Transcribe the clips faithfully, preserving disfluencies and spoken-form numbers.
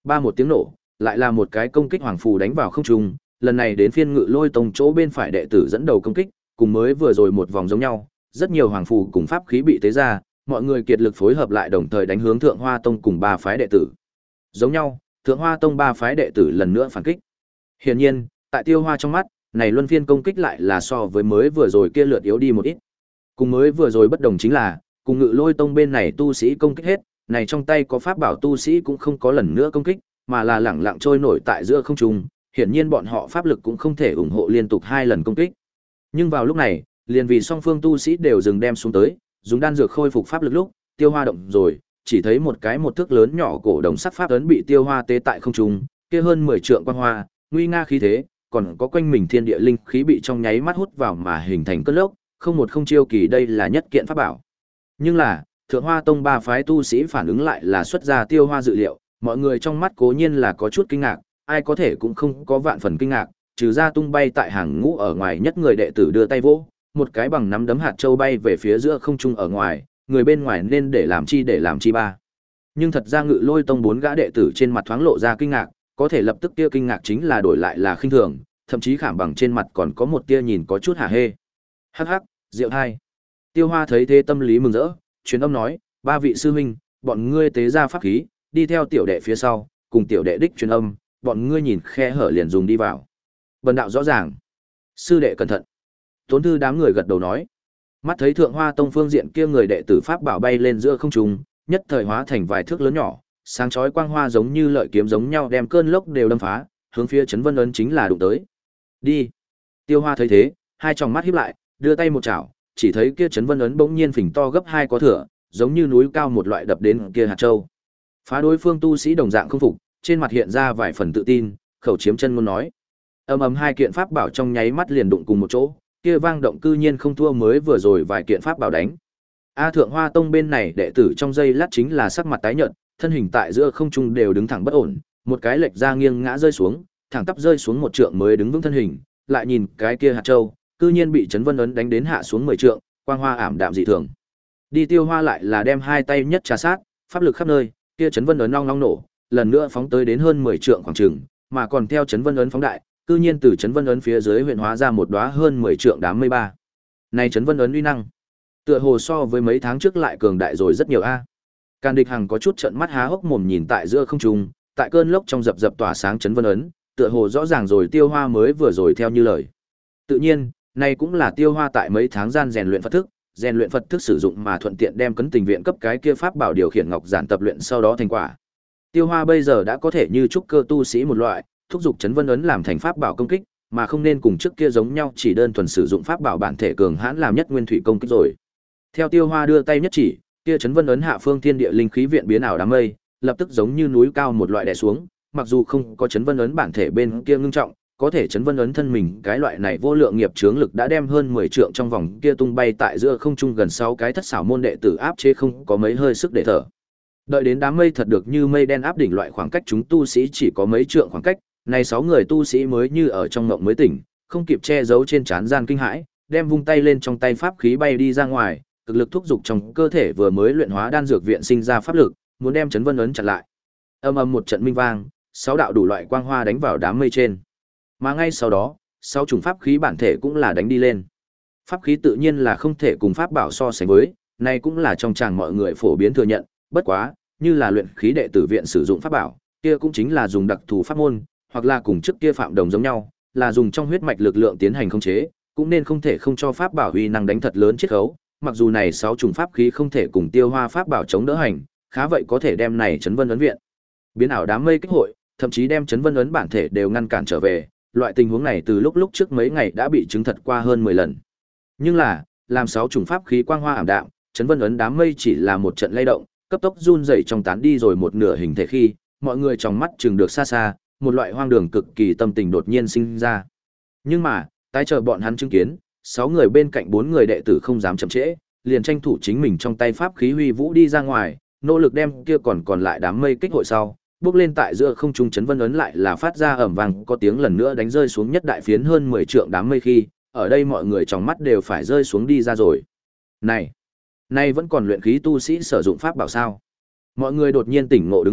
Ba một tiếng nổ, lại là một cái công kích hoàng phù đánh vào không trung, lần này đến phiên Ngự Lôi Tông chỗ bên phải đệ tử dẫn đầu công kích, cùng mới vừa rồi một vòng giống nhau, rất nhiều hoàng phù cùng pháp khí bị tế ra, mọi người kiệt lực phối hợp lại đồng thời đánh hướng Thượng Hoa Tông cùng ba phái đệ tử. Giống nhau, Thượng Hoa Tông ba phái đệ tử lần nữa phản kích. Hiển nhiên, tại Tiêu Hoa trong mắt, này luân phiên công kích lại là so với mới vừa rồi kia lượt yếu đi một ít. Cùng mới vừa rồi bất đồng chính là, cùng Ngự Lôi Tông bên này tu sĩ công kích hết, này trong tay có pháp bảo tu sĩ cũng không có lần nữa công kích, mà là lẳng lặng trôi nổi tại giữa không trung, hiển nhiên bọn họ pháp lực cũng không thể ủng hộ liên tục hai lần công kích. Nhưng vào lúc này, liền vì song phương tu sĩ đều dừng đem xuống tới, dùng đan dược khôi phục pháp lực lúc, Tiêu Hoa động rồi, chỉ thấy một cái một thước lớn nhỏ cổ đồng sắc pháp ấn bị Tiêu Hoa tế tại không trung, kia hơn mười trượng quang hoa, nguy nga khí thế, còn có quanh mình thiên địa linh khí bị trong nháy mắt hút vào mà hình thành cơn lốc, không một không chiêu kỳ, đây là nhất kiện pháp bảo. Nhưng là, Thượng Hoa Tông ba phái tu sĩ phản ứng lại là xuất ra Tiêu Hoa dự liệu, mọi người trong mắt cố nhiên là có chút kinh ngạc, ai có thể cũng không có vạn phần kinh ngạc, trừ ra tung bay tại hàng ngũ ở ngoài nhất người đệ tử đưa tay vỗ, một cái bằng nắm đấm hạt châu bay về phía giữa không trung ở ngoài, người bên ngoài nên để làm chi để làm chi ba. Nhưng thật ra Ngự Lôi Tông bốn gã đệ tử trên mặt thoáng lộ ra kinh ngạc, có thể lập tức kia kinh ngạc chính là đổi lại là khinh thường, thậm chí khảm bằng trên mặt còn có một tia nhìn có chút hả hê. Hắc hắc, Diệu hai. Tiêu Hoa thấy thế tâm lý mừng rỡ, truyền âm nói, ba vị sư huynh, bọn ngươi tế ra pháp khí, đi theo tiểu đệ phía sau, cùng tiểu đệ đích truyền âm, bọn ngươi nhìn khe hở liền dùng đi vào. Bần đạo rõ ràng. Sư đệ cẩn thận. Tốn thư đám người gật đầu nói. Mắt thấy Thượng Hoa Tông phương diện kia người đệ tử pháp bảo bay lên giữa không trung, nhất thời hóa thành vài thước lớn nhỏ, sáng chói quang hoa giống như lợi kiếm giống nhau đem cơn lốc đều đâm phá, hướng phía Trấn Vân Ấn chính là đụng tới. Đi. Tiêu Hoa thấy thế, hai tròng mắt híp lại, đưa tay một chảo, chỉ thấy kia Trấn Vân Ấn bỗng nhiên phình to gấp hai có thừa, giống như núi cao một loại đập đến kia hạt châu. Phá đối phương tu sĩ đồng dạng không phục, trên mặt hiện ra vài phần tự tin, khẩu chiếm chân ngôn nói. Ầm ầm hai kiện pháp bảo trong nháy mắt liền đụng cùng một chỗ, kia vang động cư nhiên không thua mới vừa rồi vài kiện pháp bảo đánh. A Thượng Hoa Tông bên này đệ tử trong giây lát chính là sắc mặt tái nhợt, thân hình tại giữa không trung đều đứng thẳng bất ổn, một cái lệch ra nghiêng ngã rơi xuống, thẳng tắp rơi xuống một trượng mới đứng vững thân hình, lại nhìn cái kia hạt châu, cư nhiên bị Trấn Vân Ấn đánh đến hạ xuống mười trượng, quang hoa ảm đạm dị thường. Đi Tiêu Hoa lại là đem hai tay nhất trà sát, pháp lực khắp nơi, kia Trấn Vân Ấn long long nổ, lần nữa phóng tới đến hơn mười trượng khoảng chừng, mà còn theo Trấn Vân Ấn phóng đại, cư nhiên từ Trấn Vân Ấn phía dưới huyện hóa ra một đóa hơn mười trượng đám mây ba. Này Trấn Vân Ấn uy năng, tựa hồ so với mấy tháng trước lại cường đại rồi rất nhiều a. Càn Địch Hằng có chút trợn mắt há hốc mồm nhìn tại giữa không trung, tại cơn lốc trong dập dập tỏa sáng Trấn Vân Ấn, tựa hồ rõ ràng rồi Tiêu Hoa mới vừa rồi theo như lời. Tự nhiên, này cũng là Tiêu Hoa tại mấy tháng gian rèn luyện Phật thức, rèn luyện Phật thức sử dụng mà thuận tiện đem Cấn Tình viện cấp cái kia pháp bảo điều khiển ngọc giản tập luyện sau đó thành quả. Tiêu Hoa bây giờ đã có thể như trúc cơ tu sĩ một loại, thúc giục Trấn Vân Ấn làm thành pháp bảo công kích, mà không nên cùng trước kia giống nhau chỉ đơn thuần sử dụng pháp bảo bản thể cường hãn làm nhất nguyên thủy công kích rồi. Theo Tiêu Hoa đưa tay nhất chỉ, kia Trấn Vân Ấn hạ phương thiên địa linh khí viện biến ảo đám mây, lập tức giống như núi cao một loại đè xuống, mặc dù không có Trấn Vân Ấn bản thể bên kia ngưng trọng, có thể Trấn Vân Ấn thân mình cái loại này vô lượng nghiệp chướng lực đã đem hơn mười trượng trong vòng kia tung bay tại giữa không trung gần sáu cái thất xảo môn đệ tử áp chế không có mấy hơi sức để thở. Đợi đến đám mây thật được như mây đen áp đỉnh loại khoảng cách chúng tu sĩ chỉ có mấy trượng khoảng cách, này sáu người tu sĩ mới như ở trong ngộng mới tỉnh, không kịp che giấu trên trán gian kinh hãi, đem vung tay lên trong tay pháp khí bay đi ra ngoài, cực lực thúc giục trong cơ thể vừa mới luyện hóa đan dược viện sinh ra pháp lực, muốn đem Trấn Vân Ấn chặn lại. Âm ầm một trận minh vang, sáu đạo đủ loại quang hoa đánh vào đám mây trên. Mà ngay sau đó, sáu chủng pháp khí bản thể cũng là đánh đi lên. Pháp khí tự nhiên là không thể cùng pháp bảo so sánh với, này cũng là trong tràng mọi người phổ biến thừa nhận, bất quá, như là luyện khí đệ tử viện sử dụng pháp bảo, kia cũng chính là dùng đặc thù pháp môn, hoặc là cùng trước kia phạm đồng giống nhau, là dùng trong huyết mạch lực lượng tiến hành khống chế, cũng nên không thể không cho pháp bảo uy năng đánh thật lớn chiết khấu. Mặc dù này sáu chủng pháp khí không thể cùng Tiêu Hoa pháp bảo chống đỡ hành, khá vậy có thể đem này Trấn Vân Ấn viện biến ảo đám mây kích hội, thậm chí đem Trấn Vân Ấn bản thể đều ngăn cản trở về. Loại tình huống này từ lúc lúc trước mấy ngày đã bị chứng thật qua hơn mười lần. Nhưng là, làm sáu chủng pháp khí quang hoa ảm đạm, Trấn Vân Ấn đám mây chỉ là một trận lay động, cấp tốc run rẩy trong tán đi rồi một nửa hình thể khi, mọi người trong mắt chừng được xa xa, một loại hoang đường cực kỳ tâm tình đột nhiên sinh ra. Nhưng mà, tái chờ bọn hắn chứng kiến, sáu người bên cạnh bốn người đệ tử không dám chậm trễ, liền tranh thủ chính mình trong tay pháp khí huy vũ đi ra ngoài, nỗ lực đem kia còn còn lại đám mây kích hội sau, bước lên tại giữa không trung Trấn Vân Ấn lại là phát ra ầm vang có tiếng lần nữa đánh rơi xuống nhất đại phiến hơn mười trượng đám mây khi, ở đây mọi người trong mắt đều phải rơi xuống đi ra rồi. Này, nay vẫn còn luyện khí tu sĩ sử dụng pháp bảo sao? Mọi người đột nhiên tỉnh ngộ đứng lên,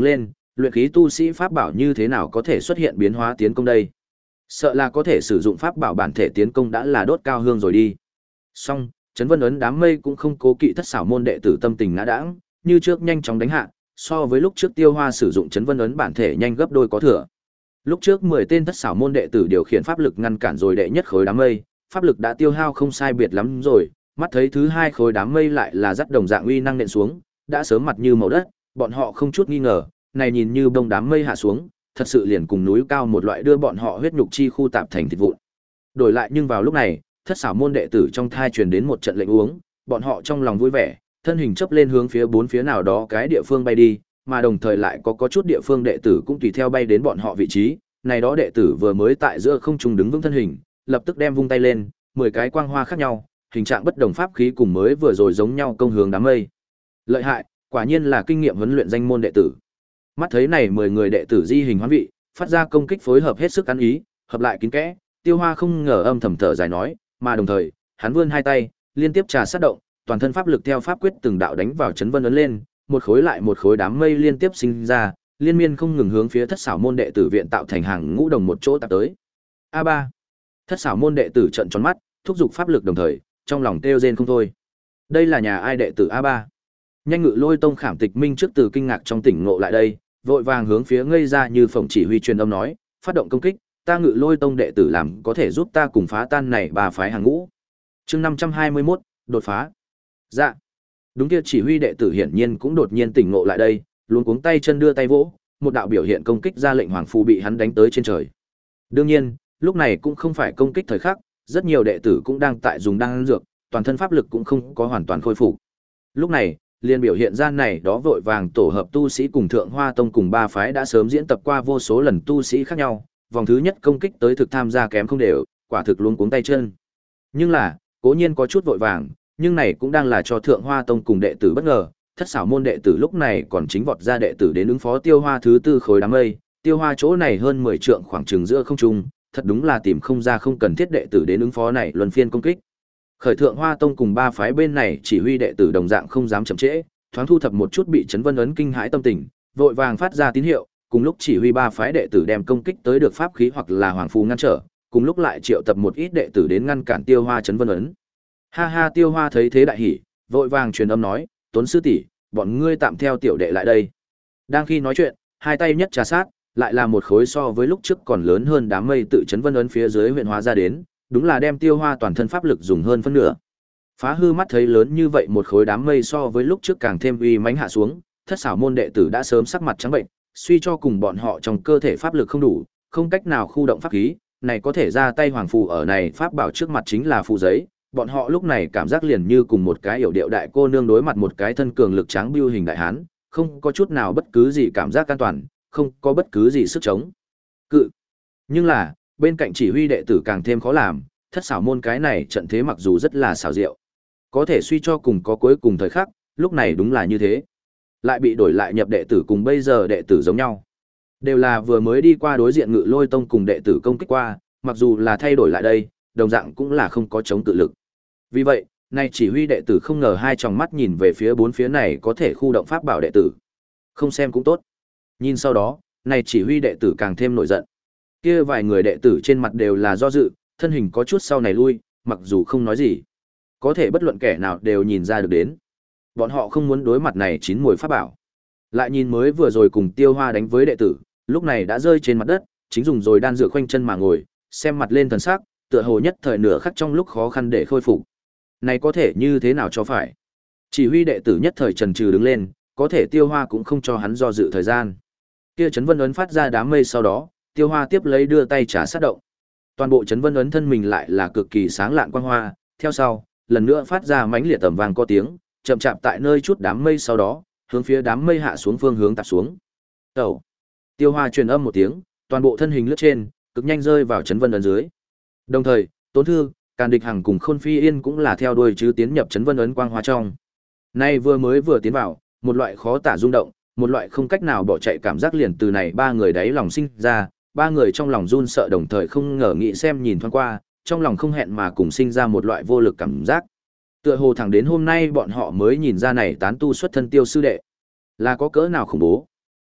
luyện khí tu sĩ pháp bảo như thế nào có thể xuất hiện biến hóa tiến công đây? Sợ là có thể sử dụng pháp bảo bản thể tiến công đã là đốt cao hương rồi đi. Song, Trấn Vân ấn đám mây cũng không cố kỵ thất xảo môn đệ tử tâm tình ngã đãng, như trước nhanh chóng đánh hạ, so với lúc trước Tiêu Hoa sử dụng Trấn Vân ấn bản thể nhanh gấp đôi có thừa. Lúc trước mười tên thất xảo môn đệ tử điều khiển pháp lực ngăn cản rồi đệ nhất khối đám mây, pháp lực đã tiêu hao không sai biệt lắm rồi, mắt thấy thứ hai khối đám mây lại là dắt đồng dạng uy năng nện xuống, đã sớm mặt như màu đất, bọn họ không chút nghi ngờ, này nhìn như bông đám mây hạ xuống, thật sự liền cùng núi cao một loại đưa bọn họ huyết nhục chi khu tạp thành thịt vụn. Đổi lại nhưng vào lúc này, thất xảo môn đệ tử trong thai truyền đến một trận lệnh uống, bọn họ trong lòng vui vẻ, thân hình chớp lên hướng phía bốn phía nào đó cái địa phương bay đi, mà đồng thời lại có có chút địa phương đệ tử cũng tùy theo bay đến bọn họ vị trí, này đó đệ tử vừa mới tại giữa không trung đứng vững thân hình, lập tức đem vung tay lên, mười cái quang hoa khác nhau, hình trạng bất đồng pháp khí cùng mới vừa rồi giống nhau công hướng đám mây. Lợi hại, quả nhiên là kinh nghiệm huấn luyện danh môn đệ tử. Mắt thấy này mười người đệ tử di hình hoán vị, phát ra công kích phối hợp hết sức ăn ý, hợp lại kín kẽ, Tiêu Hoa không ngờ âm thầm thở dài nói, mà đồng thời, hắn vươn hai tay, liên tiếp trà sát động, toàn thân pháp lực theo pháp quyết từng đạo đánh vào Trấn Vân ấn lên, một khối lại một khối đám mây liên tiếp sinh ra, liên miên không ngừng hướng phía thất xảo môn đệ tử viện tạo thành hàng ngũ đồng một chỗ tạp tới. A ba. Thất xảo môn đệ tử trợn tròn mắt, thúc giục pháp lực đồng thời, trong lòng kêu rên không thôi. Đây là nhà ai đệ tử A ba? Nhanh Ngự Lôi Tông Khảm Tịch Minh trước từ kinh ngạc trong tỉnh ngộ lại đây, vội vàng hướng phía ngây ra như phỏng chỉ huy truyền âm nói, phát động công kích, ta Ngự Lôi Tông đệ tử làm có thể giúp ta cùng phá tan này ba phái hàng ngũ. Chương năm trăm hai mươi mốt, đột phá. Dạ. Đúng kia chỉ huy đệ tử hiển nhiên cũng đột nhiên tỉnh ngộ lại đây, luống cuống tay chân đưa tay vỗ, một đạo biểu hiện công kích ra lệnh hoàng phù bị hắn đánh tới trên trời. Đương nhiên, lúc này cũng không phải công kích thời khắc, rất nhiều đệ tử cũng đang tại dùng đan dược, toàn thân pháp lực cũng không có hoàn toàn khôi phục. Lúc này, liền biểu hiện ra này đó vội vàng tổ hợp tu sĩ cùng Thượng Hoa Tông cùng ba phái đã sớm diễn tập qua vô số lần tu sĩ khác nhau, vòng thứ nhất công kích tới thực tham gia kém không đều, quả thực luống cuống tay chân. Nhưng là, cố nhiên có chút vội vàng, nhưng này cũng đang là cho Thượng Hoa Tông cùng đệ tử bất ngờ, thất xảo môn đệ tử lúc này còn chính vọt ra đệ tử đến ứng phó Tiêu Hoa thứ tư khối đám mây, Tiêu Hoa chỗ này hơn mười trượng khoảng chừng giữa không trung, thật đúng là tìm không ra không cần thiết đệ tử đến ứng phó này luân phiên công kích. Khởi Thượng Hoa Tông cùng ba phái bên này chỉ huy đệ tử đồng dạng không dám chậm trễ, thoáng thu thập một chút bị Trấn Vân ấn kinh hãi tâm tình, vội vàng phát ra tín hiệu, cùng lúc chỉ huy ba phái đệ tử đem công kích tới được pháp khí hoặc là hoàng phù ngăn trở, cùng lúc lại triệu tập một ít đệ tử đến ngăn cản Tiêu Hoa Trấn Vân ấn. Ha ha, Tiêu Hoa thấy thế đại hỉ, vội vàng truyền âm nói, Tuấn sư tỷ, bọn ngươi tạm theo tiểu đệ lại đây. Đang khi nói chuyện, hai tay nhất trà sát, lại là một khối so với lúc trước còn lớn hơn đám mây tự Trấn Vân ấn phía dưới huyện hóa ra đến, đúng là đem Tiêu Hoa toàn thân pháp lực dùng hơn phân nửa. Phá hư mắt thấy lớn như vậy một khối đám mây so với lúc trước càng thêm uy mãnh hạ xuống, thất xảo môn đệ tử đã sớm sắc mặt trắng bệnh, suy cho cùng bọn họ trong cơ thể pháp lực không đủ, không cách nào khu động pháp khí, này có thể ra tay hoàng phù ở này pháp bảo trước mặt chính là phù giấy, bọn họ lúc này cảm giác liền như cùng một cái yểu điệu đại cô nương đối mặt một cái thân cường lực tráng biêu hình đại hán, không có chút nào bất cứ gì cảm giác an toàn, không có bất cứ gì sức chống cự. Nhưng là, bên cạnh chỉ huy đệ tử càng thêm khó làm, thất xảo môn cái này trận thế mặc dù rất là xảo diệu, có thể suy cho cùng có cuối cùng thời khắc, lúc này đúng là như thế. Lại bị đổi lại nhập đệ tử cùng bây giờ đệ tử giống nhau. Đều là vừa mới đi qua đối diện Ngự Lôi Tông cùng đệ tử công kích qua, mặc dù là thay đổi lại đây, đồng dạng cũng là không có chống cự lực. Vì vậy, nay chỉ huy đệ tử không ngờ hai tròng mắt nhìn về phía bốn phía này có thể khu động pháp bảo đệ tử. Không xem cũng tốt. Nhìn sau đó, này chỉ huy đệ tử càng thêm nổi giận. Kia vài người đệ tử trên mặt đều là do dự, thân hình có chút sau này lui, mặc dù không nói gì. Có thể bất luận kẻ nào đều nhìn ra được đến. Bọn họ không muốn đối mặt này chín mùi pháp bảo. Lại nhìn mới vừa rồi cùng Tiêu Hoa đánh với đệ tử, lúc này đã rơi trên mặt đất, chính dùng rồi đan dược khoanh chân mà ngồi, xem mặt lên thần sắc, tựa hồ nhất thời nửa khắc trong lúc khó khăn để khôi phục. Này có thể như thế nào cho phải? Chỉ huy đệ tử nhất thời trần trừ đứng lên, có thể Tiêu Hoa cũng không cho hắn do dự thời gian. Kia Trấn Vân ấn phát ra đám mây sau đó, Tiêu Hoa tiếp lấy đưa tay trả sát động. Toàn bộ Trấn Vân ấn thân mình lại là cực kỳ sáng lạn quang hoa, theo sau, lần nữa phát ra mãnh liệt tầm vang có tiếng, chậm chạp tại nơi chút đám mây sau đó, hướng phía đám mây hạ xuống phương hướng tạp xuống. Tẩu. Tiêu Hoa truyền âm một tiếng, toàn bộ thân hình lướt trên, cực nhanh rơi vào Trấn Vân ấn dưới. Đồng thời, Tốn Thư, Càn Địch Hằng cùng Khôn Phi Yên cũng là theo đuôi chứ tiến nhập Trấn Vân ấn quang hoa trong. Nay vừa mới vừa tiến vào, một loại khó tả rung động, một loại không cách nào bỏ chạy cảm giác liền từ này ba người đáy lòng sinh ra, ba người trong lòng run sợ đồng thời không ngờ nghĩ xem nhìn thoáng qua, trong lòng không hẹn mà cùng sinh ra một loại vô lực cảm giác. Tựa hồ thẳng đến hôm nay bọn họ mới nhìn ra này tán tu xuất thân Tiêu sư đệ là có cỡ nào khủng bố.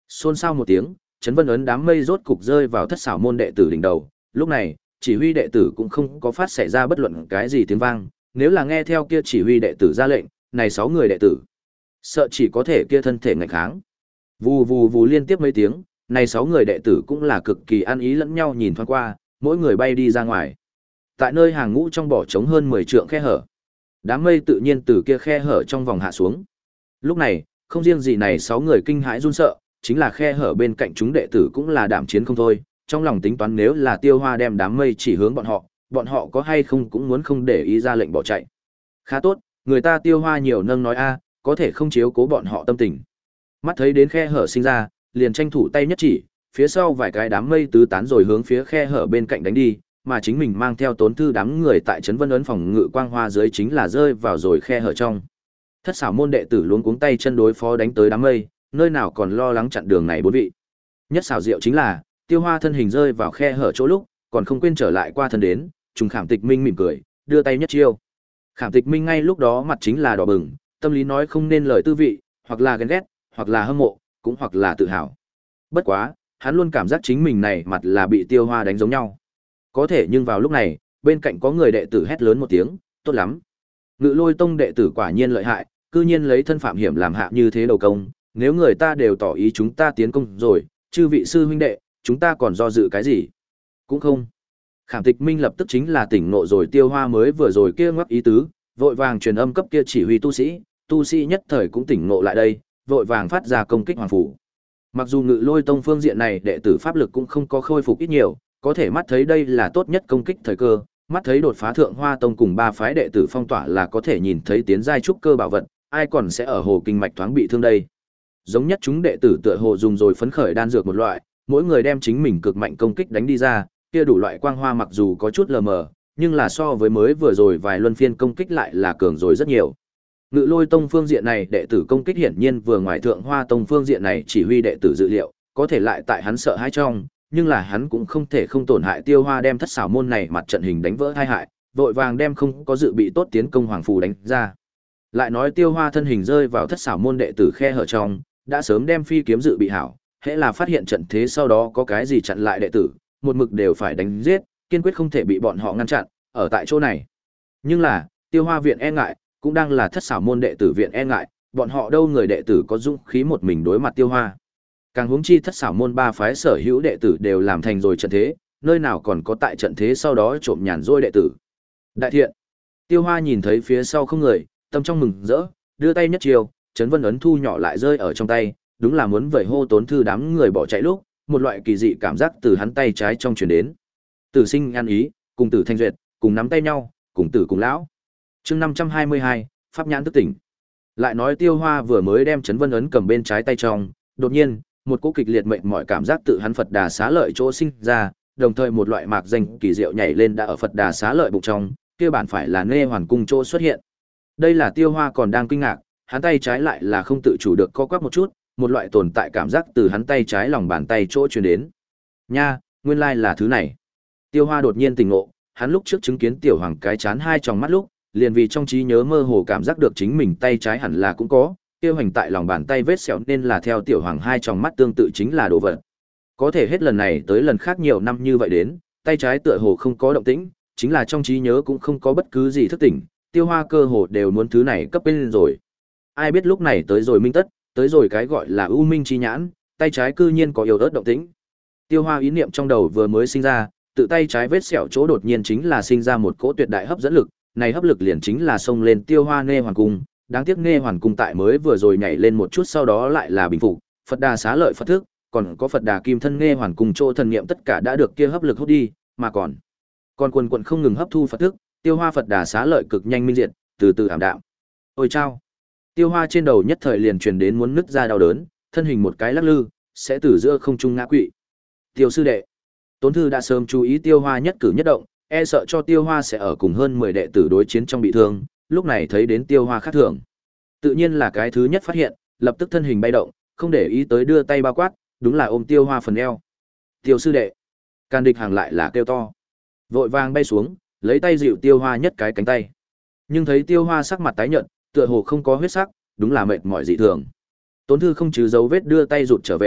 Xôn xao một tiếng, chấn vân ấn đám mây rốt cục rơi vào thất xảo môn đệ tử đỉnh đầu, lúc này, chỉ huy đệ tử cũng không có phát xảy ra bất luận cái gì tiếng vang, nếu là nghe theo kia chỉ huy đệ tử ra lệnh, này sáu người đệ tử, sợ chỉ có thể kia thân thể ngạnh kháng. Vù vù vù liên tiếp mấy tiếng, này sáu người đệ tử cũng là cực kỳ ăn ý lẫn nhau nhìn thoáng qua, mỗi người bay đi ra ngoài. Tại nơi hàng ngũ trong bỏ trống hơn mười trượng khe hở, đám mây tự nhiên từ kia khe hở trong vòng hạ xuống. Lúc này, không riêng gì này sáu người kinh hãi run sợ, chính là khe hở bên cạnh chúng đệ tử cũng là đảm chiến không thôi, trong lòng tính toán nếu là Tiêu Hoa đem đám mây chỉ hướng bọn họ, bọn họ có hay không cũng muốn không để ý ra lệnh bỏ chạy. Khá tốt, người ta Tiêu Hoa nhiều nâng nói a, có thể không chiếu cố bọn họ tâm tình. Mắt thấy đến khe hở sinh ra, liền tranh thủ tay nhất chỉ, phía sau vài cái đám mây tứ tán rồi hướng phía khe hở bên cạnh đánh đi, mà chính mình mang theo Tốn Thư đám người tại trấn Vân ấn phòng ngự quang hoa dưới chính là rơi vào rồi khe hở trong. Thất xảo môn đệ tử luống cuống tay chân đối phó đánh tới đám mây, nơi nào còn lo lắng chặn đường này bốn vị. Nhất xảo diệu chính là, Tiêu Hoa thân hình rơi vào khe hở chỗ lúc, còn không quên trở lại qua thân đến, trùng Khảm Tịch Minh mỉm cười, đưa tay nhất chiêu. Khảm Tịch Minh ngay lúc đó mặt chính là đỏ bừng, tâm lý nói không nên lời tư vị, hoặc là ghen ghét, hoặc là hâm mộ, cũng hoặc là tự hào. Bất quá, hắn luôn cảm giác chính mình này mặt là bị Tiêu Hoa đánh giống nhau. Có thể nhưng vào lúc này, bên cạnh có người đệ tử hét lớn một tiếng, tốt lắm. Ngự Lôi Tông đệ tử quả nhiên lợi hại, cư nhiên lấy thân phạm hiểm làm hạ như thế đầu công, nếu người ta đều tỏ ý chúng ta tiến công rồi, chư vị sư huynh đệ, chúng ta còn do dự cái gì? Cũng không. Khảm Tịch Minh lập tức chính là tỉnh nộ rồi Tiêu Hoa mới vừa rồi kia ngoắc ý tứ, vội vàng truyền âm cấp kia chỉ huy tu sĩ, tu sĩ nhất thời cũng tỉnh ngộ lại đây, vội vàng phát ra công kích hoàng phủ. Mặc dù Ngự Lôi Tông phương diện này đệ tử pháp lực cũng không có khôi phục ít nhiều, có thể mắt thấy đây là tốt nhất công kích thời cơ, mắt thấy đột phá Thượng Hoa Tông cùng ba phái đệ tử phong tỏa là có thể nhìn thấy tiến giai trúc cơ bảo vật, ai còn sẽ ở hồ kinh mạch thoáng bị thương đây. Giống nhất chúng đệ tử tựa hồ dùng rồi phấn khởi đan dược một loại, mỗi người đem chính mình cực mạnh công kích đánh đi ra, kia đủ loại quang hoa mặc dù có chút lờ mờ, nhưng là so với mới vừa rồi vài luân phiên công kích lại là cường rồi rất nhiều. Ngự Lôi Tông phương diện này đệ tử công kích hiển nhiên vừa ngoài Thượng Hoa Tông phương diện này chỉ huy đệ tử dự liệu, có thể lại tại hắn sợ hãi trong, nhưng là hắn cũng không thể không tổn hại Tiêu Hoa đem thất xảo môn này mặt trận hình đánh vỡ hai hại, vội vàng đem không có dự bị tốt tiến công hoàng phù đánh ra. Lại nói Tiêu Hoa thân hình rơi vào thất xảo môn đệ tử khe hở trong, đã sớm đem phi kiếm dự bị hảo, hễ là phát hiện trận thế sau đó có cái gì chặn lại đệ tử, một mực đều phải đánh giết, kiên quyết không thể bị bọn họ ngăn chặn, ở tại chỗ này. Nhưng là, Tiêu Hoa viện e ngại, cũng đang là thất xảo môn đệ tử viện e ngại, bọn họ đâu người đệ tử có dũng khí một mình đối mặt Tiêu Hoa. Càng huống chi thất xảo môn ba phái sở hữu đệ tử đều làm thành rồi trận thế, nơi nào còn có tại trận thế sau đó trộm nhàn rỗi đệ tử. Đại thiện. Tiêu Hoa nhìn thấy phía sau không người, tâm trong mừng rỡ, đưa tay nhất chiều, chấn vân ấn thu nhỏ lại rơi ở trong tay, đúng là muốn vẩy hô Tốn Thư đám người bỏ chạy lúc, một loại kỳ dị cảm giác từ hắn tay trái trong truyền đến. Tử sinh an ý, cùng Tử thanh duyệt, cùng nắm tay nhau, cùng tử cùng lão. Chương năm trăm hai mươi hai, pháp nhãn thức tỉnh. Lại nói Tiêu Hoa vừa mới đem chấn vân ấn cầm bên trái tay trong, đột nhiên, một cỗ kịch liệt mệnh mọi cảm giác tự hắn Phật Đà Xá Lợi chỗ sinh ra, đồng thời một loại mạc danh kỳ diệu nhảy lên đã ở Phật Đà Xá Lợi bụng trong, kia bản phải là Nê Hoàn Cung chỗ xuất hiện. Đây là Tiêu Hoa còn đang kinh ngạc, hắn tay trái lại là không tự chủ được co quắp một chút, một loại tồn tại cảm giác từ hắn tay trái lòng bàn tay chỗ truyền đến. Nha, nguyên lai là thứ này. Tiêu Hoa đột nhiên tỉnh ngộ, hắn lúc trước chứng kiến Tiểu Hoàng cái chán hai tròng mắt lúc, liền vì trong trí nhớ mơ hồ cảm giác được chính mình tay trái hẳn là cũng có, tiêu hành tại lòng bàn tay vết sẹo nên là theo Tiểu Hoàng hai tròng mắt tương tự chính là đồ vật. Có thể hết lần này tới lần khác nhiều năm như vậy đến, tay trái tựa hồ không có động tĩnh, chính là trong trí nhớ cũng không có bất cứ gì thức tỉnh, Tiêu Hoa cơ hồ đều muốn thứ này cấp bên rồi. Ai biết lúc này tới rồi minh tất, tới rồi cái gọi là ưu minh chi nhãn, tay trái cư nhiên có yếu ớt động tĩnh. Tiêu Hoa ý niệm trong đầu vừa mới sinh ra, tự tay trái vết sẹo chỗ đột nhiên chính là sinh ra một cỗ tuyệt đại hấp dẫn lực, này hấp lực liền chính là xông lên Tiêu Hoa Nê Hoàn Cung, đáng tiếc Nê Hoàn Cung tại mới vừa rồi nhảy lên một chút sau đó lại là bình phục, Phật Đà Xá Lợi Phật thức, còn có Phật Đà Kim Thân Nê Hoàn Cung chỗ thần niệm tất cả đã được kia hấp lực hút đi, mà còn còn quần quần không ngừng hấp thu Phật thức, Tiêu Hoa Phật Đà Xá Lợi cực nhanh minh diệt, từ từ ảm đạm. Ôi chao! Tiêu Hoa trên đầu nhất thời liền truyền đến muốn nứt ra đau đớn, thân hình một cái lắc lư, sẽ từ giữa không trung ngã quỵ. Tiêu sư đệ, Tốn Thư đã sớm chú ý Tiêu Hoa nhất cử nhất động, e sợ cho Tiêu Hoa sẽ ở cùng hơn mười đệ tử đối chiến trong bị thương, lúc này thấy đến Tiêu Hoa khác thường. Tự nhiên là cái thứ nhất phát hiện, lập tức thân hình bay động, không để ý tới đưa tay bao quát, đúng là ôm Tiêu Hoa phần eo. Tiêu sư đệ, can địch hàng lại là kêu to. Vội vàng bay xuống, lấy tay dịu Tiêu Hoa nhất cái cánh tay. Nhưng thấy Tiêu Hoa sắc mặt tái nhợt, tựa hồ không có huyết sắc, đúng là mệt mỏi dị thường. Tốn Thư không chứ dấu vết đưa tay rụt trở về,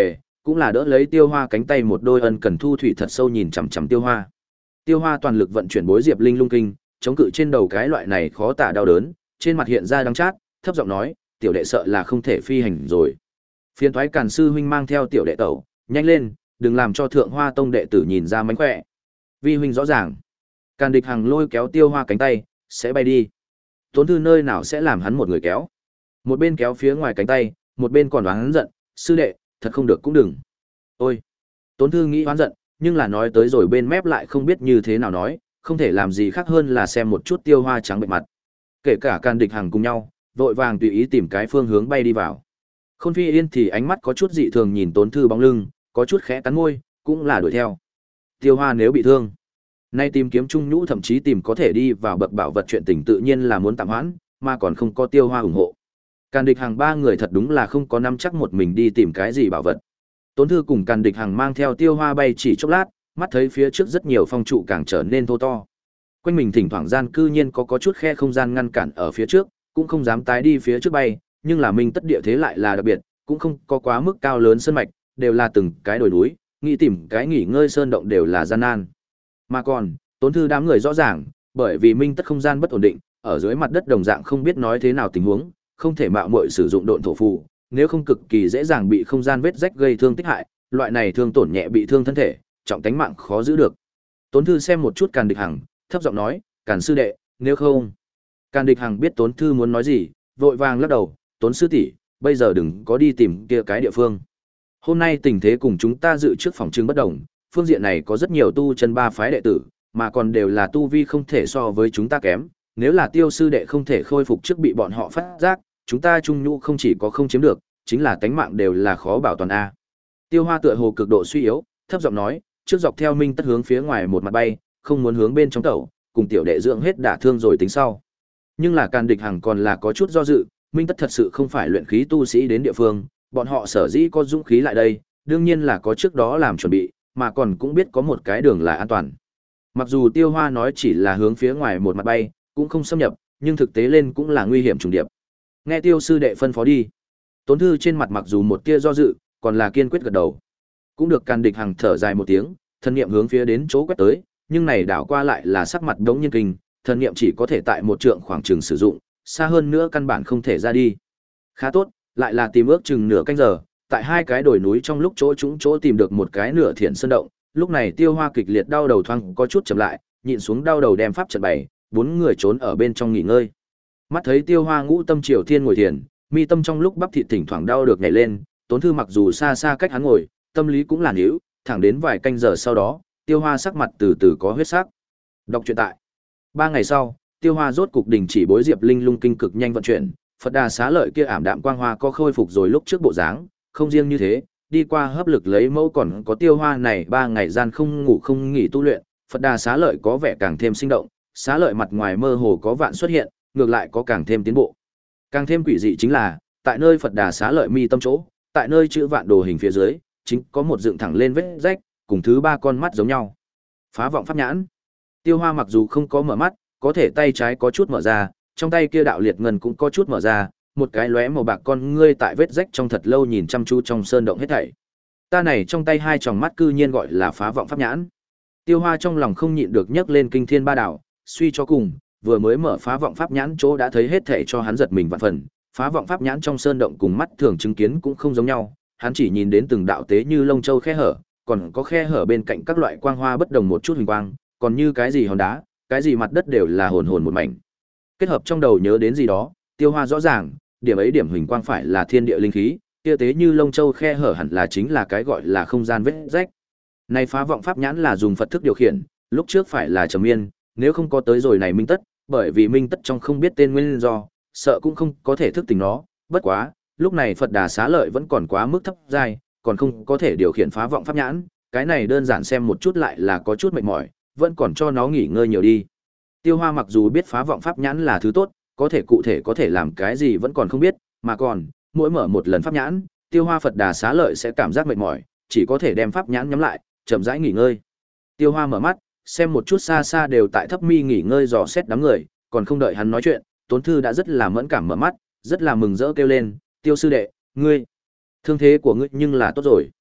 cũng là đỡ lấy Tiêu Hoa cánh tay, một đôi ân cần thu thủy thật sâu nhìn chằm chằm Tiêu Hoa. Tiêu Hoa toàn lực vận chuyển Bối Diệp Linh Lung Kinh, chống cự trên đầu cái loại này khó tả đau đớn, trên mặt hiện ra đắng chát, thấp giọng nói, tiểu đệ sợ là không thể phi hành rồi. Phiên thoái Càn sư huynh mang theo tiểu đệ tẩu, nhanh lên, đừng làm cho Thượng Hoa tông đệ tử nhìn ra mánh khỏe. Vi huynh rõ ràng. Càn Địch Hằng lôi kéo Tiêu Hoa cánh tay, sẽ bay đi. Tốn Thư nơi nào sẽ làm hắn một người kéo. Một bên kéo phía ngoài cánh tay, một bên còn oán giận, sư đệ, thật không được cũng đừng. Ôi. Tốn Thư nghĩ oán giận, nhưng là nói tới rồi bên mép lại không biết như thế nào nói, không thể làm gì khác hơn là xem một chút Tiêu Hoa trắng bệnh mặt. Kể cả Càn Địch Hằng cùng nhau, vội vàng tùy ý tìm cái phương hướng bay đi vào. Khôn Phi Yên thì ánh mắt có chút dị thường nhìn Tốn Thư bóng lưng, có chút khẽ cắn môi, cũng là đuổi theo. Tiêu Hoa nếu bị thương, nay tìm kiếm Trung Nhũ thậm chí tìm có thể đi vào bậc bảo vật chuyện tình tự nhiên là muốn tạm hoãn, mà còn không có Tiêu Hoa ủng hộ. Càn Địch Hằng ba người thật đúng là không có nắm chắc một mình đi tìm cái gì bảo vật. Tốn Thư cùng Càn Địch Hằng mang theo Tiêu Hoa bay chỉ chốc lát, mắt thấy phía trước rất nhiều phong trụ càng trở nên thô to. Quanh mình thỉnh thoảng gian cư nhiên có có chút khe không gian ngăn cản ở phía trước, cũng không dám tái đi phía trước bay, nhưng là Minh Tất địa thế lại là đặc biệt, cũng không có quá mức cao lớn sơn mạch, đều là từng cái đồi núi, nghĩ tìm cái nghỉ ngơi sơn động đều là gian nan. Mà còn, Tốn Thư đám người rõ ràng, bởi vì Minh Tất không gian bất ổn định, ở dưới mặt đất đồng dạng không biết nói thế nào tình huống, không thể mạo muội sử dụng độn thổ phù, nếu không cực kỳ dễ dàng bị không gian vết rách gây thương tích hại, loại này thương tổn nhẹ bị thương thân thể, trọng tánh mạng khó giữ được. Tốn Thư xem một chút Càn Địch Hằng, thấp giọng nói, Càn sư đệ, nếu không. Càn Địch Hằng biết Tốn Thư muốn nói gì, vội vàng lắc đầu, Tốn sư tỷ, bây giờ đừng có đi tìm kia cái địa phương. Hôm nay tình thế cùng chúng ta dự trước phòng trưng bất đồng, phương diện này có rất nhiều tu chân ba phái đệ tử, mà còn đều là tu vi không thể so với chúng ta kém, nếu là Tiêu sư đệ không thể khôi phục trước bị bọn họ phát giác, chúng ta Trung Nhũ không chỉ có không chiếm được, chính là tánh mạng đều là khó bảo toàn a. Tiêu Hoa tựa hồ cực độ suy yếu, thấp giọng nói, trước dọc theo Minh Tất hướng phía ngoài một mặt bay, không muốn hướng bên trong tẩu, cùng tiểu đệ dưỡng hết đả thương rồi tính sau. Nhưng là Càn Địch Hằng còn là có chút do dự, Minh Tất thật sự không phải luyện khí tu sĩ đến địa phương, bọn họ sở dĩ có dũng khí lại đây, đương nhiên là có trước đó làm chuẩn bị, mà còn cũng biết có một cái đường là an toàn. Mặc dù Tiêu Hoa nói chỉ là hướng phía ngoài một mặt bay, cũng không xâm nhập, nhưng thực tế lên cũng là nguy hiểm trùng điệp. Nghe Tiêu sư đệ phân phó đi. Tốn Thư trên mặt mặc dù một tia do dự, còn là kiên quyết gật đầu. Cũng được Càn Địch Hằng thở dài một tiếng, thần niệm hướng phía đến chỗ quét tới, nhưng này đảo qua lại là sắc mặt đống nhiên kinh, thần niệm chỉ có thể tại một trượng khoảng chừng sử dụng, xa hơn nữa căn bản không thể ra đi. Khá tốt, lại là tìm ước chừng nửa canh giờ, tại hai cái đồi núi trong lúc chỗ trũng chỗ tìm được một cái nửa thiện sơn động, lúc này Tiêu Hoa kịch liệt đau đầu thoáng có chút chậm lại, nhịn xuống đau đầu đem pháp trận bày, bốn người trốn ở bên trong nghỉ ngơi. Mắt thấy Tiêu Hoa ngũ tâm triều thiên ngồi thiền, mi tâm trong lúc bắp thịt thỉnh thoảng đau được nhảy lên, Tốn Thư mặc dù xa xa cách hắn ngồi, tâm lý cũng là níu, thẳng đến vài canh giờ sau đó, Tiêu Hoa sắc mặt từ từ có huyết sắc. Đọc truyện tại. Ba ngày sau, Tiêu Hoa rốt cục đình chỉ Bối Diệp Linh Lung Kinh cực nhanh vận chuyển, Phật Đà Xá Lợi kia ảm đạm quang hoa có khôi phục rồi lúc trước bộ dáng, không riêng như thế, đi qua hấp lực lấy mẫu còn có Tiêu Hoa này ba ngày gian không ngủ không nghỉ tu luyện, Phật Đà Xá Lợi có vẻ càng thêm sinh động, Xá Lợi mặt ngoài mơ hồ có vạn xuất hiện, ngược lại có càng thêm tiến bộ. Càng thêm quỷ dị chính là, tại nơi Phật Đà Xá Lợi mi tâm chỗ, tại nơi chữ vạn đồ hình phía dưới, chính có một dựng thẳng lên vết rách, cùng thứ ba con mắt giống nhau. Phá vọng pháp nhãn. Tiêu Hoa mặc dù không có mở mắt, có thể tay trái có chút mở ra, trong tay kia đạo liệt ngân cũng có chút mở ra, một cái lóe màu bạc con ngươi tại vết rách trong thật lâu nhìn chăm chú trong sơn động hết thảy. Ta này trong tay hai tròng mắt cư nhiên gọi là phá vọng pháp nhãn. Tiêu Hoa trong lòng không nhịn được nhấc lên kinh thiên ba đạo, suy cho cùng, vừa mới mở phá vọng pháp nhãn chỗ đã thấy hết thảy cho hắn giật mình vạn phần, phá vọng pháp nhãn trong sơn động cùng mắt thường chứng kiến cũng không giống nhau, hắn chỉ nhìn đến từng đạo tế như lông châu khe hở, còn có khe hở bên cạnh các loại quang hoa bất đồng một chút hình quang, còn như cái gì hòn đá, cái gì mặt đất đều là hồn hồn một mảnh. Kết hợp trong đầu nhớ đến gì đó, Tiêu Hoa rõ ràng, điểm ấy điểm huỳnh quang phải là thiên địa linh khí, kia tế như lông châu khe hở hẳn là chính là cái gọi là không gian vết rách. Này phá vọng pháp nhãn là dùng Phật thức điều khiển, lúc trước phải là Trầm Miên, nếu không có tới rồi này Minh Tất, bởi vì Minh Tất trong không biết tên nguyên do, sợ cũng không có thể thức tỉnh nó, bất quá, lúc này Phật Đà Xá Lợi vẫn còn quá mức thấp giai, còn không có thể điều khiển phá vọng pháp nhãn, cái này đơn giản xem một chút lại là có chút mệt mỏi, vẫn còn cho nó nghỉ ngơi nhiều đi. Tiêu Hoa mặc dù biết phá vọng pháp nhãn là thứ tốt, có thể cụ thể có thể làm cái gì vẫn còn không biết, mà còn, mỗi mở một lần pháp nhãn, Tiêu Hoa Phật Đà Xá Lợi sẽ cảm giác mệt mỏi, chỉ có thể đem pháp nhãn nhắm lại, chậm rãi nghỉ ngơi. Tiêu Hoa mở mắt, xem một chút xa xa đều tại thấp mi nghỉ ngơi dò xét đám người, còn không đợi hắn nói chuyện, Tốn Thư đã rất là mẫn cảm mở mắt, rất là mừng rỡ kêu lên, "Tiêu sư đệ, ngươi, thương thế của ngươi nhưng là tốt rồi."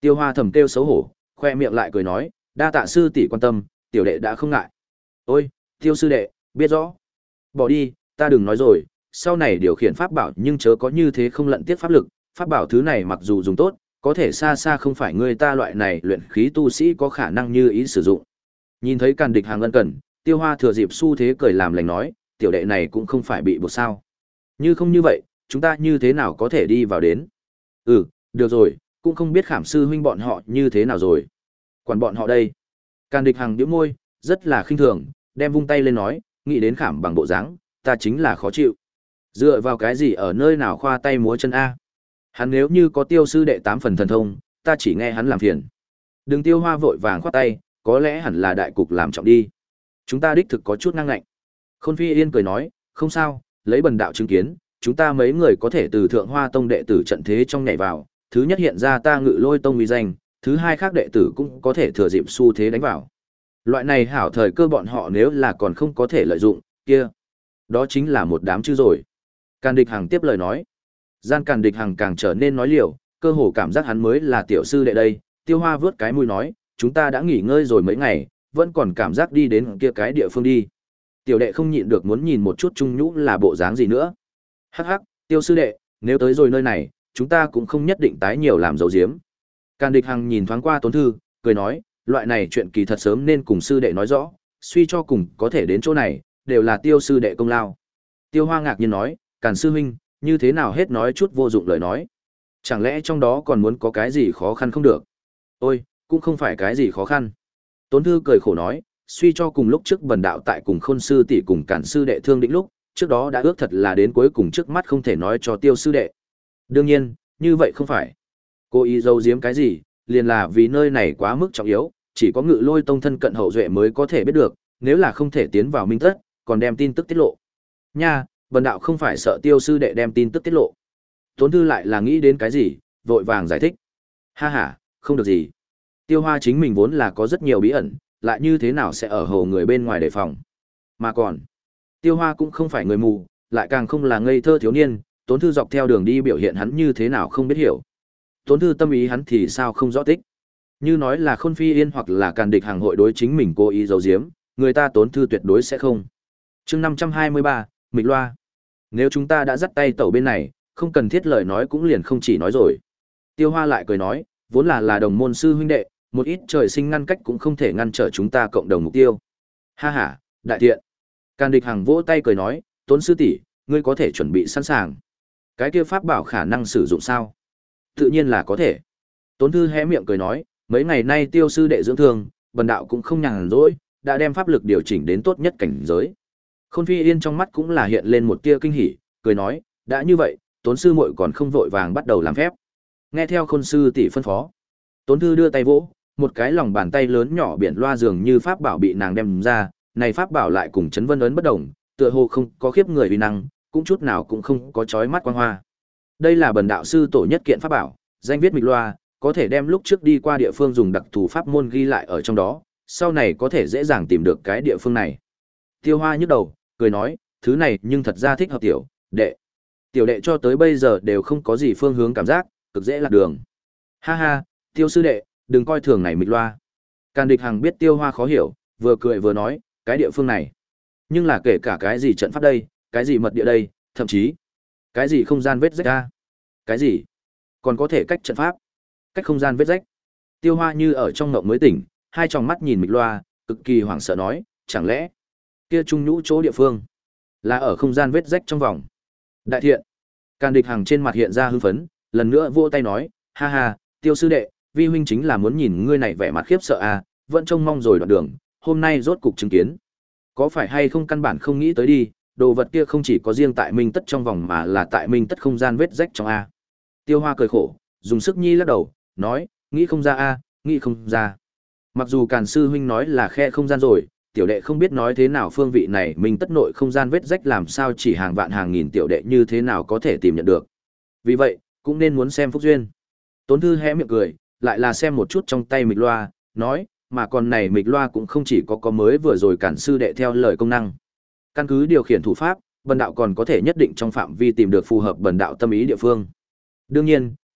Tiêu Hoa thầm kêu xấu hổ, khoe miệng lại cười nói, đa tạ sư tỷ quan tâm, tiểu đệ đã không ngại. Ôi, Tiêu sư đệ, biết rõ. Bỏ đi, ta đừng nói rồi, sau này điều khiển pháp bảo nhưng chớ có như thế không lận tiếc pháp lực, pháp bảo thứ này mặc dù dùng tốt, có thể xa xa không phải người ta loại này luyện khí tu sĩ có khả năng như ý sử dụng. Nhìn thấy Càn Địch Hàng ân cần, Tiêu Hoa thừa dịp xu thế cười làm lành nói, tiểu đệ này cũng không phải bị buộc sao. Như không như vậy, chúng ta như thế nào có thể đi vào đến? Ừ, được rồi, cũng không biết Khảm sư huynh bọn họ như thế nào rồi. Quản bọn họ đây. Càn Địch Hàng nhếch môi, rất là khinh thường, đem vung tay lên nói, nghĩ đến Khảm bằng bộ dáng, ta chính là khó chịu. Dựa vào cái gì ở nơi nào khoa tay múa chân a? Hắn nếu như có Tiêu sư đệ tám phần thần thông, ta chỉ nghe hắn làm phiền. Đừng Tiêu Hoa vội vàng khoát tay, có lẽ hẳn là đại cục làm trọng đi. Chúng ta đích thực có chút năng ngạnh. Khôn Phi Yên cười nói, không sao, lấy bần đạo chứng kiến, chúng ta mấy người có thể từ Thượng Hoa Tông đệ tử trận thế trong nhảy vào, thứ nhất hiện ra ta Ngự Lôi Tông uy danh, thứ hai khác đệ tử cũng có thể thừa dịp xu thế đánh vào. Loại này hảo thời cơ bọn họ nếu là còn không có thể lợi dụng, kia, đó chính là một đám chứ rồi. Càn Địch Hằng tiếp lời nói. Gian Càn Địch Hằng càng trở nên nói liều, cơ hồ cảm giác hắn mới là tiểu sư đệ đây. Tiêu Hoa vướt cái mũi nói, chúng ta đã nghỉ ngơi rồi mấy ngày, vẫn còn cảm giác đi đến kia cái địa phương đi. Tiểu đệ không nhịn được muốn nhìn một chút Trung Nhũ là bộ dáng gì nữa. Hắc hắc, Tiêu sư đệ, nếu tới rồi nơi này, chúng ta cũng không nhất định tái nhiều làm dấu diếm. Càn Địch Hằng nhìn thoáng qua Tốn Thư, cười nói, loại này chuyện kỳ thật sớm nên cùng sư đệ nói rõ, suy cho cùng có thể đến chỗ này, đều là Tiêu sư đệ công lao. Tiêu Hoa ngạc nhiên nói, Càn sư huynh, như thế nào hết nói chút vô dụng lời nói. Chẳng lẽ trong đó còn muốn có cái gì khó khăn không được? Ôi, cũng không phải cái gì khó khăn. Tốn Thư cười khổ nói, suy cho cùng lúc trước bần đạo tại cùng Khôn sư tỷ cùng Càn sư đệ thương định lúc, trước đó đã ước thật là đến cuối cùng trước mắt không thể nói cho Tiêu sư đệ. Đương nhiên, như vậy không phải. Cô ý giấu giếm cái gì, liền là vì nơi này quá mức trọng yếu, chỉ có Ngự Lôi Tông thân cận hậu duệ mới có thể biết được, nếu là không thể tiến vào minh tất, còn đem tin tức tiết lộ. Nha, bần đạo không phải sợ Tiêu sư đệ đem tin tức tiết lộ. Tốn Thư lại là nghĩ đến cái gì, vội vàng giải thích. Ha ha, không được gì. Tiêu Hoa chính mình vốn là có rất nhiều bí ẩn, lại như thế nào sẽ ở hồ người bên ngoài đề phòng. Mà còn, Tiêu Hoa cũng không phải người mù, lại càng không là ngây thơ thiếu niên, Tốn Thư dọc theo đường đi biểu hiện hắn như thế nào không biết hiểu. Tốn Thư tâm ý hắn thì sao không rõ tích. Như nói là Khôn Phi Yên hoặc là Càn Địch Hàng hội đối chính mình cố ý giấu giếm, người ta Tốn Thư tuyệt đối sẽ không. Chương năm trăm hai mươi ba, Mịch Loa. Nếu chúng ta đã dắt tay tẩu bên này, không cần thiết lời nói cũng liền không chỉ nói rồi. Tiêu Hoa lại cười nói, vốn là là đồng môn sư huynh đệ, một ít trời sinh ngăn cách cũng không thể ngăn trở chúng ta cộng đồng mục tiêu. Ha ha, đại thiện. Càn Địch Hằng vỗ tay cười nói, Tốn sư tỷ, ngươi có thể chuẩn bị sẵn sàng. Cái kia pháp bảo khả năng sử dụng sao? Tự nhiên là có thể. Tốn Thư hé miệng cười nói, mấy ngày nay Tiêu sư đệ dưỡng thương, bần đạo cũng không nhàn rỗi, đã đem pháp lực điều chỉnh đến tốt nhất cảnh giới. Khôn Phi Yên trong mắt cũng là hiện lên một tia kinh hỉ, cười nói, đã như vậy, Tốn sư muội còn không vội vàng bắt đầu làm phép. Nghe theo Khôn sư tỷ phân phó. Tốn Thư đưa tay vỗ, một cái lòng bàn tay lớn nhỏ biển loa dường như pháp bảo bị nàng đem ra, này pháp bảo lại cùng chấn vân ấn bất động, tựa hồ không có khiếp người uy năng, cũng chút nào cũng không có chói mắt quang hoa. Đây là bần đạo sư tổ nhất kiện pháp bảo, danh viết Mịch Loa, có thể đem lúc trước đi qua địa phương dùng đặc thù pháp môn ghi lại ở trong đó, sau này có thể dễ dàng tìm được cái địa phương này. Tiêu Hoa nhức đầu, cười nói, thứ này nhưng thật ra thích hợp tiểu đệ. Tiểu đệ cho tới bây giờ đều không có gì phương hướng cảm giác, cực dễ lạc đường. Ha ha, Tiêu sư đệ, đừng coi thường này Mịch Loa. Càn Địch Hằng biết Tiêu Hoa khó hiểu, vừa cười vừa nói, cái địa phương này, nhưng là kể cả cái gì trận pháp đây, cái gì mật địa đây, thậm chí cái gì không gian vết rách ra, cái gì còn có thể cách trận pháp, cách không gian vết rách. Tiêu Hoa như ở trong ngộng mới tỉnh, hai tròng mắt nhìn Mịch Loa, cực kỳ hoảng sợ nói, chẳng lẽ kia Trung Nhũ chỗ địa phương là ở không gian vết rách trong vòng. Đại thiện. Càn Địch Hằng trên mặt hiện ra hưng phấn, lần nữa vỗ tay nói, ha ha, Tiêu sư đệ, vi huynh chính là muốn nhìn ngươi này vẻ mặt khiếp sợ à, vẫn trông mong rồi đoạn đường, hôm nay rốt cục chứng kiến. Có phải hay không căn bản không nghĩ tới đi, đồ vật kia không chỉ có riêng tại Minh Tất trong vòng mà là tại Minh Tất không gian vết rách trong a. Tiêu Hoa cười khổ, dùng sức nhi lắc đầu, nói, nghĩ không ra a, nghĩ không ra. Mặc dù Càn sư huynh nói là khe không gian rồi, tiểu đệ không biết nói thế nào phương vị này Minh Tất nội không gian vết rách làm sao chỉ hàng vạn hàng nghìn tiểu đệ như thế nào có thể tìm nhận được. Vì vậy, cũng nên muốn xem phúc duyên. Tốn Thư hé miệng cười, lại là xem một chút trong tay Mịch Loa, nói, mà còn này Mịch Loa cũng không chỉ có có mới vừa rồi Càn sư đệ theo lời công năng. Căn cứ điều khiển thủ pháp, bần đạo còn có thể nhất định trong phạm vi tìm được phù hợp bần đạo tâm ý địa phương. Đương nhiên,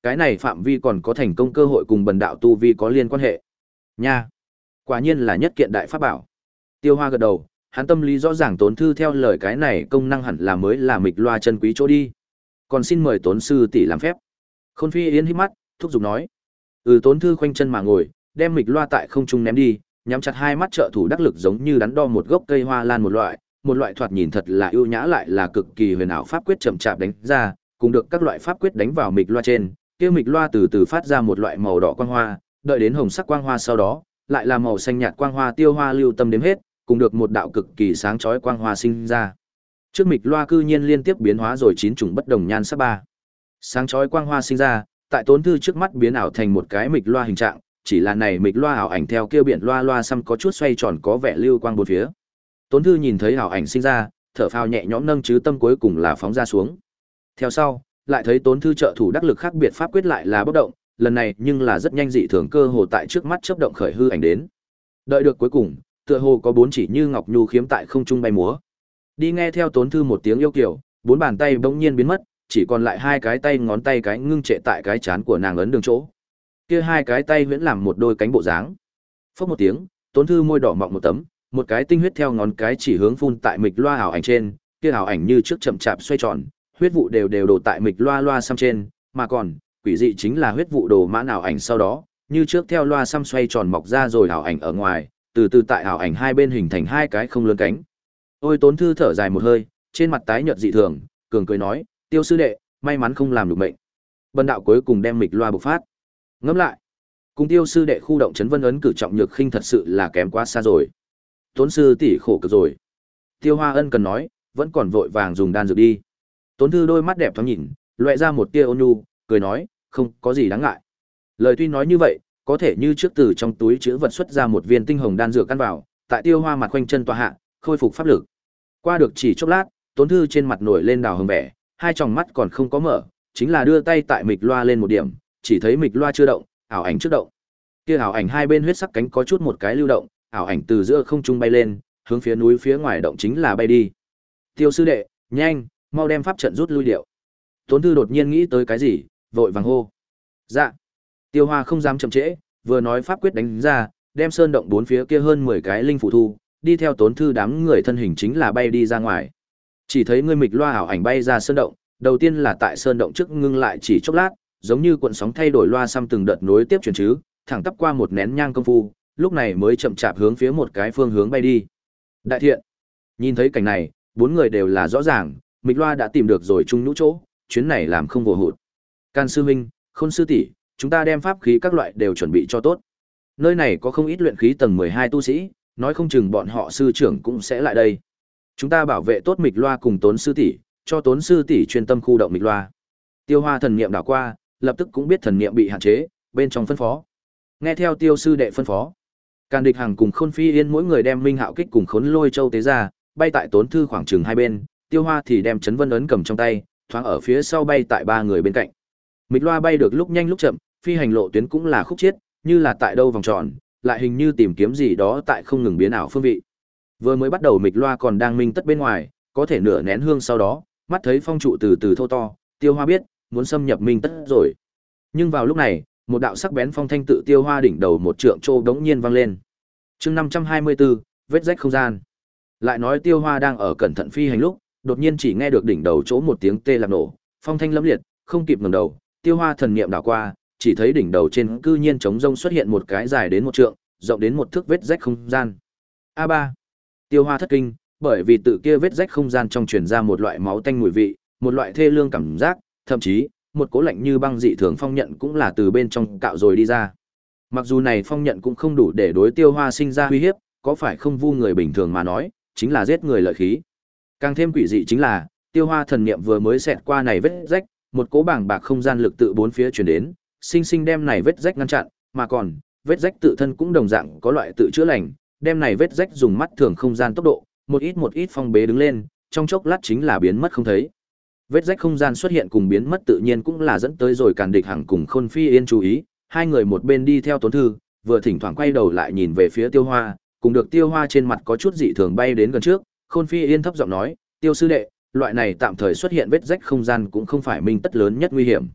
Cái này phạm vi còn có thành công cơ hội cùng bần đạo tu vi có liên quan hệ. Nha, quả nhiên là nhất kiện đại pháp bảo. Tiêu Hoa gật đầu, hắn tâm lý rõ ràng Tốn Thư theo lời cái này công năng hẳn là mới là mịch loa chân quý chỗ đi. Còn xin mời Tốn sư tỷ làm phép. Khôn Phi Yên hít mắt, thúc giục nói. Ừ, Tốn Thư khoanh chân mà ngồi, đem mịch loa tại không trung ném đi, nhắm chặt hai mắt trợ thủ đắc lực giống như đắn đo một gốc cây hoa lan một loại, một loại thoạt nhìn thật là ưu nhã lại là cực kỳ huyền ảo pháp quyết chậm chạp đánh ra, cùng được các loại pháp quyết đánh vào mịch loa trên, kia mịch loa từ từ phát ra một loại màu đỏ quang hoa, đợi đến hồng sắc quang hoa sau đó, lại là màu xanh nhạt quang hoa. Tiêu Hoa lưu tâm đếm hết, cùng được một đạo cực kỳ sáng chói quang hoa sinh ra. Trước mịch loa cư nhiên liên tiếp biến hóa rồi chín chủng bất đồng nhan sắc ba. Sáng chói quang hoa sinh ra, tại Tốn Thư trước mắt biến ảo thành một cái mịch loa hình trạng, chỉ là này mịch loa ảo ảnh theo kia biển loa loa xăm có chút xoay tròn có vẻ lưu quang bốn phía. Tốn Thư nhìn thấy ảo ảnh sinh ra, thở phào nhẹ nhõm nâng chứ tâm cuối cùng là phóng ra xuống. Theo sau, lại thấy Tốn Thư trợ thủ đắc lực khác biệt pháp quyết lại là bất động, lần này nhưng là rất nhanh dị thường cơ hồ tại trước mắt chớp động khởi hư ảnh đến. Đợi được cuối cùng, tựa hồ có bốn chỉ như ngọc nhu khiếm tại không trung bay múa. Đi nghe theo Tốn Thư một tiếng yêu kiều, bốn bàn tay bỗng nhiên biến mất, chỉ còn lại hai cái tay ngón tay cái ngưng trệ tại cái trán của nàng ấn đường chỗ. Kia hai cái tay huyễn làm một đôi cánh bộ dáng. Phốc một tiếng, Tốn Thư môi đỏ mọng một tấm, một cái tinh huyết theo ngón cái chỉ hướng phun tại mịch loa ảo ảnh trên, kia ảo ảnh như trước chậm chạp xoay tròn, huyết vụ đều đều đổ tại mịch loa loa xăm trên, mà còn, quỷ dị chính là huyết vụ đồ mãn ảo ảnh sau đó, như trước theo loa xăm xoay tròn mọc ra rồi ảo ảnh ở ngoài, từ từ tại ảo ảnh hai bên hình thành hai cái không lớn cánh. Ôi Tốn Thư thở dài một hơi, trên mặt tái nhợt dị thường, cường cười nói, Tiêu sư đệ, may mắn không làm được mệnh. Bần đạo cuối cùng đem mịch loa bộc phát. Ngẫm lại, cùng Tiêu sư đệ khu động chấn vân ấn cử trọng nhược khinh thật sự là kém quá xa rồi. Tốn sư tỷ khổ cực rồi. Tiêu Hoa ân cần nói, vẫn còn vội vàng dùng đan dược đi. Tốn Thư đôi mắt đẹp thoáng nhìn, loại ra một tia ôn nhu, cười nói, không có gì đáng ngại. Lời tuy nói như vậy, có thể như trước từ trong túi chứa vật xuất ra một viên tinh hồng đan dược ăn vào, tại Tiêu Hoa mặt quanh chân tọa hạ, khôi phục pháp lực. Qua được chỉ chốc lát, Tốn Thư trên mặt nổi lên đào hồng vẻ, hai tròng mắt còn không có mở, chính là đưa tay tại mịch loa lên một điểm, chỉ thấy mịch loa chưa động, ảo ảnh trước động. Kia ảo ảnh hai bên huyết sắc cánh có chút một cái lưu động, ảo ảnh từ giữa không trung bay lên, hướng phía núi phía ngoài động chính là bay đi. Tiêu sư đệ, nhanh, mau đem pháp trận rút lui điệu. Tốn Thư đột nhiên nghĩ tới cái gì, vội vàng hô. Dạ. Tiêu Hoa không dám chậm trễ, vừa nói pháp quyết đánh ra, đem sơn động bốn phía kia hơn mười cái linh phù thu, đi theo Tốn Thư đám người thân hình chính là bay đi ra ngoài. Chỉ thấy người mịch loa ảo ảnh bay ra sơn động, đầu tiên là tại sơn động trước ngưng lại chỉ chốc lát, giống như cuộn sóng thay đổi loa xăm từng đợt nối tiếp chuyển chứ, thẳng tắp qua một nén nhang công phu, lúc này mới chậm chạp hướng phía một cái phương hướng bay đi. Đại thiện. Nhìn thấy cảnh này, bốn người đều là rõ ràng, mịch loa đã tìm được rồi chung nhũ chỗ, chuyến này làm không vô hụt. Can sư huynh, Khôn sư tỷ, chúng ta đem pháp khí các loại đều chuẩn bị cho tốt. Nơi này có không ít luyện khí tầng mười hai tu sĩ, nói không chừng bọn họ sư trưởng cũng sẽ lại đây. Chúng ta bảo vệ tốt mịch loa cùng Tốn sư tỷ, cho Tốn sư tỷ chuyên tâm khu động mịch loa. Tiêu Hoa thần niệm đảo qua, lập tức cũng biết thần niệm bị hạn chế, bên trong phân phó. Nghe theo Tiêu sư đệ phân phó, Càn Địch Hằng cùng Khôn Phi Yên mỗi người đem Minh Hạo Kích cùng Khốn Lôi Châu tế ra, bay tại Tốn Thư khoảng chừng hai bên, Tiêu Hoa thì đem chấn vân ấn cầm trong tay, thoáng ở phía sau bay tại ba người bên cạnh. Mịch loa bay được lúc nhanh lúc chậm, phi hành lộ tuyến cũng là khúc chiết, như là tại đâu vòng tròn, lại hình như tìm kiếm gì đó tại không ngừng biến ảo phương vị. Vừa mới bắt đầu mịch loa còn đang minh tất bên ngoài, có thể nửa nén hương sau đó, mắt thấy phong trụ từ từ thô to, Tiêu Hoa biết, muốn xâm nhập minh tất rồi. Nhưng vào lúc này, một đạo sắc bén phong thanh tự Tiêu Hoa đỉnh đầu một trượng trô đống nhiên vang lên. Chương năm trăm hai mươi tư, vết rách không gian. Lại nói Tiêu Hoa đang ở cẩn thận phi hành lúc, đột nhiên chỉ nghe được đỉnh đầu chỗ một tiếng tê làm nổ, phong thanh lẫm liệt, không kịp ngẩng đầu, Tiêu Hoa thần niệm đảo qua, chỉ thấy đỉnh đầu trên cư nhiên trống rông xuất hiện một cái dài đến một trượng, rộng đến một thước vết rách không gian. A ba. Tiêu Hoa thất kinh, bởi vì tự kia vết rách không gian trong truyền ra một loại máu tanh mùi vị, một loại thê lương cảm giác, thậm chí, một cỗ lạnh như băng dị thường phong nhận cũng là từ bên trong cạo rồi đi ra. Mặc dù này phong nhận cũng không đủ để đối Tiêu Hoa sinh ra uy hiếp, có phải không vu người bình thường mà nói, chính là giết người lợi khí. Càng thêm quỷ dị chính là, Tiêu Hoa thần niệm vừa mới xẹt qua này vết rách, một cỗ bàng bạc không gian lực tự bốn phía truyền đến, sinh sinh đem này vết rách ngăn chặn, mà còn, vết rách tự thân cũng đồng dạng có loại tự chữa lành, đem này vết rách dùng mắt thường không gian tốc độ, một ít một ít phong bế đứng lên, trong chốc lát chính là biến mất không thấy. Vết rách không gian xuất hiện cùng biến mất tự nhiên cũng là dẫn tới rồi Càn Địch Hằng cùng Khôn Phi Yên chú ý, hai người một bên đi theo Tốn Thư, vừa thỉnh thoảng quay đầu lại nhìn về phía Tiêu Hoa, cùng được Tiêu Hoa trên mặt có chút dị thường bay đến gần trước, Khôn Phi Yên thấp giọng nói, "Tiêu sư đệ, loại này tạm thời xuất hiện vết rách không gian cũng không phải minh tất lớn nhất nguy hiểm.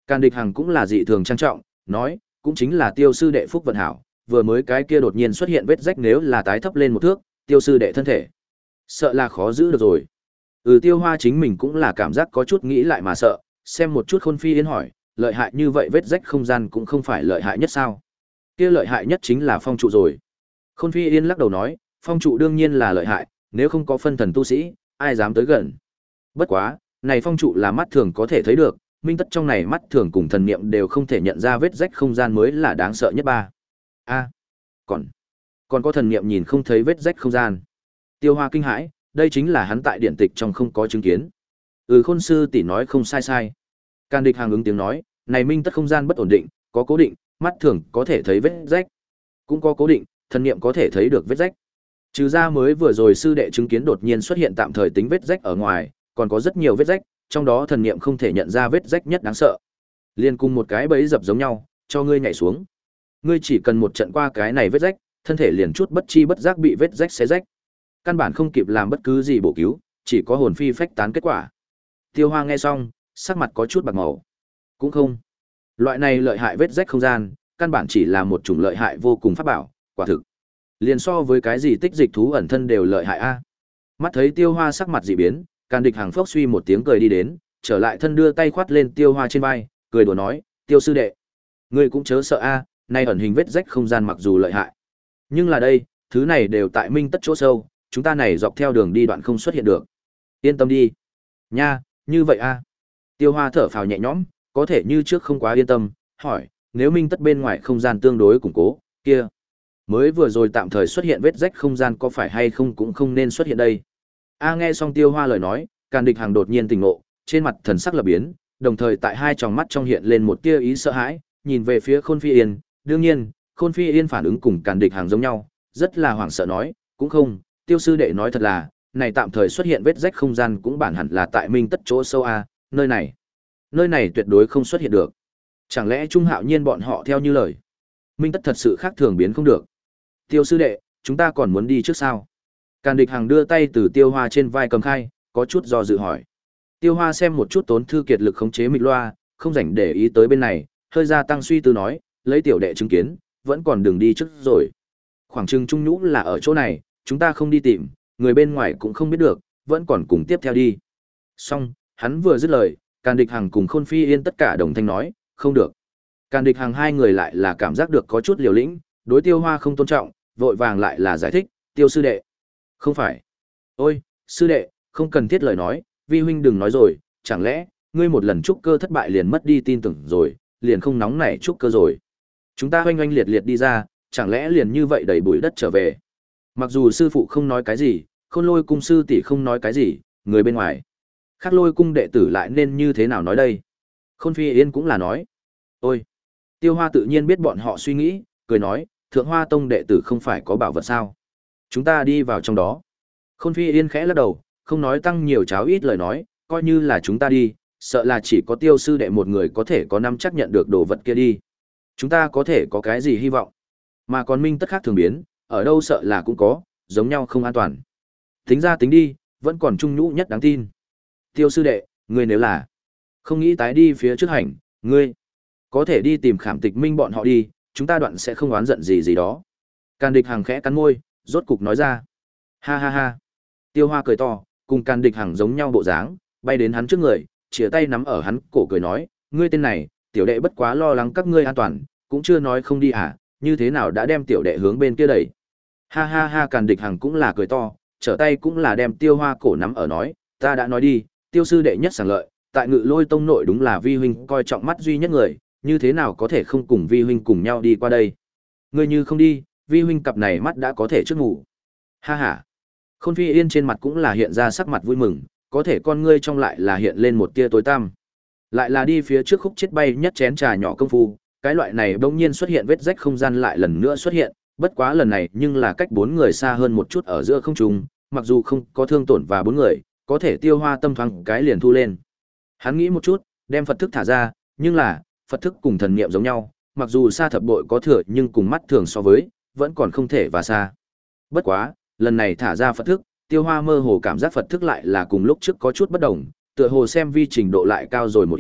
Càn Địch Hằng cũng là dị thường trang trọng, nói, cũng chính là Tiêu sư đệ phúc vận hảo, vừa mới cái kia đột nhiên xuất hiện vết rách nếu là tái thấp lên một thước, Tiêu sư đệ thân thể, sợ là khó giữ được rồi. Ừ, Tiêu Hoa chính mình cũng là cảm giác có chút nghĩ lại mà sợ, xem một chút Khôn Phi Yên hỏi, lợi hại như vậy vết rách không gian cũng không phải lợi hại nhất sao? Kia lợi hại nhất chính là phong trụ rồi. Khôn Phi Yên lắc đầu nói, phong trụ đương nhiên là lợi hại, nếu không có phân thần tu sĩ, ai dám tới gần. Bất quá, này phong trụ là mắt thường có thể thấy được, minh tất trong này mắt thường cùng thần niệm đều không thể nhận ra vết rách không gian mới là đáng sợ nhất ba. A, còn còn có thần niệm nhìn không thấy vết rách không gian. Tiêu Hoa kinh hãi, đây chính là hắn tại điển tịch trong không có chứng kiến. Ừ, Khôn sư tỷ nói không sai sai. Càn Địch Hàng ứng tiếng nói, này minh tất không gian bất ổn định, có cố định, mắt thường có thể thấy vết rách, cũng có cố định, thần niệm có thể thấy được vết rách. Trừ ra mới vừa rồi sư đệ chứng kiến đột nhiên xuất hiện tạm thời tính vết rách ở ngoài, còn có rất nhiều vết rách, trong đó thần niệm không thể nhận ra vết rách nhất đáng sợ. Liên cùng một cái bẫy dập giống nhau, cho ngươi nhảy xuống. Ngươi chỉ cần một trận qua cái này vết rách, thân thể liền chút bất chi bất giác bị vết rách xé rách. Căn bản không kịp làm bất cứ gì bổ cứu, chỉ có hồn phi phách tán kết quả. Tiêu Hoa nghe xong, sắc mặt có chút bạc màu. Cũng không. Loại này lợi hại vết rách không gian, căn bản chỉ là một chủng lợi hại vô cùng pháp bảo, quả thực. Liền so với cái gì tích dịch thú ẩn thân đều lợi hại a. Mắt thấy Tiêu Hoa sắc mặt dị biến, Càn Địch Hàng phốc suy một tiếng cười đi đến, trở lại thân đưa tay khoát lên Tiêu Hoa trên vai, cười đùa nói, "Tiêu sư đệ, ngươi cũng chớ sợ a, nay ẩn hình vết rách không gian mặc dù lợi hại, nhưng là đây, thứ này đều tại minh tất chỗ sâu, chúng ta này dọc theo đường đi đoạn không xuất hiện được. Yên tâm đi." "Nha, như vậy a." Tiêu Hoa thở phào nhẹ nhõm, có thể như trước không quá yên tâm, hỏi, "Nếu minh tất bên ngoài không gian tương đối củng cố, kia mới vừa rồi tạm thời xuất hiện vết rách không gian có phải hay không cũng không nên xuất hiện đây." A nghe xong Tiêu Hoa lời nói, Càn Địch Hàng đột nhiên tỉnh ngộ, trên mặt thần sắc lập biến, đồng thời tại hai tròng mắt trong hiện lên một tia ý sợ hãi, nhìn về phía Khôn Phi Yên, đương nhiên, Khôn Phi Yên phản ứng cùng Càn Địch Hàng giống nhau, rất là hoảng sợ nói, "Cũng không, Tiêu sư đệ nói thật là, này tạm thời xuất hiện vết rách không gian cũng bản hẳn là tại minh tất chỗ sâu a, nơi này, nơi này tuyệt đối không xuất hiện được. Chẳng lẽ Trung Hạo Nhiên bọn họ theo như lời, minh tất thật sự khác thường biến không được. Tiêu sư đệ, chúng ta còn muốn đi trước sao?" Càn Địch Hàng đưa tay từ Tiêu Hoa trên vai cầm khai, có chút do dự hỏi. Tiêu Hoa xem một chút tốn thư kiệt lực khống chế mịch loa, không rảnh để ý tới bên này, hơi gia tăng suy tư nói, lấy tiểu đệ chứng kiến, vẫn còn đường đi trước rồi. Khoảng trừng Trung Nhũ là ở chỗ này, chúng ta không đi tìm, người bên ngoài cũng không biết được, vẫn còn cùng tiếp theo đi. Xong, hắn vừa dứt lời, Càn Địch Hàng cùng Khôn Phi Yên tất cả đồng thanh nói, không được. Càn Địch Hàng hai người lại là cảm giác được có chút liều lĩnh, đối Tiêu Hoa không tôn trọng, vội vàng lại là giải thích, Tiêu sư đệ. Không phải. Ôi, sư đệ, không cần thiết lời nói, vi huynh đừng nói rồi, chẳng lẽ, ngươi một lần trúc cơ thất bại liền mất đi tin tưởng rồi, liền không nóng nảy trúc cơ rồi. Chúng ta oanh oanh liệt liệt đi ra, chẳng lẽ liền như vậy đẩy bụi đất trở về. Mặc dù sư phụ không nói cái gì, Khôn Lôi cung sư tỷ không nói cái gì, người bên ngoài Khắc Lôi cung đệ tử lại nên như thế nào nói đây? Khôn Phi Yên cũng là nói. Ôi, Tiêu Hoa tự nhiên biết bọn họ suy nghĩ, cười nói, Thượng Hoa tông đệ tử không phải có bảo vật sao? Chúng ta đi vào trong đó. Khôn Phi Yên khẽ lắc đầu, không nói tăng nhiều cháo ít lời nói, coi như là chúng ta đi, sợ là chỉ có Tiêu sư đệ một người có thể có năm chắc nhận được đồ vật kia đi. Chúng ta có thể có cái gì hy vọng? Mà còn minh tất khác thường biến, ở đâu sợ là cũng có, giống nhau không an toàn. Tính ra tính đi, vẫn còn Trung Nhũ nhất đáng tin. Tiêu sư đệ, ngươi nếu là không nghĩ tái đi phía trước hành, ngươi có thể đi tìm Khảm Tịch Minh bọn họ đi, chúng ta đoạn sẽ không oán giận gì gì đó. Càn Địch Hàng khẽ cắn môi, rốt cục nói ra. Ha ha ha. Tiêu Hoa cười to, cùng Càn Địch Hàng giống nhau bộ dáng, bay đến hắn trước người, chìa tay nắm ở hắn cổ cười nói, ngươi tên này, tiểu đệ bất quá lo lắng các ngươi an toàn, cũng chưa nói không đi à, như thế nào đã đem tiểu đệ hướng bên kia đẩy. Ha ha ha. Càn Địch Hàng cũng là cười to, trở tay cũng là đem Tiêu Hoa cổ nắm ở nói, ta đã nói đi, Tiêu sư đệ nhất sảng lợi, tại Ngự Lôi tông nội đúng là vi huynh coi trọng mắt duy nhất người, như thế nào có thể không cùng vi huynh cùng nhau đi qua đây. Ngươi như không đi, vi huynh cặp này mắt đã có thể trước ngủ. Ha ha. Khôn Phi Yên trên mặt cũng là hiện ra sắc mặt vui mừng, có thể con ngươi trong lại là hiện lên một tia tối tăm. Lại là đi phía trước khúc chết bay nhất chén trà nhỏ công phu, cái loại này bỗng nhiên xuất hiện vết rách không gian lại lần nữa xuất hiện, bất quá lần này nhưng là cách bốn người xa hơn một chút ở giữa không trung, mặc dù không có thương tổn và bốn người, có thể Tiêu Hoa tâm thoáng cái liền thu lên. Hắn nghĩ một chút, đem Phật thức thả ra, nhưng là, Phật thức cùng thần niệm giống nhau, mặc dù xa thập bội có thừa nhưng cùng mắt thường so với, vẫn còn không thể và xa. Bất quá, lần này thả ra Phật thức, Tiêu Hoa mơ hồ cảm giác Phật thức lại là cùng lúc trước có chút bất đồng, tựa hồ xem vi trình độ lại cao rồi một ít,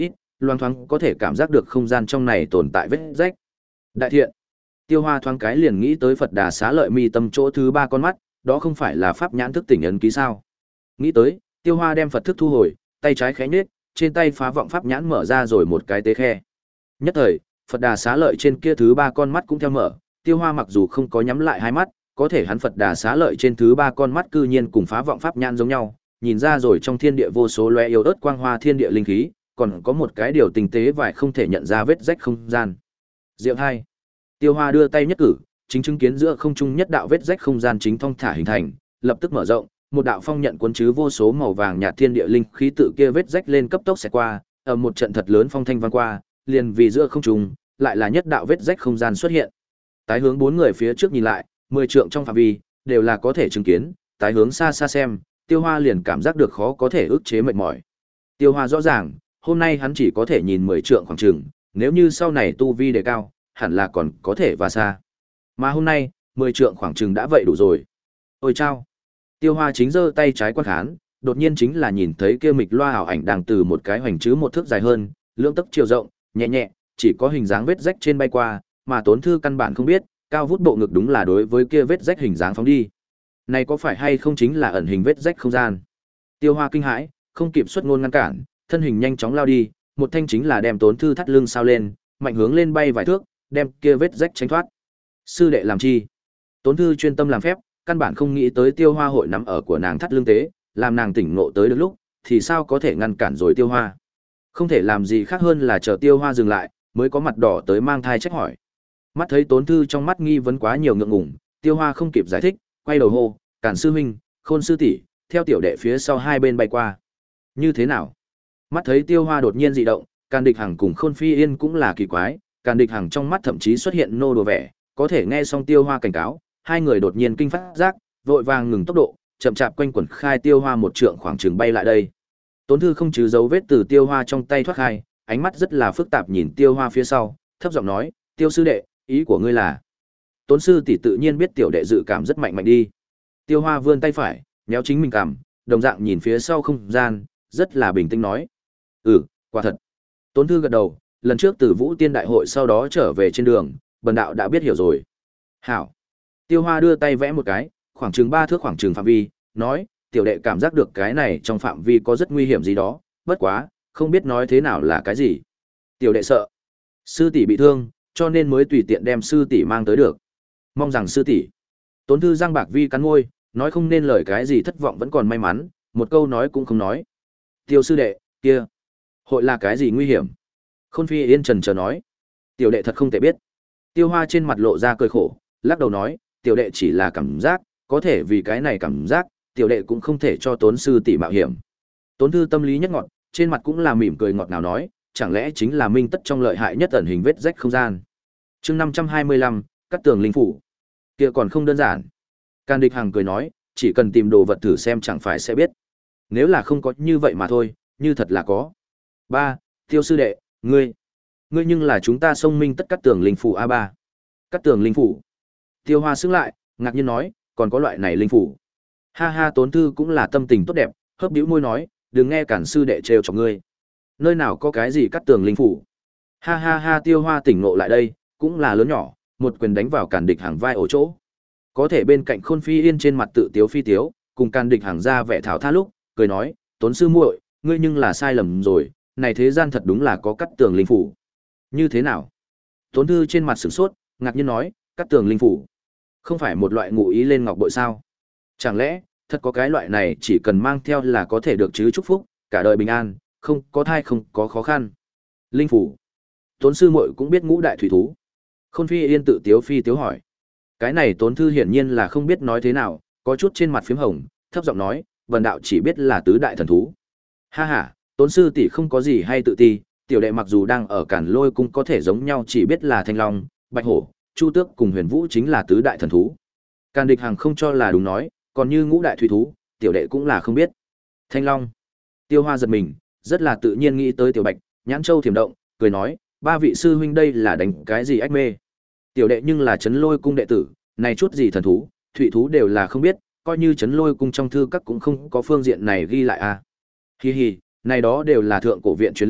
loang thoáng có thể cảm giác được không gian trong này tồn tại vết rách. Đại thiện. Tiêu Hoa thoáng cái liền nghĩ tới Phật Đà Xá Lợi mi tâm chỗ thứ ba con mắt, đó không phải là pháp nhãn thức tỉnh ấn ký sao? Nghĩ tới, Tiêu Hoa đem Phật thức thu hồi, tay trái khẽ nhếch, trên tay phá vọng pháp nhãn mở ra rồi một cái tế khe. Nhất thời, Phật Đà Xá Lợi trên kia thứ ba con mắt cũng theo mở, Tiêu Hoa mặc dù không có nhắm lại hai mắt, có thể hắn Phật Đà Xá Lợi trên thứ ba con mắt cư nhiên cùng phá vọng pháp nhãn giống nhau, nhìn ra rồi trong thiên địa vô số loe yếu ớt quang hoa thiên địa linh khí, còn có một cái điều tinh tế vài không thể nhận ra vết rách không gian. Diệu hai. Tiêu Hoa đưa tay nhất cử, chính chứng kiến giữa không trung nhất đạo vết rách không gian chính thông thả hình thành, lập tức mở rộng, một đạo phong nhận cuốn chứ vô số màu vàng nhạt thiên địa linh khí tự kia vết rách lên cấp tốc xẹt qua, ở một trận thật lớn phong thanh vang qua, liền vì giữa không trung lại là nhất đạo vết rách không gian xuất hiện. Tái hướng bốn người phía trước nhìn lại, mười trượng trong phạm vi đều là có thể chứng kiến, tái hướng xa xa xem, Tiêu Hoa liền cảm giác được khó có thể ức chế mệt mỏi. Tiêu Hoa rõ ràng, hôm nay hắn chỉ có thể nhìn mười trượng khoảng chừng, nếu như sau này tu vi đề cao, hẳn là còn có thể và xa. Mà hôm nay, mười trượng khoảng chừng đã vậy đủ rồi. Ôi chao! Tiêu Hoa chính giơ tay trái quan khán, đột nhiên chính là nhìn thấy kia mịch loa ảo ảnh đang từ một cái hoành chứ một thước dài hơn, lưỡng tấc chiều rộng, nhẹ nhẹ, chỉ có hình dáng vết rách trên bay qua, mà Tốn Thư căn bản không biết, cao vút bộ ngực đúng là đối với kia vết rách hình dáng phóng đi. Này có phải hay không chính là ẩn hình vết rách không gian? Tiêu Hoa kinh hãi, không kịp xuất ngôn ngăn cản, thân hình nhanh chóng lao đi, một thanh chính là đem Tốn Thư thắt lưng sao lên, mạnh hướng lên bay vài thước, đem kia vết rách tránh thoát. Sư đệ làm chi? Tốn Thư chuyên tâm làm phép, căn bản không nghĩ tới Tiêu Hoa hội nắm ở của nàng thắt lưng tế, làm nàng tỉnh ngộ tới được lúc, thì sao có thể ngăn cản rồi Tiêu Hoa? Không thể làm gì khác hơn là chờ Tiêu Hoa dừng lại, mới có mặt đỏ tới mang thai trách hỏi. Mắt thấy Tốn Thư trong mắt nghi vấn quá nhiều ngượng ngùng, Tiêu Hoa không kịp giải thích, quay đầu hô, "Cản sư huynh, Khôn sư tỷ", theo tiểu đệ phía sau hai bên bay qua. Như thế nào? Mắt thấy Tiêu Hoa đột nhiên dị động, Càn Địch Hằng cùng Khôn Phi Yên cũng là kỳ quái, Càn Địch Hằng trong mắt thậm chí xuất hiện nô đùa vẻ, có thể nghe xong Tiêu Hoa cảnh cáo, hai người đột nhiên kinh phát giác, vội vàng ngừng tốc độ, chậm chạp quanh quẩn khai Tiêu Hoa một trượng khoảng chừng bay lại đây. Tốn Thư không chứ dấu vết từ Tiêu Hoa trong tay thoát khai, ánh mắt rất là phức tạp nhìn Tiêu Hoa phía sau, thấp giọng nói, "Tiêu sư đệ, ý của ngươi là?" Tốn sư tỷ tự nhiên biết tiểu đệ dự cảm rất mạnh mạnh đi. Tiêu Hoa vươn tay phải, nhéo chính mình cằm, đồng dạng nhìn phía sau không gian, rất là bình tĩnh nói, "Ừ, quả thật." Tốn Thư gật đầu, lần trước từ Vũ Tiên đại hội sau đó trở về trên đường, bần đạo đã biết hiểu rồi. "Hảo." Tiêu Hoa đưa tay vẽ một cái, khoảng chừng ba thước khoảng chừng phạm vi, nói, "Tiểu đệ cảm giác được cái này trong phạm vi có rất nguy hiểm gì đó, bất quá, không biết nói thế nào là cái gì." Tiểu đệ sợ sư tỷ bị thương, cho nên mới tùy tiện đem sư tỷ mang tới được. Mong rằng sư tỷ. Tốn Thư giang bạc vi cắn môi, nói không nên lời cái gì thất vọng vẫn còn may mắn, một câu nói cũng không nói. Tiêu sư đệ, kia, hội là cái gì nguy hiểm? Khôn Phi Yên trần chờ nói. Tiểu đệ thật không thể biết. Tiêu Hoa trên mặt lộ ra cười khổ, lắc đầu nói, tiểu đệ chỉ là cảm giác, có thể vì cái này cảm giác, tiểu đệ cũng không thể cho Tốn sư tỷ mạo hiểm. Tốn Thư tâm lý nhất ngọt, trên mặt cũng là mỉm cười ngọt ngào nói, chẳng lẽ chính là minh tất trong lợi hại nhất ẩn hình vết rách không gian. Chương năm trăm hai mươi lăm, cắt tường linh phủ. Kia còn không đơn giản. Càn Địch Hằng cười nói, chỉ cần tìm đồ vật thử xem chẳng phải sẽ biết. Nếu là không có như vậy mà thôi, như thật là có. Ba, Tiêu sư đệ, ngươi, ngươi nhưng là chúng ta sông minh tất cắt tường linh phủ a ba. Cắt tường linh phủ. Tiêu Hoa sững lại, ngạc nhiên nói, còn có loại này linh phủ. Ha ha, Tốn Thư cũng là tâm tình tốt đẹp, hớp bĩu môi nói, đừng nghe Càn sư đệ trêu chọc ngươi. Nơi nào có cái gì cắt tường linh phủ. Ha ha ha, Tiêu Hoa tỉnh ngộ lại đây, cũng là lớn nhỏ, một quyền đánh vào Càn Địch Hằng vai ổ chỗ. Có thể bên cạnh Khôn Phi Yên trên mặt tự tiếu phi tiếu, cùng Càn Địch Hằng ra vẻ thảo tha lúc, cười nói, Tốn sư muội, ngươi nhưng là sai lầm rồi, này thế gian thật đúng là có cắt tường linh phủ. Như thế nào? Tốn Thư trên mặt sửng sốt, ngạc nhiên nói, cắt tường linh phủ. Không phải một loại ngụ ý lên ngọc bội sao? Chẳng lẽ, thật có cái loại này chỉ cần mang theo là có thể được chứ chúc phúc, cả đời bình an, không có thai không có khó khăn. Linh phủ. Tốn sư muội cũng biết ngũ đại thủy thú. Khôn Phi Yên tự tiếu phi tiếu hỏi. Cái này Tốn Thư hiển nhiên là không biết nói thế nào, có chút trên mặt phím hồng, thấp giọng nói, vần đạo chỉ biết là tứ đại thần thú. Ha ha, Tốn sư tỷ không có gì hay tự ti, tiểu đệ mặc dù đang ở Càn Lôi cung có thể giống nhau chỉ biết là Thanh Long, Bạch Hổ, Chu Tước cùng Huyền Vũ chính là tứ đại thần thú. Càn Địch Hằng không cho là đúng nói, còn như ngũ đại thủy thú, tiểu đệ cũng là không biết. Thanh Long. Tiêu Hoa giật mình, rất là tự nhiên nghĩ tới Tiểu Bạch, Nhãn Châu Thiểm Động, cười nói, ba vị sư huynh đây là đánh cái gì ách mê. Tiểu đệ nhưng là Trấn Lôi cung đệ tử, này chút gì thần thú, thủy thú đều là không biết, coi như Trấn Lôi cung trong thư các cũng không có phương diện này ghi lại à. Hi hi, này đó đều là thượng cổ viện truyền lưu,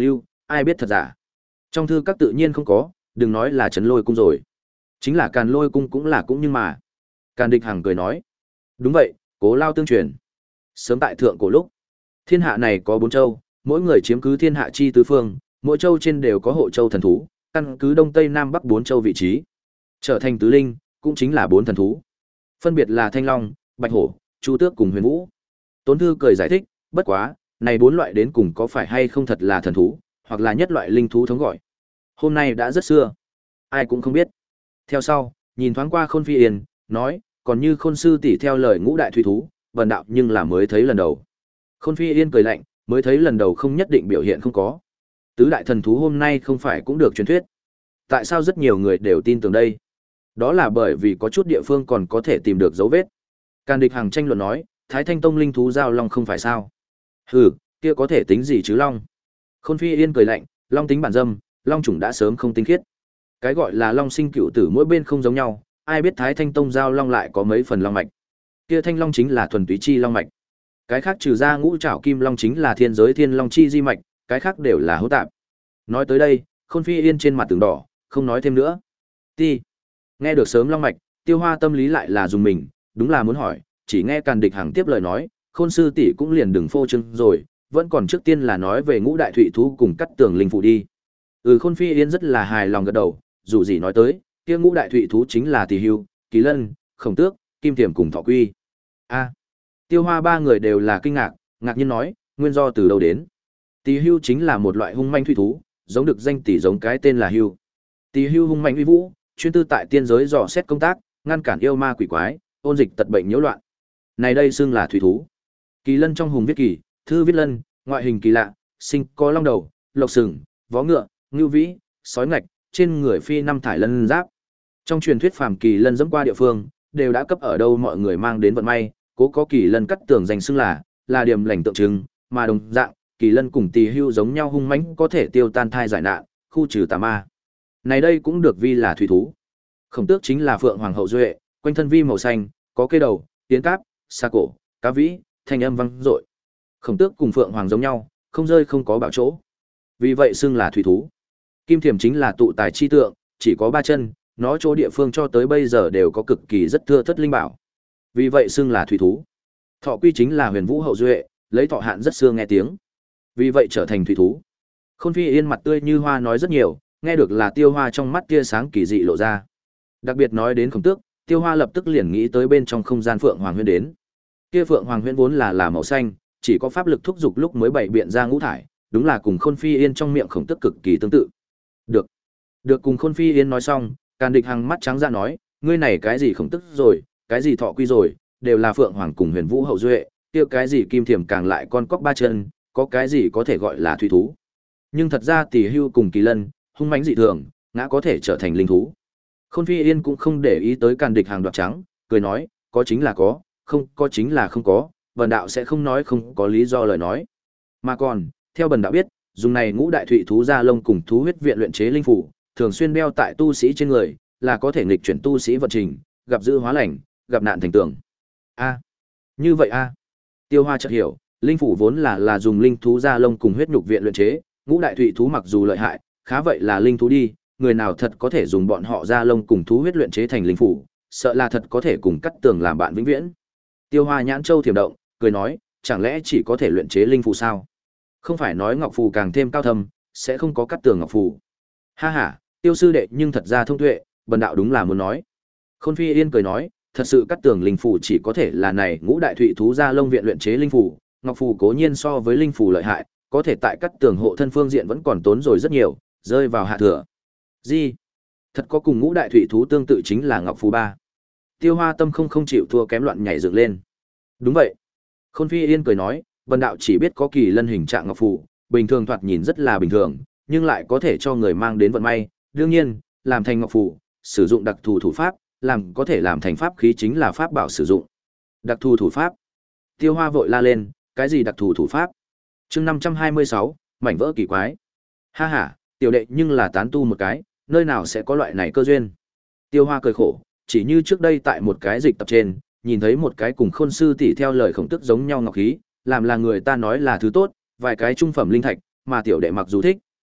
ai biết thật giả. Trong thư các tự nhiên không có, đừng nói là Trấn Lôi cung rồi. Chính là Càn Lôi cung cũng là cũng nhưng mà. Càn Địch Hằng cười nói, đúng vậy, Cố lao tương truyền. Sớm tại thượng cổ lúc, thiên hạ này có bốn châu, mỗi người chiếm cứ thiên hạ chi tứ phương, mỗi châu trên đều có hộ châu thần thú, căn cứ đông tây nam bắc bốn châu vị trí, trở thành tứ linh, cũng chính là bốn thần thú. Phân biệt là Thanh Long, Bạch Hổ, Chu Tước cùng Huyền Vũ. Tốn Thư cười giải thích, bất quá, này bốn loại đến cùng có phải hay không thật là thần thú, hoặc là nhất loại linh thú thống gọi. Hôm nay đã rất xưa, ai cũng không biết. Theo sau, nhìn thoáng qua Khôn Phi Yên, nói, còn như Khôn sư tỷ theo lời ngũ đại thủy thú, vần đạo nhưng là mới thấy lần đầu. Khôn Phi Yên cười lạnh, mới thấy lần đầu không nhất định biểu hiện không có. Tứ đại thần thú hôm nay không phải cũng được truyền thuyết. Tại sao rất nhiều người đều tin tưởng đây? Đó là bởi vì có chút địa phương còn có thể tìm được dấu vết. Càn Địch Hằng tranh luận nói, Thái Thanh Tông linh thú giao long không phải sao? Hừ, kia có thể tính gì chứ long? Khôn Phi Yên cười lạnh, long tính bản dâm, long chủng đã sớm không tinh khiết. Cái gọi là long sinh cựu tử mỗi bên không giống nhau, ai biết Thái Thanh Tông giao long lại có mấy phần long mạch. Kia thanh long chính là thuần túy chi long mạch. Cái khác trừ ra ngũ trảo kim long chính là thiên giới thiên long chi di mạch, cái khác đều là hỗn tạp. Nói tới đây, Khôn Phi Yên trên mặt tường đỏ, không nói thêm nữa. Ti. Nghe được sớm long mạch, Tiêu Hoa tâm lý lại là dùng mình, đúng là muốn hỏi, chỉ nghe Càn Địch Hằng tiếp lời nói, Khôn sư tỷ cũng liền đừng phô trương rồi, vẫn còn trước tiên là nói về ngũ đại thủy thú cùng cắt tường linh phụ đi. Ừ, Khôn Phi Yên rất là hài lòng gật đầu, dù gì nói tới, kia ngũ đại thủy thú chính là Tỳ Hưu, Kỳ Lân, Khổng Tước, Kim Tiềm cùng Thọ Quy. A. Tiêu Hoa ba người đều là kinh ngạc, ngạc nhiên nói, nguyên do từ đâu đến? Tỳ Hưu chính là một loại hung manh thủy thú, giống được danh tỷ giống cái tên là Hưu. Tỳ Hưu hung manh uy vũ, chuyên tư tại tiên giới dò xét công tác, ngăn cản yêu ma quỷ quái, ôn dịch tật bệnh nhiễu loạn. Này đây xưng là thủy thú. Kỳ Lân trong hùng viết kỳ, thư viết lân, ngoại hình kỳ lạ, sinh có long đầu, lộc sừng, vó ngựa, ngưu vĩ, sói ngạch, trên người phi năm thải lân giáp. Trong truyền thuyết phàm kỳ lân dẫm qua địa phương, đều đã cấp ở đâu mọi người mang đến vận may, cố có kỳ lân cắt tường danh xưng là là điểm lành tượng trưng, mà đồng dạng, kỳ lân cùng Tỳ Hưu giống nhau hung mãnh có thể tiêu tan thai giải nạn, khu trừ tà ma. Này đây cũng được vi là thủy thú. Khổng Tước chính là phượng hoàng hậu duệ, quanh thân vi màu xanh, có cây đầu, tiến cáp, xa cổ, cá vĩ, thanh âm vang dội. Khổng Tước cùng phượng hoàng giống nhau, không rơi không có bảo chỗ. Vì vậy xưng là thủy thú. Kim Thiềm chính là tụ tài chi tượng, chỉ có ba chân, nó chỗ địa phương cho tới bây giờ đều có cực kỳ rất thưa thất linh bảo. Vì vậy xưng là thủy thú. Thọ Quy chính là huyền vũ hậu duệ, lấy thọ hạn rất xưa nghe tiếng. Vì vậy trở thành thủy thú. Khôn Phi Yên mặt tươi như hoa nói rất nhiều, nghe được là Tiêu Hoa trong mắt tia sáng kỳ dị lộ ra. Đặc biệt nói đến Khổng Tước, Tiêu Hoa lập tức liền nghĩ tới bên trong không gian Phượng Hoàng Huyễn đến. Kia Phượng Hoàng Huyễn vốn là là màu xanh, chỉ có pháp lực thúc dục lúc mới bày biện ra ngũ thải, đúng là cùng Khôn Phi Yên trong miệng Khổng Tước cực kỳ tương tự. Được. Được cùng Khôn Phi Yên nói xong, Càn Địch Hằng mắt trắng ra nói, ngươi này cái gì Khổng Tước rồi, cái gì Thọ Quy rồi, đều là Phượng Hoàng cùng Huyền Vũ hậu duệ, kia cái gì Kim Thiềm càng lại con cóc ba chân, có cái gì có thể gọi là thủy thú. Nhưng thật ra Tỳ Hưu cùng Kỳ Lân, hung mãnh dị thường, ngã có thể trở thành linh thú. Khôn Phi Yên cũng không để ý tới Càn Địch Hằng đoạt trắng, cười nói, có chính là có, không có chính là không có, bần đạo sẽ không nói không có lý do lời nói. Mà còn, theo bần đạo biết, dùng này ngũ đại thủy thú da lông cùng thú huyết viện luyện chế linh phủ, thường xuyên đeo tại tu sĩ trên người, là có thể nghịch chuyển tu sĩ vận trình, gặp dữ hóa lành, gặp nạn thành tường. A, như vậy a. Tiêu Hoa chợt hiểu, linh phủ vốn là là dùng linh thú da lông cùng huyết nhục viện luyện chế, ngũ đại thủy thú mặc dù lợi hại, khá vậy là linh thú đi, người nào thật có thể dùng bọn họ da lông cùng thú huyết luyện chế thành linh phủ, sợ là thật có thể cùng cắt tường làm bạn vĩnh viễn. Tiêu Hoa nhãn châu thiểm động, cười nói, chẳng lẽ chỉ có thể luyện chế linh phù sao? Không phải nói ngọc phù càng thêm cao thâm, sẽ không có cắt tường ngọc phù. Ha ha, Tiêu sư đệ nhưng thật ra thông tuệ, bần đạo đúng là muốn nói. Khôn Phi Yên cười nói, thật sự cắt tường linh phù chỉ có thể là này ngũ đại thủy thú da lông viện luyện chế linh phù, ngọc phù cố nhiên so với linh phù lợi hại, có thể tại cắt tường hộ thân phương diện vẫn còn tốn rồi rất nhiều, rơi vào hạ thừa. Gì? Thật có cùng ngũ đại thủy thú tương tự chính là ngọc phù ba. Tiêu Hoa tâm không không chịu thua kém loạn nhảy dựng lên. Đúng vậy. Khôn Phi Yên cười nói, bần đạo chỉ biết có Kỳ Lân hình trạng ngọc phù, bình thường thoạt nhìn rất là bình thường, nhưng lại có thể cho người mang đến vận may, đương nhiên, làm thành ngọc phù, sử dụng đặc thù thủ pháp, làm có thể làm thành pháp khí chính là pháp bảo sử dụng. Đặc thù thủ pháp? Tiêu Hoa vội la lên, cái gì đặc thù thủ pháp? Chương năm trăm hai mươi sáu, mảnh vỡ kỳ quái. Ha ha, tiểu đệ nhưng là tán tu một cái, nơi nào sẽ có loại này cơ duyên. Tiêu Hoa cười khổ, chỉ như trước đây tại một cái dịch tập trên, nhìn thấy một cái cùng Khôn sư tỷ theo lời Khổng Tước giống nhau ngọc khí, làm là người ta nói là thứ tốt, vài cái trung phẩm linh thạch, mà tiểu đệ mặc dù thích,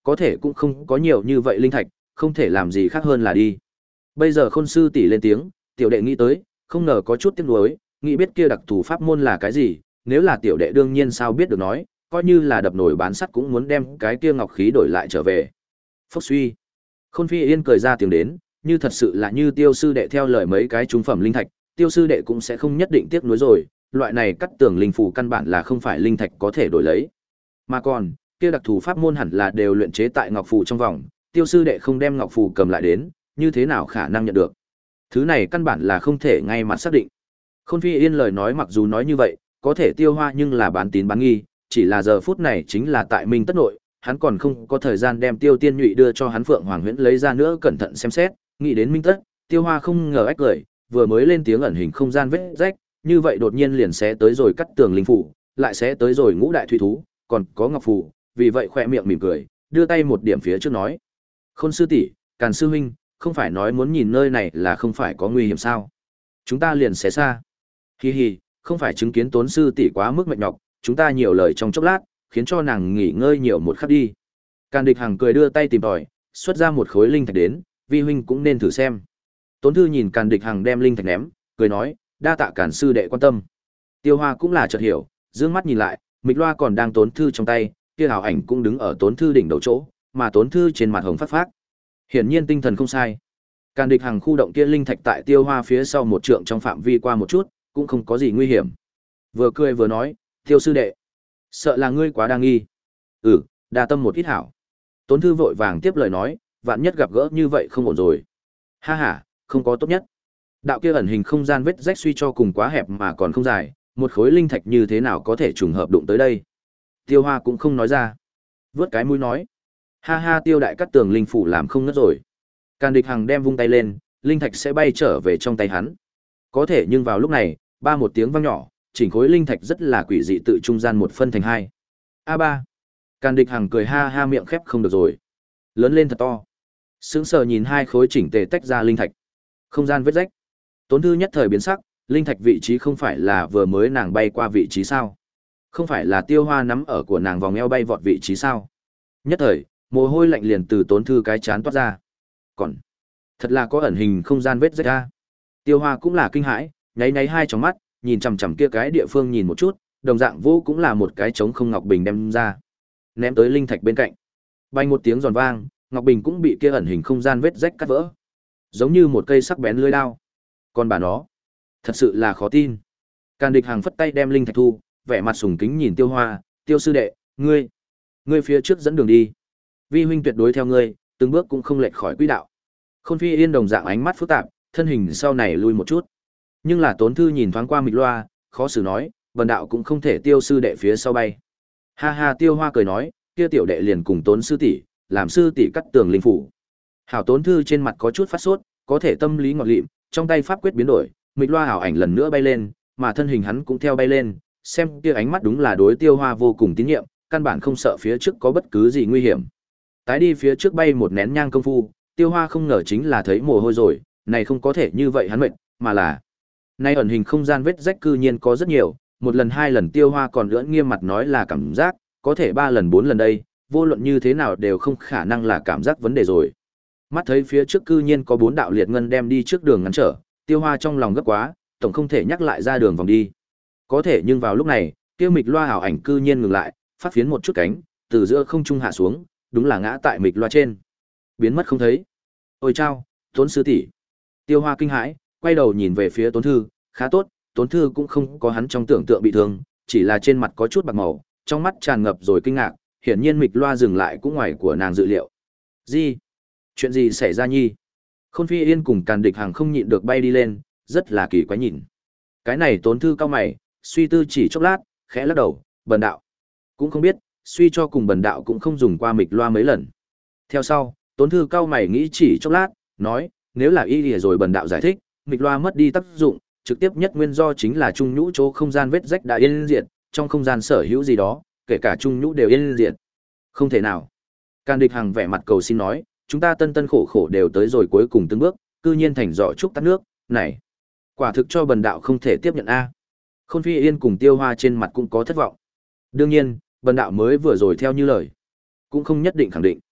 có thể cũng không có nhiều như vậy linh thạch, không thể làm gì khác hơn là đi. Bây giờ Khôn sư tỷ lên tiếng, tiểu đệ nghĩ tới, không ngờ có chút tiếc nuối, nghĩ biết kia đặc thù pháp môn là cái gì, nếu là tiểu đệ đương nhiên sao biết được nói, coi như là đập nổi bán sắt cũng muốn đem cái kia ngọc khí đổi lại trở về. Phốc suy. Khôn Phi Yên cười ra tiếng đến, như thật sự là như Tiêu sư đệ theo lời mấy cái trung phẩm linh thạch, Tiêu sư đệ cũng sẽ không nhất định tiếc nuối rồi, loại này cắt tường linh phù căn bản là không phải linh thạch có thể đổi lấy. Mà còn, kia đặc thù pháp môn hẳn là đều luyện chế tại ngọc phù trong vòng, Tiêu sư đệ không đem ngọc phù cầm lại đến, như thế nào khả năng nhận được? Thứ này căn bản là không thể ngay mặt xác định. Khôn Phi Yên lời nói mặc dù nói như vậy, có thể Tiêu Hoa nhưng là bán tín bán nghi, chỉ là giờ phút này chính là tại Minh Tất nội, hắn còn không có thời gian đem Tiêu Tiên Nhụy đưa cho hắn Phượng Hoàng Huyễn lấy ra nữa cẩn thận xem xét, nghĩ đến Minh Tất, Tiêu Hoa không ngờ ách cười, vừa mới lên tiếng ẩn hình không gian vết rách, như vậy đột nhiên liền sẽ tới rồi cắt tường linh phủ, lại sẽ tới rồi ngũ đại thủy thú, còn có ngọc phù, vì vậy khỏe miệng mỉm cười, đưa tay một điểm phía trước nói: "Khôn sư tỷ, Càn sư huynh, không phải nói muốn nhìn nơi này là không phải có nguy hiểm sao? Chúng ta liền sẽ xa." Hi hi, không phải chứng kiến Tốn sư tỷ quá mức mệt nhọc, chúng ta nhiều lời trong chốc lát, khiến cho nàng nghỉ ngơi nhiều một khắc đi. Càn Địch Hằng cười đưa tay tìm tòi, xuất ra một khối linh thạch đến, vi huynh cũng nên thử xem. Tốn Thư nhìn Càn Địch Hằng đem linh thạch ném, cười nói, đa tạ Càn sư đệ quan tâm. Tiêu Hoa cũng là chợt hiểu, dương mắt nhìn lại, Mịch Loa còn đang Tốn Thư trong tay, kia ảo ảnh cũng đứng ở Tốn Thư đỉnh đầu chỗ, mà Tốn Thư trên mặt hồng phát phát. Hiển nhiên tinh thần không sai. Càn Địch Hằng khu động kia linh thạch tại Tiêu Hoa phía sau một trượng trong phạm vi qua một chút, cũng không có gì nguy hiểm. Vừa cười vừa nói, Tiêu sư đệ, sợ là ngươi quá đa nghi. Ừ, đa tâm một ít hảo. Tốn Thư vội vàng tiếp lời nói, vạn nhất gặp gỡ như vậy không ổn rồi. Ha ha, không có tốt nhất. Đạo kia ẩn hình không gian vết rách suy cho cùng quá hẹp mà còn không dài, một khối linh thạch như thế nào có thể trùng hợp đụng tới đây. Tiêu Hoa cũng không nói ra. Vớt cái mũi nói, ha ha, Tiêu đại cắt tường linh phủ làm không ngất rồi. Càn Địch Hằng đem vung tay lên, linh thạch sẽ bay trở về trong tay hắn. Có thể nhưng vào lúc này, ba một tiếng vang nhỏ, chỉnh khối linh thạch rất là quỷ dị tự trung gian một phân thành hai. A ba. Càn Địch Hằng cười ha ha miệng khép không được rồi. Lớn lên thật to. Sững sờ nhìn hai khối chỉnh tề tách ra linh thạch. Không gian vết rách. Tốn Thư nhất thời biến sắc, linh thạch vị trí không phải là vừa mới nàng bay qua vị trí sao? Không phải là Tiêu Hoa nắm ở của nàng vòng eo bay vọt vị trí sao? Nhất thời, mồ hôi lạnh liền từ Tốn Thư cái chán toát ra. Còn, thật là có ẩn hình không gian vết rách ra. Tiêu Hoa cũng là kinh hãi, nháy nháy hai tròng mắt, nhìn chằm chằm kia cái địa phương nhìn một chút, đồng dạng vô cũng là một cái trống không ngọc bình đem ra, ném tới linh thạch bên cạnh. Bay một tiếng giòn vang, ngọc bình cũng bị kia ẩn hình không gian vết rách cắt vỡ, giống như một cây sắc bén lưỡi dao. Còn bà nó, thật sự là khó tin. Càn Địch Hằng phất tay đem linh thạch thu, vẻ mặt sùng kính nhìn Tiêu Hoa, Tiêu sư đệ, ngươi, ngươi phía trước dẫn đường đi. Vi huynh tuyệt đối theo ngươi, từng bước cũng không lệch khỏi quỹ đạo. Khôn Phi Yên đồng dạng ánh mắt phức tạp, thân hình sau này lui một chút. Nhưng là Tốn Thư nhìn thoáng qua Mịch Loa, khó xử nói, bần đạo cũng không thể Tiêu sư đệ phía sau bay. Ha ha, Tiêu Hoa cười nói, kia tiểu đệ liền cùng Tốn sư tỷ, làm sư tỷ cắt tường linh phủ. Hảo. Tốn Thư trên mặt có chút phát sốt, có thể tâm lý ngọt lịm, trong tay pháp quyết biến đổi, Mịch Loa ảo ảnh lần nữa bay lên, mà thân hình hắn cũng theo bay lên, xem kia ánh mắt đúng là đối Tiêu Hoa vô cùng tín nhiệm, căn bản không sợ phía trước có bất cứ gì nguy hiểm. Tái đi phía trước bay một nén nhang công phu, Tiêu Hoa không ngờ chính là thấy mồ hôi rồi, này không có thể như vậy hắn mệt, mà là nay ẩn hình không gian vết rách cư nhiên có rất nhiều, một lần hai lần Tiêu Hoa còn lưỡng nghiêm mặt nói là cảm giác, có thể ba lần bốn lần đây, vô luận như thế nào đều không khả năng là cảm giác vấn đề rồi. Mắt thấy phía trước cư nhiên có bốn đạo liệt ngân đem đi trước đường ngăn trở, Tiêu Hoa trong lòng gấp quá, tổng không thể nhắc lại ra đường vòng đi. Có thể nhưng vào lúc này, Tiêu Mịch Loa ảo ảnh cư nhiên ngừng lại, phát phiến một chút cánh, từ giữa không trung hạ xuống, đúng là ngã tại Mịch Loa trên, biến mất không thấy. Ôi chao, Tốn sư tỷ. Tiêu Hoa kinh hãi, quay đầu nhìn về phía Tốn Thư, khá tốt, Tốn Thư cũng không có hắn trong tưởng tượng bị thương, chỉ là trên mặt có chút bạc màu, trong mắt tràn ngập rồi kinh ngạc, hiển nhiên Mịch Loa dừng lại cũng ngoài của nàng dự liệu. Gì? Chuyện gì xảy ra nhi? Khôn Phi Yên cùng Càn Địch Hằng không nhịn được bay đi lên, rất là kỳ quái nhìn. Cái này Tốn Thư cao mày, suy tư chỉ chốc lát, khẽ lắc đầu, bần đạo cũng không biết, suy cho cùng bần đạo cũng không dùng qua Mịch Loa mấy lần. Theo sau, Tốn Thư cao mày nghĩ chỉ chốc lát, nói, nếu là y lìa rồi bần đạo giải thích, Mịch Loa mất đi tác dụng, trực tiếp nhất nguyên do chính là trung nhũ chỗ không gian vết rách đã yên diệt, trong không gian sở hữu gì đó, kể cả trung nhũ đều yên diệt. Không thể nào. Càn Địch Hằng vẻ mặt cầu xin nói, chúng ta tân tân khổ khổ đều tới rồi cuối cùng từng bước, cư nhiên thành giỏ trúc tắt nước, này, quả thực cho bần đạo không thể tiếp nhận a. Khôn Phi Yên cùng Tiêu Hoa trên mặt cũng có thất vọng. Đương nhiên, bần đạo mới vừa rồi theo như lời, cũng không nhất định khẳng định.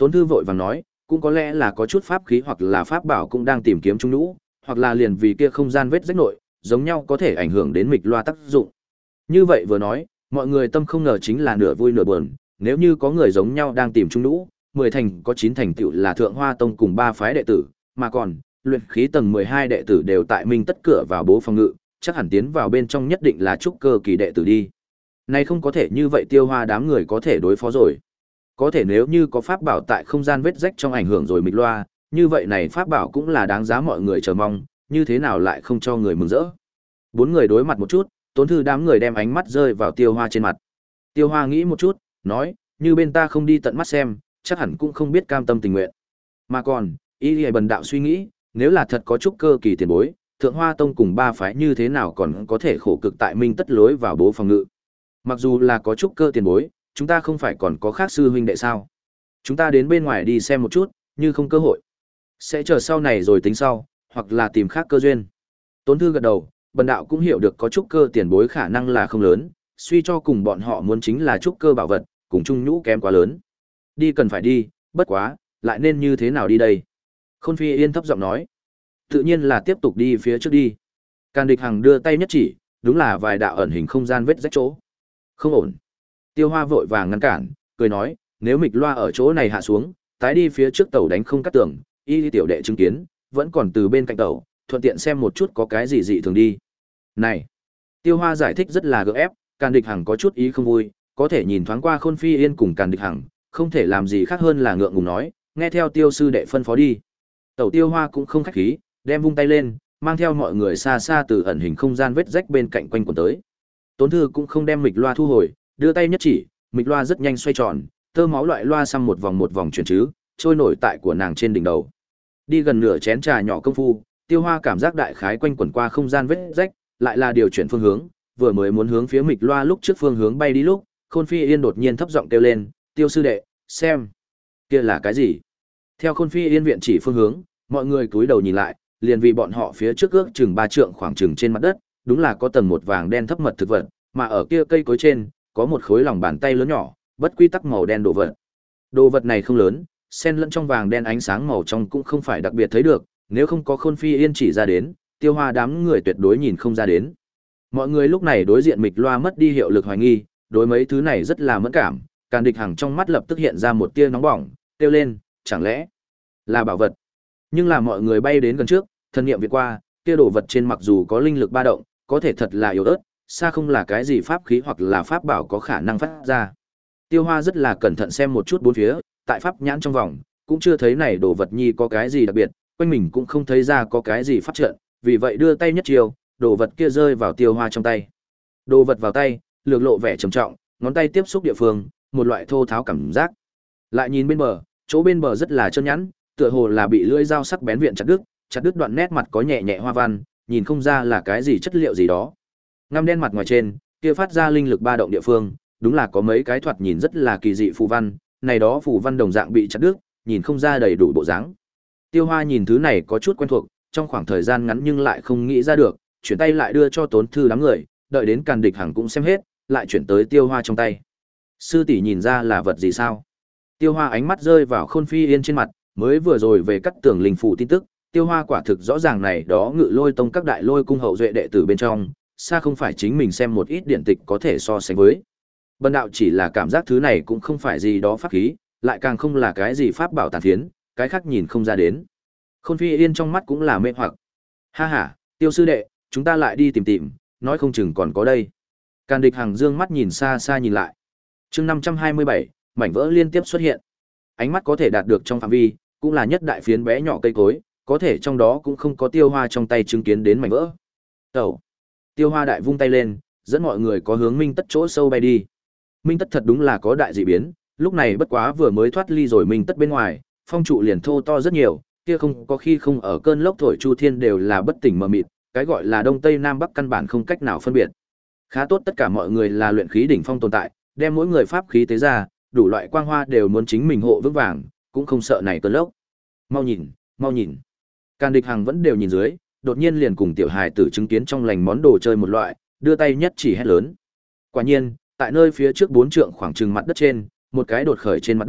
Tốn Thư vội vàng nói, cũng có lẽ là có chút pháp khí hoặc là pháp bảo cũng đang tìm kiếm trung nhũ, hoặc là liền vì kia không gian vết rách nội, giống nhau có thể ảnh hưởng đến mịch loa tác dụng. Như vậy vừa nói, mọi người tâm không ngờ chính là nửa vui nửa buồn, nếu như có người giống nhau đang tìm trung nhũ, mười thành có chín thành tựu là Thượng Hoa Tông cùng ba phái đệ tử, mà còn, luyện khí tầng mười hai đệ tử đều tại Minh Tất cửa vào bố phòng ngự, chắc hẳn tiến vào bên trong nhất định là trúc cơ kỳ đệ tử đi. Nay không có thể như vậy Tiêu Hoa đám người có thể đối phó rồi. Có thể nếu như có pháp bảo tại không gian vết rách trong ảnh hưởng rồi mịch loa, như vậy này pháp bảo cũng là đáng giá mọi người chờ mong, như thế nào lại không cho người mừng rỡ. Bốn người đối mặt một chút, Tốn Thư đám người đem ánh mắt rơi vào Tiêu Hoa trên mặt. Tiêu Hoa nghĩ một chút, nói, như bên ta không đi tận mắt xem, chắc hẳn cũng không biết cam tâm tình nguyện. Mà còn, y lìa bần đạo suy nghĩ, nếu là thật có trúc cơ kỳ tiền bối, Thượng Hoa Tông cùng ba phái như thế nào còn có thể khổ cực tại Minh Tất lối vào bố phòng ngự. Mặc dù là có trúc cơ tiền bối, chúng ta không phải còn có khác sư huynh đệ sao? Chúng ta đến bên ngoài đi xem một chút, như không cơ hội. Sẽ chờ sau này rồi tính sau, hoặc là tìm khác cơ duyên. Tốn Thư gật đầu, bần đạo cũng hiểu được có trúc cơ tiền bối khả năng là không lớn, suy cho cùng bọn họ muốn chính là trúc cơ bảo vật, cùng chung nhũ kém quá lớn. Đi cần phải đi, bất quá, lại nên như thế nào đi đây? Khôn Phi Yên thấp giọng nói. Tự nhiên là tiếp tục đi phía trước đi. Càn Địch Hằng đưa tay nhất chỉ, đúng là vài đạo ẩn hình không gian vết rách chỗ. Không ổn. Tiêu Hoa vội vàng ngăn cản, cười nói, nếu mịch loa ở chỗ này hạ xuống, tái đi phía trước tàu đánh không cắt tường, y tiểu đệ chứng kiến, vẫn còn từ bên cạnh tàu, thuận tiện xem một chút có cái gì dị thường đi. Này, Tiêu Hoa giải thích rất là gượng ép, Càn Địch Hằng có chút ý không vui, có thể nhìn thoáng qua Khôn Phi Yên cùng Càn Địch Hằng, không thể làm gì khác hơn là ngượng ngùng nói, nghe theo Tiêu sư đệ phân phó đi. Tẩu Tiêu Hoa cũng không khách khí, đem vung tay lên, mang theo mọi người xa xa từ ẩn hình không gian vết rách bên cạnh quanh quẩn tới. Tốn Thư cũng không đem mịch loa thu hồi, đưa tay nhất chỉ, mịch loa rất nhanh xoay tròn, tơ máu loại loa xăm một vòng một vòng chuyển chứ, trôi nổi tại của nàng trên đỉnh đầu. Đi gần nửa chén trà nhỏ công phu, Tiêu Hoa cảm giác đại khái quanh quẩn qua không gian vết rách, lại là điều chuyển phương hướng, vừa mới muốn hướng phía mịch loa lúc trước phương hướng bay đi lúc, Khôn Phi Yên đột nhiên thấp giọng kêu lên, "Tiêu sư đệ, xem, kia là cái gì?" Theo Khôn Phi Yên viện chỉ phương hướng, mọi người cúi đầu nhìn lại, liền vì bọn họ phía trước ước chừng ba trượng khoảng chừng trên mặt đất, đúng là có tầng một vàng đen thấp mật thực vật, mà ở kia cây cối trên, có một khối lòng bàn tay lớn nhỏ, bất quy tắc màu đen đồ vật. Đồ vật này không lớn, xen lẫn trong vàng đen ánh sáng màu trong cũng không phải đặc biệt thấy được, nếu không có Khôn Phi Yên chỉ ra đến, Tiêu Hoa đám người tuyệt đối nhìn không ra đến. Mọi người lúc này đối diện mịch loa mất đi hiệu lực hoài nghi, đối mấy thứ này rất là mẫn cảm, Càn Địch Hằng trong mắt lập tức hiện ra một tia nóng bỏng, kêu lên, chẳng lẽ là bảo vật? Nhưng là mọi người bay đến gần trước, thân niệm việt qua, kia đồ vật trên mặc dù có linh lực ba động, có thể thật là yếu ớt, xa không là cái gì pháp khí hoặc là pháp bảo có khả năng phát ra. Tiêu Hoa rất là cẩn thận xem một chút bốn phía, tại pháp nhãn trong vòng, cũng chưa thấy này đồ vật nhi có cái gì đặc biệt, quanh mình cũng không thấy ra có cái gì pháp trận, vì vậy đưa tay nhất chiều, đồ vật kia rơi vào Tiêu Hoa trong tay. Đồ vật vào tay, lược lộ vẻ trầm trọng, ngón tay tiếp xúc địa phương, một loại thô tháo cảm giác. Lại nhìn bên bờ, chỗ bên bờ rất là trơn nhẵn, tựa hồ là bị lưỡi dao sắc bén viện chặt đứt, chặt đứt đoạn nét mặt có nhẹ nhẹ hoa văn, nhìn không ra là cái gì chất liệu gì đó. Ngăm đen mặt ngoài trên, kia phát ra linh lực ba động địa phương, đúng là có mấy cái thoạt nhìn rất là kỳ dị phù văn, này đó phù văn đồng dạng bị chặt đứt, nhìn không ra đầy đủ bộ dáng. Tiêu Hoa nhìn thứ này có chút quen thuộc, trong khoảng thời gian ngắn nhưng lại không nghĩ ra được, chuyển tay lại đưa cho Tốn Thư đám người, đợi đến Càn Địch Hằng cũng xem hết, lại chuyển tới Tiêu Hoa trong tay. Sư tỷ nhìn ra là vật gì sao? Tiêu Hoa ánh mắt rơi vào Khôn Phi Yên trên mặt, mới vừa rồi về cắt tường linh phủ tin tức, Tiêu Hoa quả thực rõ ràng này đó Ngự Lôi Tông các đại lôi cung hậu duệ đệ tử bên trong, xa không phải chính mình xem một ít điển tịch có thể so sánh với. Bần đạo chỉ là cảm giác thứ này cũng không phải gì đó pháp khí, lại càng không là cái gì pháp bảo tàn phiến, cái khác nhìn không ra đến. Khôn Phi Yên trong mắt cũng là mê hoặc. Ha ha, Tiêu sư đệ, chúng ta lại đi tìm tìm, nói không chừng còn có đây. Càn Địch Hằng dương mắt nhìn xa xa nhìn lại. Chương năm trăm hai mươi bảy, mảnh vỡ liên tiếp xuất hiện. Ánh mắt có thể đạt được trong phạm vi, cũng là nhất đại phiến bé nhỏ cây cối, có thể trong đó cũng không có Tiêu Hoa trong tay chứng kiến đến mảnh vỡ. Tẩu. Tiêu Hoa đại vung tay lên, dẫn mọi người có hướng Minh Tất chỗ sâu bay đi. Minh Tất thật đúng là có đại dị biến, lúc này bất quá vừa mới thoát ly rồi Minh Tất bên ngoài, phong trụ liền thô to rất nhiều, kia không có khi không ở cơn lốc thổi chu thiên đều là bất tỉnh mờ mịt, cái gọi là đông tây nam bắc căn bản không cách nào phân biệt. Khá tốt tất cả mọi người là luyện khí đỉnh phong tồn tại, đem mỗi người pháp khí tế ra, đủ loại quang hoa đều muốn chính mình hộ vững vàng, cũng không sợ này cơn lốc. Mau nhìn, mau nhìn. Càn Địch Hằng vẫn đều nhìn dưới, đột nhiên liền cùng tiểu hài tử chứng kiến trong lành món đồ chơi một loại, đưa tay nhất chỉ hét lớn. Quả nhiên, tại nơi phía trước bốn trượng khoảng chừng mặt đất trên, một cái đột khởi trên mặt đất,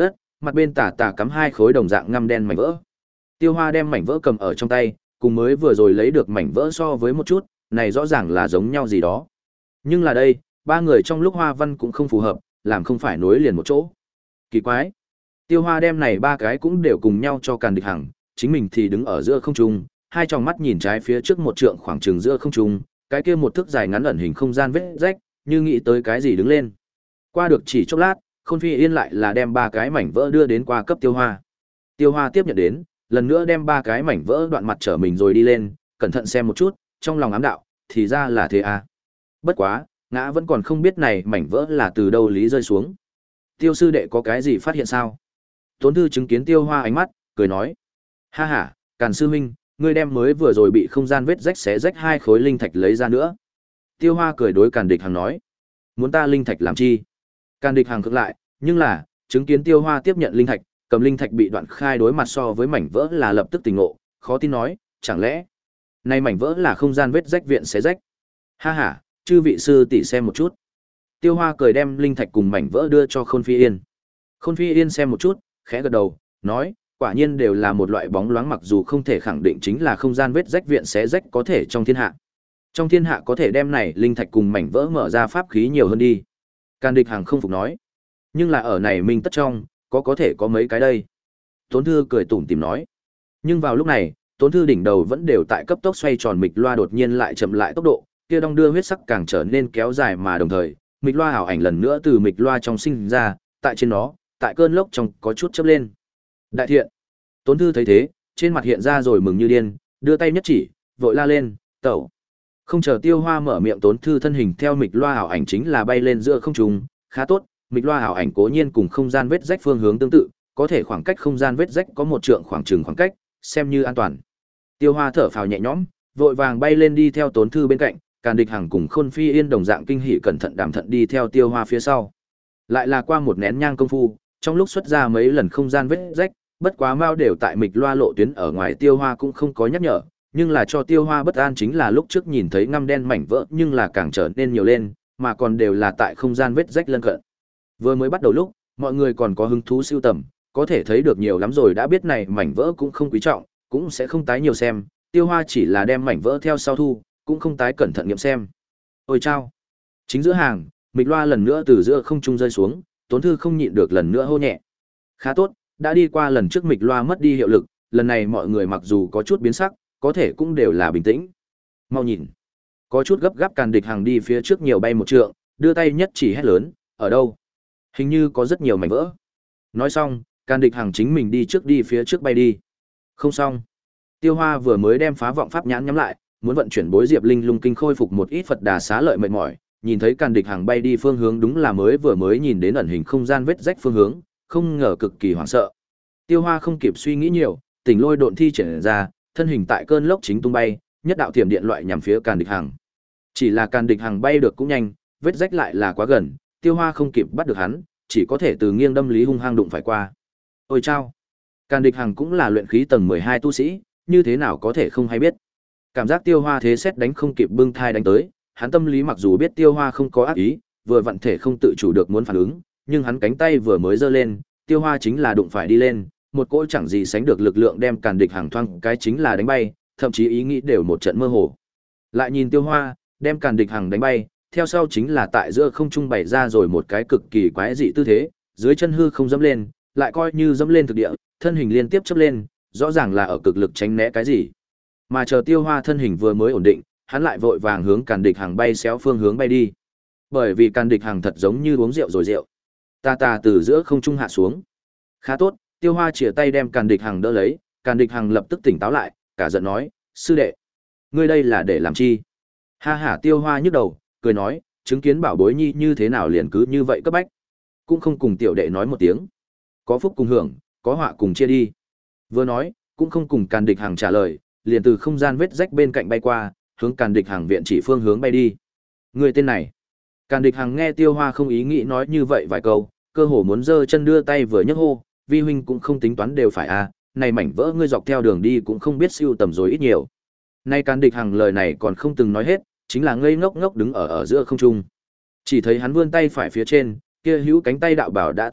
mặt bên tả tả cắm hai khối đồng dạng ngăm đen mảnh vỡ. Tiêu Hoa đem mảnh vỡ cầm ở trong tay, cùng mới vừa rồi lấy được mảnh vỡ so với một chút, này rõ ràng là giống nhau gì đó. Nhưng là đây, ba người trong lúc hoa văn cũng không phù hợp, làm không phải nối liền một chỗ. Kỳ quái. Tiêu Hoa đem này ba cái cũng đều cùng nhau cho Càn Địch Hằng, chính mình thì đứng ở giữa không trung, hai tròng mắt nhìn trái phía trước một trượng khoảng chừng giữa không trung, cái kia một thước dài ngắn ẩn hình không gian vết rách, như nghĩ tới cái gì đứng lên. Qua được chỉ chốc lát, Khôn Phi Yên lại là đem ba cái mảnh vỡ đưa đến qua cấp Tiêu Hoa. Tiêu Hoa tiếp nhận đến, lần nữa đem ba cái mảnh vỡ đoạn mặt trở mình rồi đi lên, cẩn thận xem một chút, trong lòng ám đạo, thì ra là thế à. Bất quá, ngã vẫn còn không biết này mảnh vỡ là từ đâu lý rơi xuống. Tiêu sư đệ có cái gì phát hiện sao? Tốn Thư chứng kiến Tiêu Hoa ánh mắt, cười nói: "Ha ha, Càn sư huynh, ngươi đem mới vừa rồi bị không gian vết rách xé rách hai khối linh thạch lấy ra nữa." Tiêu Hoa cười đối Càn Địch Hằng nói: "Muốn ta linh thạch làm chi?" Càn Địch Hằng khựng lại, nhưng là, chứng kiến Tiêu Hoa tiếp nhận linh thạch, cầm linh thạch bị đoạn khai đối mặt so với mảnh vỡ là lập tức tỉnh ngộ, khó tin nói: "Chẳng lẽ này mảnh vỡ là không gian vết rách viện xé rách?" "Ha ha, chư vị sư tỷ xem một chút." Tiêu Hoa cười đem linh thạch cùng mảnh vỡ đưa cho Khôn Phi Yên. Khôn Phi Yên xem một chút, khẽ gật đầu, nói: "Quả nhiên đều là một loại bóng loáng, mặc dù không thể khẳng định chính là không gian vết rách viện xé rách có thể trong thiên hạ. Trong thiên hạ có thể đem này linh thạch cùng mảnh vỡ mở ra pháp khí nhiều hơn đi." Càn Địch Hằng không phục nói: "Nhưng là ở này minh tất trong, có có thể có mấy cái đây." Tốn Thư cười tủm tỉm nói. Nhưng vào lúc này, Tốn Thư đỉnh đầu vẫn đều tại cấp tốc xoay tròn mịch loa đột nhiên lại chậm lại tốc độ, kia đong đưa huyết sắc càng trở nên kéo dài mà đồng thời, mịch loa ảo ảnh lần nữa từ mịch loa trong sinh ra, tại trên nó, tại cơn lốc trong có chút chớp lên. "Đại thiện." Tốn Thư thấy thế, trên mặt hiện ra rồi mừng như điên, đưa tay nhất chỉ, vội la lên: "Tẩu!" Không chờ Tiêu Hoa mở miệng, Tốn Thư thân hình theo mịch loa ảo ảnh chính là bay lên giữa không trung, khá tốt, mịch loa ảo ảnh cố nhiên cùng không gian vết rách phương hướng tương tự, có thể khoảng cách không gian vết rách có một trượng khoảng chừng khoảng cách, xem như an toàn. Tiêu Hoa thở phào nhẹ nhõm, vội vàng bay lên đi theo Tốn Thư bên cạnh, Càn Địch Hằng cùng Khôn Phi Yên đồng dạng kinh hỉ cẩn thận đảm thận đi theo Tiêu Hoa phía sau. Lại là qua một nén nhang công phu, trong lúc xuất ra mấy lần không gian vết rách, bất quá mao đều tại mịch loa lộ tuyến ở ngoài, Tiêu Hoa cũng không có nhắc nhở, nhưng là cho Tiêu Hoa bất an chính là lúc trước nhìn thấy ngăm đen mảnh vỡ nhưng là càng trở nên nhiều lên, mà còn đều là tại không gian vết rách lân cận. Vừa mới bắt đầu lúc, mọi người còn có hứng thú sưu tầm, có thể thấy được nhiều lắm rồi, đã biết này mảnh vỡ cũng không quý trọng, cũng sẽ không tái nhiều xem, Tiêu Hoa chỉ là đem mảnh vỡ theo sau thu, cũng không tái cẩn thận nghiệm xem. Ôi chao! Chính giữa hàng, mịch loa lần nữa từ giữa không trung rơi xuống, Tốn Thư không nhịn được lần nữa hô nhẹ. Khá tốt, đã đi qua lần trước mịch loa mất đi hiệu lực, lần này mọi người mặc dù có chút biến sắc, có thể cũng đều là bình tĩnh. Mau nhìn! Có chút gấp gáp Càn Địch Hằng đi phía trước nhiều bay một trượng, đưa tay nhất chỉ hét lớn: "Ở đâu? Hình như có rất nhiều mảnh vỡ." Nói xong, Càn Địch Hằng chính mình đi trước đi phía trước bay đi. Không xong. Tiêu Hoa vừa mới đem phá vọng pháp nhãn nhắm lại, muốn vận chuyển bối diệp linh lung kinh khôi phục một ít Phật đà xá lợi mệt mỏi, nhìn thấy Càn Địch Hằng bay đi phương hướng đúng là mới vừa mới nhìn đến ẩn hình không gian vết rách phương hướng, không ngờ cực kỳ hoảng sợ. Tiêu Hoa không kịp suy nghĩ nhiều, tỉnh lôi độn thi triển ra, thân hình tại cơn lốc chính tung bay, nhất đạo thiểm điện loại nhằm phía Càn Địch Hằng. Chỉ là Càn Địch Hằng bay được cũng nhanh, vết rách lại là quá gần, Tiêu Hoa không kịp bắt được hắn, chỉ có thể từ nghiêng đâm lý hung hăng đụng phải qua. Ôi chao! Càn Địch Hằng cũng là luyện khí tầng mười hai tu sĩ, như thế nào có thể không hay biết. Cảm giác Tiêu Hoa thế xét đánh không kịp bưng thai đánh tới, hắn tâm lý mặc dù biết Tiêu Hoa không có ác ý, vừa vận thể không tự chủ được muốn phản ứng, nhưng hắn cánh tay vừa mới giơ lên, Tiêu Hoa chính là đụng phải đi lên, một cỗ chẳng gì sánh được lực lượng đem Càn Địch Hằng thoang cái chính là đánh bay, thậm chí ý nghĩ đều một trận mơ hồ. Lại nhìn Tiêu Hoa, đem Càn Địch Hằng đánh bay, theo sau chính là tại giữa không trung bày ra rồi một cái cực kỳ quái dị tư thế, dưới chân hư không dẫm lên, lại coi như dẫm lên thực địa, thân hình liên tiếp chớp lên, rõ ràng là ở cực lực tránh né cái gì. Mà chờ Tiêu Hoa thân hình vừa mới ổn định, hắn lại vội vàng hướng Càn Địch Hằng bay xéo phương hướng bay đi. Bởi vì Càn Địch Hằng thật giống như uống rượu rồi rượu. Ta ta từ giữa không trung hạ xuống. Khá tốt, Tiêu Hoa chìa tay đem Càn Địch Hằng đỡ lấy, Càn Địch Hằng lập tức tỉnh táo lại, cả giận nói: "Sư đệ, ngươi đây là để làm chi?" Ha ha, Tiêu Hoa nhức đầu, cười nói: "Chứng kiến bảo bối nhi như thế nào liền cứ như vậy cấp bách, cũng không cùng tiểu đệ nói một tiếng. Có phúc cùng hưởng, có họa cùng chia đi." Vừa nói, cũng không cùng Càn Địch Hằng trả lời, liền từ không gian vết rách bên cạnh bay qua, hướng Càn Địch Hằng viện chỉ phương hướng bay đi. Người tên này. Càn Địch Hằng nghe Tiêu Hoa không ý nghĩ nói như vậy vài câu, cơ hồ muốn giơ chân đưa tay vừa nhấc hô: "Vi huynh cũng không tính toán đều phải a, à, này mảnh vỡ ngươi dọc theo đường đi cũng không biết siêu tầm rồi ít nhiều." Nay Càn Địch Hằng lời này còn không từng nói hết, chính là ngây ngốc ngốc đứng ở ở giữa không trung. Chỉ thấy hắn vươn tay phải phía trên, kia hữu cánh tay đạo bảo đã tổn hại,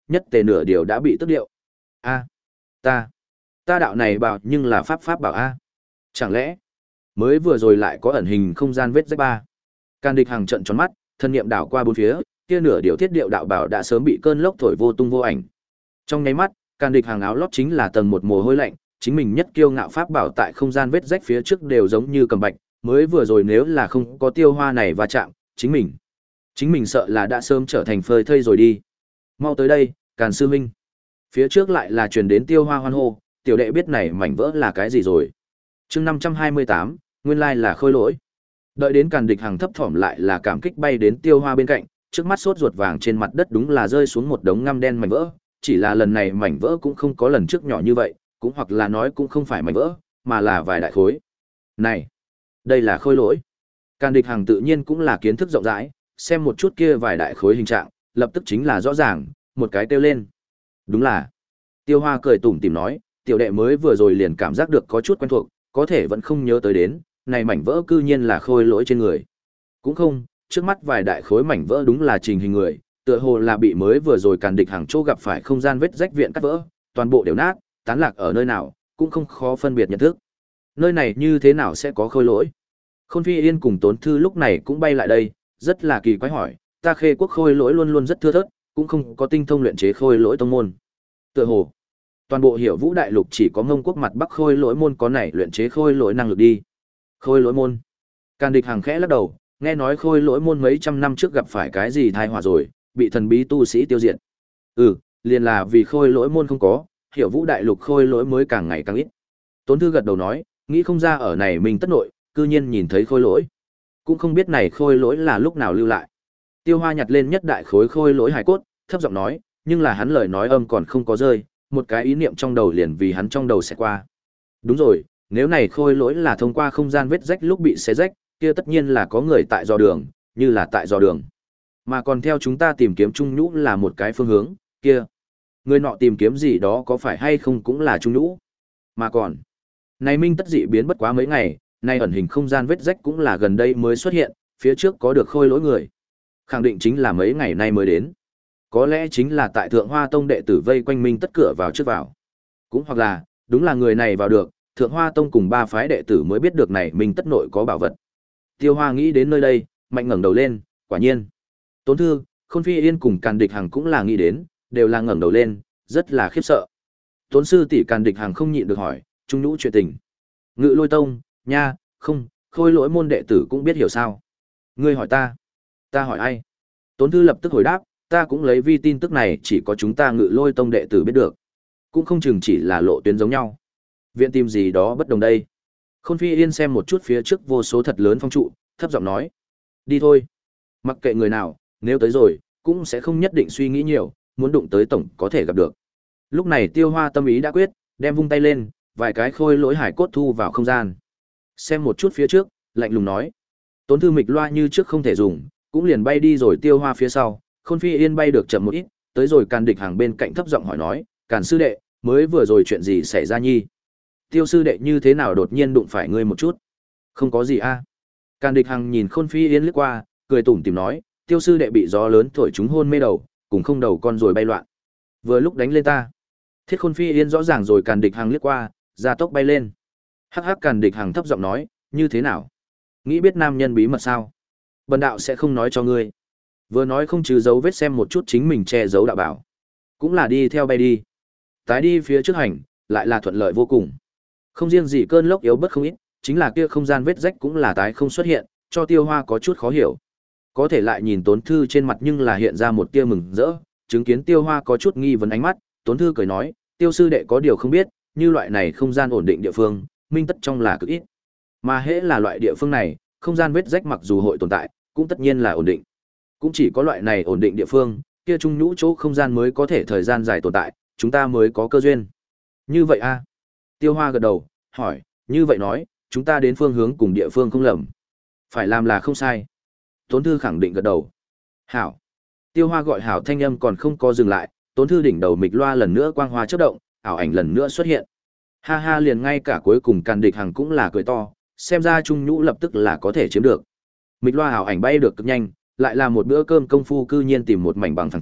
nhất tề nửa điều đã bị tức điệu. A, ta, ta đạo này bảo nhưng là pháp pháp bảo a. Chẳng lẽ mới vừa rồi lại có ẩn hình không gian vết rách ba. Càn Địch Hằng trận tròn mắt, thân niệm đảo qua bốn phía, kia nửa điều thiết điệu đạo bảo đã sớm bị cơn lốc thổi vô tung vô ảnh. Trong nháy mắt, Càn Địch Hằng áo lót chính là tầng một mồ hôi lạnh, chính mình nhất kiêu ngạo pháp bảo tại không gian vết rách phía trước đều giống như cầm bạch, mới vừa rồi nếu là không có tiêu hoa này va chạm, chính mình, chính mình sợ là đã sớm trở thành phơi thây rồi đi. Mau tới đây, Càn sư huynh. Phía trước lại là truyền đến tiêu hoa hoan hô, tiểu đệ biết này mảnh vỡ là cái gì rồi. Chương năm trăm hai mươi tám, nguyên lai là khôi lỗi. Đợi đến Càn Địch Hằng thấp thỏm lại là cảm kích bay đến tiêu hoa bên cạnh, trước mắt sốt ruột vàng trên mặt đất đúng là rơi xuống một đống ngăm đen mảnh vỡ, chỉ là lần này mảnh vỡ cũng không có lần trước nhỏ như vậy, cũng hoặc là nói cũng không phải mảnh vỡ, mà là vài đại khối. Này, đây là khôi lỗi. Càn Địch Hằng tự nhiên cũng là kiến thức rộng rãi, xem một chút kia vài đại khối hình trạng, lập tức chính là rõ ràng, một cái kêu lên. Đúng là. Tiêu Hoa cười tủm tỉm nói, tiểu đệ mới vừa rồi liền cảm giác được có chút quen thuộc, có thể vẫn không nhớ tới đến, này mảnh vỡ cư nhiên là khôi lỗi trên người. Cũng không, trước mắt vài đại khối mảnh vỡ đúng là trình hình người, tựa hồ là bị mới vừa rồi Càn Địch Hằng chỗ gặp phải không gian vết rách viện cắt vỡ, toàn bộ đều nát, tán lạc ở nơi nào, cũng không khó phân biệt nhận thức. Nơi này như thế nào sẽ có khôi lỗi? Khôn Phi Yên cùng Tốn Thư lúc này cũng bay lại đây, rất là kỳ quái hỏi, ta Khê quốc khôi lỗi luôn luôn rất thưa thớt, cũng không có tinh thông luyện chế khôi lỗi tông môn. Tựa hồ, toàn bộ Hiểu Vũ đại lục chỉ có Ngông quốc mặt Bắc khôi lỗi môn có này luyện chế khôi lỗi năng lực đi. Khôi lỗi môn? Càn Địch Hằng khẽ lắc đầu, nghe nói khôi lỗi môn mấy trăm năm trước gặp phải cái gì tai họa rồi, bị thần bí tu sĩ tiêu diệt. Ừ, liền là vì khôi lỗi môn không có, Hiểu Vũ đại lục khôi lỗi mới càng ngày càng ít. Tốn Thư gật đầu nói, nghĩ không ra ở này mình tất nội, cư nhiên nhìn thấy khôi lỗi. Cũng không biết này khôi lỗi là lúc nào lưu lại. Tiêu Hoa nhặt lên nhất đại khối khôi lỗi hài cốt, thấp giọng nói, nhưng là hắn lời nói âm còn không có rơi, một cái ý niệm trong đầu liền vì hắn trong đầu sẽ qua. Đúng rồi, nếu này khôi lỗi là thông qua không gian vết rách lúc bị xé rách, kia tất nhiên là có người tại dò đường, như là tại dò đường. Mà còn theo chúng ta tìm kiếm Trung Nhũ là một cái phương hướng, kia. Người nọ tìm kiếm gì đó có phải hay không cũng là Trung Nhũ. Mà còn, này minh tất dị biến bất quá mấy ngày, nay ẩn hình không gian vết rách cũng là gần đây mới xuất hiện, phía trước có được khôi lỗi người. Khẳng định chính là mấy ngày nay mới đến. Có lẽ chính là tại Thượng Hoa Tông đệ tử vây quanh minh tất cửa vào trước vào. Cũng hoặc là, đúng là người này vào được, Thượng Hoa Tông cùng ba phái đệ tử mới biết được này minh tất nội có bảo vật. Tiêu Hoa nghĩ đến nơi đây, mạnh ngẩng đầu lên, quả nhiên. Tốn Thư, Khôn Phi Yên cùng Càn Địch Hằng cũng là nghĩ đến, đều là ngẩng đầu lên, rất là khiếp sợ. Tốn sư tỷ Càn Địch Hằng không nhịn được hỏi, Trung Nhũ chuyện tình. Ngự Lôi Tông, nha, không, khôi lỗi môn đệ tử cũng biết hiểu sao. Ngươi hỏi ta, ta hỏi ai? Tốn Thư lập tức hồi đáp, ta cũng lấy vi tin tức này chỉ có chúng ta Ngự Lôi Tông đệ tử biết được. Cũng không chừng chỉ là lộ tuyến giống nhau. Viện tìm gì đó bất đồng đây. Khôn Phi Yên xem một chút phía trước vô số thật lớn phong trụ, thấp giọng nói. Đi thôi. Mặc kệ người nào, nếu tới rồi, cũng sẽ không nhất định suy nghĩ nhiều, muốn đụng tới tổng có thể gặp được. Lúc này Tiêu Hoa tâm ý đã quyết, đem vung tay lên, vài cái khôi lỗi hải cốt thu vào không gian. Xem một chút phía trước, lạnh lùng nói. Tốn Thư mịch loa như trước không thể dùng, cũng liền bay đi rồi Tiêu Hoa phía sau, Khôn Phi Yên bay được chậm một ít, tới rồi Càn Địch Hằng bên cạnh thấp giọng hỏi nói, Càn sư đệ, mới vừa rồi chuyện gì xảy ra nhi? Tiêu sư đệ như thế nào đột nhiên đụng phải ngươi một chút? Không có gì a. Càn Địch Hằng nhìn Khôn Phi Yên liếc qua, cười tủm tỉm nói, Tiêu sư đệ bị gió lớn thổi chúng hôn mê đầu, cùng không đầu con rồi bay loạn. Vừa lúc đánh lên ta. Thiết Khôn Phi Yên rõ ràng rồi Càn Địch Hằng liếc qua, gia tốc bay lên. Hắc hắc Càn Địch Hằng thấp giọng nói, như thế nào? Nghĩ biết nam nhân bí mật sao? Bần đạo sẽ không nói cho ngươi. Vừa nói không trừ dấu vết xem một chút chính mình che giấu đạo bảo. Cũng là đi theo bay đi. Tái đi phía trước hành, lại là thuận lợi vô cùng. Không riêng gì cơn lốc yếu bất không ít, chính là kia không gian vết rách cũng là tái không xuất hiện, cho Tiêu Hoa có chút khó hiểu. Có thể lại nhìn Tốn Thư trên mặt nhưng là hiện ra một tia mừng rỡ, chứng kiến Tiêu Hoa có chút nghi vấn ánh mắt, Tốn Thư cười nói, Tiêu sư đệ có điều không biết, như loại này không gian ổn định địa phương, minh tất trong là cực ít. Mà hễ là loại địa phương này, không gian vết rách mặc dù hội tồn tại, cũng tất nhiên là ổn định. Cũng chỉ có loại này ổn định địa phương, kia Trung Nhũ chỗ không gian mới có thể thời gian dài tồn tại, chúng ta mới có cơ duyên. Như vậy a? Tiêu Hoa gật đầu, hỏi, như vậy nói, chúng ta đến phương hướng cùng địa phương không lầm. Phải làm là không sai. Tốn Thư khẳng định gật đầu. Hảo. Tiêu Hoa gọi hảo thanh âm còn không có dừng lại, Tốn Thư đỉnh đầu mịch loa lần nữa quang hoa chớp động, ảo ảnh lần nữa xuất hiện. Ha ha liền ngay cả cuối cùng Càn Địch Hằng cũng là cười to, xem ra Trung Nhũ lập tức là có thể chiếm được. Mịch loa ảo ảnh bay được cực nhanh, lại là một bữa cơm công phu cư nhiên tìm một mảnh bằng phẳng chỗ,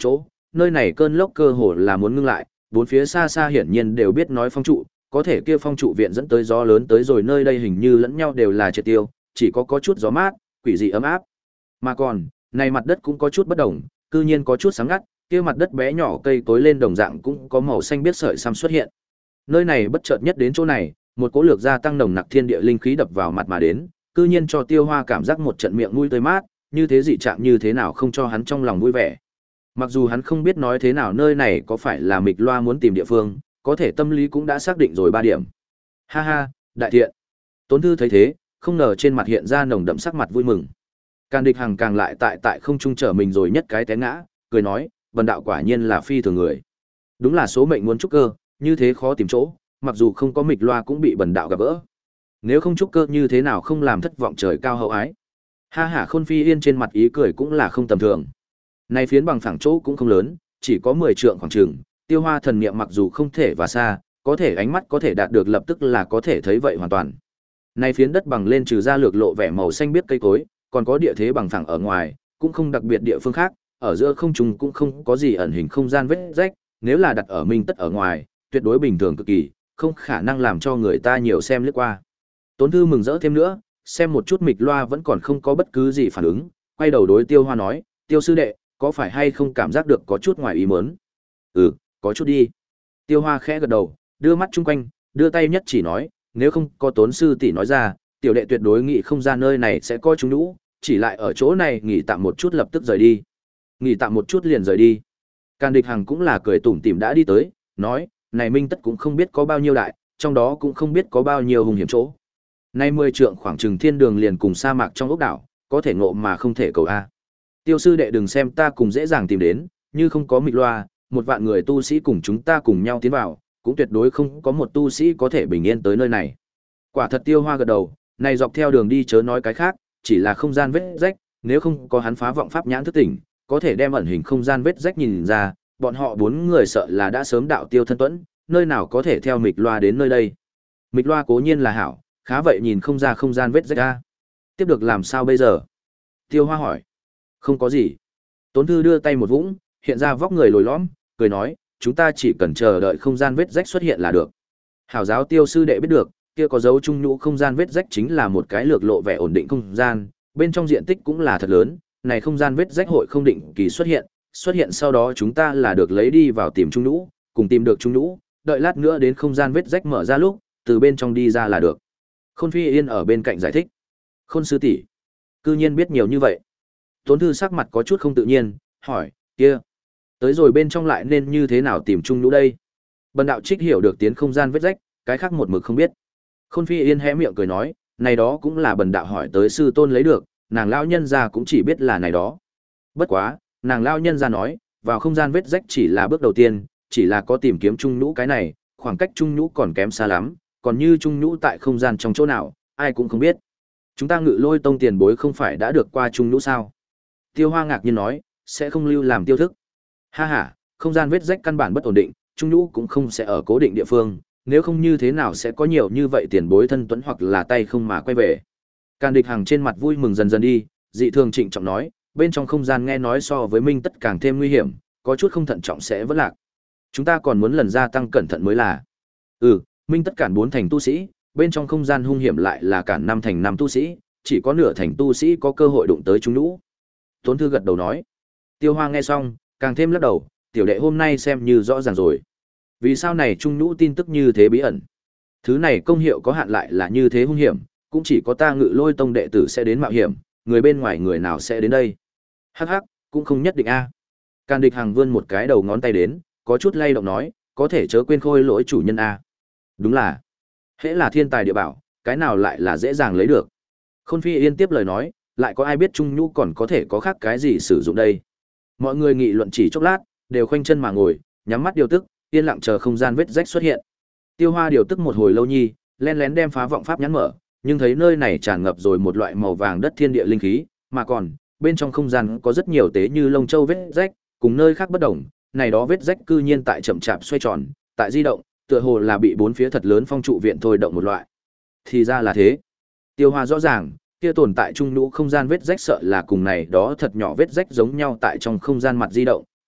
nơi này cơn lốc cơ hồ là muốn ngưng lại, bốn phía xa xa hiển nhiên đều biết nói phong trụ, có thể kia phong trụ viện dẫn tới gió lớn tới rồi nơi đây hình như lẫn nhau đều là triệt tiêu, chỉ có có chút gió mát, quỷ dị ấm áp. Mà còn, này mặt đất cũng có chút bất đồng, cư nhiên có chút sáng ngắt, kia mặt đất bé nhỏ cây cối lên đồng dạng cũng có màu xanh biết sợi xăm xuất hiện. Nơi này bất chợt nhất đến chỗ này, một cỗ lược gia tăng nồng nặc thiên địa linh khí đập vào mặt mà đến, cư nhiên cho Tiêu Hoa cảm giác một trận miệng mũi tươi mát, như thế dị trạng như thế nào không cho hắn trong lòng vui vẻ. Mặc dù hắn không biết nói thế nào nơi này có phải là Mịch Loa muốn tìm địa phương, có thể tâm lý cũng đã xác định rồi ba điểm. Ha ha, đại thiện. Tốn Thư thấy thế, không ngờ trên mặt hiện ra nồng đậm sắc mặt vui mừng. Càn Địch Hằng càng lại tại tại không trung trở mình rồi nhất cái té ngã, cười nói, Vân đạo quả nhiên là phi thường người. Đúng là số mệnh muốn trúc cơ, như thế khó tìm chỗ, mặc dù không có Mịch Loa cũng bị Bần đạo gặp gỡ. Nếu không trúc cơ như thế nào không làm thất vọng trời cao hậu ái. Ha ha, Khôn Phi Yên trên mặt ý cười cũng là không tầm thường. Này phiến bằng phẳng chỗ cũng không lớn, chỉ có mười trượng khoảng chừng, Tiêu Hoa thần niệm mặc dù không thể và xa, có thể ánh mắt có thể đạt được lập tức là có thể thấy vậy hoàn toàn. Này phiến đất bằng lên trừ ra lược lộ vẻ màu xanh biếc cây cối, còn có địa thế bằng phẳng ở ngoài, cũng không đặc biệt địa phương khác, ở giữa không trung cũng không có gì ẩn hình không gian vết rách, nếu là đặt ở Minh Tất ở ngoài, tuyệt đối bình thường cực kỳ, không khả năng làm cho người ta nhiều xem lướt qua. Tốn Thư mừng rỡ thêm nữa, xem một chút Mịch Loa vẫn còn không có bất cứ gì phản ứng, quay đầu đối Tiêu Hoa nói, Tiêu sư đệ, có phải hay không cảm giác được có chút ngoài ý muốn? Ừ, có chút đi. Tiêu Hoa khẽ gật đầu, đưa mắt chung quanh, đưa tay nhất chỉ nói, nếu không có Tốn sư tỷ nói ra, tiểu đệ tuyệt đối nghĩ không ra nơi này sẽ có chúng nhũ, chỉ lại ở chỗ này nghỉ tạm một chút lập tức rời đi. Nghỉ tạm một chút liền rời đi. Càn Địch Hằng cũng là cười tủm tỉm đã đi tới, nói, này Minh Tất cũng không biết có bao nhiêu đại, trong đó cũng không biết có bao nhiêu hung hiểm chỗ. Nay mười trượng khoảng chừng thiên đường liền cùng sa mạc trong ốc đảo, có thể ngộ mà không thể cầu a. Tiêu sư đệ đừng xem ta cùng dễ dàng tìm đến, như không có Mịch Loa, một vạn người tu sĩ cùng chúng ta cùng nhau tiến vào, cũng tuyệt đối không có một tu sĩ có thể bình yên tới nơi này. Quả thật Tiêu Hoa gật đầu, này dọc theo đường đi chớ nói cái khác, chỉ là không gian vết rách, nếu không có hắn phá vọng pháp nhãn thức tỉnh, có thể đem ẩn hình không gian vết rách nhìn ra, bọn họ bốn người sợ là đã sớm đạo tiêu thân tuẫn, nơi nào có thể theo Mịch Loa đến nơi đây. Mịch Loa cố nhiên là hảo, khá vậy nhìn không ra không gian vết rách ra. Tiếp được làm sao bây giờ? Tiêu Hoa hỏi. Không có gì. Tốn Thư đưa tay một vũng, hiện ra vóc người lồi lõm, cười nói, chúng ta chỉ cần chờ đợi không gian vết rách xuất hiện là được. Hảo giáo Tiêu sư đệ biết được, kia có dấu trung nhũ không gian vết rách chính là một cái lược lộ vẻ ổn định không gian, bên trong diện tích cũng là thật lớn, này không gian vết rách hội không định kỳ xuất hiện, xuất hiện sau đó chúng ta là được lấy đi vào tìm trung nhũ, cùng tìm được trung nhũ, đợi lát nữa đến không gian vết rách mở ra lúc, từ bên trong đi ra là được. Khôn Phi Yên ở bên cạnh giải thích. Khôn sư tỷ, cư nhiên biết nhiều như vậy. Tốn Thư sắc mặt có chút không tự nhiên, hỏi, kia, tới rồi bên trong lại nên như thế nào tìm trung nhũ đây? Bần đạo trích hiểu được tiến không gian vết rách, cái khác một mực không biết. Khôn Phi Yên hé miệng cười nói, này đó cũng là bần đạo hỏi tới sư tôn lấy được, nàng lão nhân gia cũng chỉ biết là này đó. Bất quá, nàng lão nhân gia nói, vào không gian vết rách chỉ là bước đầu tiên, chỉ là có tìm kiếm trung nhũ cái này, khoảng cách trung nhũ còn kém xa lắm, còn như trung nhũ tại không gian trong chỗ nào, ai cũng không biết. Chúng ta Ngự Lôi tông tiền bối không phải đã được qua trung nhũ sao? Tiêu Hoa ngạc nhiên nói, sẽ không lưu làm tiêu thức. Ha ha, không gian vết rách căn bản bất ổn định, trung nhũ cũng không sẽ ở cố định địa phương, nếu không như thế nào sẽ có nhiều như vậy tiền bối thân tuẫn hoặc là tay không mà quay về. Càn Địch Hằng trên mặt vui mừng dần dần đi, dị thường trịnh trọng nói, bên trong không gian nghe nói so với Minh Tất càng thêm nguy hiểm, có chút không thận trọng sẽ vỡ lạc. Chúng ta còn muốn lần gia tăng cẩn thận mới là. Ừ, Minh Tất cản bốn thành tu sĩ, bên trong không gian hung hiểm lại là cản năm thành năm tu sĩ, chỉ có nửa thành tu sĩ có cơ hội đụng tới chúng nhũ. Tốn Thư gật đầu nói. Tiêu Hoa nghe xong, càng thêm lắc đầu, tiểu đệ hôm nay xem như rõ ràng rồi. Vì sao này trung nhũ tin tức như thế bí ẩn? Thứ này công hiệu có hạn lại là như thế hung hiểm, cũng chỉ có ta Ngự Lôi tông đệ tử sẽ đến mạo hiểm, người bên ngoài người nào sẽ đến đây? Hắc hắc, cũng không nhất định a. À. Càn Địch Hằng vươn một cái đầu ngón tay đến, có chút lay động nói, có thể chớ quên khôi lỗi chủ nhân a. Đúng là, hễ là thiên tài địa bảo, cái nào lại là dễ dàng lấy được. Khôn Phi Yên tiếp lời nói, lại có ai biết trung nhũ còn có thể có khác cái gì sử dụng đây? Mọi người nghị luận chỉ chốc lát, đều khoanh chân mà ngồi, nhắm mắt điều tức, yên lặng chờ không gian vết rách xuất hiện. Tiêu Hoa điều tức một hồi lâu nhi, lén lén đem phá vọng pháp nhắn mở, nhưng thấy nơi này tràn ngập rồi một loại màu vàng đất thiên địa linh khí, mà còn bên trong không gian có rất nhiều tế như lông châu vết rách, cùng nơi khác bất đồng, này đó vết rách cư nhiên tại chậm chạp xoay tròn, tại di động, tựa hồ là bị bốn phía thật lớn phong trụ viện thôi động một loại. Thì ra là thế. Tiêu Hoa rõ ràng, kia tồn tại trung nhũ không gian vết rách sợ là cùng này đó thật nhỏ vết rách giống nhau tại trong không gian mặt di động,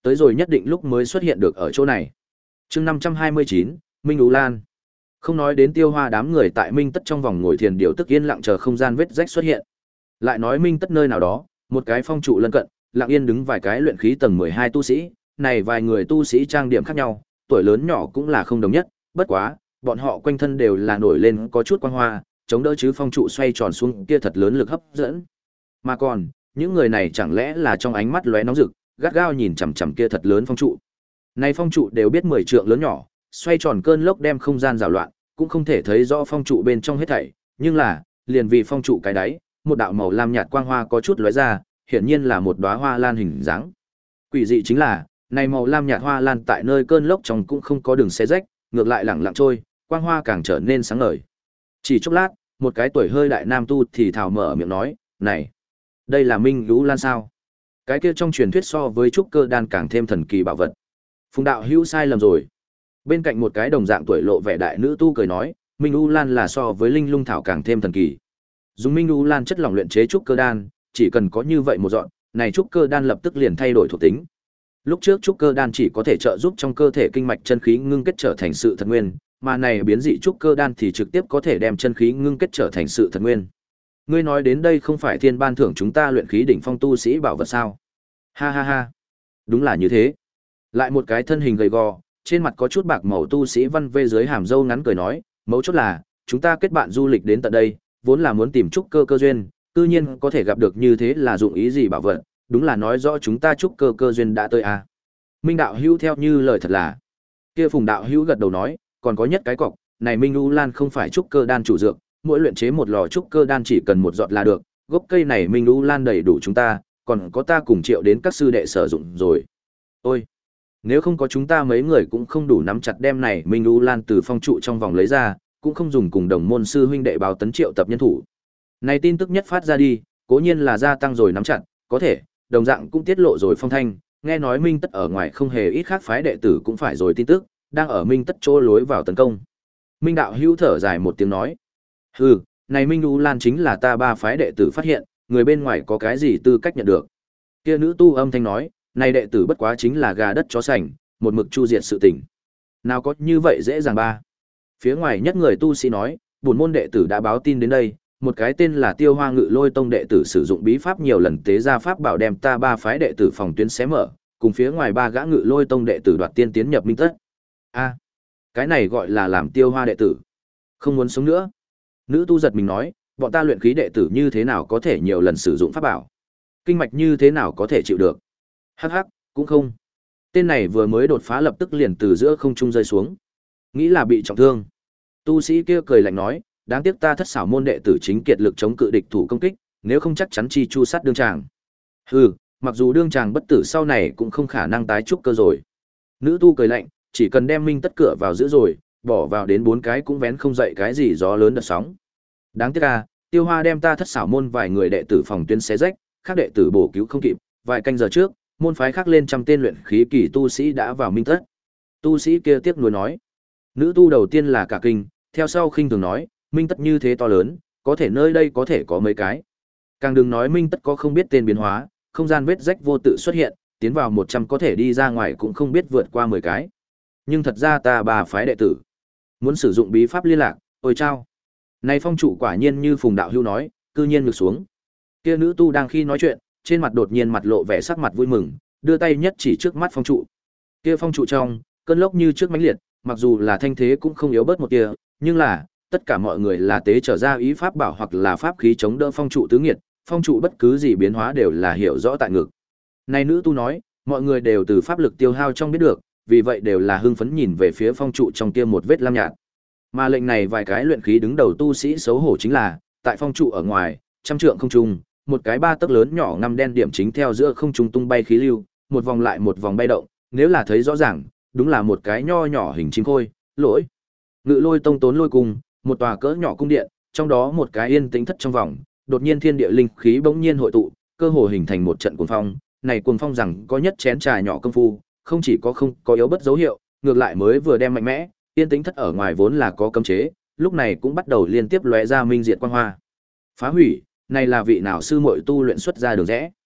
tới rồi nhất định lúc mới xuất hiện được ở chỗ này. Chương năm trăm hai mươi chín, Minh Ú Lan. Không nói đến Tiêu Hoa đám người tại Minh Tất trong vòng ngồi thiền điều tức yên lặng chờ không gian vết rách xuất hiện. Lại nói Minh Tất nơi nào đó, một cái phong trụ lân cận, lặng yên đứng vài cái luyện khí tầng mười hai tu sĩ, này vài người tu sĩ trang điểm khác nhau, tuổi lớn nhỏ cũng là không đồng nhất, bất quá, bọn họ quanh thân đều là nổi lên có chút quang hoa, chống đỡ chứ phong trụ xoay tròn xuống kia thật lớn lực hấp dẫn. Mà còn, những người này chẳng lẽ là trong ánh mắt lóe nóng rực, gắt gao nhìn chằm chằm kia thật lớn phong trụ. Này phong trụ đều biết mười trượng lớn nhỏ, xoay tròn cơn lốc đem không gian rào loạn, cũng không thể thấy rõ phong trụ bên trong hết thảy, nhưng là, liền vì phong trụ cái đáy, một đạo màu lam nhạt quang hoa có chút lóe ra, hiển nhiên là một đóa hoa lan hình dáng. Quỷ dị chính là, này màu lam nhạt hoa lan tại nơi cơn lốc trong cũng không có đường xé rách, ngược lại lẳng lặng trôi, quang hoa càng trở nên sáng ngời. Chỉ chốc lát, một cái tuổi hơi đại nam tu thì thào mở miệng nói, "Này, đây là Minh Lũ Lan sao?" Cái kia trong truyền thuyết so với trúc cơ đan càng thêm thần kỳ bảo vật. Phùng đạo hữu sai lầm rồi. Bên cạnh một cái đồng dạng tuổi lộ vẻ đại nữ tu cười nói, Minh U Lan là so với linh lung thảo càng thêm thần kỳ. Dùng Minh U Lan chất lỏng luyện chế trúc cơ đan, chỉ cần có như vậy một dọn, này trúc cơ đan lập tức liền thay đổi thuộc tính. Lúc trước trúc cơ đan chỉ có thể trợ giúp trong cơ thể kinh mạch chân khí ngưng kết trở thành sự thật nguyên, mà này biến dị trúc cơ đan thì trực tiếp có thể đem chân khí ngưng kết trở thành sự thật nguyên. Ngươi nói đến đây không phải thiên ban thưởng chúng ta luyện khí đỉnh phong tu sĩ bảo vật sao? Ha ha ha. Đúng là như thế. Lại một cái thân hình gầy gò, trên mặt có chút bạc màu tu sĩ văn vê dưới hàm râu ngắn cười nói, mấu chốt là, chúng ta kết bạn du lịch đến tận đây, vốn là muốn tìm trúc cơ cơ duyên, tự nhiên có thể gặp được như thế là dụng ý gì bảo vật, đúng là nói rõ chúng ta trúc cơ cơ duyên đã tới à. Minh đạo hữu theo như lời thật là. Kia Phùng đạo hữu gật đầu nói, còn có nhất cái cọc, này Minh U Lan không phải trúc cơ đan chủ dược, mỗi luyện chế một lò trúc cơ đan chỉ cần một giọt là được, gốc cây này Minh U Lan đầy đủ chúng ta, còn có ta cùng Triệu đến các sư đệ sử dụng rồi. Ôi, nếu không có chúng ta mấy người cũng không đủ nắm chặt đem này Minh U Lan từ phong trụ trong vòng lấy ra, cũng không dùng cùng đồng môn sư huynh đệ báo tấn Triệu tập nhân thủ. Này tin tức nhất phát ra đi, cố nhiên là gia tăng rồi nắm chặt, có thể, đồng dạng cũng tiết lộ rồi phong thanh, nghe nói Minh Tất ở ngoài không hề ít khác phái đệ tử cũng phải rồi tin tức, đang ở Minh Tất chỗ lối vào tấn công. Minh đạo hữu thở dài một tiếng nói, hừ, này Minh U Lan chính là ta ba phái đệ tử phát hiện, người bên ngoài có cái gì tư cách nhận được. Kia nữ tu âm thanh nói, này đệ tử bất quá chính là gà đất chó sành, một mực chu diệt sự tình. Nào có như vậy dễ dàng ba. Phía ngoài nhất người tu sĩ nói, bổn môn đệ tử đã báo tin đến đây, một cái tên là Tiêu Hoa Ngự Lôi Tông đệ tử sử dụng bí pháp nhiều lần tế ra pháp bảo đem ta ba phái đệ tử phòng tuyến xé mở, cùng phía ngoài ba gã Ngự Lôi Tông đệ tử đoạt tiên tiến nhập Minh Tất. A, cái này gọi là làm Tiêu Hoa đệ tử. Không muốn sống nữa. Nữ tu giật mình nói, bọn ta luyện khí đệ tử như thế nào có thể nhiều lần sử dụng pháp bảo? Kinh mạch như thế nào có thể chịu được? Hắc hắc, cũng không. Tên này vừa mới đột phá lập tức liền từ giữa không trung rơi xuống. Nghĩ là bị trọng thương. Tu sĩ kia cười lạnh nói, đáng tiếc ta thất xảo môn đệ tử chính kiệt lực chống cự địch thủ công kích, nếu không chắc chắn chi chu sát đương tràng. Hừ, mặc dù đương tràng bất tử sau này cũng không khả năng tái trúc cơ rồi. Nữ tu cười lạnh, chỉ cần đem Minh Tất cửa vào giữ rồi, bỏ vào đến bốn cái cũng vén không dậy cái gì gió lớn đợt sóng. Đáng tiếc à, Tiêu Hoa đem ta thất xảo môn vài người đệ tử phòng tuyến xé rách, khác đệ tử bổ cứu không kịp, vài canh giờ trước, môn phái khác lên trăm tên luyện khí kỳ tu sĩ đã vào Minh Tất. Tu sĩ kia tiếc nuối nói. Nữ tu đầu tiên là cả kinh, theo sau khinh thường nói, Minh Tất như thế to lớn, có thể nơi đây có thể có mấy cái. Càng đừng nói Minh Tất có không biết tên biến hóa, không gian vết rách vô tự xuất hiện, tiến vào một trăm có thể đi ra ngoài cũng không biết vượt qua mười cái. Nhưng thật ra ta bà phái đệ tử muốn sử dụng bí pháp liên lạc, ôi chao. Này phong trụ quả nhiên như Phùng đạo hữu nói, cư nhiên ngược xuống. Kia nữ tu đang khi nói chuyện, trên mặt đột nhiên mặt lộ vẻ sắc mặt vui mừng, đưa tay nhất chỉ trước mắt phong trụ. Kia phong trụ trong, cơn lốc như trước mãnh liệt, mặc dù là thanh thế cũng không yếu bớt một tia, nhưng là tất cả mọi người là tế trở ra ý pháp bảo hoặc là pháp khí chống đỡ phong trụ tứ nghiệt, phong trụ bất cứ gì biến hóa đều là hiểu rõ tại ngực. Này nữ tu nói, mọi người đều từ pháp lực tiêu hao trong biết được, vì vậy đều là hưng phấn nhìn về phía phong trụ trong kia một vết lam nhạt. Mà lệnh này vài cái luyện khí đứng đầu tu sĩ xấu hổ chính là, tại phong trụ ở ngoài, trăm trượng không trung, một cái ba tấc lớn nhỏ ngăm đen điểm chính theo giữa không trung tung bay khí lưu, một vòng lại một vòng bay động, nếu là thấy rõ ràng, đúng là một cái nho nhỏ hình chim khôi, lỗi. Ngự Lôi Tông tốn lôi cung, một tòa cỡ nhỏ cung điện, trong đó một cái yên tĩnh thất trong vòng, đột nhiên thiên địa linh khí bỗng nhiên hội tụ, cơ hồ hình thành một trận cuồng phong, này cuồng phong rằng có nhất chén trà nhỏ công phu, không chỉ có không có yếu bất dấu hiệu, ngược lại mới vừa đem mạnh mẽ, yên tĩnh thất ở ngoài vốn là có cấm chế, lúc này cũng bắt đầu liên tiếp lóe ra minh diệt quang hoa. Phá hủy, này là vị nào sư muội tu luyện xuất ra đường rẽ.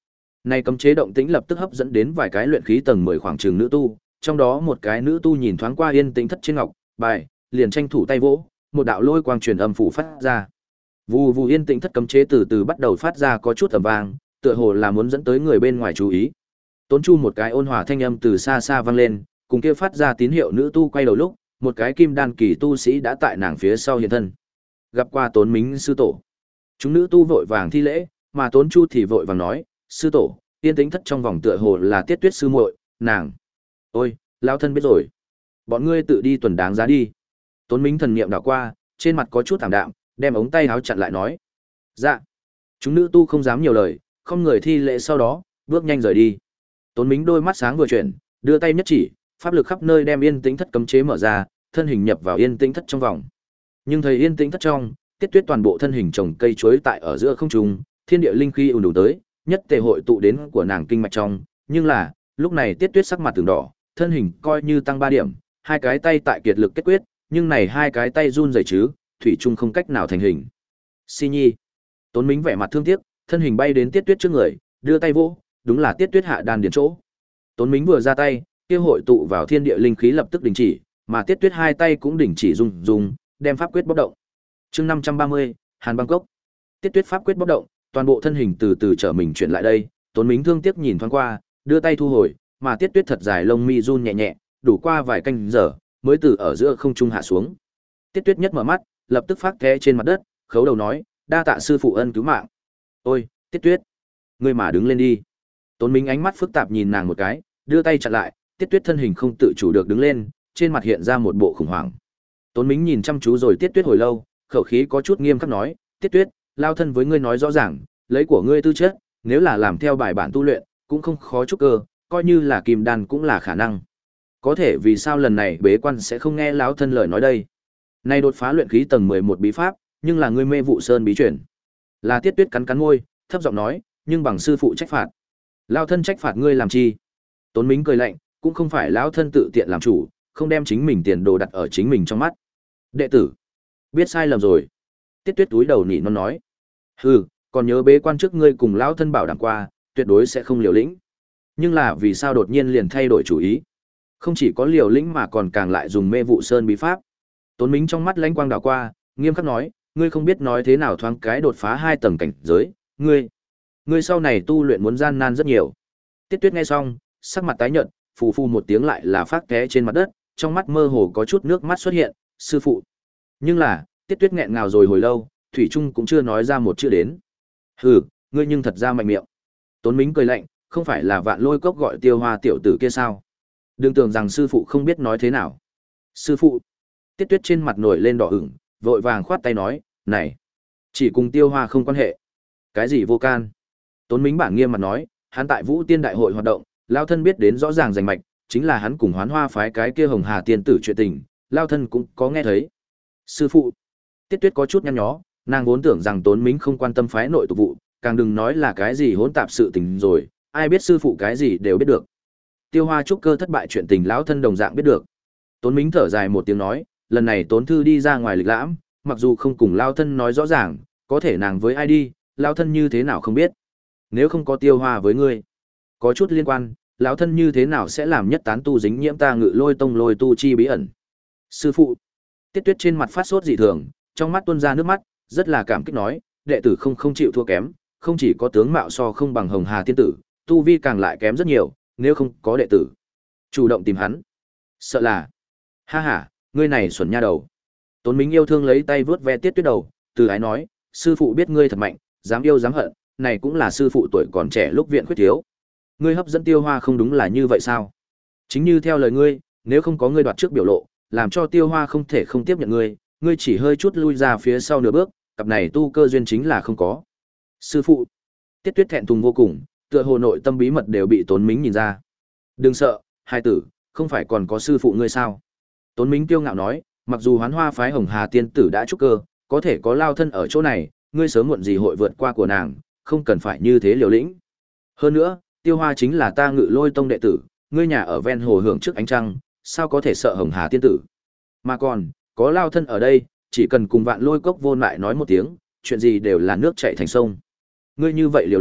Này cấm chế động tĩnh lập tức hấp dẫn đến vài cái luyện khí tầng mười khoảng chừng nữ tu, trong đó một cái nữ tu nhìn thoáng qua yên tĩnh thất trên ngọc bài, liền tranh thủ tay vỗ, một đạo lôi quang truyền âm phủ phát ra. Vù vù yên tĩnh thất cấm chế từ từ bắt đầu phát ra có chút ầm vang, tựa hồ là muốn dẫn tới người bên ngoài chú ý. Tốn Chu một cái ôn hòa thanh âm từ xa xa vang lên, cùng kia phát ra tín hiệu nữ tu quay đầu lúc, một cái kim đan kỳ tu sĩ đã tại nàng phía sau hiện thân. Gặp qua Tốn Mính sư tổ. Chúng nữ tu vội vàng thi lễ, mà Tốn Chu thì vội vàng nói, sư tổ, yên tĩnh thất trong vòng tựa hồ là Tiết Tuyết sư muội, nàng. Ôi, lão thân biết rồi. Bọn ngươi tự đi tuần đáng giá đi. Tốn Mính thần niệm đảo qua, trên mặt có chút thảm đạm, đem ống tay áo chặn lại nói. Dạ. Chúng nữ tu không dám nhiều lời, không người thi lễ sau đó, bước nhanh rời đi. Tốn Mính đôi mắt sáng vừa chuyển, đưa tay nhất chỉ, pháp lực khắp nơi đem yên tĩnh thất cấm chế mở ra, thân hình nhập vào yên tĩnh thất trong vòng. Nhưng thời yên tĩnh thất trong, Tiết Tuyết toàn bộ thân hình trồng cây chuối tại ở giữa không trung, thiên địa linh khí ùn đủ tới, nhất tề hội tụ đến của nàng kinh mạch trong, nhưng là, lúc này Tiết Tuyết sắc mặt từng đỏ, thân hình coi như tăng ba điểm, hai cái tay tại kiệt lực kết quyết, nhưng này hai cái tay run rẩy chứ, thủy chung không cách nào thành hình. Si Nhi. Tốn Mính vẻ mặt thương tiếc, thân hình bay đến Tiết Tuyết trước người, đưa tay vỗ, đúng là Tiết Tuyết hạ đan điền chỗ. Tốn Mính vừa ra tay, kia hội tụ vào thiên địa linh khí lập tức đình chỉ, mà Tiết Tuyết hai tay cũng đình chỉ rung rung, đem pháp quyết bốc động. Chương năm trăm ba mươi, Hàn Băng Cốc. Tiết Tuyết pháp quyết bốc động, toàn bộ thân hình từ từ trở mình chuyển lại đây, Tốn Mính thương tiếc nhìn thoáng qua, đưa tay thu hồi, mà Tiết Tuyết thật dài lông mi run nhẹ nhẹ, đủ qua vài canh giờ, mới từ ở giữa không trung hạ xuống. Tiết Tuyết nhất mở mắt, lập tức phát té trên mặt đất, khấu đầu nói, đa tạ sư phụ ân cứu mạng. Ôi, Tiết Tuyết, ngươi mà đứng lên đi. Tốn Mính ánh mắt phức tạp nhìn nàng một cái, đưa tay chặn lại, Tiết Tuyết thân hình không tự chủ được đứng lên, trên mặt hiện ra một bộ khủng hoảng. Tốn Mính nhìn chăm chú rồi Tiết Tuyết hồi lâu, khẩu khí có chút nghiêm khắc nói, Tiết Tuyết, lao thân với ngươi nói rõ ràng, lấy của ngươi tư chất, nếu là làm theo bài bản tu luyện, cũng không khó trúc cơ, coi như là kim đan cũng là khả năng. Có thể vì sao lần này bế quan sẽ không nghe lão thân lời nói đây? Nay đột phá luyện khí tầng mười một bí pháp, nhưng là ngươi mê vụ sơn bí truyền. Là Tiết Tuyết cắn cắn môi, thấp giọng nói, nhưng bằng sư phụ trách phạt. Lão thân trách phạt ngươi làm chi? Tốn Mính cười lạnh, cũng không phải lão thân tự tiện làm chủ, không đem chính mình tiền đồ đặt ở chính mình trong mắt. Đệ tử, biết sai lầm rồi. Tiết Tuyết túi đầu nỉ non nói. Hừ, còn nhớ bế quan trước ngươi cùng lão thân bảo đảm qua, tuyệt đối sẽ không liều lĩnh. Nhưng là vì sao đột nhiên liền thay đổi chủ ý? Không chỉ có liều lĩnh mà còn càng lại dùng mê vụ sơn bí pháp. Tốn Mính trong mắt lánh quang đảo qua, nghiêm khắc nói, ngươi không biết nói thế nào thoáng cái đột phá hai tầng cảnh giới, ngươi, ngươi sau này tu luyện muốn gian nan rất nhiều. Tiết Tuyết nghe xong, sắc mặt tái nhợt, phù phù một tiếng lại là phát té trên mặt đất, trong mắt mơ hồ có chút nước mắt xuất hiện, sư phụ. Nhưng là, Tiết Tuyết nghẹn ngào rồi hồi lâu, thủy trung cũng chưa nói ra một chữ đến. Hừ, ngươi nhưng thật ra mạnh miệng. Tốn Mính cười lạnh, không phải là Vạn Lôi Cốc gọi Tiêu Hoa tiểu tử kia sao? Đừng tưởng rằng sư phụ không biết nói thế nào. Sư phụ. Tiết Tuyết trên mặt nổi lên đỏ ửng, vội vàng khoát tay nói, này, chỉ cùng Tiêu Hoa không quan hệ. Cái gì vô can? Tốn Mính bản nghiêm mặt nói, hắn tại Vũ Tiên đại hội hoạt động, lao thân biết đến rõ ràng rành mạch, chính là hắn cùng Hoán Hoa phái cái kia Hồng Hà tiên tử chuyện tình, lao thân cũng có nghe thấy. Sư phụ. Tiết Tuyết có chút nhăn nhó, nàng vốn tưởng rằng Tốn Mính không quan tâm phái nội tục vụ, càng đừng nói là cái gì hỗn tạp sự tình rồi, ai biết sư phụ cái gì đều biết được. Tiêu Hoa trúc cơ thất bại chuyện tình lão thân đồng dạng biết được. Tốn Mính thở dài một tiếng nói, lần này Tốn thư đi ra ngoài lịch lãm, mặc dù không cùng lao thân nói rõ ràng, có thể nàng với ai đi, lao thân như thế nào không biết. Nếu không có Tiêu Hoa với ngươi, có chút liên quan, lão thân như thế nào sẽ làm nhất tán tu dính nhiễm ta Ngự Lôi tông lôi tu chi bí ẩn. Sư phụ. Tiết Tuyết trên mặt phát sốt dị thường, trong mắt tuôn ra nước mắt, rất là cảm kích nói, đệ tử không không chịu thua kém, không chỉ có tướng mạo so không bằng Hồng Hà tiên tử, tu vi càng lại kém rất nhiều, nếu không có đệ tử chủ động tìm hắn, sợ là. Ha ha, ngươi này xuẩn nha đầu. Tốn Mính yêu thương lấy tay vướt ve Tiết Tuyết đầu, từ ái nói, sư phụ biết ngươi thật mạnh, dám yêu dám hận, này cũng là sư phụ tuổi còn trẻ lúc viện khuyết thiếu. Ngươi hấp dẫn Tiêu Hoa không đúng là như vậy sao? Chính như theo lời ngươi, nếu không có ngươi đoạt trước biểu lộ, làm cho Tiêu Hoa không thể không tiếp nhận ngươi, ngươi chỉ hơi chút lui ra phía sau nửa bước, cặp này tu cơ duyên chính là không có. Sư phụ. Tiết Tuyết thẹn thùng vô cùng, tựa hồ nội tâm bí mật đều bị Tốn Mính nhìn ra. Đừng sợ, hai tử, không phải còn có sư phụ ngươi sao? Tốn Mính kiêu ngạo nói, mặc dù Hoán Hoa phái Hồng Hà tiên tử đã trúc cơ, có thể có lao thân ở chỗ này, ngươi sớm muộn gì hội vượt qua của nàng, không cần phải như thế liều lĩnh. Hơn nữa, Tiêu Hoa chính là ta Ngự Lôi tông đệ tử, ngươi nhà ở ven hồ hưởng trước ánh trăng, sao có thể sợ Hồng Hà tiên tử? Mà còn, có lao thân ở đây, chỉ cần cùng Vạn Lôi Cốc vô lại nói một tiếng, chuyện gì đều là nước chảy thành sông. Ngươi như vậy liều lĩnh,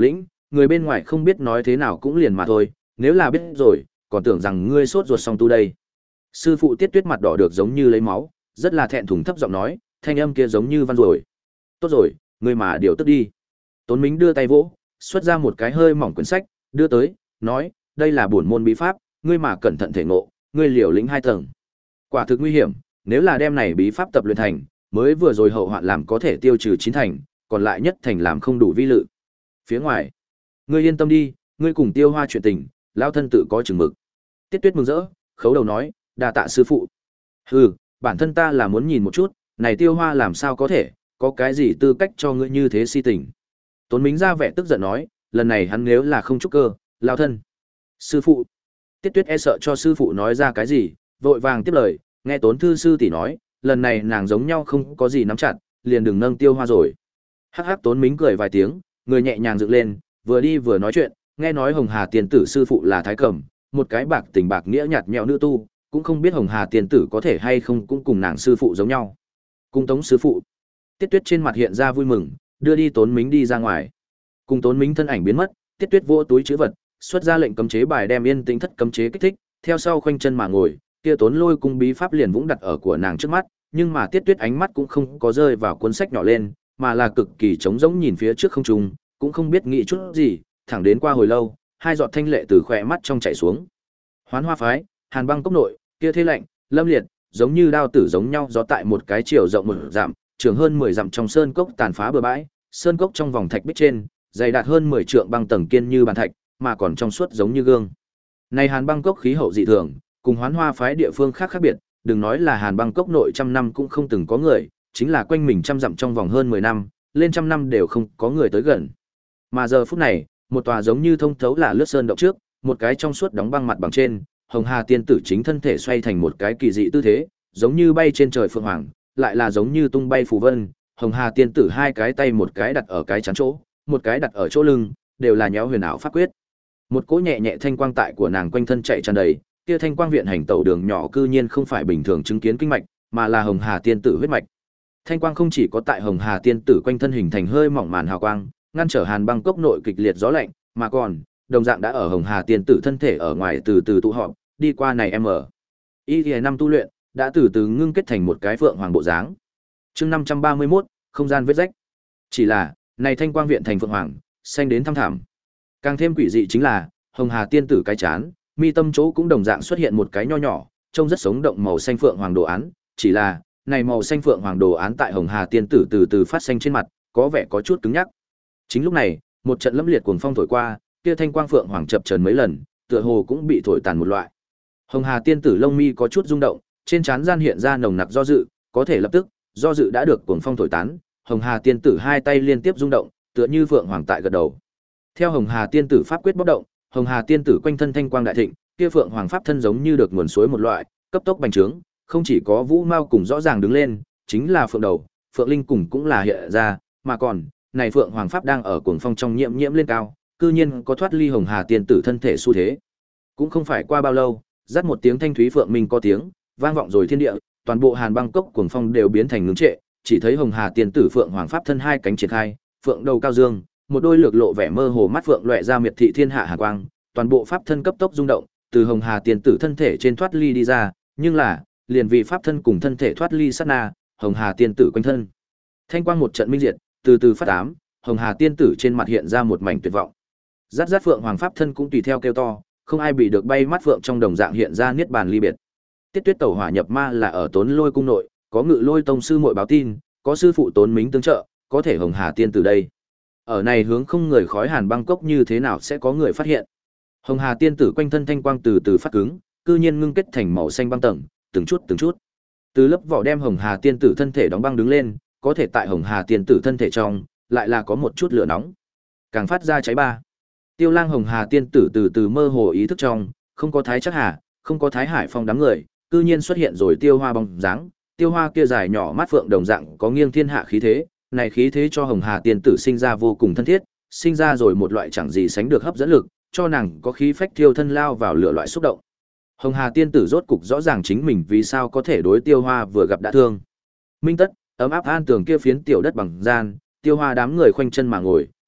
người bên ngoài không biết nói thế nào cũng liền mà thôi, nếu là biết rồi, còn tưởng rằng ngươi sốt ruột xong tu đây. Sư phụ Tiết Tuyết mặt đỏ được giống như lấy máu, rất là thẹn thùng thấp giọng nói, thanh âm kia giống như văn rồi. Tốt rồi, ngươi mà điều tức đi. Tốn Mính đưa tay vỗ, xuất ra một cái hơi mỏng quyển sách, đưa tới, nói, đây là bổn môn bí pháp, ngươi mà cẩn thận thể ngộ, ngươi liều lĩnh hai tầng. Quả thực nguy hiểm, nếu là đem này bí pháp tập luyện thành, mới vừa rồi hậu hoạn làm có thể tiêu trừ chín thành, còn lại nhất thành làm không đủ vi lự. Phía ngoài, ngươi yên tâm đi, ngươi cùng Tiêu Hoa chuyện tình, lão thân tự có chừng mực. Tiết Tuyết mừng rỡ, khấu đầu nói, đa tạ sư phụ. Hừ, bản thân ta là muốn nhìn một chút, này Tiêu Hoa làm sao có thể, có cái gì tư cách cho ngươi như thế si tình. Tốn Mính ra vẻ tức giận nói, lần này hắn nếu là không trúc cơ, lão thân. Sư phụ. Tiết Tuyết e sợ cho sư phụ nói ra cái gì, vội vàng tiếp lời, nghe Tốn thư sư tỷ nói, lần này nàng giống nhau không có gì nắm chặt, liền đừng nâng Tiêu Hoa rồi. Hắc hắc Tốn Mính cười vài tiếng, người nhẹ nhàng dựng lên, vừa đi vừa nói chuyện, nghe nói Hồng Hà tiền tử sư phụ là Thái Cẩm, một cái bạc tình bạc nghĩa nhạt nhẽo nữ tu, cũng không biết Hồng Hà tiền tử có thể hay không cũng cùng nàng sư phụ giống nhau. Cung Tống sư phụ. Tiết Tuyết trên mặt hiện ra vui mừng, đưa đi Tốn Mính đi ra ngoài. Cùng Tốn Mính thân ảnh biến mất, Tiết Tuyết vỗ túi trữ vật, xuất ra lệnh cấm chế bài đem yên tĩnh thất cấm chế kích thích, theo sau khoanh chân mà ngồi, kia Tốn Lôi cung bí pháp liền vũng đặt ở của nàng trước mắt, nhưng mà Tiết Tuyết ánh mắt cũng không có rơi vào cuốn sách nhỏ lên, mà là cực kỳ trống rỗng nhìn phía trước không trung, cũng không biết nghĩ chút gì, thẳng đến qua hồi lâu, hai giọt thanh lệ từ khóe mắt trong chảy xuống. Hoán Hoa phái, Hàn Băng cốc nội, kia thế lạnh, lâm liệt, giống như đao tử giống nhau gió tại một cái chiều rộng một dặm, trường hơn mười dặm trong sơn cốc tàn phá bừa bãi, sơn cốc trong vòng thạch bích trên, dày đạt hơn mười trượng băng tầng kiên như bàn thạch, mà còn trong suốt giống như gương. Này Hàn Băng cốc khí hậu dị thường, cùng Hoán Hoa phái địa phương khác khác biệt, đừng nói là Hàn Băng cốc nội trăm năm cũng không từng có người, chính là quanh mình trăm dặm trong vòng hơn mười năm, lên trăm năm đều không có người tới gần. Mà giờ phút này, một tòa giống như thông thấu là lướt sơn động trước, một cái trong suốt đóng băng mặt bằng trên, Hồng Hà tiên tử chính thân thể xoay thành một cái kỳ dị tư thế, giống như bay trên trời phượng hoàng, lại là giống như tung bay phù vân. Hồng Hà tiên tử hai cái tay một cái đặt ở cái chắn chỗ, một cái đặt ở chỗ lưng, đều là nhéo huyền ảo pháp quyết. Một cỗ nhẹ nhẹ thanh quang tại của nàng quanh thân chạy tràn đầy, kia thanh quang viện hành tẩu đường nhỏ cư nhiên không phải bình thường chứng kiến kinh mạch, mà là Hồng Hà tiên tử huyết mạch. Thanh quang không chỉ có tại Hồng Hà tiên tử quanh thân hình thành hơi mỏng màn hào quang, ngăn trở Hàn Băng cốc nội kịch liệt gió lạnh, mà còn, đồng dạng đã ở Hồng Hà tiên tử thân thể ở ngoài từ từ tụ họp, đi qua này em ở. Y Liễu năm tu luyện, đã từ từ ngưng kết thành một cái phượng hoàng bộ dáng. Chương năm trăm ba mươi mốt, không gian vết rách. Chỉ là, này thanh quang viện thành phượng hoàng, xanh đến thăm thẳm. Càng thêm quỷ dị chính là, Hồng Hà tiên tử cái chán, mi tâm chỗ cũng đồng dạng xuất hiện một cái nho nhỏ, trông rất sống động màu xanh phượng hoàng đồ án, chỉ là, này màu xanh phượng hoàng đồ án tại Hồng Hà tiên tử từ từ phát xanh trên mặt, có vẻ có chút cứng nhắc. Chính lúc này, một trận lâm liệt cuồng phong thổi qua, kia thanh quang phượng hoàng chập chờn mấy lần, tựa hồ cũng bị thổi tàn một loại. Hồng Hà tiên tử lông mi có chút rung động, trên trán gian hiện ra nồng nặc do dự, có thể lập tức, do dự đã được cuồng phong thổi tán, Hồng Hà tiên tử hai tay liên tiếp rung động, tựa như phượng hoàng tại gật đầu. Theo Hồng Hà tiên tử pháp quyết bốc động, Hồng Hà tiên tử quanh thân thanh quang đại thịnh, kia phượng hoàng pháp thân giống như được nguồn suối một loại, cấp tốc bành trướng, không chỉ có vũ mao cùng rõ ràng đứng lên, chính là phượng đầu, phượng linh cùng cũng là hiện ra, mà còn, này phượng hoàng pháp đang ở cuồng phong trong nhiễm nhiễm lên cao, cư nhiên có thoát ly Hồng Hà tiên tử thân thể xu thế. Cũng không phải qua bao lâu, rát một tiếng thanh thúy phượng minh có tiếng, vang vọng rồi thiên địa, toàn bộ Hàn Băng cốc cuồng phong đều biến thành ngưng trệ, chỉ thấy Hồng Hà tiên tử phượng hoàng pháp thân hai cánh triển khai, phượng đầu cao dương, một đôi lược lộ vẻ mơ hồ mắt phượng loẹt ra miệt thị thiên hạ hàn quang, toàn bộ pháp thân cấp tốc rung động, từ Hồng Hà tiên tử thân thể trên thoát ly đi ra, nhưng là, liền vì pháp thân cùng thân thể thoát ly sát na, Hồng Hà tiên tử quanh thân. Thanh quang một trận minh diệt, từ từ phát ám, Hồng Hà tiên tử trên mặt hiện ra một mảnh tuyệt vọng. Rát rát phượng hoàng pháp thân cũng tùy theo kêu to, không ai bị được bay mắt phượng trong đồng dạng hiện ra niết bàn ly biệt. Tiết Tuyết tẩu hỏa nhập ma là ở Tốn Lôi cung nội, có Ngự Lôi tông sư muội báo tin, có sư phụ Tốn Mính tương trợ, có thể Hồng Hà tiên tử đây. Ở này hướng không người khói Hàn Băng cốc như thế nào sẽ có người phát hiện. Hồng Hà tiên tử quanh thân thanh quang từ từ phát cứng, cư nhiên ngưng kết thành màu xanh băng tầng, từng chút từng chút. Từ lớp vỏ đem Hồng Hà tiên tử thân thể đóng băng đứng lên, có thể tại Hồng Hà tiên tử thân thể trong, lại là có một chút lửa nóng. Càng phát ra cháy ba. Tiêu Lang Hồng Hà tiên tử từ từ mơ hồ ý thức trong, không có Thái Chắc Hà, không có Thái Hải Phong đám người, cư nhiên xuất hiện rồi Tiêu Hoa bóng dáng, Tiêu Hoa kia dài nhỏ mắt phượng đồng dạng có nghiêng thiên hạ khí thế, này khí thế cho Hồng Hà tiên tử sinh ra vô cùng thân thiết, sinh ra rồi một loại chẳng gì sánh được hấp dẫn lực, cho nàng có khí phách thiêu thân lao vào lửa loại xúc động. Hồng Hà tiên tử rốt cục rõ ràng chính mình vì sao có thể đối Tiêu Hoa vừa gặp đã thương. Minh tất, ấm áp an tường kia phiến tiểu đất bằng gian, Tiêu Hoa đám người khoanh chân mà ngồi,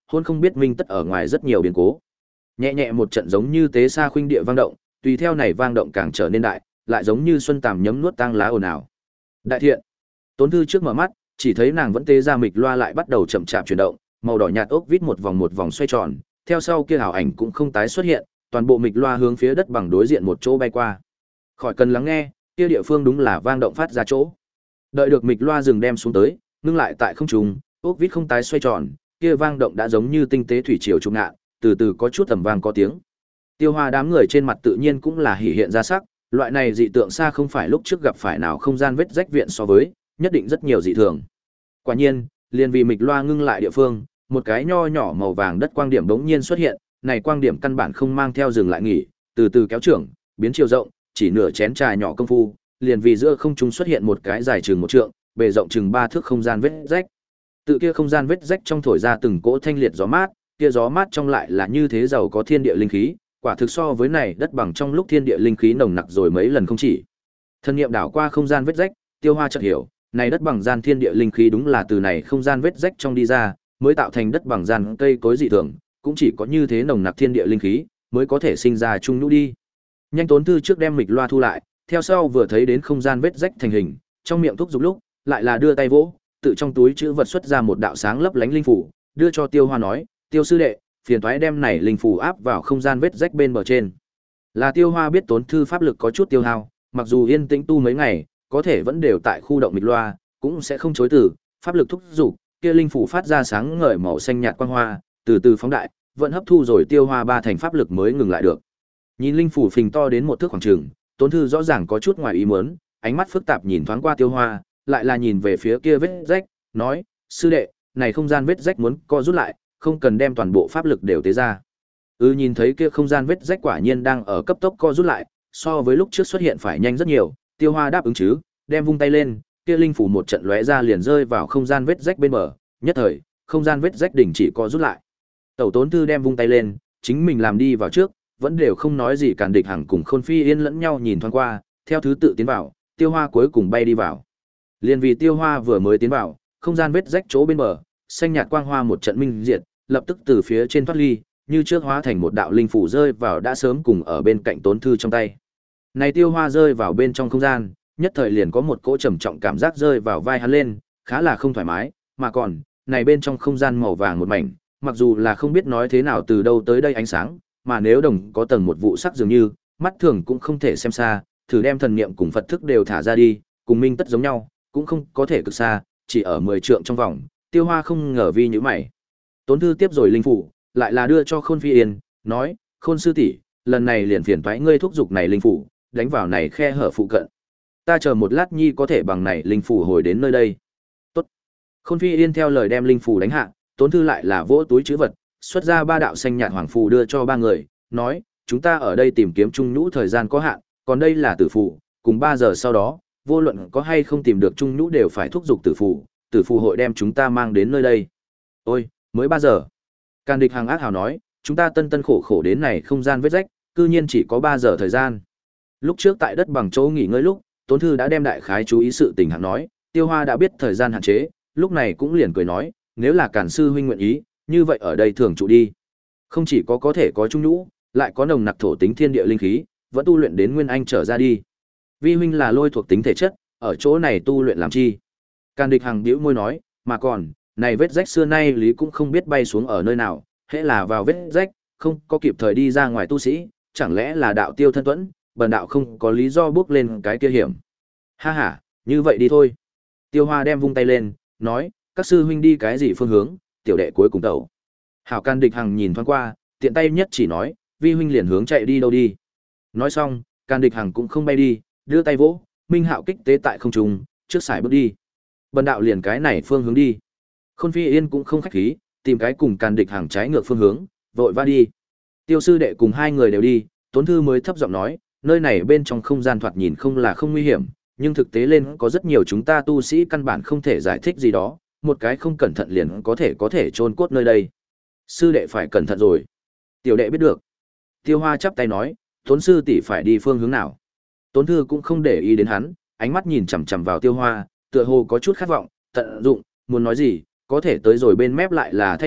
hôn không biết minh tất ở ngoài rất nhiều biến cố. Nhẹ nhẹ một trận giống như tế sa khuynh địa vang động, tùy theo này vang động càng trở nên đại, lại giống như xuân tàm nhấm nuốt tang lá ồn ào. Đại thiện. Tốn Thư trước mở mắt, chỉ thấy nàng vẫn tế ra mịch loa lại bắt đầu chậm chạp chuyển động, màu đỏ nhạt ốc vít một vòng một vòng xoay tròn, theo sau kia ảo ảnh cũng không tái xuất hiện, toàn bộ mịch loa hướng phía đất bằng đối diện một chỗ bay qua. Khỏi cần lắng nghe, kia địa phương đúng là vang động phát ra chỗ. Đợi được mịch loa dừng đem xuống tới, ngưng lại tại không trung, ốc vít không tái xoay tròn, kia vang động đã giống như tinh tế thủy triều trung ngạn, từ từ có chút tầm vang có tiếng. Tiêu Hoa đám người trên mặt tự nhiên cũng là hỉ hiện ra sắc, loại này dị tượng xa không phải lúc trước gặp phải nào không gian vết rách viện so với, nhất định rất nhiều dị thường. Quả nhiên, liền vì mịch loa ngưng lại địa phương, một cái nho nhỏ màu vàng đất quang điểm bỗng nhiên xuất hiện, này quang điểm căn bản không mang theo dừng lại nghỉ, từ từ kéo trưởng, biến chiều rộng, chỉ nửa chén trà nhỏ công phu, liền vì giữa không trung xuất hiện một cái dài chừng một trượng, bề rộng chừng ba thước không gian vết rách. Tự kia không gian vết rách trong thổi ra từng cỗ thanh liệt gió mát, kia gió mát trong lại là như thế giàu có thiên địa linh khí, quả thực so với này đất bằng trong lúc thiên địa linh khí nồng nặc rồi mấy lần không chỉ. Thân niệm đảo qua không gian vết rách, Tiêu Hoa chợt hiểu, này đất bằng gian thiên địa linh khí đúng là từ này không gian vết rách trong đi ra, mới tạo thành đất bằng gian cây cối dị thường, cũng chỉ có như thế nồng nặc thiên địa linh khí mới có thể sinh ra chung nhũ đi. Nhanh Tốn Thư trước đem mịch loa thu lại, theo sau vừa thấy đến không gian vết rách thành hình, trong miệng thúc giục lúc, lại là đưa tay vỗ, tự trong túi trữ vật xuất ra một đạo sáng lấp lánh linh phủ, đưa cho Tiêu Hoa nói, "Tiêu sư đệ, phiền toái đem này linh phủ áp vào không gian vết rách bên bờ trên." Là Tiêu Hoa biết Tốn Thư pháp lực có chút tiêu hao, mặc dù yên tĩnh tu mấy ngày, có thể vẫn đều tại khu động mịch loa, cũng sẽ không chối từ, pháp lực thúc giục, kia linh phủ phát ra sáng ngời màu xanh nhạt quang hoa, từ từ phóng đại, vẫn hấp thu rồi Tiêu Hoa ba thành pháp lực mới ngừng lại được. Nhìn linh phủ phình to đến một thước khoảng trường, Tốn Thư rõ ràng có chút ngoài ý muốn, ánh mắt phức tạp nhìn thoáng qua Tiêu Hoa, lại là nhìn về phía kia vết rách, nói: "Sư đệ, này không gian vết rách muốn co rút lại, không cần đem toàn bộ pháp lực đều tế ra." Ừ, nhìn thấy kia không gian vết rách quả nhiên đang ở cấp tốc co rút lại, so với lúc trước xuất hiện phải nhanh rất nhiều, Tiêu Hoa đáp ứng chứ, đem vung tay lên, kia linh phủ một trận lóe ra liền rơi vào không gian vết rách bên bờ, nhất thời, không gian vết rách đình chỉ co rút lại. Tẩu Tốn Thư đem vung tay lên, chính mình làm đi vào trước, vẫn đều không nói gì, Càn Địch Hằng cùng Khôn Phi Yên lẫn nhau nhìn thoáng qua, theo thứ tự tiến vào, Tiêu Hoa cuối cùng bay đi vào. Liên vì Tiêu Hoa vừa mới tiến vào, không gian vết rách chỗ bên bờ, xanh nhạt quang hoa một trận minh diệt, lập tức từ phía trên thoát ly, như trước hóa thành một đạo linh phủ rơi vào đã sớm cùng ở bên cạnh Tốn Thư trong tay. Này Tiêu Hoa rơi vào bên trong không gian, nhất thời liền có một cỗ trầm trọng cảm giác rơi vào vai hắn lên, khá là không thoải mái, mà còn, này bên trong không gian màu vàng một mảnh, mặc dù là không biết nói thế nào từ đâu tới đây ánh sáng, mà nếu đồng có tầng một vụ sắc dường như, mắt thường cũng không thể xem xa, thử đem thần niệm cùng Phật thức đều thả ra đi, cùng minh tất giống nhau, cũng không có thể cực xa, chỉ ở mười trượng trong vòng, Tiêu Hoa không ngờ vi như mày. Tốn Thư tiếp rồi linh phủ, lại là đưa cho Khôn Phi Yên, nói: "Khôn sư tỷ, lần này liền phiền toái ngươi thúc giục này linh phủ, đánh vào này khe hở phụ cận. Ta chờ một lát nhi có thể bằng này linh phủ hồi đến nơi đây." Tốt. Khôn Phi Yên theo lời đem linh phủ đánh hạ, Tốn Thư lại là vỗ túi trữ vật, xuất ra ba đạo xanh nhạt hoàng phù đưa cho ba người, nói: "Chúng ta ở đây tìm kiếm trung nhũ thời gian có hạn, còn đây là tử phù, cùng ba giờ sau đó, vô luận có hay không tìm được trung nhũ đều phải thúc giục tử phù, tử phù hội đem chúng ta mang đến nơi đây." Ôi, mới ba giờ. Càn Địch Hằng ác hào nói, chúng ta tân tân khổ khổ đến này không gian vết rách, cư nhiên chỉ có ba giờ thời gian. Lúc trước tại đất bằng chỗ nghỉ ngơi lúc, Tốn Thư đã đem đại khái chú ý sự tình hạng nói, Tiêu Hoa đã biết thời gian hạn chế, lúc này cũng liền cười nói, nếu là Càn sư huynh nguyện ý, như vậy ở đây thường trụ đi. Không chỉ có có thể có trung nhũ, lại có nồng nặc thổ tính thiên địa linh khí, vẫn tu luyện đến nguyên anh trở ra đi. Vi huynh là lôi thuộc tính thể chất, ở chỗ này tu luyện làm chi? Càn Địch Hằng bĩu môi nói, mà còn, này vết rách xưa nay lý cũng không biết bay xuống ở nơi nào, hễ là vào vết rách, không có kịp thời đi ra ngoài tu sĩ, chẳng lẽ là đạo tiêu thân tuẫn, bần đạo không có lý do bước lên cái kia hiểm. Ha ha, như vậy đi thôi. Tiêu Hoa đem vung tay lên, nói, các sư huynh đi cái gì phương hướng, tiểu đệ cuối cùng tẩu. Hảo. Càn Địch Hằng nhìn thoáng qua, tiện tay nhất chỉ nói, vi huynh liền hướng chạy đi đâu đi. Nói xong, Càn Địch Hằng cũng không bay đi, đưa tay vỗ, Minh Hạo kích tế tại không trung, trước sải bước đi. Bần đạo liền cái này phương hướng đi. Khôn Phi Yên cũng không khách khí, tìm cái cùng Càn Địch Hằng trái ngược phương hướng, vội va đi. Tiêu sư đệ cùng hai người đều đi, Tốn Thư mới thấp giọng nói, nơi này bên trong không gian thoạt nhìn không là không nguy hiểm, nhưng thực tế lên có rất nhiều chúng ta tu sĩ căn bản không thể giải thích gì đó, một cái không cẩn thận liền có thể có thể chôn cốt nơi đây. Sư đệ phải cẩn thận rồi. Tiểu đệ biết được. Tiêu Hoa chắp tay nói, Tốn sư tỷ phải đi phương hướng nào? Tốn Thư cũng không để ý đến hắn, ánh mắt nhìn chằm chằm vào Tiêu Hoa, tựa hồ có chút khát vọng, tận dụng, muốn nói gì, có thể tới rồi bên mép lại là thay đổi,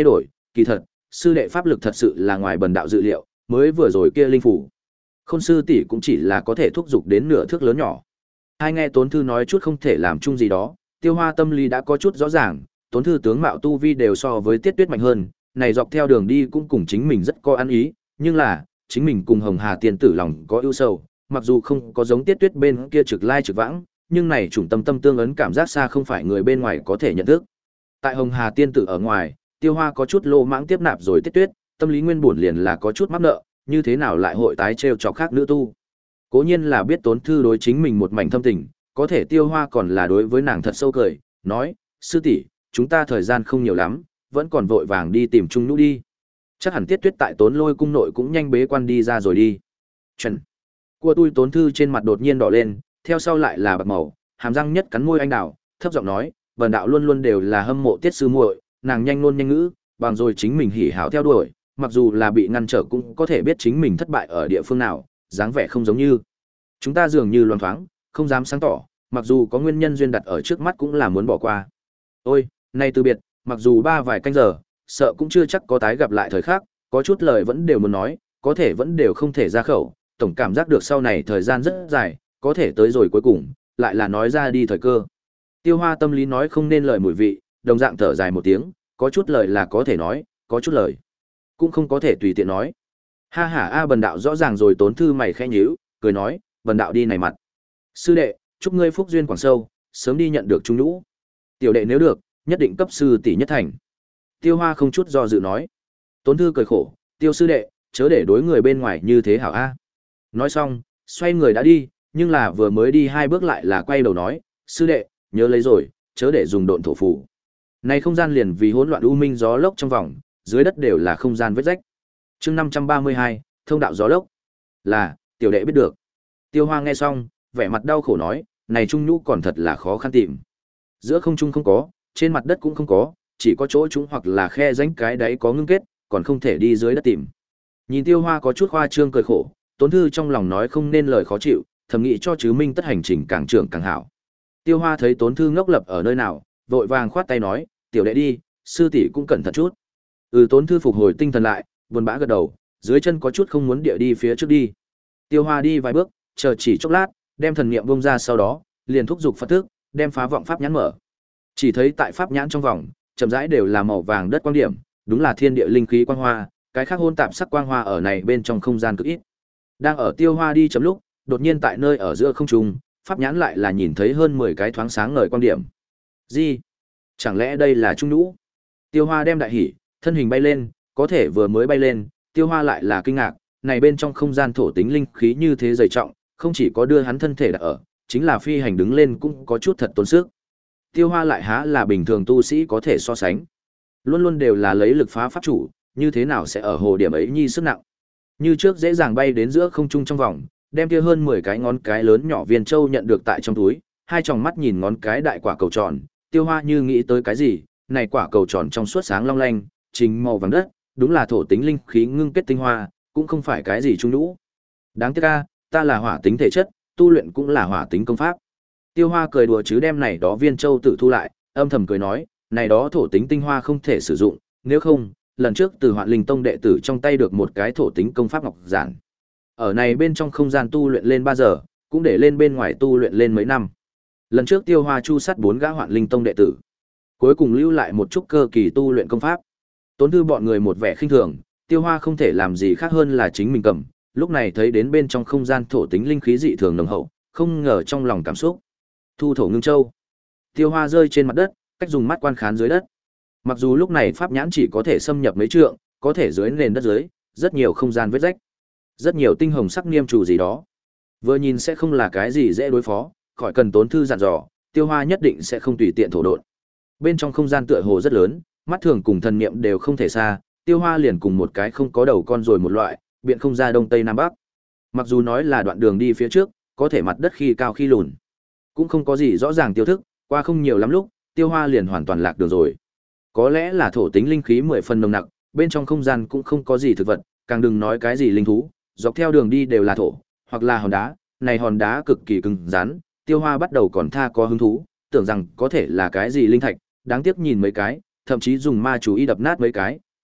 kỳ thật, sư đệ pháp lực thật sự là ngoài bần đạo dự liệu, mới vừa rồi kia linh phủ. Khôn sư tỷ cũng chỉ là có thể thúc giục đến nửa thước lớn nhỏ. Hai nghe Tốn Thư nói chút không thể làm chung gì đó, Tiêu Hoa tâm lý đã có chút rõ ràng, Tốn Thư tướng mạo tu vi đều so với Tiết Tuyết mạnh hơn, này dọc theo đường đi cũng cùng chính mình rất có ăn ý, nhưng là, chính mình cùng Hồng Hà tiên tử lòng có ưu sầu, mặc dù không có giống Tiết Tuyết bên kia trực lai trực vãng, nhưng này chủng tâm tâm tương ấn cảm giác xa không phải người bên ngoài có thể nhận thức. Tại Hồng Hà tiên tử ở ngoài, Tiêu Hoa có chút lô mãng tiếp nạp rồi Tiết Tuyết, tâm lý nguyên bổn liền là có chút mắc nợ, như thế nào lại hội tái trêu chọc khác nữ tu. Cố nhiên là biết Tốn Thư đối chính mình một mảnh thâm tình, có thể Tiêu Hoa còn là đối với nàng thật sâu cười, nói, sư tỷ, chúng ta thời gian không nhiều lắm, vẫn còn vội vàng đi tìm Trung Nhũ đi. Chắc hẳn Tiết Tuyết tại Tốn Lôi cung nội cũng nhanh bế quan đi ra rồi đi. Chuẩn. Của tôi Tốn Thư trên mặt đột nhiên đỏ lên, theo sau lại là bạc màu, hàm răng nhất cắn môi anh đào, thấp giọng nói, bần đạo luôn luôn đều là hâm mộ Tiết sư muội, nàng nhanh ngôn nhanh ngữ, bằng rồi chính mình hỉ hảo theo đuổi, mặc dù là bị ngăn trở cũng có thể biết chính mình thất bại ở địa phương nào, dáng vẻ không giống như. Chúng ta dường như loan thoáng, không dám sáng tỏ, mặc dù có nguyên nhân duyên đặt ở trước mắt cũng là muốn bỏ qua. Ôi, nay từ biệt, mặc dù ba vài canh giờ, sợ cũng chưa chắc có tái gặp lại thời khác, có chút lời vẫn đều muốn nói, có thể vẫn đều không thể ra khẩu, tổng cảm giác được sau này thời gian rất dài, có thể tới rồi cuối cùng, lại là nói ra đi thời cơ. Tiêu Hoa tâm lý nói không nên lời mùi vị, đồng dạng thở dài một tiếng, có chút lời là có thể nói, có chút lời cũng không có thể tùy tiện nói. Ha ha a bần đạo rõ ràng rồi. Tốn Thư mày khẽ nhíu, cười nói, bần đạo đi này mặt. Sư đệ, chúc ngươi phúc duyên quảng sâu, sớm đi nhận được Trung Nhũ. Tiểu đệ nếu được, nhất định cấp sư tỷ nhất thành. Tiêu Hoa không chút do dự nói. Tốn Thư cười khổ, Tiêu sư đệ, chớ để đối người bên ngoài như thế hảo a. Nói xong, xoay người đã đi, nhưng là vừa mới đi hai bước lại là quay đầu nói, sư đệ, nhớ lấy rồi, chớ để dùng độn thổ phù. Này không gian liền vì hỗn loạn u minh gió lốc trong vòng, dưới đất đều là không gian vết rách. Chương năm trăm ba mươi hai, thông đạo gió lốc. Là, tiểu đệ biết được. Tiêu Hoa nghe xong, vẻ mặt đau khổ nói, này Trung Nhũ còn thật là khó khăn tìm. Giữa không trung không có, trên mặt đất cũng không có, chỉ có chỗ chúng hoặc là khe rãnh cái đáy có ngưng kết, còn không thể đi dưới đất tìm. Nhìn Tiêu Hoa có chút khoa trương cười khổ, Tốn Thư trong lòng nói không nên lời khó chịu, thầm nghĩ cho chứ minh tất hành trình càng trưởng càng hảo. Tiêu Hoa thấy Tốn Thư ngốc lập ở nơi nào, vội vàng khoát tay nói, tiểu đệ đi, sư tỷ cũng cẩn thận chút. Ừ. Tốn Thư phục hồi tinh thần lại, buồn bã gật đầu, dưới chân có chút không muốn địa đi phía trước đi. Tiêu Hoa đi vài bước, chờ chỉ chốc lát, đem thần niệm bung ra, sau đó liền thúc giục Phật thức, đem phá vọng pháp nhãn mở. Chỉ thấy tại pháp nhãn trong vòng, chậm rãi đều là màu vàng đất quang điểm, đúng là thiên địa linh khí quang hoa, cái khác hôn tạp sắc quang hoa ở này bên trong không gian cực ít. Đang ở Tiêu Hoa đi chấm lúc, đột nhiên tại nơi ở giữa không trung, pháp nhãn lại là nhìn thấy hơn mười cái thoáng sáng ngời quang điểm. Gì? Chẳng lẽ đây là Trung Nhũ? Tiêu Hoa đem đại hỉ, thân hình bay lên, có thể vừa mới bay lên, Tiêu Hoa lại là kinh ngạc, này bên trong không gian thổ tính linh khí như thế dày trọng, không chỉ có đưa hắn thân thể đặt ở, chính là phi hành đứng lên cũng có chút thật tốn sức. Tiêu Hoa lại há là bình thường tu sĩ có thể so sánh. Luôn luôn đều là lấy lực phá pháp chủ, như thế nào sẽ ở hồ điểm ấy nhi sức nặng. Như trước dễ dàng bay đến giữa không trung trong vòng, đem kia hơn mười cái ngón cái lớn nhỏ viên châu nhận được tại trong túi, hai tròng mắt nhìn ngón cái đại quả cầu tròn, Tiêu Hoa như nghĩ tới cái gì, này quả cầu tròn trong suốt sáng long lanh, chính màu vàng đất, đúng là thổ tính linh khí ngưng kết tinh hoa, cũng không phải cái gì Trung Nhũ. Đáng tiếc a, ta là hỏa tính thể chất, tu luyện cũng là hỏa tính công pháp. Tiêu Hoa cười đùa chứ đem này đó viên châu tự thu lại, âm thầm cười nói, này đó thổ tính tinh hoa không thể sử dụng, nếu không, lần trước từ Hoạn Linh Tông đệ tử trong tay được một cái thổ tính công pháp ngọc giản. Ở này bên trong không gian tu luyện lên ba giờ, cũng để lên bên ngoài tu luyện lên mấy năm. Lần trước Tiêu Hoa chu sát bốn gã Hoạn Linh Tông đệ tử, cuối cùng lưu lại một chút cơ kỳ tu luyện công pháp. Tốn Thư bọn người một vẻ khinh thường, Tiêu Hoa không thể làm gì khác hơn là chính mình cầm, lúc này thấy đến bên trong không gian thổ tính linh khí dị thường nồng hậu, không ngờ trong lòng cảm xúc. Thu thổ ngưng châu. Tiêu Hoa rơi trên mặt đất, cách dùng mắt quan khán dưới đất. Mặc dù lúc này pháp nhãn chỉ có thể xâm nhập mấy trượng, có thể dưới nền đất dưới, rất nhiều không gian vết rách, rất nhiều tinh hồng sắc niêm chủ gì đó. Vừa nhìn sẽ không là cái gì dễ đối phó, khỏi cần Tốn Thư dặn dò, Tiêu Hoa nhất định sẽ không tùy tiện thổ độn. Bên trong không gian tựa hồ rất lớn, mắt thường cùng thần niệm đều không thể xa, Tiêu Hoa liền cùng một cái không có đầu con rồi một loại, biện không ra đông tây nam bắc. Mặc dù nói là đoạn đường đi phía trước, có thể mặt đất khi cao khi lùn, cũng không có gì rõ ràng tiêu thức, qua không nhiều lắm lúc, Tiêu Hoa liền hoàn toàn lạc đường rồi. Có lẽ là thổ tính linh khí mười phần nồng nặc, bên trong không gian cũng không có gì thực vật, càng đừng nói cái gì linh thú, dọc theo đường đi đều là thổ, hoặc là hòn đá, này hòn đá cực kỳ cứng rắn, Tiêu Hoa bắt đầu còn tha có hứng thú, tưởng rằng có thể là cái gì linh thạch, đáng tiếc nhìn mấy cái, thậm chí dùng ma chú y đập nát mấy cái,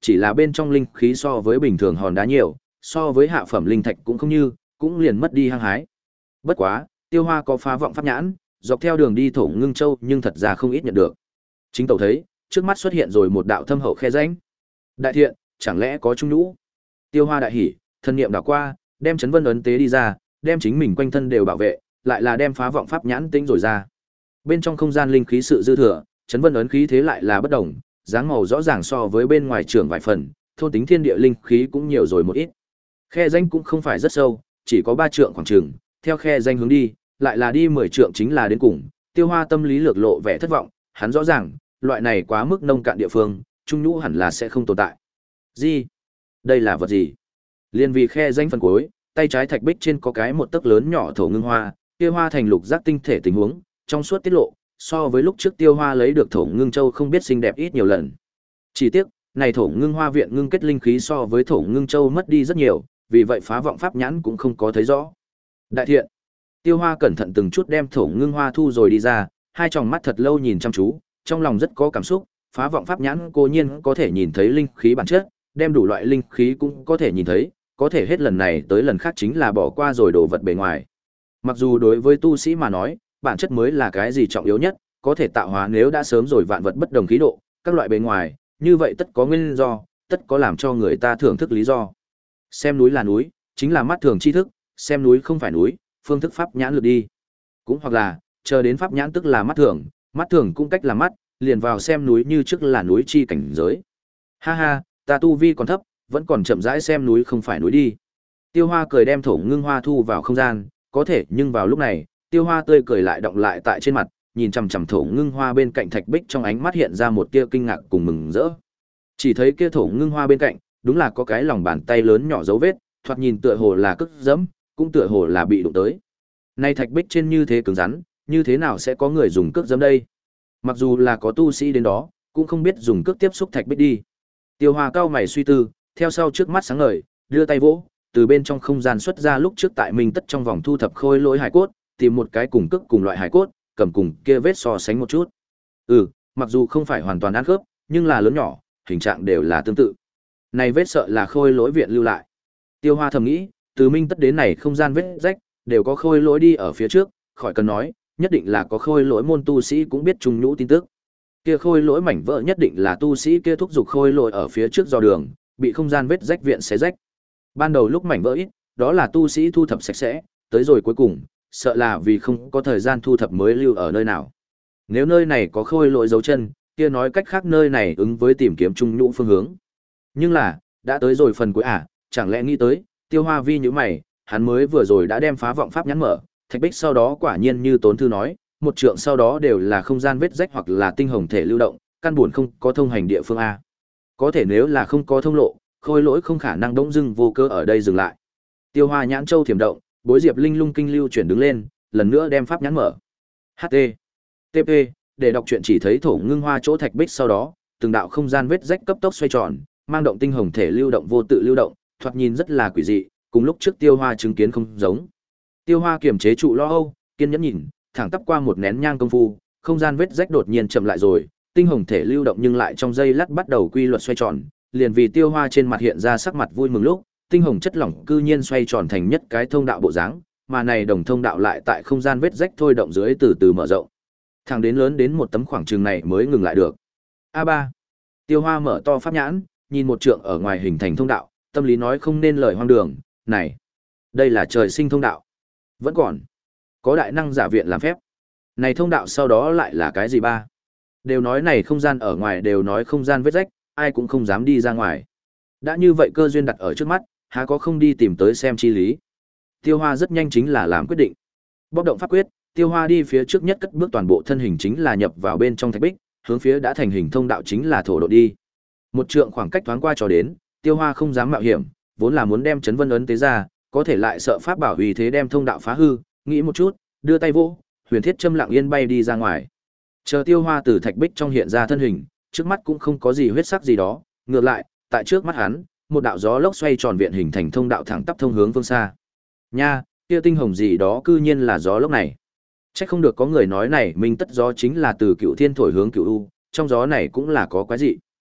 chỉ là bên trong linh khí so với bình thường hòn đá nhiều, so với hạ phẩm linh thạch cũng không như, cũng liền mất đi hăng hái. Bất quá, Tiêu Hoa có phá vọng pháp nhãn, dọc theo đường đi Thổ Ngưng Châu nhưng thật ra không ít nhận được. Chính tẩu thấy, trước mắt xuất hiện rồi một đạo thâm hậu khe rãnh. Đại thiện, chẳng lẽ có trung nhũ? Tiêu Hoa đại hỉ, thân niệm đảo qua, đem chấn vân ấn tế đi ra, đem chính mình quanh thân đều bảo vệ, lại là đem phá vọng pháp nhãn tính rồi ra. Bên trong không gian linh khí sự dư thừa, chấn vân ấn khí thế lại là bất động, dáng màu rõ ràng so với bên ngoài trường vài phần, thôn tính thiên địa linh khí cũng nhiều rồi một ít. Khe rãnh cũng không phải rất sâu, chỉ có ba trượng khoảng chừng, theo khe rãnh hướng đi, lại là đi mười trượng chính là đến cùng. Tiêu Hoa tâm lý lược lộ vẻ thất vọng, hắn rõ ràng, loại này quá mức nông cạn địa phương, trung nhũ hẳn là sẽ không tồn tại. Gì? Đây là vật gì? Liên vì khe rãnh phần cuối, tay trái thạch bích trên có cái một tấc lớn nhỏ thổ ngưng hoa, kia hoa thành lục giác tinh thể tình huống, trong suốt tiết lộ, so với lúc trước Tiêu Hoa lấy được thổ ngưng châu không biết xinh đẹp ít nhiều lần. Chỉ tiếc, này thổ ngưng hoa viện ngưng kết linh khí so với thổ ngưng châu mất đi rất nhiều, vì vậy phá vọng pháp nhãn cũng không có thấy rõ. Đại thiện. Tiêu Hoa cẩn thận từng chút đem thổ ngưng hoa thu rồi đi ra, hai tròng mắt thật lâu nhìn chăm chú, trong lòng rất có cảm xúc, phá vọng pháp nhãn cố nhiên có thể nhìn thấy linh khí bản chất, đem đủ loại linh khí cũng có thể nhìn thấy, có thể hết lần này tới lần khác chính là bỏ qua rồi đồ vật bề ngoài. Mặc dù đối với tu sĩ mà nói, bản chất mới là cái gì trọng yếu nhất, có thể tạo hóa nếu đã sớm rồi vạn vật bất đồng khí độ, các loại bề ngoài, như vậy tất có nguyên do, tất có làm cho người ta thưởng thức lý do. Xem núi là núi, chính là mắt thường tri thức, xem núi không phải núi, phương thức pháp nhãn lược đi. Cũng hoặc là, chờ đến pháp nhãn tức là mắt thường, mắt thường cũng cách là mắt, liền vào xem núi như trước là núi chi cảnh giới. Ha ha, ta tu vi còn thấp, vẫn còn chậm rãi xem núi không phải núi đi. Tiêu Hoa cười đem thổ ngưng hoa thu vào không gian, có thể nhưng vào lúc này, Tiêu Hoa tươi cười lại động lại tại trên mặt, nhìn chằm chằm thổ ngưng hoa bên cạnh thạch bích trong ánh mắt hiện ra một tia kinh ngạc cùng mừng rỡ. Chỉ thấy kia thổ ngưng hoa bên cạnh, đúng là có cái lòng bàn tay lớn nhỏ dấu vết, thoạt nhìn tựa hồ là cước dẫm, cũng tựa hồ là bị đụng tới. Nay thạch bích trên như thế cứng rắn, như thế nào sẽ có người dùng cước dẫm đây? Mặc dù là có tu sĩ đến đó, cũng không biết dùng cước tiếp xúc thạch bích đi. Tiêu Hoa cao mày suy tư, theo sau trước mắt sáng ngời, đưa tay vỗ, từ bên trong không gian xuất ra lúc trước tại Minh Tất trong vòng thu thập khôi lỗi hải cốt, tìm một cái cùng cước cùng loại hải cốt, cầm cùng kia vết so sánh một chút. Ừ, mặc dù không phải hoàn toàn ăn khớp, nhưng là lớn nhỏ, hình trạng đều là tương tự. Này vết sợ là khôi lỗi viện lưu lại. Tiêu Hoa thầm nghĩ, từ Minh Tất đến này không gian vết rách, đều có khôi lỗi đi ở phía trước, khỏi cần nói, nhất định là có khôi lỗi môn tu sĩ cũng biết trung nhũ tin tức. Kia khôi lỗi mảnh vỡ nhất định là tu sĩ kia thúc giục khôi lỗi ở phía trước dò đường, bị không gian vết rách viện xé rách. Ban đầu lúc mảnh vỡ ít, đó là tu sĩ thu thập sạch sẽ, tới rồi cuối cùng, sợ là vì không có thời gian thu thập mới lưu ở nơi nào. Nếu nơi này có khôi lỗi dấu chân, kia nói cách khác nơi này ứng với tìm kiếm trung nhũ phương hướng. Nhưng là, đã tới rồi phần cuối à, chẳng lẽ nghĩ tới, Tiêu Hoa vi như mày, hắn mới vừa rồi đã đem phá vọng pháp nhắn mở, thạch bích sau đó quả nhiên như Tốn Thư nói, một trượng sau đó đều là không gian vết rách hoặc là tinh hồng thể lưu động, căn buồn không có thông hành địa phương a. Có thể nếu là không có thông lộ, khôi lỗi không khả năng đống dưng vô cơ ở đây dừng lại. Tiêu Hoa nhãn châu thiểm động, bối diệp linh lung kinh lưu chuyển đứng lên, lần nữa đem pháp nhãn mở. hát tê tê pê để đọc truyện chỉ thấy thổ ngưng hoa chỗ thạch bích sau đó, từng đạo không gian vết rách cấp tốc xoay tròn, mang động tinh hồng thể lưu động vô tự lưu động, thoạt nhìn rất là quỷ dị, cùng lúc trước Tiêu Hoa chứng kiến không giống. Tiêu Hoa kiềm chế trụ lo âu, kiên nhẫn nhìn, thẳng tắp qua một nén nhang công phu, không gian vết rách đột nhiên chậm lại rồi, tinh hồng thể lưu động nhưng lại trong giây lát bắt đầu quy luật xoay tròn, liền vì Tiêu Hoa trên mặt hiện ra sắc mặt vui mừng lúc, tinh hồng chất lỏng cư nhiên xoay tròn thành nhất cái thông đạo bộ dáng, mà này đồng thông đạo lại tại không gian vết rách thôi động dưới từ từ mở rộng. Thẳng đến lớn đến một tấm khoảng trường này mới ngừng lại được. a ba Tiêu Hoa mở to pháp nhãn, nhìn một trượng ở ngoài hình thành thông đạo, tâm lý nói không nên lời hoang đường, này, đây là trời sinh thông đạo. Vẫn còn có đại năng giả viện làm phép. Này thông đạo sau đó lại là cái gì ba? Đều nói này không gian ở ngoài đều nói không gian vết rách, ai cũng không dám đi ra ngoài. Đã như vậy cơ duyên đặt ở trước mắt, há có không đi tìm tới xem chi lý. Tiêu Hoa rất nhanh chính là làm quyết định. Bóc động pháp quyết, Tiêu Hoa đi phía trước nhất cất bước toàn bộ thân hình chính là nhập vào bên trong thạch bích, hướng phía đã thành hình thông đạo chính là thổ độ đi. Một trượng khoảng cách thoáng qua cho đến, Tiêu Hoa không dám mạo hiểm, vốn là muốn đem chấn vân ấn tế ra, có thể lại sợ pháp bảo uy thế đem thông đạo phá hư, nghĩ một chút, đưa tay vỗ, huyền thiết châm lặng yên bay đi ra ngoài. Chờ Tiêu Hoa từ thạch bích trong hiện ra thân hình, trước mắt cũng không có gì huyết sắc gì đó, ngược lại, tại trước mắt hắn, một đạo gió lốc xoay tròn viện hình thành thông đạo thẳng tắp thông hướng phương xa. Nha, kia tinh hồng gì đó cư nhiên là gió lốc này. Chắc không được có người nói này, minh tất gió chính là từ Cựu Thiên thổi hướng Cựu U, trong gió này cũng là có quái dị.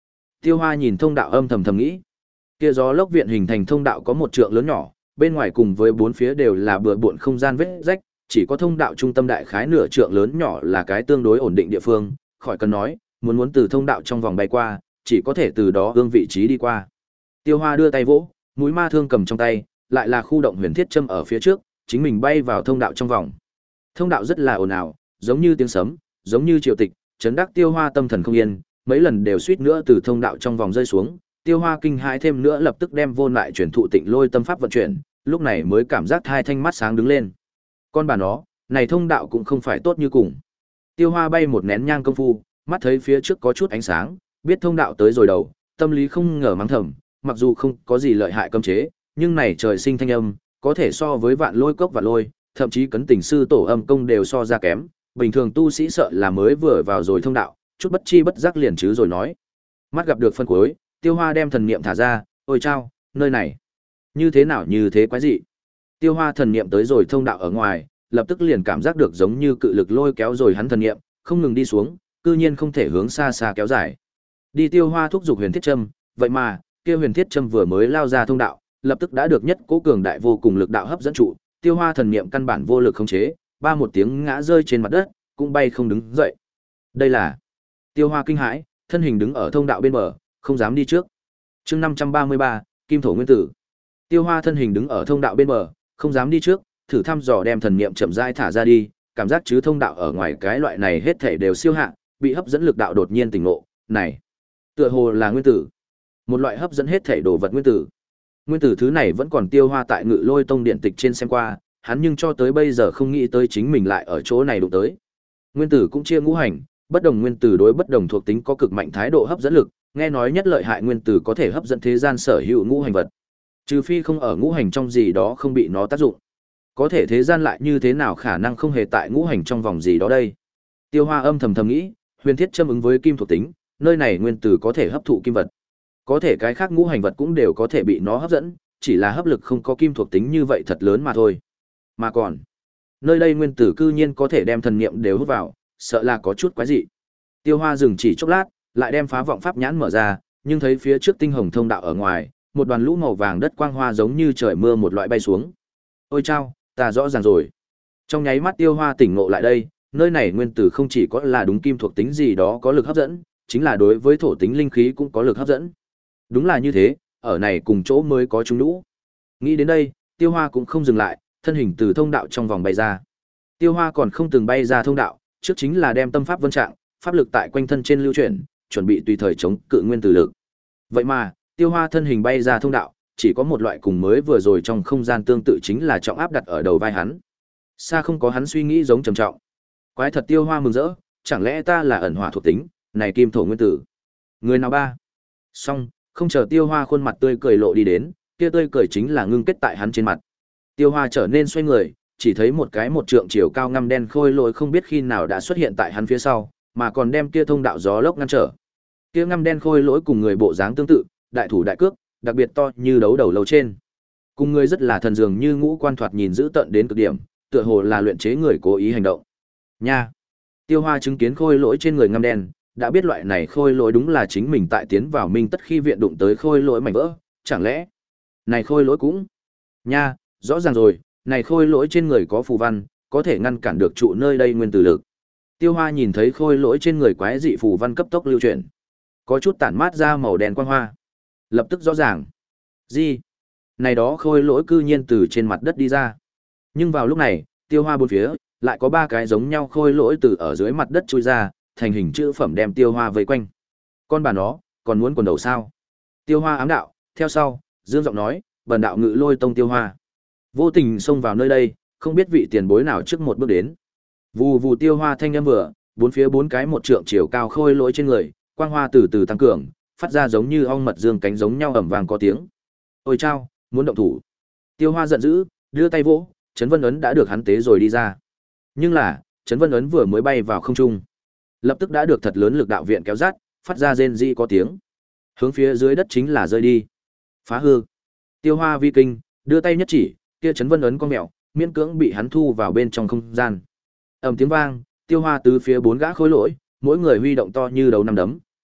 Tiêu Hoa nhìn thông đạo âm thầm thầm nghĩ. Kia gió lốc viện hình thành thông đạo có một trượng lớn nhỏ, bên ngoài cùng với bốn phía đều là bừa bộn không gian vết rách, chỉ có thông đạo trung tâm đại khái nửa trượng lớn nhỏ là cái tương đối ổn định địa phương, khỏi cần nói, muốn muốn từ thông đạo trong vòng bay qua, chỉ có thể từ đó ương vị trí đi qua. Tiêu Hoa đưa tay vỗ, mũi ma thương cầm trong tay, lại là khu động huyền thiết châm ở phía trước, chính mình bay vào thông đạo trong vòng. Thông đạo rất là ồn ào, giống như tiếng sấm, giống như triều tịch, chấn đắc Tiêu Hoa tâm thần không yên, mấy lần đều suýt nữa từ thông đạo trong vòng rơi xuống. Tiêu Hoa kinh hãi thêm nữa lập tức đem vô lại chuyển thụ Tịnh Lôi tâm pháp vận chuyển, lúc này mới cảm giác hai thanh mắt sáng đứng lên. Con bà nó, này thông đạo cũng không phải tốt như cùng. Tiêu Hoa bay một nén nhang công phu, mắt thấy phía trước có chút ánh sáng, biết thông đạo tới rồi đầu, tâm lý không ngờ mắng thầm, mặc dù không có gì lợi hại cấm chế, nhưng này trời sinh thanh âm, có thể so với vạn lôi cốc và lôi, thậm chí cấn tình sư tổ âm công đều so ra kém, bình thường tu sĩ sợ là mới vừa vào rồi thông đạo, chút bất chi bất giác liền chứ rồi nói. Mắt gặp được phân cuối, Tiêu Hoa đem thần niệm thả ra, ôi chao, nơi này, như thế nào như thế quái dị. Tiêu Hoa thần niệm tới rồi thông đạo ở ngoài, lập tức liền cảm giác được giống như cự lực lôi kéo rồi hắn thần niệm, không ngừng đi xuống, cư nhiên không thể hướng xa xa kéo dài. Đi Tiêu Hoa thúc giục huyền thiết châm, vậy mà, kia huyền thiết châm vừa mới lao ra thông đạo, lập tức đã được nhất cố cường đại vô cùng lực đạo hấp dẫn trụ, Tiêu Hoa thần niệm căn bản vô lực khống chế, ba một tiếng ngã rơi trên mặt đất, cũng bay không đứng dậy. Đây là Tiêu Hoa kinh hãi, thân hình đứng ở thông đạo bên bờ, không dám đi trước. Chương năm trăm ba mươi ba, Kim thổ nguyên tử. Tiêu Hoa thân hình đứng ở thông đạo bên bờ, không dám đi trước, thử thăm dò đem thần niệm chậm rãi thả ra đi, cảm giác chứ thông đạo ở ngoài cái loại này hết thảy đều siêu hạ, bị hấp dẫn lực đạo đột nhiên tỉnh ngộ, này, tựa hồ là nguyên tử. Một loại hấp dẫn hết thảy đồ vật nguyên tử. Nguyên tử thứ này vẫn còn Tiêu Hoa tại Ngự Lôi Tông điện tịch trên xem qua, hắn nhưng cho tới bây giờ không nghĩ tới chính mình lại ở chỗ này đụng tới. Nguyên tử cũng chia ngũ hành, bất đồng nguyên tử đối bất đồng thuộc tính có cực mạnh thái độ hấp dẫn lực, nghe nói nhất lợi hại nguyên tử có thể hấp dẫn thế gian sở hữu ngũ hành vật. Trừ phi không ở ngũ hành trong gì đó không bị nó tác dụng. Có thể thế gian lại như thế nào khả năng không hề tại ngũ hành trong vòng gì đó đây? Tiêu Hoa âm thầm thầm nghĩ, huyền thiết châm ứng với kim thuộc tính, nơi này nguyên tử có thể hấp thụ kim vật. Có thể cái khác ngũ hành vật cũng đều có thể bị nó hấp dẫn, chỉ là hấp lực không có kim thuộc tính như vậy thật lớn mà thôi. Mà còn, nơi đây nguyên tử cư nhiên có thể đem thần niệm đều hút vào, sợ là có chút quái dị. Tiêu Hoa dừng chỉ chốc lát, lại đem phá vọng pháp nhãn mở ra, nhưng thấy phía trước tinh hồng thông đạo ở ngoài, một đoàn lũ màu vàng đất quang hoa giống như trời mưa một loại bay xuống. Ôi chao, ta rõ ràng rồi. Trong nháy mắt Tiêu Hoa tỉnh ngộ lại đây, nơi này nguyên tử không chỉ có là đúng kim thuộc tính gì đó có lực hấp dẫn, chính là đối với thổ tính linh khí cũng có lực hấp dẫn. Đúng là như thế, ở này cùng chỗ mới có chúng đủ. Nghĩ đến đây, Tiêu Hoa cũng không dừng lại, thân hình từ thông đạo trong vòng bay ra. Tiêu Hoa còn không từng bay ra thông đạo, trước chính là đem tâm pháp vân trạng, pháp lực tại quanh thân trên lưu chuyển, chuẩn bị tùy thời chống cự nguyên tử lực. Vậy mà, Tiêu Hoa thân hình bay ra thông đạo, chỉ có một loại cùng mới vừa rồi trong không gian tương tự chính là trọng áp đặt ở đầu vai hắn. Xa không có hắn suy nghĩ giống trầm trọng. Quái thật Tiêu Hoa mừng rỡ, chẳng lẽ ta là ẩn hỏa thuộc tính, này kim thổ nguyên tử. Người nào ba? Xong, không chờ Tiêu Hoa khuôn mặt tươi cười lộ đi đến, kia tươi cười chính là ngưng kết tại hắn trên mặt. Tiêu Hoa trở nên xoay người, chỉ thấy một cái một trượng chiều cao ngăm đen khôi lỗi không biết khi nào đã xuất hiện tại hắn phía sau, mà còn đem kia thông đạo gió lốc ngăn trở. Kia ngăm đen khôi lỗi cùng người bộ dáng tương tự, đại thủ đại cước, đặc biệt to như đấu đầu lâu trên. Cùng người rất là thần dường như ngũ quan thoạt nhìn dữ tợn đến cực điểm, tựa hồ là luyện chế người cố ý hành động. Nha. Tiêu Hoa chứng kiến khôi lỗi trên người ngăm đen, đã biết loại này khôi lỗi đúng là chính mình tại tiến vào Minh Tất khi viện đụng tới khôi lỗi mảnh vỡ, chẳng lẽ này khôi lỗi cũng. Nha, rõ ràng rồi, này khôi lỗi trên người có phù văn, có thể ngăn cản được trụ nơi đây nguyên tử lực. Tiêu Hoa nhìn thấy khôi lỗi trên người quái dị phù văn cấp tốc lưu chuyển, có chút tản mát ra màu đen quang hoa. Lập tức rõ ràng. Gì? Này đó khôi lỗi cư nhiên từ trên mặt đất đi ra. Nhưng vào lúc này, Tiêu Hoa bốn phía, lại có ba cái giống nhau khôi lỗi từ ở dưới mặt đất chui ra, thành hình chữ phẩm đem Tiêu Hoa vây quanh. Con bà nó, còn muốn quần đầu sao? Tiêu Hoa ám đạo, theo sau, dương giọng nói, bần đạo Ngự Lôi Tông Tiêu Hoa. Vô tình xông vào nơi đây, không biết vị tiền bối nào trước một bước đến. Vù vù Tiêu Hoa thanh âm vừa, bốn phía bốn cái một trượng chiều cao khôi lỗi trên người, quang hoa từ từ tăng cường, phát ra giống như ong mật dương cánh giống nhau ầm vang có tiếng. Ôi chao, muốn động thủ. Tiêu Hoa giận dữ, đưa tay vỗ, Trấn Vân ấn đã được hắn tế rồi đi ra. Nhưng là, Trấn Vân ấn vừa mới bay vào không trung, lập tức đã được thật lớn lực đạo viện kéo dắt, phát ra rên rỉ có tiếng. Hướng phía dưới đất chính là rơi đi. Phá hư. Tiêu Hoa vi kinh, đưa tay nhất chỉ, kia Trấn Vân ấn con mèo, miễn cưỡng bị hắn thu vào bên trong không gian. Ầm tiếng vang, Tiêu Hoa tứ phía bốn gã khối lỗi, mỗi người huy động to như đầu năm đấm,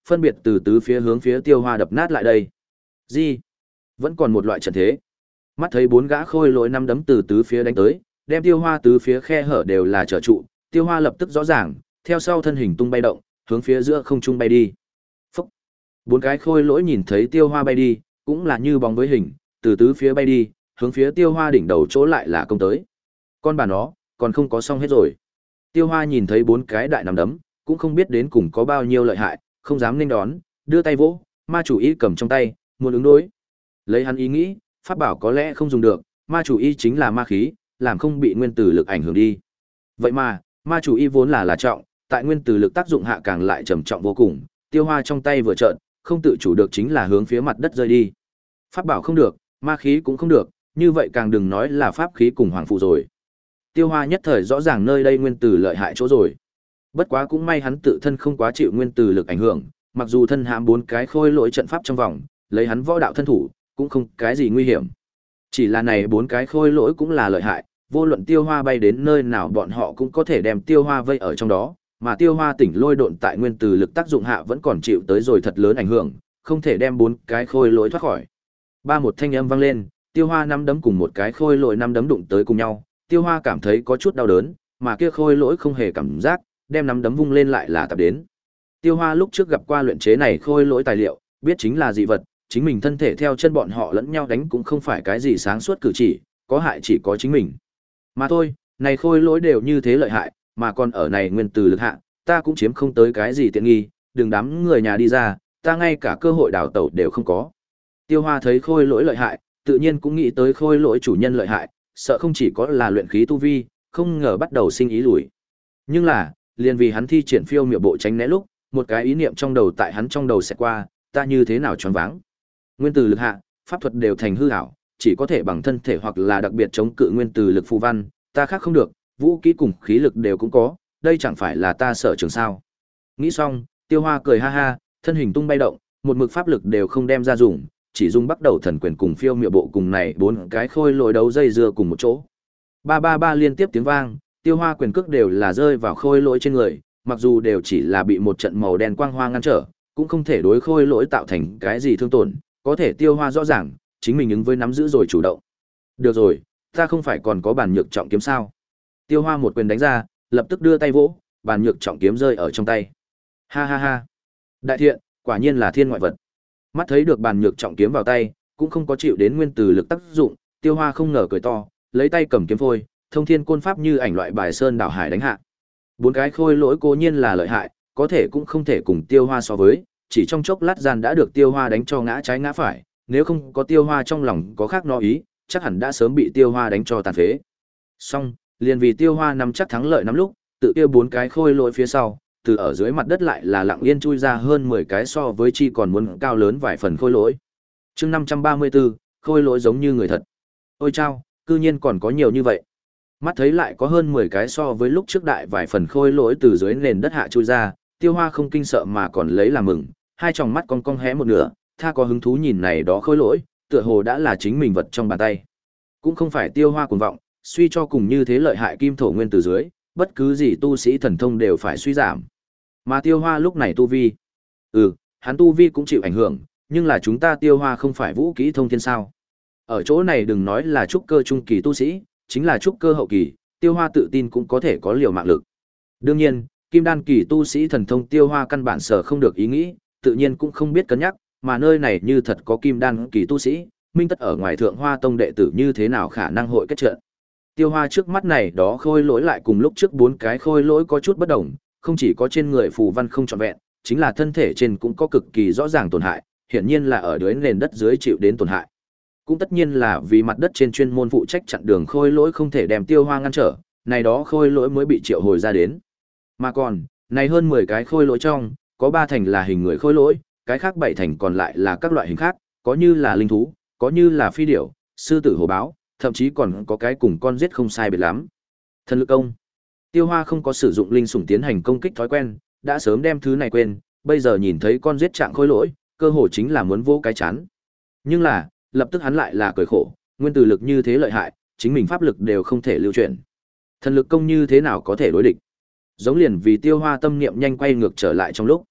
phân biệt từ tứ phía hướng phía Tiêu Hoa đập nát lại đây. Gì? Vẫn còn một loại trận thế. Mắt thấy bốn gã khôi lỗi năm đấm từ tứ phía đánh tới, đem Tiêu Hoa tứ phía khe hở đều là trở trụ, Tiêu Hoa lập tức rõ ràng, theo sau thân hình tung bay động, hướng phía giữa không trung bay đi. Phúc! Bốn cái khôi lỗi nhìn thấy Tiêu Hoa bay đi, cũng là như bóng với hình, từ tứ phía bay đi, hướng phía Tiêu Hoa đỉnh đầu chỗ lại là công tới. Con bà nó, còn không có xong hết rồi. Tiêu Hoa nhìn thấy bốn cái đại nắm đấm, cũng không biết đến cùng có bao nhiêu lợi hại, không dám nên đón, đưa tay vỗ, ma chủ y cầm trong tay, muốn ứng đối. Lấy hắn ý nghĩ, pháp bảo có lẽ không dùng được, ma chủ y chính là ma khí, làm không bị nguyên tử lực ảnh hưởng đi. Vậy mà, ma chủ y vốn là là trọng, tại nguyên tử lực tác dụng hạ càng lại trầm trọng vô cùng, Tiêu Hoa trong tay vừa trợn, không tự chủ được chính là hướng phía mặt đất rơi đi. Pháp bảo không được, ma khí cũng không được, như vậy càng đừng nói là pháp khí cùng hoàng phụ rồi. Tiêu Hoa nhất thời rõ ràng nơi đây nguyên tử lợi hại chỗ rồi. Bất quá cũng may hắn tự thân không quá chịu nguyên tử lực ảnh hưởng, mặc dù thân hãm bốn cái khôi lỗi trận pháp trong vòng, lấy hắn võ đạo thân thủ, cũng không cái gì nguy hiểm. Chỉ là này bốn cái khôi lỗi cũng là lợi hại, vô luận Tiêu Hoa bay đến nơi nào bọn họ cũng có thể đem Tiêu Hoa vây ở trong đó, mà Tiêu Hoa tỉnh lôi độn tại nguyên tử lực tác dụng hạ vẫn còn chịu tới rồi thật lớn ảnh hưởng, không thể đem bốn cái khôi lỗi thoát khỏi. Ba một thanh âm vang lên, Tiêu Hoa năm đấm cùng một cái khôi lỗi năm đấm đụng tới cùng nhau, Tiêu Hoa cảm thấy có chút đau đớn, mà kia khôi lỗi không hề cảm giác, đem nắm đấm vung lên lại là tập đến. Tiêu Hoa lúc trước gặp qua luyện chế này khôi lỗi tài liệu, biết chính là dị vật, chính mình thân thể theo chân bọn họ lẫn nhau đánh cũng không phải cái gì sáng suốt cử chỉ, có hại chỉ có chính mình. Mà thôi, này khôi lỗi đều như thế lợi hại, mà còn ở này nguyên tử lực hạ, ta cũng chiếm không tới cái gì tiện nghi, đừng đám người nhà đi ra, ta ngay cả cơ hội đào tẩu đều không có. Tiêu Hoa thấy khôi lỗi lợi hại, tự nhiên cũng nghĩ tới khôi lỗi chủ nhân lợi hại, sợ không chỉ có là luyện khí tu vi, không ngờ bắt đầu sinh ý lùi. Nhưng là, liền vì hắn thi triển phiêu miệu bộ tránh né lúc, một cái ý niệm trong đầu tại hắn trong đầu sẽ qua, ta như thế nào choáng váng. Nguyên tử lực hạ, pháp thuật đều thành hư ảo, chỉ có thể bằng thân thể hoặc là đặc biệt chống cự nguyên tử lực phù văn, ta khác không được, vũ khí cùng khí lực đều cũng có, đây chẳng phải là ta sở trường sao. Nghĩ xong, Tiêu Hoa cười ha ha, thân hình tung bay động, một mực pháp lực đều không đem ra dùng, chỉ dùng bắt đầu thần quyền cùng phiêu miệu bộ cùng này bốn cái khôi lỗi đấu dây dưa cùng một chỗ. Ba ba ba liên tiếp tiếng vang, Tiêu Hoa quyền cước đều là rơi vào khôi lỗi trên người, mặc dù đều chỉ là bị một trận màu đen quang hoa ngăn trở, cũng không thể đối khôi lỗi tạo thành cái gì thương tổn, có thể Tiêu Hoa rõ ràng, chính mình ứng với nắm giữ rồi chủ động. Được rồi, ta không phải còn có bản nhược trọng kiếm sao? Tiêu Hoa một quyền đánh ra, lập tức đưa tay vỗ, bản nhược trọng kiếm rơi ở trong tay. Ha ha ha. Đại thiện, quả nhiên là thiên ngoại vật. Mắt thấy được bản nhược trọng kiếm vào tay, cũng không có chịu đến nguyên tử lực tác dụng, Tiêu Hoa không ngờ cười to, lấy tay cầm kiếm phôi, thông thiên côn pháp như ảnh loại bài sơn đảo hải đánh hạ. Bốn cái khôi lỗi cố nhiên là lợi hại, có thể cũng không thể cùng Tiêu Hoa so với, chỉ trong chốc lát gian đã được Tiêu Hoa đánh cho ngã trái ngã phải, nếu không có Tiêu Hoa trong lòng có khác no ý, chắc hẳn đã sớm bị Tiêu Hoa đánh cho tàn phế. Xong, liền vì Tiêu Hoa nắm chắc thắng lợi nắm lúc, tự kia bốn cái khôi lỗi phía sau, từ ở dưới mặt đất lại là lặng yên chui ra hơn mười cái so với chi còn muốn cao lớn vài phần khôi lỗi. Chương năm trăm ba mươi tư, khôi lỗi giống như người thật. Ôi chao, cư nhiên còn có nhiều như vậy. Mắt thấy lại có hơn mười cái so với lúc trước đại vài phần khôi lỗi từ dưới nền đất hạ chui ra, Tiêu Hoa không kinh sợ mà còn lấy làm mừng, hai tròng mắt cong cong hé một nửa, tha có hứng thú nhìn này đó khôi lỗi, tựa hồ đã là chính mình vật trong bàn tay. Cũng không phải Tiêu Hoa cuồng vọng, suy cho cùng như thế lợi hại kim thổ nguyên từ dưới, bất cứ gì tu sĩ thần thông đều phải suy giảm. Mà Tiêu Hoa lúc này tu vi, ừ, hắn tu vi cũng chịu ảnh hưởng, nhưng là chúng ta Tiêu Hoa không phải vũ kỹ thông thiên sao? Ở chỗ này đừng nói là trúc cơ trung kỳ tu sĩ, chính là trúc cơ hậu kỳ, Tiêu Hoa tự tin cũng có thể có liều mạng lực. Đương nhiên, kim đan kỳ tu sĩ thần thông Tiêu Hoa căn bản sở không được ý nghĩ, tự nhiên cũng không biết cân nhắc, mà nơi này như thật có kim đan kỳ tu sĩ, minh tất ở ngoài Thượng Hoa tông đệ tử như thế nào khả năng hội kết trận. Tiêu Hoa trước mắt này đó khôi lỗi lại cùng lúc trước bốn cái khôi lỗi có chút bất đồng, không chỉ có trên người phù văn không trọn vẹn, chính là thân thể trên cũng có cực kỳ rõ ràng tổn hại, hiển nhiên là ở dưới nền đất dưới chịu đến tổn hại. Cũng tất nhiên là vì mặt đất trên chuyên môn phụ trách chặn đường khôi lỗi không thể đem Tiêu Hoa ngăn trở, này đó khôi lỗi mới bị triệu hồi ra đến. Mà còn, này hơn mười cái khôi lỗi trong, có ba thành là hình người khôi lỗi, cái khác bảy thành còn lại là các loại hình khác, có như là linh thú, có như là phi điểu, sư tử hổ báo, thậm chí còn có cái cùng con giết không sai biệt lắm. Thần lực công. Tiêu Hoa không có sử dụng linh sủng tiến hành công kích thói quen, đã sớm đem thứ này quên, bây giờ nhìn thấy con giết trạng khôi lỗi, cơ hội chính là muốn vỗ cái chán. Nhưng là, lập tức hắn lại là cười khổ, nguyên tử lực như thế lợi hại, chính mình pháp lực đều không thể lưu chuyển. Thần lực công như thế nào có thể đối địch? Giống liền vì Tiêu Hoa tâm niệm nhanh quay ngược trở lại trong lúc.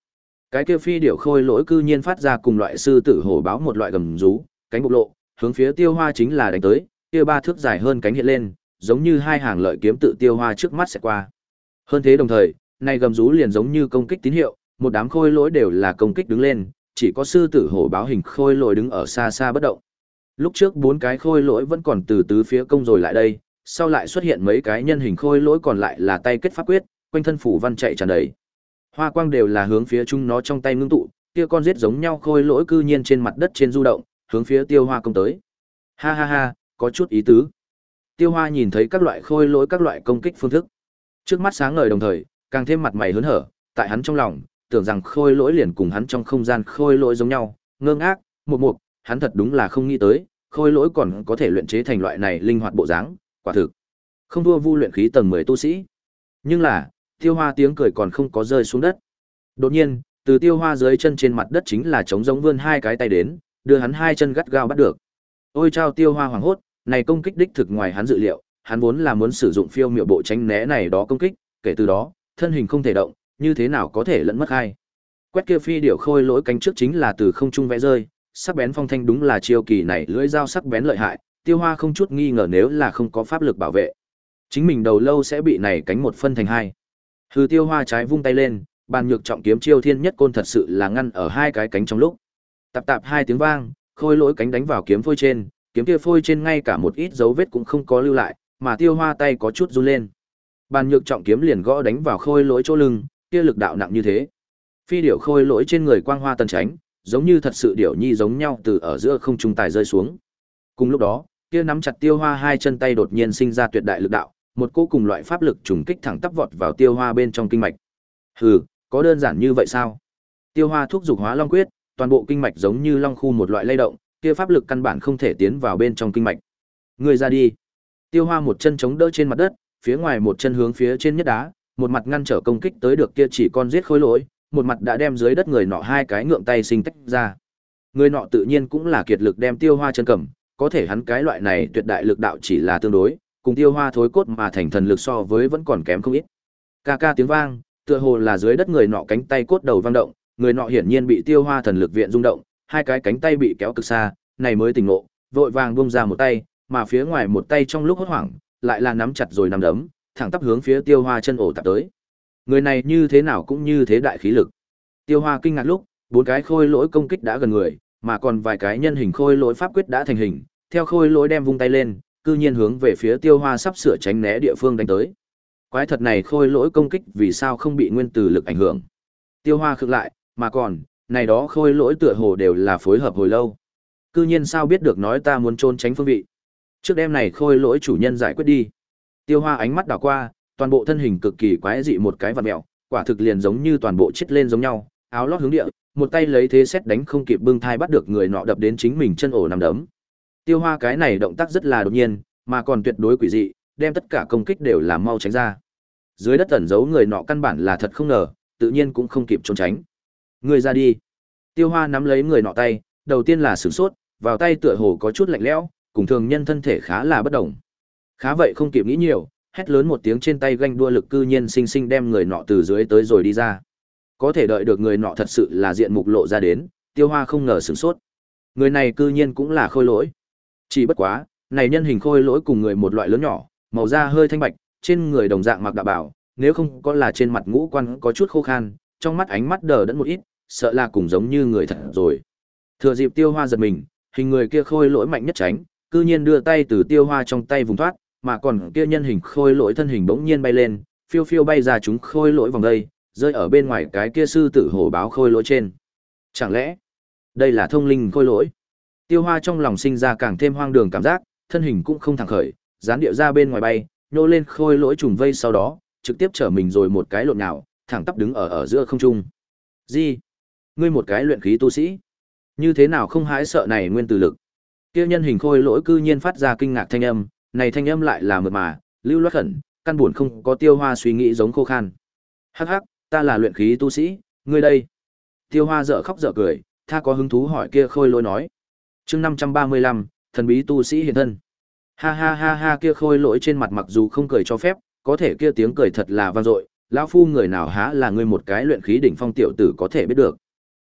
Cái kia phi điểu khôi lỗi cư nhiên phát ra cùng loại sư tử hổ báo một loại gầm rú, cánh bộc lộ, hướng phía Tiêu Hoa chính là đánh tới, kia ba thước dài hơn cánh hiện lên, giống như hai hàng lợi kiếm tự Tiêu Hoa trước mắt sẽ qua. Hơn thế đồng thời, này gầm rú liền giống như công kích tín hiệu, một đám khôi lỗi đều là công kích đứng lên, chỉ có sư tử hổ báo hình khôi lỗi đứng ở xa xa bất động. Lúc trước bốn cái khôi lỗi vẫn còn từ tứ phía công rồi lại đây, sau lại xuất hiện mấy cái nhân hình khôi lỗi còn lại là tay kết pháp quyết, quanh thân phủ văn chạy tràn đầy. Hoa quang đều là hướng phía chúng nó trong tay ngưng tụ, kia con giết giống nhau khôi lỗi cư nhiên trên mặt đất trên du động, hướng phía Tiêu Hoa công tới. Ha ha ha, có chút ý tứ. Tiêu Hoa nhìn thấy các loại khôi lỗi các loại công kích phương thức, trước mắt sáng ngời đồng thời, càng thêm mặt mày hớn hở, tại hắn trong lòng, tưởng rằng khôi lỗi liền cùng hắn trong không gian khôi lỗi giống nhau, ngơ ngác, một mục, hắn thật đúng là không nghĩ tới, khôi lỗi còn có thể luyện chế thành loại này linh hoạt bộ dáng, quả thực không thua vu luyện khí tầng mười tu sĩ. Nhưng là, Tiêu Hoa tiếng cười còn không có rơi xuống đất. Đột nhiên, từ Tiêu Hoa dưới chân trên mặt đất chính là trống giống vươn hai cái tay đến, đưa hắn hai chân gắt gao bắt được. Ôi chao, Tiêu Hoa hoảng hốt, này công kích đích thực ngoài hắn dự liệu, hắn vốn là muốn sử dụng phiêu miệu bộ tránh né này đó công kích, kể từ đó, thân hình không thể động, như thế nào có thể lẫn mất hai. Quét kia phi điểu khôi lỗi cánh trước chính là từ không trung vẽ rơi, sắc bén phong thanh đúng là chiêu kỳ này lưỡi dao sắc bén lợi hại, Tiêu Hoa không chút nghi ngờ nếu là không có pháp lực bảo vệ, chính mình đầu lâu sẽ bị này cánh một phân thành hai. Hừ, Tiêu Hoa trái vung tay lên, bàn nhược trọng kiếm chiêu thiên nhất côn thật sự là ngăn ở hai cái cánh trong lúc. Tạp tạp hai tiếng vang, khôi lỗi cánh đánh vào kiếm phôi trên, kiếm kia phôi trên ngay cả một ít dấu vết cũng không có lưu lại, mà Tiêu Hoa tay có chút run lên. Bàn nhược trọng kiếm liền gõ đánh vào khôi lỗi chỗ lưng, kia lực đạo nặng như thế. Phi điểu khôi lỗi trên người quang hoa tần tránh, giống như thật sự điểu nhi giống nhau từ ở giữa không trung tài rơi xuống. Cùng lúc đó, kia nắm chặt Tiêu Hoa hai chân tay đột nhiên sinh ra tuyệt đại lực đạo, một cỗ cùng loại pháp lực trùng kích thẳng tắp vọt vào Tiêu Hoa bên trong kinh mạch. Hừ, có đơn giản như vậy sao? Tiêu Hoa thúc dục Hóa Long quyết, toàn bộ kinh mạch giống như long khu một loại lay động, kia pháp lực căn bản không thể tiến vào bên trong kinh mạch. Người ra đi. Tiêu Hoa một chân chống đỡ trên mặt đất, phía ngoài một chân hướng phía trên nhất đá, một mặt ngăn trở công kích tới được kia chỉ con giết khối lỗi, một mặt đã đem dưới đất người nọ hai cái ngượng tay sinh tách ra. Người nọ tự nhiên cũng là kiệt lực đem Tiêu Hoa chân cầm, có thể hắn cái loại này tuyệt đại lực đạo chỉ là tương đối, cùng Tiêu Hoa thối cốt mà thành thần lực so với vẫn còn kém không ít. Ca ca tiếng vang, tựa hồ là dưới đất người nọ cánh tay cốt đầu vang động, người nọ hiển nhiên bị Tiêu Hoa thần lực viện rung động, hai cái cánh tay bị kéo cực xa, này mới tỉnh ngộ, vội vàng buông ra một tay, mà phía ngoài một tay trong lúc hốt hoảng, lại là nắm chặt rồi nắm đấm, thẳng tắp hướng phía Tiêu Hoa chân ổ tạp tới. Người này như thế nào cũng như thế đại khí lực. Tiêu Hoa kinh ngạc lúc, bốn cái khôi lỗi công kích đã gần người, mà còn vài cái nhân hình khôi lỗi pháp quyết đã thành hình, theo khôi lỗi đem vung tay lên, cư nhiên hướng về phía Tiêu Hoa sắp sửa tránh né địa phương đánh tới. Quái thật này khôi lỗi công kích vì sao không bị nguyên tử lực ảnh hưởng? Tiêu Hoa khựng lại, mà còn, này đó khôi lỗi tựa hồ đều là phối hợp hồi lâu. Cư nhiên sao biết được nói ta muốn trốn tránh phương vị? Trước đêm này khôi lỗi chủ nhân giải quyết đi. Tiêu Hoa ánh mắt đảo qua, toàn bộ thân hình cực kỳ quái dị một cái vặn mèo, quả thực liền giống như toàn bộ chết lên giống nhau, áo lót hướng địa, một tay lấy thế xét đánh không kịp bưng thai bắt được người nọ đập đến chính mình chân ổ nằm đấm. Tiêu Hoa cái này động tác rất là đột nhiên, mà còn tuyệt đối quỷ dị, đem tất cả công kích đều làm mau tránh ra. Dưới đất ẩn giấu người nọ căn bản là thật không ngờ, tự nhiên cũng không kịp trốn tránh. Người ra đi. Tiêu Hoa nắm lấy người nọ tay, đầu tiên là sửng sốt, vào tay tựa hồ có chút lạnh lẽo, cùng thường nhân thân thể khá là bất đồng. Khá vậy không kịp nghĩ nhiều, hét lớn một tiếng trên tay ganh đua lực cư nhiên sinh sinh đem người nọ từ dưới tới rồi đi ra. Có thể đợi được người nọ thật sự là diện mục lộ ra đến, Tiêu Hoa không ngờ sửng sốt. Người này cư nhiên cũng là khôi lỗi. Chỉ bất quá, này nhân hình khôi lỗi cùng người một loại lớn nhỏ, màu da hơi thanh bạch, trên người đồng dạng mặc đạo bào, nếu không có là trên mặt ngũ quan có chút khô khan, trong mắt ánh mắt đờ đẫn một ít, sợ là cũng giống như người thật rồi. Thừa dịp Tiêu Hoa giật mình, hình người kia khôi lỗi mạnh nhất tránh, cư nhiên đưa tay từ Tiêu Hoa trong tay vùng thoát, mà còn kia nhân hình khôi lỗi thân hình bỗng nhiên bay lên, phiêu phiêu bay ra chúng khôi lỗi vòng đây, rơi ở bên ngoài cái kia sư tử hổ báo khôi lỗi trên. Chẳng lẽ đây là thông linh khôi lỗi? Tiêu Hoa trong lòng sinh ra càng thêm hoang đường cảm giác, thân hình cũng không thẳng khởi, dán điệu ra bên ngoài bay, nhô lên khôi lỗi trùng vây sau đó, trực tiếp trở mình rồi một cái lộn nhào, thẳng tắp đứng ở ở giữa không trung. Gì? Ngươi một cái luyện khí tu sĩ, như thế nào không hãi sợ này nguyên tử lực? Kia nhân hình khôi lỗi cư nhiên phát ra kinh ngạc thanh âm, này thanh âm lại là mượt mà, lưu loát khẩn, căn buồn không có Tiêu Hoa suy nghĩ giống khô khan. Hắc hắc, ta là luyện khí tu sĩ, ngươi đây? Tiêu Hoa dở khóc dở cười, tha có hứng thú hỏi kia khôi lỗi nói. Chương năm trăm ba mươi lăm, thần bí tu sĩ hiện thân. Ha ha ha ha, kia khôi lỗi trên mặt mặc dù không cười cho phép, có thể kia tiếng cười thật là vang dội, lão phu người nào há là ngươi một cái luyện khí đỉnh phong tiểu tử có thể biết được.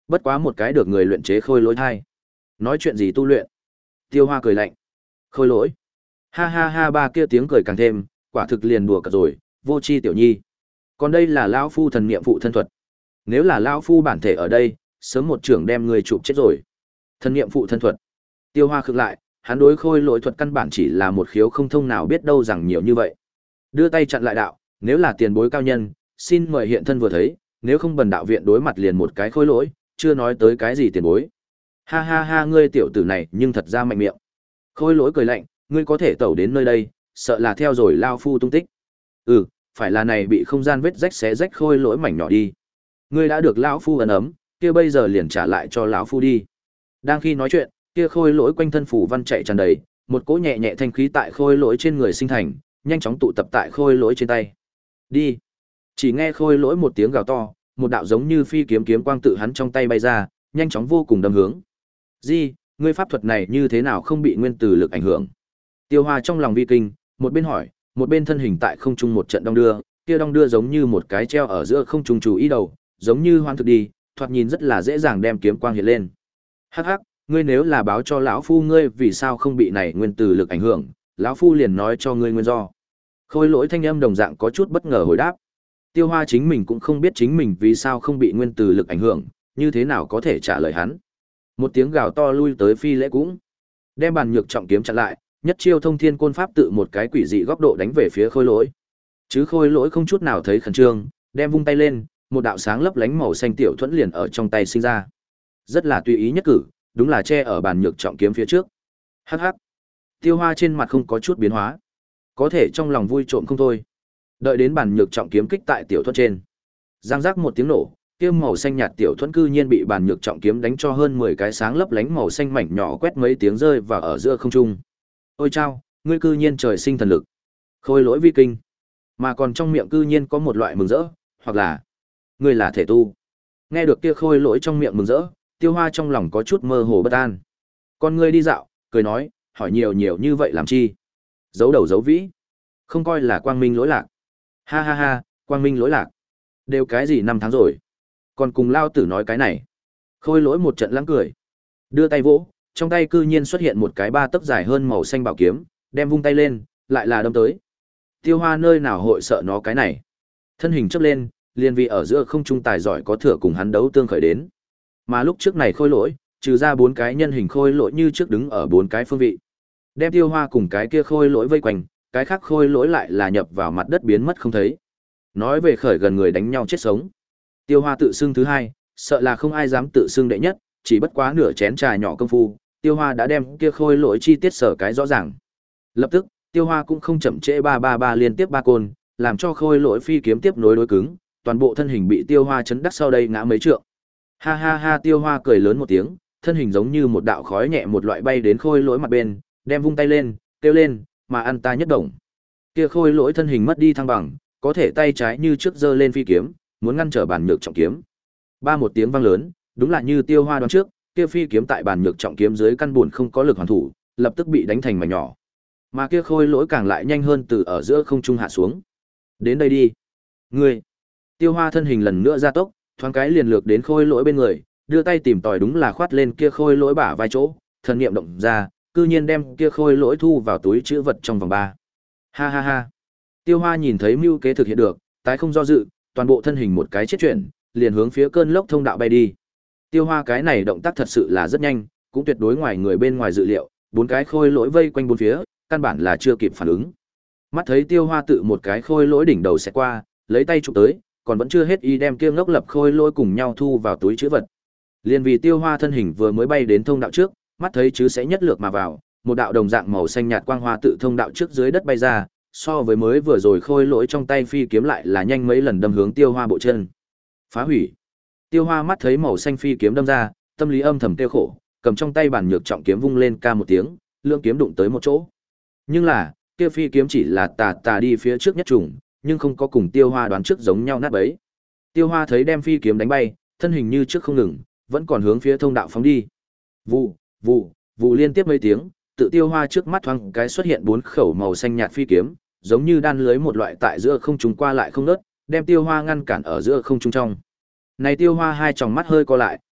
Bất quá một cái được người luyện chế khôi lỗi thai. Nói chuyện gì tu luyện? Tiêu Hoa cười lạnh. Khôi lỗi. Ha ha ha, ba kia tiếng cười càng thêm, quả thực liền đùa cả rồi, vô tri tiểu nhi. Còn đây là lão phu thần niệm phụ thân thuật. Nếu là lão phu bản thể ở đây, sớm một trưởng đem người chụp chết rồi. Thần niệm phụ thân thuật. Tiêu Hoa khựng lại, hắn đối khôi lỗi thuật căn bản chỉ là một khiếu không thông nào biết đâu rằng nhiều như vậy. Đưa tay chặn lại đạo, nếu là tiền bối cao nhân, xin mời hiện thân vừa thấy, nếu không bần đạo viện đối mặt liền một cái khôi lỗi, chưa nói tới cái gì tiền bối. Ha ha ha, ngươi tiểu tử này nhưng thật ra mạnh miệng. Khôi lỗi cười lạnh, ngươi có thể tẩu đến nơi đây, sợ là theo rồi lao phu tung tích. Ừ, phải là này bị không gian vết rách xé rách khôi lỗi mảnh nhỏ đi. Ngươi đã được lão phu ấn ấm, kia bây giờ liền trả lại cho lão phu đi. Đang khi nói chuyện, kia khôi lỗi quanh thân phủ văn chạy tràn đầy, một cỗ nhẹ nhẹ thanh khí tại khôi lỗi trên người sinh thành, nhanh chóng tụ tập tại khôi lỗi trên tay. Đi. Chỉ nghe khôi lỗi một tiếng gào to, một đạo giống như phi kiếm kiếm quang tự hắn trong tay bay ra, nhanh chóng vô cùng đâm hướng. Di, ngươi pháp thuật này như thế nào không bị nguyên tử lực ảnh hưởng? Tiêu Hoa trong lòng vi kinh, một bên hỏi, một bên thân hình tại không trung một trận đong đưa, kia đong đưa giống như một cái treo ở giữa không trung chủ ý đầu, giống như hoan thực đi, thoạt nhìn rất là dễ dàng đem kiếm quang hiện lên. Hắc hắc, ngươi nếu là báo cho lão phu ngươi vì sao không bị này nguyên tử lực ảnh hưởng, lão phu liền nói cho ngươi nguyên do. Khôi lỗi thanh âm đồng dạng có chút bất ngờ hồi đáp. Tiêu Hoa chính mình cũng không biết chính mình vì sao không bị nguyên tử lực ảnh hưởng, như thế nào có thể trả lời hắn. Một tiếng gào to lui tới phi lễ cũng đem bàn nhược trọng kiếm chặn lại, nhất chiêu thông thiên côn pháp tự một cái quỷ dị góc độ đánh về phía khôi lỗi. Chứ khôi lỗi không chút nào thấy khẩn trương, đem vung tay lên, một đạo sáng lấp lánh màu xanh tiểu thuẫn liền ở trong tay sinh ra. Rất là tùy ý nhất cử, đúng là che ở bàn nhược trọng kiếm phía trước. Hắc hắc. Tiêu Hoa trên mặt không có chút biến hóa, có thể trong lòng vui trộm không thôi. Đợi đến bàn nhược trọng kiếm kích tại tiểu thuẫn trên, giang giác một tiếng nổ, kia màu xanh nhạt tiểu thuẫn cư nhiên bị bàn nhược trọng kiếm đánh cho hơn mười cái sáng lấp lánh màu xanh mảnh nhỏ quét mấy tiếng rơi vào ở giữa không trung. Ôi chao, ngươi cư nhiên trời sinh thần lực. Khôi lỗi vi kinh, mà còn trong miệng cư nhiên có một loại mừng rỡ, hoặc là ngươi là thể tu. Nghe được kia khôi lỗi trong miệng mừng rỡ, Tiêu Hoa trong lòng có chút mơ hồ bất an. Con ngươi đi dạo, cười nói, hỏi nhiều nhiều như vậy làm chi? Giấu đầu giấu vĩ, không coi là quang minh lỗi lạc. Ha ha ha, quang minh lỗi lạc. Đều cái gì năm tháng rồi, còn cùng lao tử nói cái này. Khôi lỗi một trận lãng cười, đưa tay vỗ, trong tay cư nhiên xuất hiện một cái ba tấc dài hơn màu xanh bảo kiếm, đem vung tay lên, lại là đâm tới. Tiêu Hoa nơi nào hội sợ nó cái này. Thân hình chớp lên, liền vì ở giữa không trung tài giỏi có thừa cùng hắn đấu tương khởi đến. Mà lúc trước này khôi lỗi, trừ ra bốn cái nhân hình khôi lỗi như trước đứng ở bốn cái phương vị. Đem Tiêu Hoa cùng cái kia khôi lỗi vây quanh, cái khác khôi lỗi lại là nhập vào mặt đất biến mất không thấy. Nói về khởi gần người đánh nhau chết sống. Tiêu Hoa tự xưng thứ hai, sợ là không ai dám tự xưng đệ nhất, chỉ bất quá nửa chén trà nhỏ công phu, Tiêu Hoa đã đem kia khôi lỗi chi tiết sở cái rõ ràng. Lập tức, Tiêu Hoa cũng không chậm trễ ba ba ba liên tiếp ba côn, làm cho khôi lỗi phi kiếm tiếp nối đối cứng, toàn bộ thân hình bị Tiêu Hoa chấn đắc sau đây ngã mấy trượng. Ha ha ha, Tiêu Hoa cười lớn một tiếng, thân hình giống như một đạo khói nhẹ một loại bay đến khôi lỗi mặt bên, đem vung tay lên, kêu lên, mà ăn ta nhất động. Kia khôi lỗi thân hình mất đi thăng bằng, có thể tay trái như trước giơ lên phi kiếm, muốn ngăn trở bàn nhược trọng kiếm. Ba một tiếng vang lớn, đúng là như Tiêu Hoa đoán trước, kia phi kiếm tại bàn nhược trọng kiếm dưới căn buồn không có lực hoàn thủ, lập tức bị đánh thành mảnh nhỏ. Mà kia khôi lỗi càng lại nhanh hơn từ ở giữa không trung hạ xuống. Đến đây đi. Ngươi. Tiêu Hoa thân hình lần nữa gia tốc, thoáng cái liền lược đến khôi lỗi bên người, đưa tay tìm tòi đúng là khoát lên kia khôi lỗi bả vai chỗ, thần niệm động ra, cư nhiên đem kia khôi lỗi thu vào túi trữ vật trong vòng ba. Ha ha ha. Tiêu Hoa nhìn thấy mưu kế thực hiện được, tái không do dự, toàn bộ thân hình một cái chết chuyển, liền hướng phía cơn lốc thông đạo bay đi. Tiêu Hoa cái này động tác thật sự là rất nhanh, cũng tuyệt đối ngoài người bên ngoài dự liệu, bốn cái khôi lỗi vây quanh bốn phía, căn bản là chưa kịp phản ứng. Mắt thấy Tiêu Hoa tự một cái khôi lỗi đỉnh đầu sẽ qua, lấy tay chụp tới, còn vẫn chưa hết ý đem kia ngốc lập khôi lỗi cùng nhau thu vào túi trữ vật. Liên vì Tiêu Hoa thân hình vừa mới bay đến thông đạo trước, mắt thấy chứ sẽ nhất lược mà vào, một đạo đồng dạng màu xanh nhạt quang hoa tự thông đạo trước dưới đất bay ra, so với mới vừa rồi khôi lỗi trong tay phi kiếm lại là nhanh mấy lần đâm hướng Tiêu Hoa bộ chân. Phá hủy. Tiêu Hoa mắt thấy màu xanh phi kiếm đâm ra, tâm lý âm thầm tiêu khổ, cầm trong tay bản nhược trọng kiếm vung lên ca một tiếng, lưỡng kiếm đụng tới một chỗ. Nhưng là, kia phi kiếm chỉ là tà tà đi phía trước nhất trùng, nhưng không có cùng Tiêu Hoa đoán trước giống nhau nát bấy. Tiêu Hoa thấy đem phi kiếm đánh bay, thân hình như trước không ngừng, vẫn còn hướng phía thông đạo phóng đi. Vụ, vụ, vụ liên tiếp mấy tiếng, tự Tiêu Hoa trước mắt thoáng cái xuất hiện bốn khẩu màu xanh nhạt phi kiếm, giống như đan lưới một loại tại giữa không trung qua lại không ngớt, đem Tiêu Hoa ngăn cản ở giữa không trung trong. Này Tiêu Hoa hai tròng mắt hơi co lại,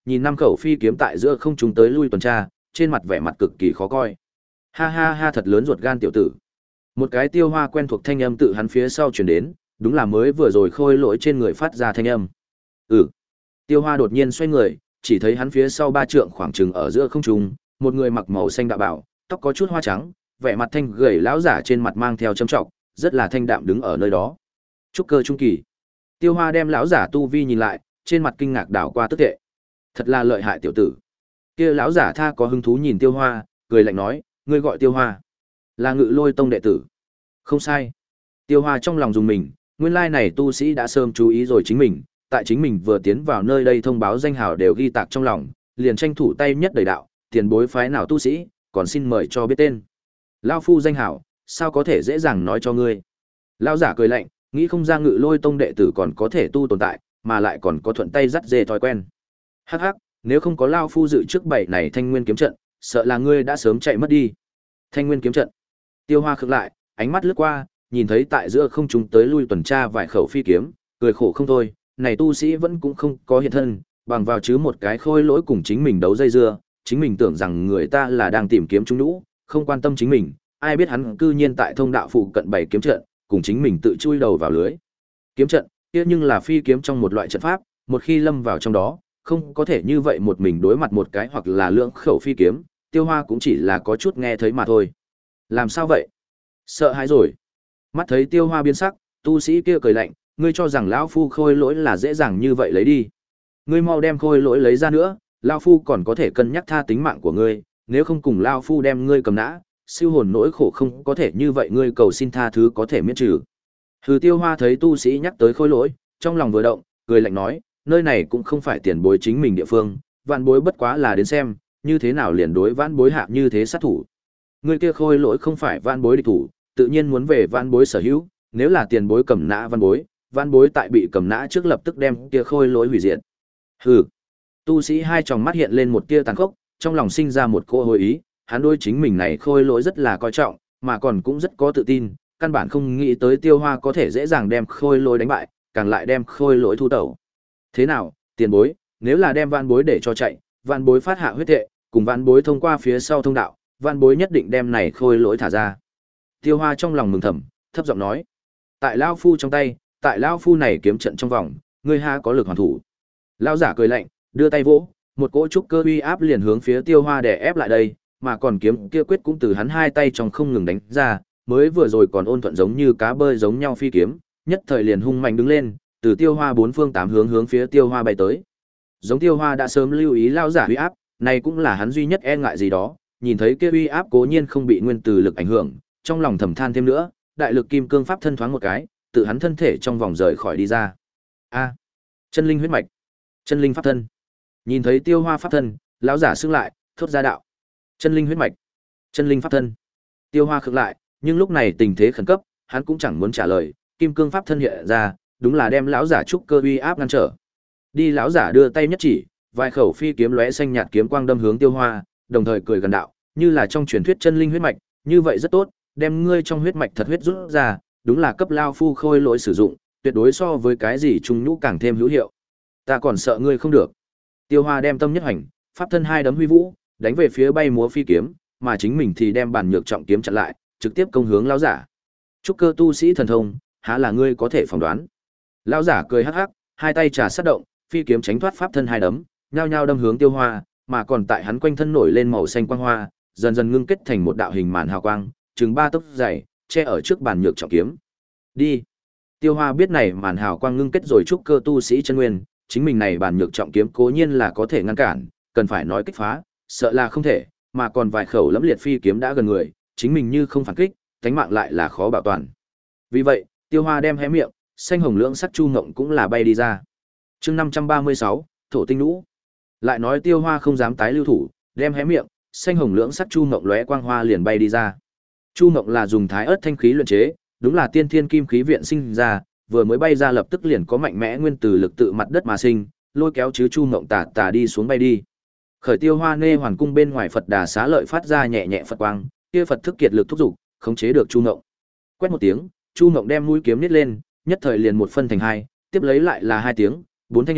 nhìn năm khẩu phi kiếm tại giữa không trung tới lui tuần tra, trên mặt vẻ mặt cực kỳ khó coi. Ha ha ha, thật lớn ruột gan tiểu tử. Một cái Tiêu Hoa quen thuộc thanh âm tự hắn phía sau truyền đến, đúng là mới vừa rồi Khôi Lỗi trên người phát ra thanh âm. Ừ. Tiêu Hoa đột nhiên xoay người, chỉ thấy hắn phía sau ba trượng khoảng chừng ở giữa không trung, một người mặc màu xanh đạo bảo, tóc có chút hoa trắng, vẻ mặt thanh gầy lão giả trên mặt mang theo châm trọng, rất là thanh đạm đứng ở nơi đó. Trúc cơ trung kỳ. Tiêu Hoa đem lão giả tu vi nhìn lại, trên mặt kinh ngạc đảo qua tức tệ. Thật là lợi hại tiểu tử. Kia lão giả tha có hứng thú nhìn Tiêu Hoa, cười lạnh nói, ngươi gọi Tiêu Hoa, là Ngự Lôi tông đệ tử. Không sai. Tiêu Hoa trong lòng dùng mình, nguyên lai này tu sĩ đã sớm chú ý rồi chính mình, tại chính mình vừa tiến vào nơi đây thông báo danh hào đều ghi tạc trong lòng, liền tranh thủ tay nhất đầy đạo, tiền bối phái nào tu sĩ, còn xin mời cho biết tên. Lão phu danh hào, sao có thể dễ dàng nói cho ngươi. Lão giả cười lạnh, nghĩ không ra Ngự Lôi tông đệ tử còn có thể tu tồn tại, mà lại còn có thuận tay dắt dê thói quen. Hắc hắc, nếu không có lão phu dự trước bảy này Thanh Nguyên kiếm trận, sợ là ngươi đã sớm chạy mất đi. Thanh Nguyên kiếm trận. Tiêu Hoa khựng lại, ánh mắt lướt qua, nhìn thấy tại giữa không trung tới lui tuần tra vài khẩu phi kiếm, cười khổ không thôi, này tu sĩ vẫn cũng không có hiện thân, bằng vào chứ một cái Khôi Lỗi cùng chính mình đấu dây dưa, chính mình tưởng rằng người ta là đang tìm kiếm chúng nhũ, không quan tâm chính mình, ai biết hắn cư nhiên tại thông đạo phụ cận bảy kiếm trận, cùng chính mình tự chui đầu vào lưới. Kiếm trận, kia nhưng là phi kiếm trong một loại trận pháp, một khi lâm vào trong đó, không có thể như vậy một mình đối mặt một cái hoặc là lượng khẩu phi kiếm, Tiêu Hoa cũng chỉ là có chút nghe thấy mà thôi. Làm sao vậy? Sợ hãi rồi. Mắt thấy Tiêu Hoa biến sắc, tu sĩ kia cười lạnh, ngươi cho rằng lão phu Khôi Lỗi là dễ dàng như vậy lấy đi? Ngươi mau đem Khôi Lỗi lấy ra nữa, lão phu còn có thể cân nhắc tha tính mạng của ngươi, nếu không cùng lão phu đem ngươi cầm nã, siêu hồn nỗi khổ không có thể như vậy, ngươi cầu xin tha thứ có thể miễn trừ. Hừ. Tiêu Hoa thấy tu sĩ nhắc tới Khôi Lỗi, trong lòng vừa động, cười lạnh nói, nơi này cũng không phải tiền bối chính mình địa phương, vạn bối bất quá là đến xem, như thế nào liền đối vạn bối hạ như thế sát thủ. Người kia Khôi Lỗi không phải vạn bối địch thủ, tự nhiên muốn về vạn bối sở hữu, nếu là tiền bối cầm nã vạn bối, vạn bối tại bị cầm nã trước lập tức đem kia Khôi Lỗi hủy diệt. Hừ. Tu sĩ hai tròng mắt hiện lên một tia tàn khốc, trong lòng sinh ra một cỗ hồi ý, hắn đối chính mình này Khôi Lỗi rất là coi trọng, mà còn cũng rất có tự tin, căn bản không nghĩ tới Tiêu Hoa có thể dễ dàng đem Khôi Lỗi đánh bại, càng lại đem Khôi Lỗi thu tẩu. Thế nào, tiền bối, nếu là đem vạn bối để cho chạy, vạn bối phát hạ huyết thệ, cùng vạn bối thông qua phía sau thông đạo, vạn bối nhất định đem này Khôi Lỗi thả ra. Tiêu Hoa trong lòng mừng thầm, thấp giọng nói, tại lão phu trong tay, tại lão phu này kiếm trận trong vòng, ngươi ha có lực hoàn thủ. Lão giả cười lạnh, đưa tay vỗ, một cỗ trúc cơ uy áp liền hướng phía Tiêu Hoa đè ép lại đây, mà còn kiếm kia quyết cũng từ hắn hai tay trong không ngừng đánh ra, mới vừa rồi còn ôn thuận giống như cá bơi giống nhau phi kiếm, nhất thời liền hung mạnh đứng lên, từ Tiêu Hoa bốn phương tám hướng hướng phía Tiêu Hoa bay tới. Giống Tiêu Hoa đã sớm lưu ý lão giả uy áp, này cũng là hắn duy nhất e ngại gì đó, nhìn thấy kia uy áp cố nhiên không bị nguyên từ lực ảnh hưởng, trong lòng thầm than thêm nữa, đại lực kim cương pháp thân thoáng một cái, tự hắn thân thể trong vòng rời khỏi đi ra. A, chân linh huyết mạch, chân linh pháp thân. Nhìn thấy Tiêu Hoa pháp thân, lão giả sững lại, thốt ra đạo: chân linh huyết mạch, chân linh pháp thân. Tiêu Hoa khựng lại, nhưng lúc này tình thế khẩn cấp, hắn cũng chẳng muốn trả lời, kim cương pháp thân hiện ra, đúng là đem lão giả trúc cơ uy áp ngăn trở. Đi. Lão giả đưa tay nhất chỉ, vài khẩu phi kiếm lóe xanh nhạt kiếm quang đâm hướng Tiêu Hoa, đồng thời cười gần đạo, như là trong truyền thuyết chân linh huyết mạch, như vậy rất tốt, đem ngươi trong huyết mạch thật huyết rút ra, đúng là cấp lao phu Khôi Lỗi sử dụng, tuyệt đối so với cái gì trung nhũ càng thêm hữu hiệu. Ta còn sợ ngươi không được. Tiêu Hoa đem tâm nhất hành, pháp thân hai đấm huy vũ, đánh về phía bay múa phi kiếm, mà chính mình thì đem bản nhược trọng kiếm chặn lại, trực tiếp công hướng lão giả. Trúc cơ tu sĩ thần thông, há là ngươi có thể phỏng đoán. Lão giả cười hắc hắc, hai tay trà sát động, phi kiếm tránh thoát pháp thân hai đấm, nhao nhao đâm hướng Tiêu Hoa, mà còn tại hắn quanh thân nổi lên màu xanh quang hoa, dần dần ngưng kết thành một đạo hình màn hào quang, chừng ba tấc dày, che ở trước bàn nhược trọng kiếm. Đi. Tiêu Hoa biết này màn hào quang ngưng kết rồi trúc cơ tu sĩ chân nguyên, chính mình này bàn nhược trọng kiếm cố nhiên là có thể ngăn cản, cần phải nói kích phá, sợ là không thể, mà còn vài khẩu lẫm liệt phi kiếm đã gần người, chính mình như không phản kích, tánh mạng lại là khó bảo toàn. Vì vậy, Tiêu Hoa đem hé miệng, xanh hồng lưỡng sắc chu ngộng cũng là bay đi ra. Chương năm trăm ba mươi sáu, thổ tinh lũ. Lại nói Tiêu Hoa không dám tái lưu thủ, đem hé miệng, xanh hồng lưỡng sắc chu ngộng lóe quang hoa liền bay đi ra. Chu ngộng là dùng thái ớt thanh khí luyện chế, đúng là tiên thiên kim khí viện sinh ra, vừa mới bay ra lập tức liền có mạnh mẽ nguyên tử lực tự mặt đất mà sinh, lôi kéo chứ chu ngộng tà tà đi xuống bay đi. Khởi Tiêu Hoa nê hoàn cung bên ngoài Phật Đà Xá Lợi phát ra nhẹ nhẹ Phật quang, kia Phật thức kiệt lực thúc dục, khống chế được chu ngộng. Quét một tiếng, chu ngộng đem mũi kiếm nít lên, nhất thời liền một phân thành hai, tiếp lấy lại là hai tiếng, bốn thanh âm,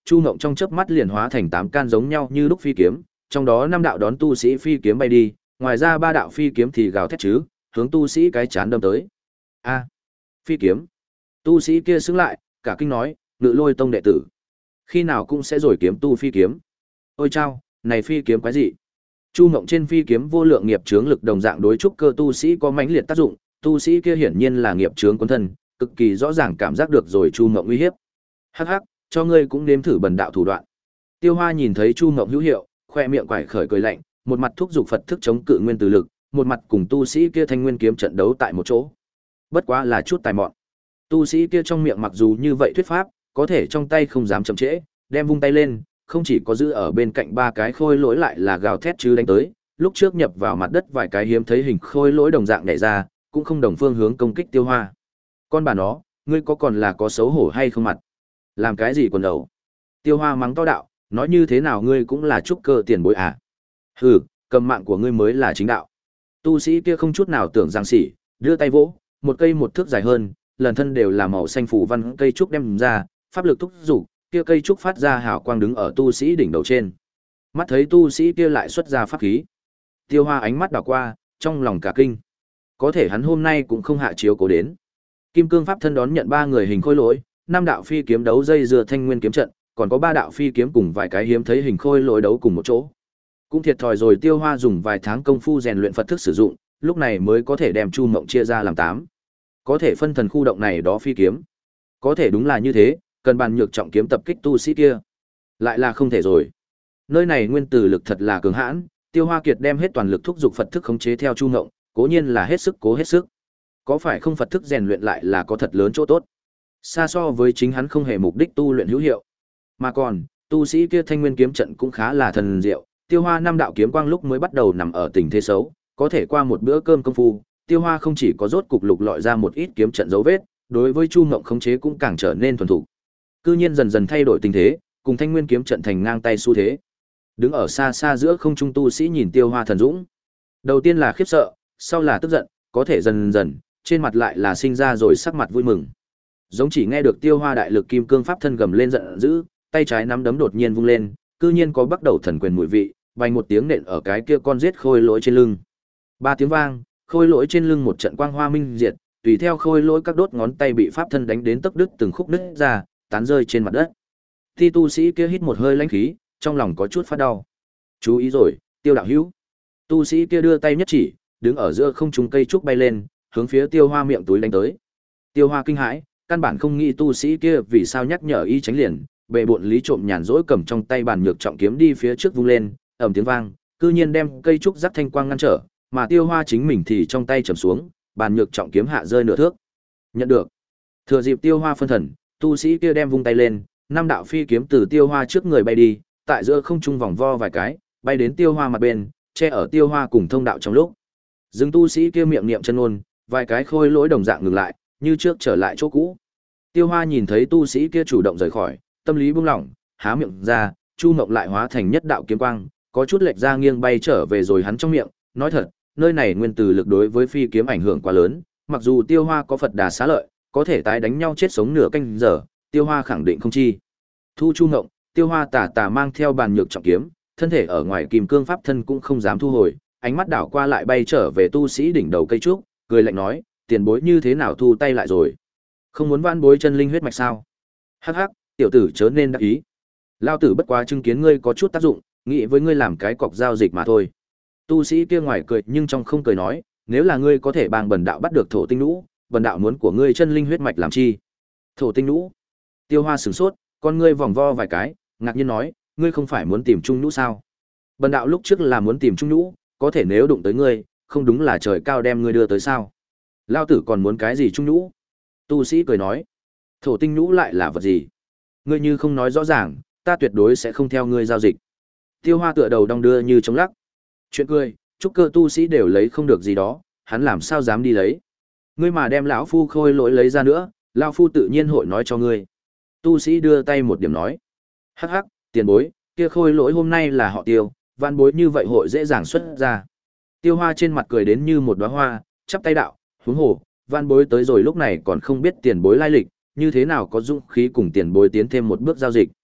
Chu Ngộng trong chớp mắt liền hóa thành tám can giống nhau như lúc phi kiếm, trong đó năm đạo đón tu sĩ phi kiếm bay đi, ngoài ra ba đạo phi kiếm thì gào thét chứ, hướng tu sĩ cái chán đâm tới. A, phi kiếm. Tu sĩ kia sững lại, cả kinh nói, Ngự Lôi tông đệ tử, khi nào cũng sẽ rồi kiếm tu phi kiếm. Ôi chao, này phi kiếm quái gì? Chu Ngộng trên phi kiếm vô lượng nghiệp chướng lực đồng dạng đối trúc cơ tu sĩ có mãnh liệt tác dụng, tu sĩ kia hiển nhiên là nghiệp chướng quân thân, cực kỳ rõ ràng cảm giác được rồi Chu Ngộng uy hiếp. Hắc hắc, cho ngươi cũng nếm thử bần đạo thủ đoạn. Tiêu Hoa nhìn thấy Chu Ngộng hữu hiệu, khoe miệng quải khởi cười lạnh, một mặt thúc giục Phật thức chống cự nguyên tử lực, một mặt cùng tu sĩ kia thanh nguyên kiếm trận đấu tại một chỗ. Bất quá là chút tài mọn. Tu sĩ kia trong miệng mặc dù như vậy thuyết pháp, có thể trong tay không dám chậm trễ, đem vung tay lên, không chỉ có giữ ở bên cạnh ba cái khôi lỗi lại là gào thét chứ đánh tới, lúc trước nhập vào mặt đất vài cái hiếm thấy hình khôi lỗi đồng dạng nhảy ra, cũng không đồng phương hướng công kích Tiêu Hoa. Con bà nó, ngươi có còn là có xấu hổ hay không mặt? Làm cái gì quần đầu? Tiêu Hoa mắng to đạo, nói như thế nào ngươi cũng là trúc cơ tiền bối à? Hừ, cầm mạng của ngươi mới là chính đạo. Tu sĩ kia không chút nào tưởng giang sỉ, đưa tay vỗ, một cây một thước dài hơn, lần thân đều là màu xanh phủ văn cây trúc đem ra, pháp lực thúc dục, kia cây trúc phát ra hào quang đứng ở tu sĩ đỉnh đầu trên. Mắt thấy tu sĩ kia lại xuất ra pháp khí. Tiêu Hoa ánh mắt đảo qua, trong lòng cả kinh. Có thể hắn hôm nay cũng không hạ chiếu cố đến. Kim cương pháp thân đón nhận ba người hình khôi lỗi, năm đạo phi kiếm đấu dây dưa thanh nguyên kiếm trận, còn có ba đạo phi kiếm cùng vài cái hiếm thấy hình khôi lỗi đấu cùng một chỗ. Cũng thiệt thòi rồi Tiêu Hoa dùng vài tháng công phu rèn luyện Phật thức sử dụng, lúc này mới có thể đem Chu Mộng chia ra làm tám. Có thể phân thần khu động này đó phi kiếm. Có thể đúng là như thế, cần bàn nhược trọng kiếm tập kích tu sĩ kia. Lại là không thể rồi. Nơi này nguyên tử lực thật là cường hãn, Tiêu Hoa Kiệt đem hết toàn lực thúc giục Phật thức khống chế theo Chu Ngộng, cố nhiên là hết sức cố hết sức. Có phải không Phật thức rèn luyện lại là có thật lớn chỗ tốt. Xa so với chính hắn không hề mục đích tu luyện hữu hiệu. Mà còn, tu sĩ kia thanh nguyên kiếm trận cũng khá là thần diệu, Tiêu Hoa năm đạo kiếm quang lúc mới bắt đầu nằm ở tình thế xấu, có thể qua một bữa cơm công phu, Tiêu Hoa không chỉ có rốt cục lục lọi ra một ít kiếm trận dấu vết, đối với Chu Ngộng khống chế cũng càng trở nên thuần thục. Cư nhiên dần dần thay đổi tình thế, cùng thanh nguyên kiếm trận thành ngang tay xu thế. Đứng ở xa xa giữa không trung tu sĩ nhìn Tiêu Hoa thần dũng, đầu tiên là khiếp sợ, sau là tức giận, có thể dần dần, trên mặt lại là sinh ra rồi sắc mặt vui mừng. Giống chỉ nghe được Tiêu Hoa đại lực kim cương pháp thân gầm lên giận dữ, tay trái nắm đấm đột nhiên vung lên, cư nhiên có bắt đầu thần quyền mùi vị, vang một tiếng nện ở cái kia con giết khôi lỗi trên lưng. Ba tiếng vang, khôi lỗi trên lưng một trận quang hoa minh diệt, tùy theo khôi lỗi các đốt ngón tay bị pháp thân đánh đến tấc đứt từng khúc nứt ra, tán rơi trên mặt đất. Thi tu sĩ kia hít một hơi lãnh khí, trong lòng có chút phát đau. Chú ý rồi, Tiêu đạo hữu. Tu sĩ kia đưa tay nhất chỉ, đứng ở giữa không trung cây trúc bay lên, hướng phía Tiêu Hoa miệng túi đánh tới. Tiêu Hoa kinh hãi, căn bản không nghĩ tu sĩ kia vì sao nhắc nhở y tránh liền, bệ bộn lý trộm nhàn rỗi cầm trong tay bàn nhược trọng kiếm đi phía trước vung lên, ầm tiếng vang, cư nhiên đem cây trúc rắc thanh quang ngăn trở, mà Tiêu Hoa chính mình thì trong tay trầm xuống, bàn nhược trọng kiếm hạ rơi nửa thước. Nhận được. Thừa dịp Tiêu Hoa phân thần, tu sĩ kia đem vung tay lên, năm đạo phi kiếm từ Tiêu Hoa trước người bay đi, tại giữa không trung vòng vo vài cái, bay đến Tiêu Hoa mặt bên, che ở Tiêu Hoa cùng thông đạo trong lúc. Dừng tu sĩ kia miệng niệm chân ngôn, vài cái khôi lỗi đồng dạng ngừng lại, như trước trở lại chỗ cũ. Tiêu Hoa nhìn thấy tu sĩ kia chủ động rời khỏi, tâm lý buông lỏng, há miệng ra, Chu Mộng lại hóa thành nhất đạo kiếm quang, có chút lệch ra nghiêng bay trở về rồi hắn trong miệng, nói thật, nơi này nguyên tử lực đối với phi kiếm ảnh hưởng quá lớn, mặc dù Tiêu Hoa có Phật Đà xá lợi, có thể tái đánh nhau chết sống nửa canh giờ, Tiêu Hoa khẳng định không chi. Thu Chu Ngộng, Tiêu Hoa tà tà mang theo bàn nhược trọng kiếm, thân thể ở ngoài kim cương pháp thân cũng không dám thu hồi, ánh mắt đảo qua lại bay trở về tu sĩ đỉnh đầu cây trúc, cười lạnh nói, tiền bối như thế nào thu tay lại rồi? Không muốn vãn bối chân linh huyết mạch sao? Hắc hắc, tiểu tử chớ nên đắc ý. Lao tử bất quá chứng kiến ngươi có chút tác dụng, nghĩ với ngươi làm cái cọc giao dịch mà thôi. Tu sĩ kia ngoài cười nhưng trong không cười nói, nếu là ngươi có thể bang bần đạo bắt được thổ tinh nhũ, bần đạo muốn của ngươi chân linh huyết mạch làm chi? Thổ tinh nhũ? Tiêu Hoa sửng sốt, con ngươi vòng vo vài cái, ngạc nhiên nói, ngươi không phải muốn tìm trung nhũ sao? Bần đạo lúc trước là muốn tìm trung nhũ, có thể nếu đụng tới ngươi, không đúng là trời cao đem ngươi đưa tới sao? Lao tử còn muốn cái gì trung nhũ? Tu sĩ cười nói, thổ tinh nhũ lại là vật gì? Ngươi như không nói rõ ràng, ta tuyệt đối sẽ không theo ngươi giao dịch. Tiêu Hoa tựa đầu đong đưa như chống lắc. Chuyện cười, trúc cơ tu sĩ đều lấy không được gì đó, hắn làm sao dám đi lấy? Ngươi mà đem lão phu khôi lỗi lấy ra nữa, lão phu tự nhiên hội nói cho ngươi. Tu sĩ đưa tay một điểm nói, hắc hắc, tiền bối, kia khôi lỗi hôm nay là họ Tiêu, van bối như vậy hội dễ dàng xuất ra. Tiêu Hoa trên mặt cười đến như một đóa hoa, chắp tay đạo, huống hồ, van bối tới rồi lúc này còn không biết tiền bối lai lịch, như thế nào có dũng khí cùng tiền bối tiến thêm một bước giao dịch.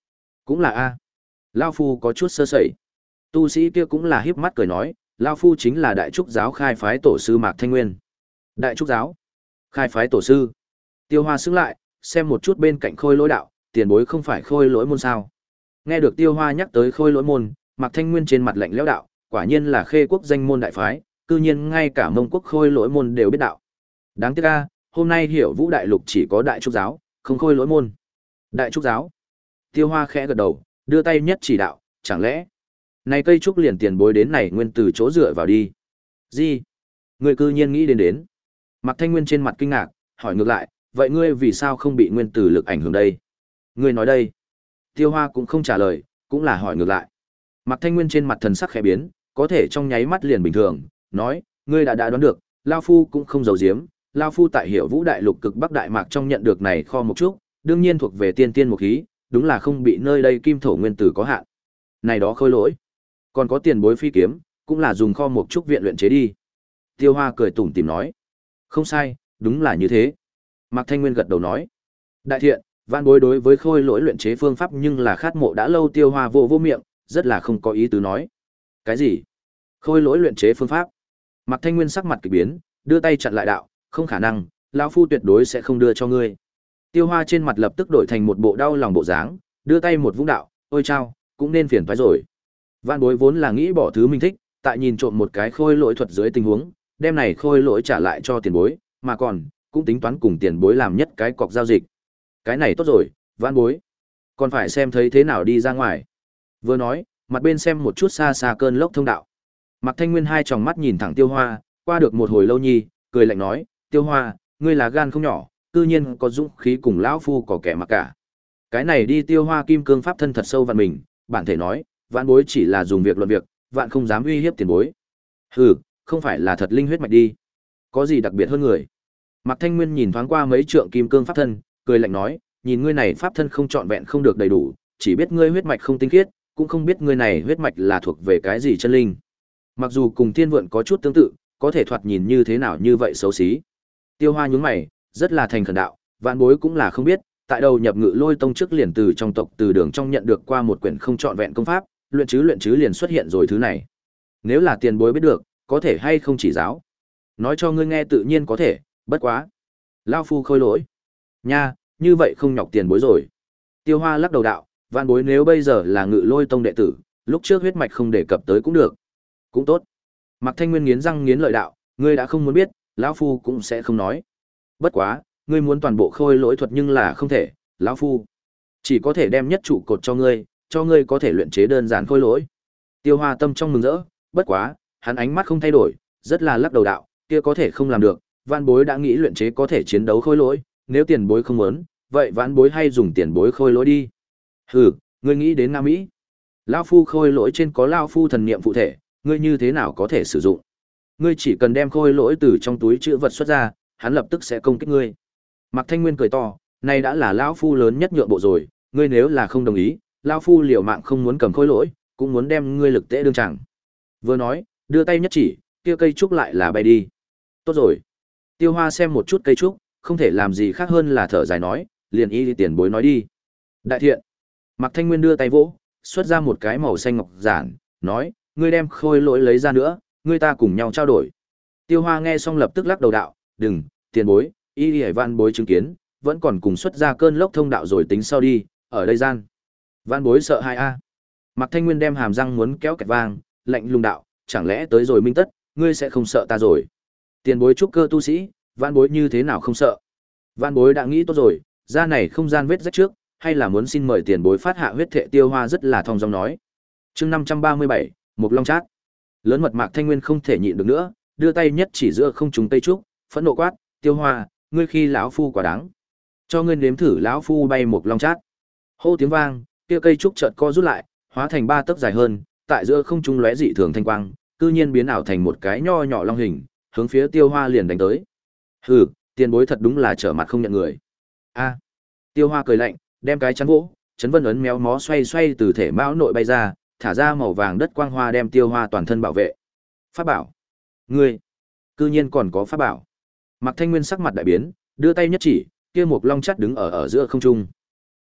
Cũng là a. Lao phu có chút sơ sẩy. Tu sĩ kia cũng là híp mắt cười nói, Lao phu chính là Đại Trúc giáo khai phái tổ sư Mạc Thanh Nguyên. Đại Trúc giáo? Khai phái tổ sư? Tiêu Hoa sững lại, xem một chút bên cạnh Khôi Lỗi đạo, tiền bối không phải Khôi Lỗi môn sao? Nghe được Tiêu Hoa nhắc tới Khôi Lỗi môn, Mạc Thanh Nguyên trên mặt lạnh lẽo đạo, quả nhiên là Khê quốc danh môn đại phái, cư nhiên ngay cả Mông quốc Khôi Lỗi môn đều biết đạo. Đáng tiếc a, hôm nay Hiểu Vũ đại lục chỉ có Đại Trúc giáo, không Khôi Lỗi môn. Đại Trúc giáo? Tiêu Hoa khẽ gật đầu, đưa tay nhất chỉ đạo, chẳng lẽ này cây trúc liền tiền bối đến này nguyên từ chỗ dựa vào đi. Gì? Người cư nhiên nghĩ đến đến. Mạc Thanh Nguyên trên mặt kinh ngạc, hỏi ngược lại, vậy ngươi vì sao không bị nguyên tử lực ảnh hưởng đây? Ngươi nói đây. Tiêu Hoa cũng không trả lời, cũng là hỏi ngược lại. Mạc Thanh Nguyên trên mặt thần sắc khẽ biến, có thể trong nháy mắt liền bình thường, nói, ngươi đã đã đoán được, Lao Phu cũng không giấu giếm, Lao Phu tại Hiểu Vũ đại lục cực Bắc Đại Mạc trong nhận được này kho một chút, đương nhiên thuộc về tiên tiên một khí, đúng là không bị nơi đây kim thổ nguyên tử có hạn. Này đó Khôi Lỗi, còn có tiền bối phi kiếm, cũng là dùng kho một chút viện luyện chế đi. Tiêu Hoa cười tủm tỉm nói, không sai, đúng là như thế. Mạc Thanh Nguyên gật đầu nói, đại thiện, vạn bối đối với Khôi Lỗi luyện chế phương pháp nhưng là khát mộ đã lâu. Tiêu Hoa vô vô miệng, rất là không có ý tứ nói. Cái gì? Khôi Lỗi luyện chế phương pháp? Mạc Thanh Nguyên sắc mặt kỳ biến, đưa tay chặn lại đạo, không khả năng, lão phu tuyệt đối sẽ không đưa cho ngươi. Tiêu Hoa trên mặt lập tức đổi thành một bộ đau lòng bộ dáng, đưa tay một vũng đạo, ôi chao, cũng nên phiền toái rồi. Vạn bối vốn là nghĩ bỏ thứ mình thích, tại nhìn trộm một cái Khôi Lỗi thuật dưới tình huống, đem này Khôi Lỗi trả lại cho tiền bối, mà còn cũng tính toán cùng tiền bối làm nhất cái cọc giao dịch. Cái này tốt rồi, vạn bối, còn phải xem thấy thế nào đi ra ngoài. Vừa nói, mặt bên xem một chút xa xa cơn lốc thông đạo. Mạc Thanh Nguyên hai tròng mắt nhìn thẳng Tiêu Hoa, qua được một hồi lâu nhi, cười lạnh nói, Tiêu Hoa, ngươi là gan không nhỏ, cư nhiên có dũng khí cùng lão phu có kẻ mặc cả. Cái này đi. Tiêu Hoa kim cương pháp thân thật sâu vạn mình, bản thể nói, vạn bối chỉ là dùng việc luận việc, vạn không dám uy hiếp tiền bối. Hừ, không phải là thật linh huyết mạch đi. Có gì đặc biệt hơn người? Mạc Thanh Nguyên nhìn thoáng qua mấy trượng kim cương pháp thân, cười lạnh nói, nhìn ngươi này pháp thân không trọn vẹn không được đầy đủ, chỉ biết ngươi huyết mạch không tinh khiết, cũng không biết ngươi này huyết mạch là thuộc về cái gì chân linh. Mặc dù cùng Thiên Vượn có chút tương tự, có thể thoạt nhìn như thế nào như vậy xấu xí. Tiêu Hoa nhướng mày, rất là thành khẩn đạo, vạn bối cũng là không biết, tại đầu nhập Ngự Lôi tông trước liền từ trong tộc Từ Đường trong nhận được qua một quyển không trọn vẹn công pháp, luyện chứ luyện chứ liền xuất hiện rồi thứ này. Nếu là tiền bối biết được, có thể hay không chỉ giáo? Nói cho ngươi nghe tự nhiên có thể, bất quá. Lao phu Khôi Lỗi. Nha, như vậy không nhọc tiền bối rồi. Tiêu Hoa lắc đầu đạo, vạn bối nếu bây giờ là Ngự Lôi tông đệ tử, lúc trước huyết mạch không đề cập tới cũng được. Cũng tốt. Mạc Thanh Nguyên nghiến răng nghiến lợi đạo, ngươi đã không muốn biết, lão phu cũng sẽ không nói. Bất quá, ngươi muốn toàn bộ Khôi Lỗi thuật nhưng là không thể, lão phu chỉ có thể đem nhất trụ cột cho ngươi, cho ngươi có thể luyện chế đơn giản Khôi Lỗi. Tiêu Hoa tâm trong mừng rỡ, bất quá, hắn ánh mắt không thay đổi, rất là lắc đầu đạo, kia có thể không làm được, vạn bối đã nghĩ luyện chế có thể chiến đấu Khôi Lỗi, nếu tiền bối không muốn, vậy vạn bối hay dùng tiền bối Khôi Lỗi đi. Hừ, ngươi nghĩ đến Nam Mỹ? Lão phu Khôi Lỗi trên có lão phu thần niệm phụ thể, ngươi như thế nào có thể sử dụng? Ngươi chỉ cần đem Khôi Lỗi từ trong túi trữ vật xuất ra, hắn lập tức sẽ công kích ngươi. Mạc Thanh Nguyên cười to, này đã là lão phu lớn nhất nhượng bộ rồi, ngươi nếu là không đồng ý, lão phu liều mạng không muốn cầm Khôi Lỗi, cũng muốn đem ngươi lực tễ đương chẳng. Vừa nói, đưa tay nhất chỉ, kia cây trúc lại là bay đi. Tốt rồi. Tiêu Hoa xem một chút cây trúc, không thể làm gì khác hơn là thở dài nói, liền y tiền bối nói đi. Đại thiện. Mạc Thanh Nguyên đưa tay vỗ, xuất ra một cái màu xanh ngọc giản, nói, ngươi đem Khôi Lỗi lấy ra nữa, ngươi ta cùng nhau trao đổi. Tiêu Hoa nghe xong lập tức lắc đầu đạo, đừng, tiền bối, y đi hải văn bối chứng kiến, vẫn còn cùng xuất ra cơn lốc thông đạo rồi tính sau đi, ở đây gian. Văn bối sợ hai a. Mạc Thanh Nguyên đem hàm răng muốn kéo kẹt vang, lạnh lùng đạo, chẳng lẽ tới rồi minh tất, ngươi sẽ không sợ ta rồi. Tiền bối trúc cơ tu sĩ, văn bối như thế nào không sợ. Văn bối đã nghĩ tốt rồi, ra này không gian vết rách trước, hay là muốn xin mời tiền bối phát hạ huyết thệ. Tiêu Hoa rất là thong dong nói. Chương năm trăm ba mươi bảy, Mộc Long Trác. Lớn mật Mạc Thanh Nguyên không thể nhịn được nữa, đưa tay nhất chỉ giữa không trùng tây trúc, phẫn nộ quát, Tiêu Hoa, ngươi khi lão phu quả đáng. Cho ngươi nếm thử lão phu bay Mộc Long Trác. Hô tiếng vang, kia cây trúc chợt co rút lại, hóa thành ba tấc dài hơn, tại giữa không trung lóe dị thường thanh quang, cư nhiên biến ảo thành một cái nho nhỏ long hình, hướng phía Tiêu Hoa liền đánh tới. Hừ, tiền bối thật đúng là trở mặt không nhận người. A. Tiêu Hoa cười lạnh, đem cái chắn vỗ, chấn vân ấn méo mó xoay xoay từ thể mão nội bay ra, thả ra màu vàng đất quang hoa đem Tiêu Hoa toàn thân bảo vệ. Pháp bảo. Ngươi, cư nhiên còn có pháp bảo. Mạc Thanh Nguyên sắc mặt đại biến, đưa tay nhất chỉ, kia một long chắt đứng ở ở giữa không trung.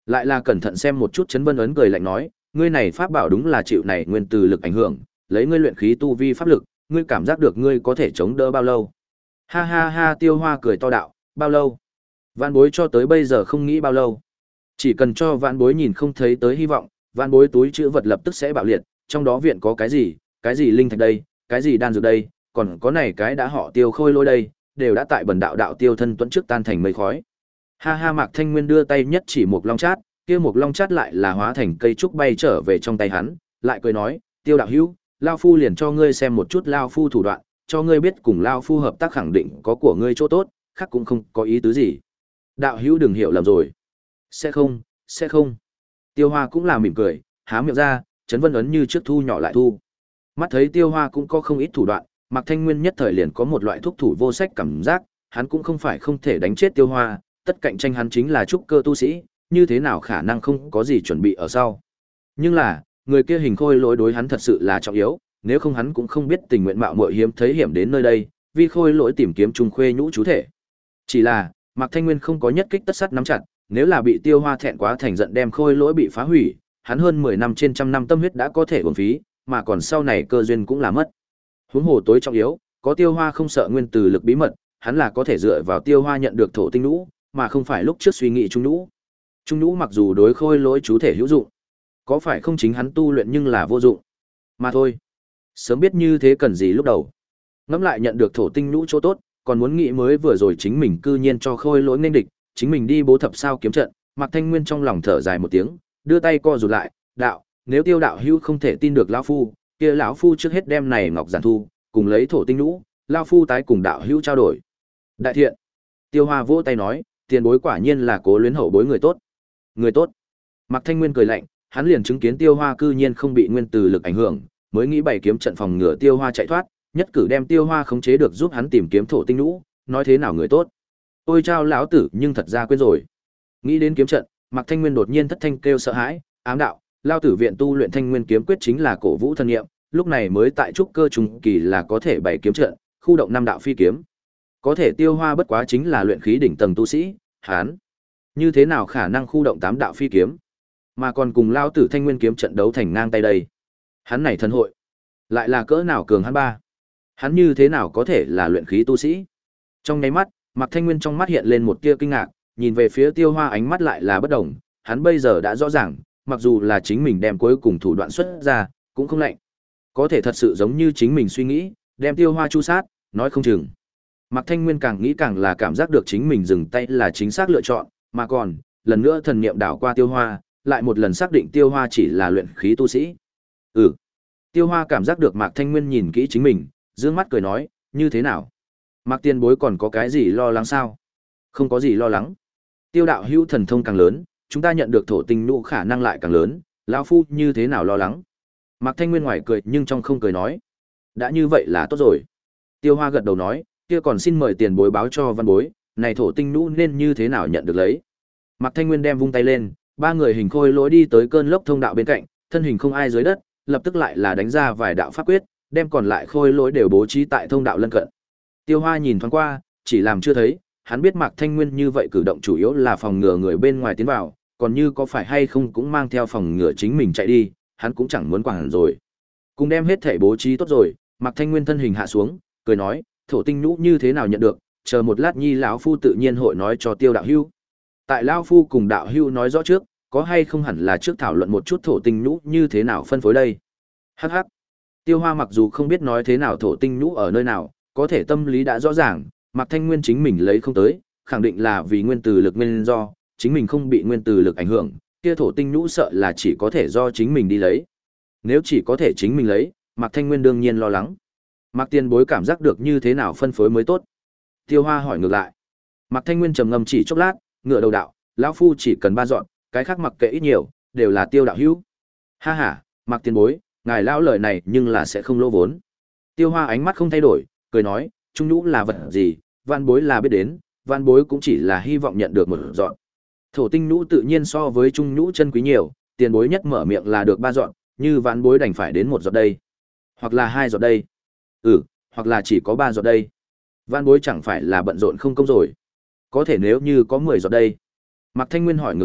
Lại là cẩn thận xem một chút Trấn Vân ấn cười lạnh nói, ngươi này pháp bảo đúng là chịu này nguyên từ lực ảnh hưởng, lấy ngươi luyện khí tu vi pháp lực, ngươi cảm giác được ngươi có thể chống đỡ bao lâu? Ha ha ha, Tiêu Hoa cười to đạo, bao lâu? Vạn Bối cho tới bây giờ không nghĩ bao lâu. Chỉ cần cho Vạn Bối nhìn không thấy tới hy vọng, Vạn Bối túi chữ vật lập tức sẽ bạo liệt, trong đó viện có cái gì, cái gì linh thạch đây, cái gì đan dược đây, còn có này cái đã họ Tiêu Khôi Lỗi đây, đều đã tại bần đạo đạo tiêu thân tuẫn trước tan thành mây khói. Ha ha, Mạc Thanh Nguyên đưa tay nhất chỉ một long chát, kia một long chát lại là hóa thành cây trúc bay trở về trong tay hắn, lại cười nói, Tiêu đạo hữu, lao phu liền cho ngươi xem một chút lao phu thủ đoạn, cho ngươi biết cùng lao phu hợp tác khẳng định có của ngươi chỗ tốt, khác cũng không có ý tứ gì. Đạo hữu đừng hiểu lầm rồi. Sẽ không, sẽ không. Tiêu Hoa cũng là mỉm cười, há miệng ra, Trấn Vân ấn như trước thu nhỏ lại thu. Mắt thấy Tiêu Hoa cũng có không ít thủ đoạn, Mạc Thanh Nguyên nhất thời liền có một loại thúc thủ vô sách cảm giác, hắn cũng không phải không thể đánh chết Tiêu Hoa, tất cạnh tranh hắn chính là trúc cơ tu sĩ, như thế nào khả năng không có gì chuẩn bị ở sau. Nhưng là, người kia hình khôi lỗi đối hắn thật sự là trọng yếu, nếu không hắn cũng không biết tình nguyện mạo muội hiếm thấy hiểm đến nơi đây, vì khôi lỗi tìm kiếm trùng khuê nhũ chú thể. Chỉ là, Mạc Thanh Nguyên không có nhất kích tất sắt nắm chặt, nếu là bị Tiêu Hoa thẹn quá thành giận đem khôi lỗi bị phá hủy, hắn hơn mười năm trên trăm năm tâm huyết đã có thể uổng phí, mà còn sau này cơ duyên cũng là mất. Huống hồ tối trọng yếu, có Tiêu Hoa không sợ nguyên từ lực bí mật, hắn là có thể dựa vào Tiêu Hoa nhận được thổ tinh nhũ, mà không phải lúc trước suy nghĩ trung nhũ. Trung nhũ mặc dù đối khôi lỗi chú thể hữu dụng, có phải không chính hắn tu luyện nhưng là vô dụng. Mà thôi, sớm biết như thế cần gì lúc đầu. Ngẫm lại nhận được thổ tinh nhũ chỗ tốt, còn muốn nghĩ mới vừa rồi chính mình cư nhiên cho khôi lỗi nên địch, chính mình đi bố thập sao kiếm trận, Mạc Thanh Nguyên trong lòng thở dài một tiếng, đưa tay co rụt lại, đạo, nếu Tiêu đạo hữu không thể tin được lão phu, kia lão phu trước hết đem này ngọc giản thu, cùng lấy thổ tinh nhũ, lão phu tái cùng đạo hữu trao đổi. Đại thiện. Tiêu Hoa vỗ tay nói, tiền bối quả nhiên là cố luyến hậu bối người tốt. Người tốt. Mạc Thanh Nguyên cười lạnh, hắn liền chứng kiến Tiêu Hoa cư nhiên không bị nguyên từ lực ảnh hưởng, mới nghĩ bày kiếm trận phòng ngừa Tiêu Hoa chạy thoát, nhất cử đem Tiêu Hoa khống chế được giúp hắn tìm kiếm thổ tinh nhũ, nói thế nào người tốt. Ôi chao lão tử, nhưng thật ra quên rồi. Nghĩ đến kiếm trận, Mạc Thanh Nguyên đột nhiên thất thanh kêu sợ hãi, ám đạo, lao tử viện tu luyện Thanh Nguyên kiếm quyết chính là cổ vũ thân nghiệm, lúc này mới tại trúc cơ trùng kỳ là có thể bày kiếm trận, khu động năm đạo phi kiếm. Có thể Tiêu Hoa bất quá chính là luyện khí đỉnh tầng tu sĩ, hắn như thế nào khả năng khu động tám đạo phi kiếm, mà còn cùng lao tử Thanh Nguyên kiếm trận đấu thành ngang tay đây. Hắn này thân hội, lại là cỡ nào cường hắn ba. Hắn như thế nào có thể là luyện khí tu sĩ? Trong nháy mắt, Mạc Thanh Nguyên trong mắt hiện lên một tia kinh ngạc, nhìn về phía Tiêu Hoa ánh mắt lại là bất động, hắn bây giờ đã rõ ràng, mặc dù là chính mình đem cuối cùng thủ đoạn xuất ra, cũng không lạnh. Có thể thật sự giống như chính mình suy nghĩ, đem Tiêu Hoa chu sát, nói không chừng. Mạc Thanh Nguyên càng nghĩ càng là cảm giác được chính mình dừng tay là chính xác lựa chọn, mà còn, lần nữa thần niệm đảo qua Tiêu Hoa, lại một lần xác định Tiêu Hoa chỉ là luyện khí tu sĩ. Ừ. Tiêu Hoa cảm giác được Mạc Thanh Nguyên nhìn kỹ chính mình, dương mắt cười nói, như thế nào? Mạc tiền bối còn có cái gì lo lắng sao? Không có gì lo lắng. Tiêu đạo hữu thần thông càng lớn, chúng ta nhận được thổ tinh nhũ khả năng lại càng lớn, lão phu như thế nào lo lắng? Mạc Thanh Nguyên ngoài cười nhưng trong không cười nói, đã như vậy là tốt rồi. Tiêu Hoa gật đầu nói, kia còn xin mời tiền bối báo cho văn bối, này thổ tinh nhũ nên như thế nào nhận được lấy. Mạc Thanh Nguyên đem vung tay lên, ba người hình khôi lỗi đi tới cơn lốc thông đạo bên cạnh, thân hình không ai dưới đất, lập tức lại là đánh ra vài đạo pháp quyết, đem còn lại khôi lỗi đều bố trí tại thông đạo lân cận. Tiêu Hoa nhìn thoáng qua, chỉ làm chưa thấy, hắn biết Mạc Thanh Nguyên như vậy cử động chủ yếu là phòng ngừa người bên ngoài tiến vào, còn như có phải hay không cũng mang theo phòng ngừa chính mình chạy đi, hắn cũng chẳng muốn quản rồi. Cùng đem hết thể bố trí tốt rồi, Mạc Thanh Nguyên thân hình hạ xuống, cười nói, thổ tinh nhũ như thế nào nhận được, chờ một lát nhi lão phu tự nhiên hội nói cho Tiêu đạo hữu. Tại lão phu cùng đạo hữu nói rõ trước, có hay không hẳn là trước thảo luận một chút thổ tinh nhũ như thế nào phân phối đây. Hắc hắc. Tiêu Hoa mặc dù không biết nói thế nào thổ tinh nhũ ở nơi nào, có thể tâm lý đã rõ ràng, Mạc Thanh Nguyên chính mình lấy không tới, khẳng định là vì nguyên từ lực nguyên do, chính mình không bị nguyên từ lực ảnh hưởng, kia thổ tinh nhũ sợ là chỉ có thể do chính mình đi lấy. Nếu chỉ có thể chính mình lấy, Mạc Thanh Nguyên đương nhiên lo lắng. Mạc Tiên bối cảm giác được như thế nào phân phối mới tốt? Tiêu Hoa hỏi ngược lại. Mạc Thanh Nguyên trầm ngâm chỉ chốc lát, ngựa đầu đạo, lão phu chỉ cần ba dọn, cái khác mặc kệ ít nhiều, đều là Tiêu đạo hữu. Ha ha, Mạc Tiên bối, ngài lão lời này nhưng là sẽ không lỗ vốn. Tiêu Hoa ánh mắt không thay đổi, cười nói, trung nhũ là vật gì, văn bối là biết đến, văn bối cũng chỉ là hy vọng nhận được một dọn. Thổ tinh nhũ tự nhiên so với trung nhũ chân quý nhiều, tiền bối nhất mở miệng là được ba dọn, như văn bối đành phải đến một giọt đây, hoặc là hai giọt đây, ừ, hoặc là chỉ có ba giọt đây. Văn bối chẳng phải là bận rộn không công rồi. Có thể nếu như có mười giọt đây. Mạc Thanh Nguyên hỏi ngược lại,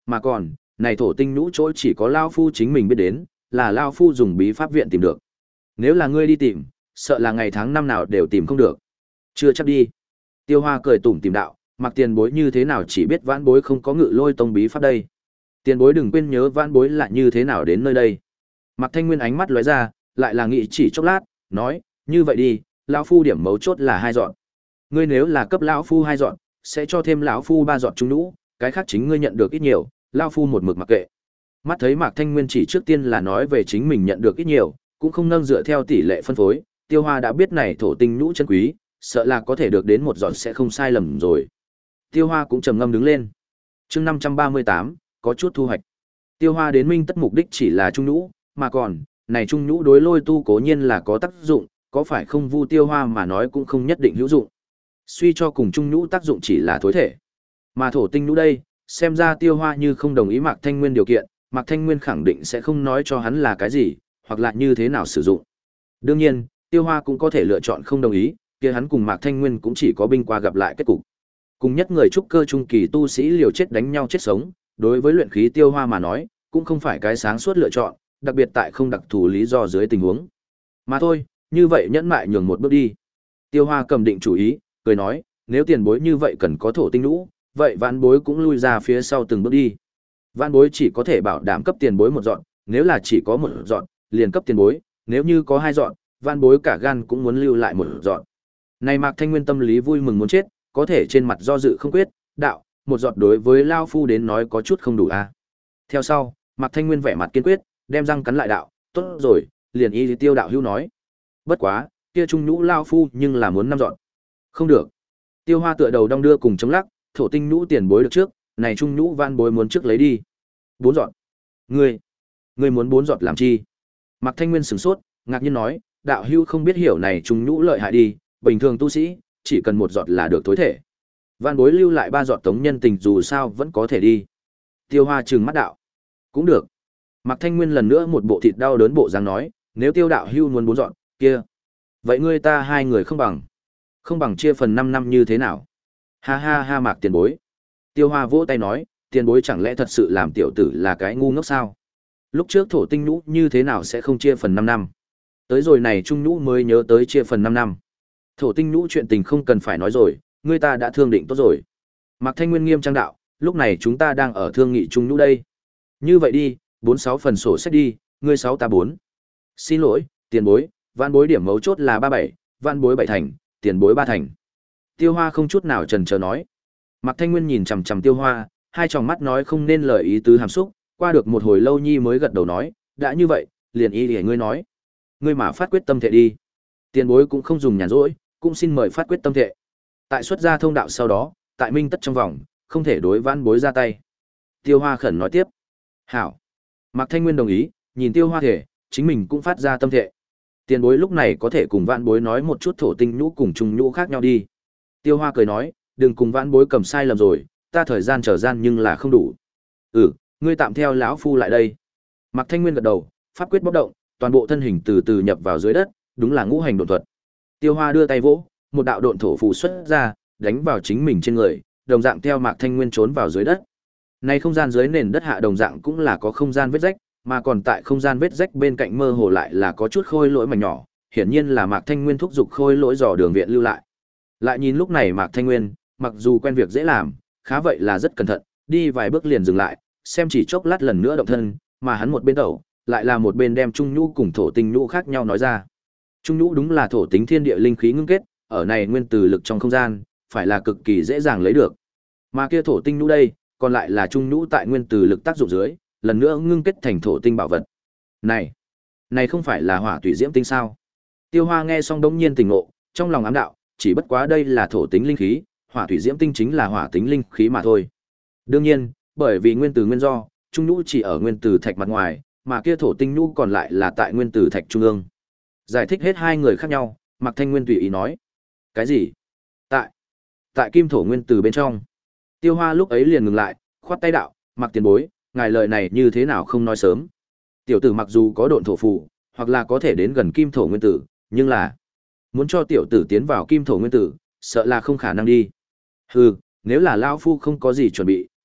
Mà còn, này thổ tinh nhũ chỗ chỉ có Lao Phu chính mình biết đến, là Lao Phu dùng bí pháp viện tìm được. Nếu là ngươi đi tìm, sợ là ngày tháng năm nào đều tìm không được. Chưa chắc đi. Tiêu Hoa cười tủm tìm đạo, mặc tiền bối như thế nào chỉ biết vãn bối không có ngự lôi tông bí pháp đây. Tiền bối đừng quên nhớ vãn bối là như thế nào đến nơi đây. Mạc Thanh Nguyên ánh mắt lóe ra, lại là nghĩ chỉ chốc lát, nói, như vậy đi, lão phu điểm mấu chốt là hai dọn. Ngươi nếu là cấp lão phu hai dọn, sẽ cho thêm lão phu ba dọn trung nhũ, cái khác chính ngươi nhận được ít nhiều, lão phu một mực mặc kệ. Mắt thấy Mạc Thanh Nguyên chỉ trước tiên là nói về chính mình nhận được ít nhiều, cũng không nâng dựa theo tỷ lệ phân phối, Tiêu Hoa đã biết này thổ tinh nhũ chân quý, sợ là có thể được đến một dọn sẽ không sai lầm rồi. Tiêu Hoa cũng trầm ngâm đứng lên. Chương năm trăm ba mươi tám, có chút thu hoạch. Tiêu Hoa đến minh tất mục đích chỉ là trung nhũ, mà còn, này trung nhũ đối lôi tu cố nhiên là có tác dụng, có phải không Vu Tiêu Hoa mà nói cũng không nhất định hữu dụng. Suy cho cùng trung nhũ tác dụng chỉ là thối thể. Mà thổ tinh nhũ đây, xem ra Tiêu Hoa như không đồng ý Mạc Thanh Nguyên điều kiện, Mạc Thanh Nguyên khẳng định sẽ không nói cho hắn là cái gì, hoặc là như thế nào sử dụng. Đương nhiên, Tiêu Hoa cũng có thể lựa chọn không đồng ý, kia hắn cùng Mạc Thanh Nguyên cũng chỉ có binh qua gặp lại kết cục. Cùng nhất người trúc cơ trung kỳ tu sĩ liều chết đánh nhau chết sống, đối với luyện khí Tiêu Hoa mà nói, cũng không phải cái sáng suốt lựa chọn, đặc biệt tại không đặc thù lý do dưới tình huống. Mà thôi, như vậy nhẫn mại nhường một bước đi. Tiêu Hoa cầm định chủ ý, cười nói, nếu tiền bối như vậy cần có thổ tinh nhũ, vậy vãn bối cũng lui ra phía sau từng bước đi. Vãn bối chỉ có thể bảo đảm cấp tiền bối một dọn, nếu là chỉ có một dọn, liền cấp tiền bối, nếu như có hai dọn, vãn bối cả gan cũng muốn lưu lại một dọn. Này Mạc Thanh Nguyên tâm lý vui mừng muốn chết, có thể trên mặt do dự không quyết, đạo, một giọt đối với Lao Phu đến nói có chút không đủ a. À. Theo sau, Mạc Thanh Nguyên vẻ mặt kiên quyết, đem răng cắn lại đạo, tốt rồi, liền y Tiêu đạo hữu nói. Bất quá, kia trung nhũ Lao Phu nhưng là muốn năm dọn. Không được. Tiêu Hoa tựa đầu đong đưa cùng chống lắc, thổ tinh nhũ tiền bối được trước, này trung nhũ van bối muốn trước lấy đi. Bốn dọn. Ngươi, ngươi muốn bốn dọn làm chi? Mạc Thanh Nguyên sửng sốt, ngạc nhiên nói, đạo hữu không biết hiểu này trung nhũ lợi hại đi, bình thường tu sĩ, chỉ cần một giọt là được tối thể. Van bối lưu lại ba giọt tống nhân tình dù sao vẫn có thể đi. Tiêu Hoa trừng mắt đạo. Cũng được. Mạc Thanh Nguyên lần nữa một bộ thịt đau đớn bộ dáng nói, nếu Tiêu đạo hưu muốn bốn giọt, kia. Vậy ngươi ta hai người không bằng. Không bằng chia phần năm năm như thế nào? Ha ha ha Mạc tiền bối. Tiêu Hoa vỗ tay nói, tiền bối chẳng lẽ thật sự làm tiểu tử là cái ngu ngốc sao? Lúc trước thổ tinh nhũ như thế nào sẽ không chia phần năm năm? Tới rồi này trung nhũ mới nhớ tới chia phần năm năm. Thổ tinh nhũ chuyện tình không cần phải nói rồi, người ta đã thương định tốt rồi. Mạc Thanh Nguyên nghiêm trang đạo, lúc này chúng ta đang ở thương nghị trung nhũ đây. Như vậy đi, bốn sáu phần sổ sách đi, ngươi sáu ta bốn. Xin lỗi, tiền bối, vạn bối điểm mấu chốt là ba bảy, vạn bối bảy thành, tiền bối ba thành. Tiêu Hoa không chút nào chần chờ nói. Mạc Thanh Nguyên nhìn chằm chằm Tiêu Hoa, hai tròng mắt nói không nên lời ý tứ hàm xúc, qua được một hồi lâu nhi mới gật đầu nói, đã như vậy, liền ý để ngươi nói. Ngươi mà phát quyết tâm thể đi. Tiền bối cũng không dùng nhàn rỗi, cũng xin mời phát quyết tâm thể. Tại xuất gia thông đạo sau đó, tại minh tất trong vòng, không thể đối vãn bối ra tay. Tiêu Hoa khẩn nói tiếp. Hảo. Mạc Thanh Nguyên đồng ý, nhìn Tiêu Hoa thể, chính mình cũng phát ra tâm thể. Tiền bối lúc này có thể cùng vãn bối nói một chút thổ tinh nhũ cùng trùng nhũ khác nhau đi. Tiêu Hoa cười nói, đừng cùng vãn bối cầm sai lầm rồi, ta thời gian chờ gian nhưng là không đủ. Ừ, ngươi tạm theo lão phu lại đây. Mạc Thanh Nguyên gật đầu, pháp quyết bốc động, toàn bộ thân hình từ từ nhập vào dưới đất, đúng là ngũ hành độn thuật. Tiêu Hoa đưa tay vỗ, một đạo độn thổ phù xuất ra, đánh vào chính mình trên người, đồng dạng theo Mạc Thanh Nguyên trốn vào dưới đất. Này không gian dưới nền đất hạ đồng dạng cũng là có không gian vết rách, mà còn tại không gian vết rách bên cạnh mơ hồ lại là có chút khôi lỗi mảnh nhỏ, hiển nhiên là Mạc Thanh Nguyên thúc giục khôi lỗi dò đường viện lưu lại. Lại nhìn lúc này Mạc Thanh Nguyên, mặc dù quen việc dễ làm, khá vậy là rất cẩn thận, đi vài bước liền dừng lại, xem chỉ chốc lát lần nữa động thân, mà hắn một bên tẩu, lại là một bên đem trung nhũ cùng thổ tinh nhũ khác nhau nói ra. Trung nhũ đúng là thổ tính thiên địa linh khí ngưng kết, ở này nguyên tử lực trong không gian, phải là cực kỳ dễ dàng lấy được. Mà kia thổ tinh nhũ đây, còn lại là trung nhũ tại nguyên tử lực tác dụng dưới, lần nữa ngưng kết thành thổ tinh bảo vật. Này, này không phải là hỏa tùy diễm tinh sao? Tiêu Hoa nghe xong đống nhiên tỉnh ngộ, trong lòng ám đạo, chỉ bất quá đây là thổ tính linh khí, hỏa thủy diễm tinh chính là hỏa tính linh khí mà thôi. Đương nhiên, bởi vì nguyên tử nguyên do, trung nhũ chỉ ở nguyên tử thạch mặt ngoài, mà kia thổ tinh nhũ còn lại là tại nguyên tử thạch trung ương. Giải thích hết hai người khác nhau, Mạc Thanh Nguyên tùy ý nói. Cái gì? Tại, tại kim thổ nguyên tử bên trong. Tiêu Hoa lúc ấy liền ngừng lại, khoát tay đạo, Mạc tiền bối, ngài lời này như thế nào không nói sớm. Tiểu tử mặc dù có độn thổ phù, hoặc là có thể đến gần kim thổ nguyên tử, nhưng là muốn cho tiểu tử tiến vào kim thổ nguyên tử, sợ là không khả năng đi. Hừ, nếu là lão phu không có gì chuẩn bị,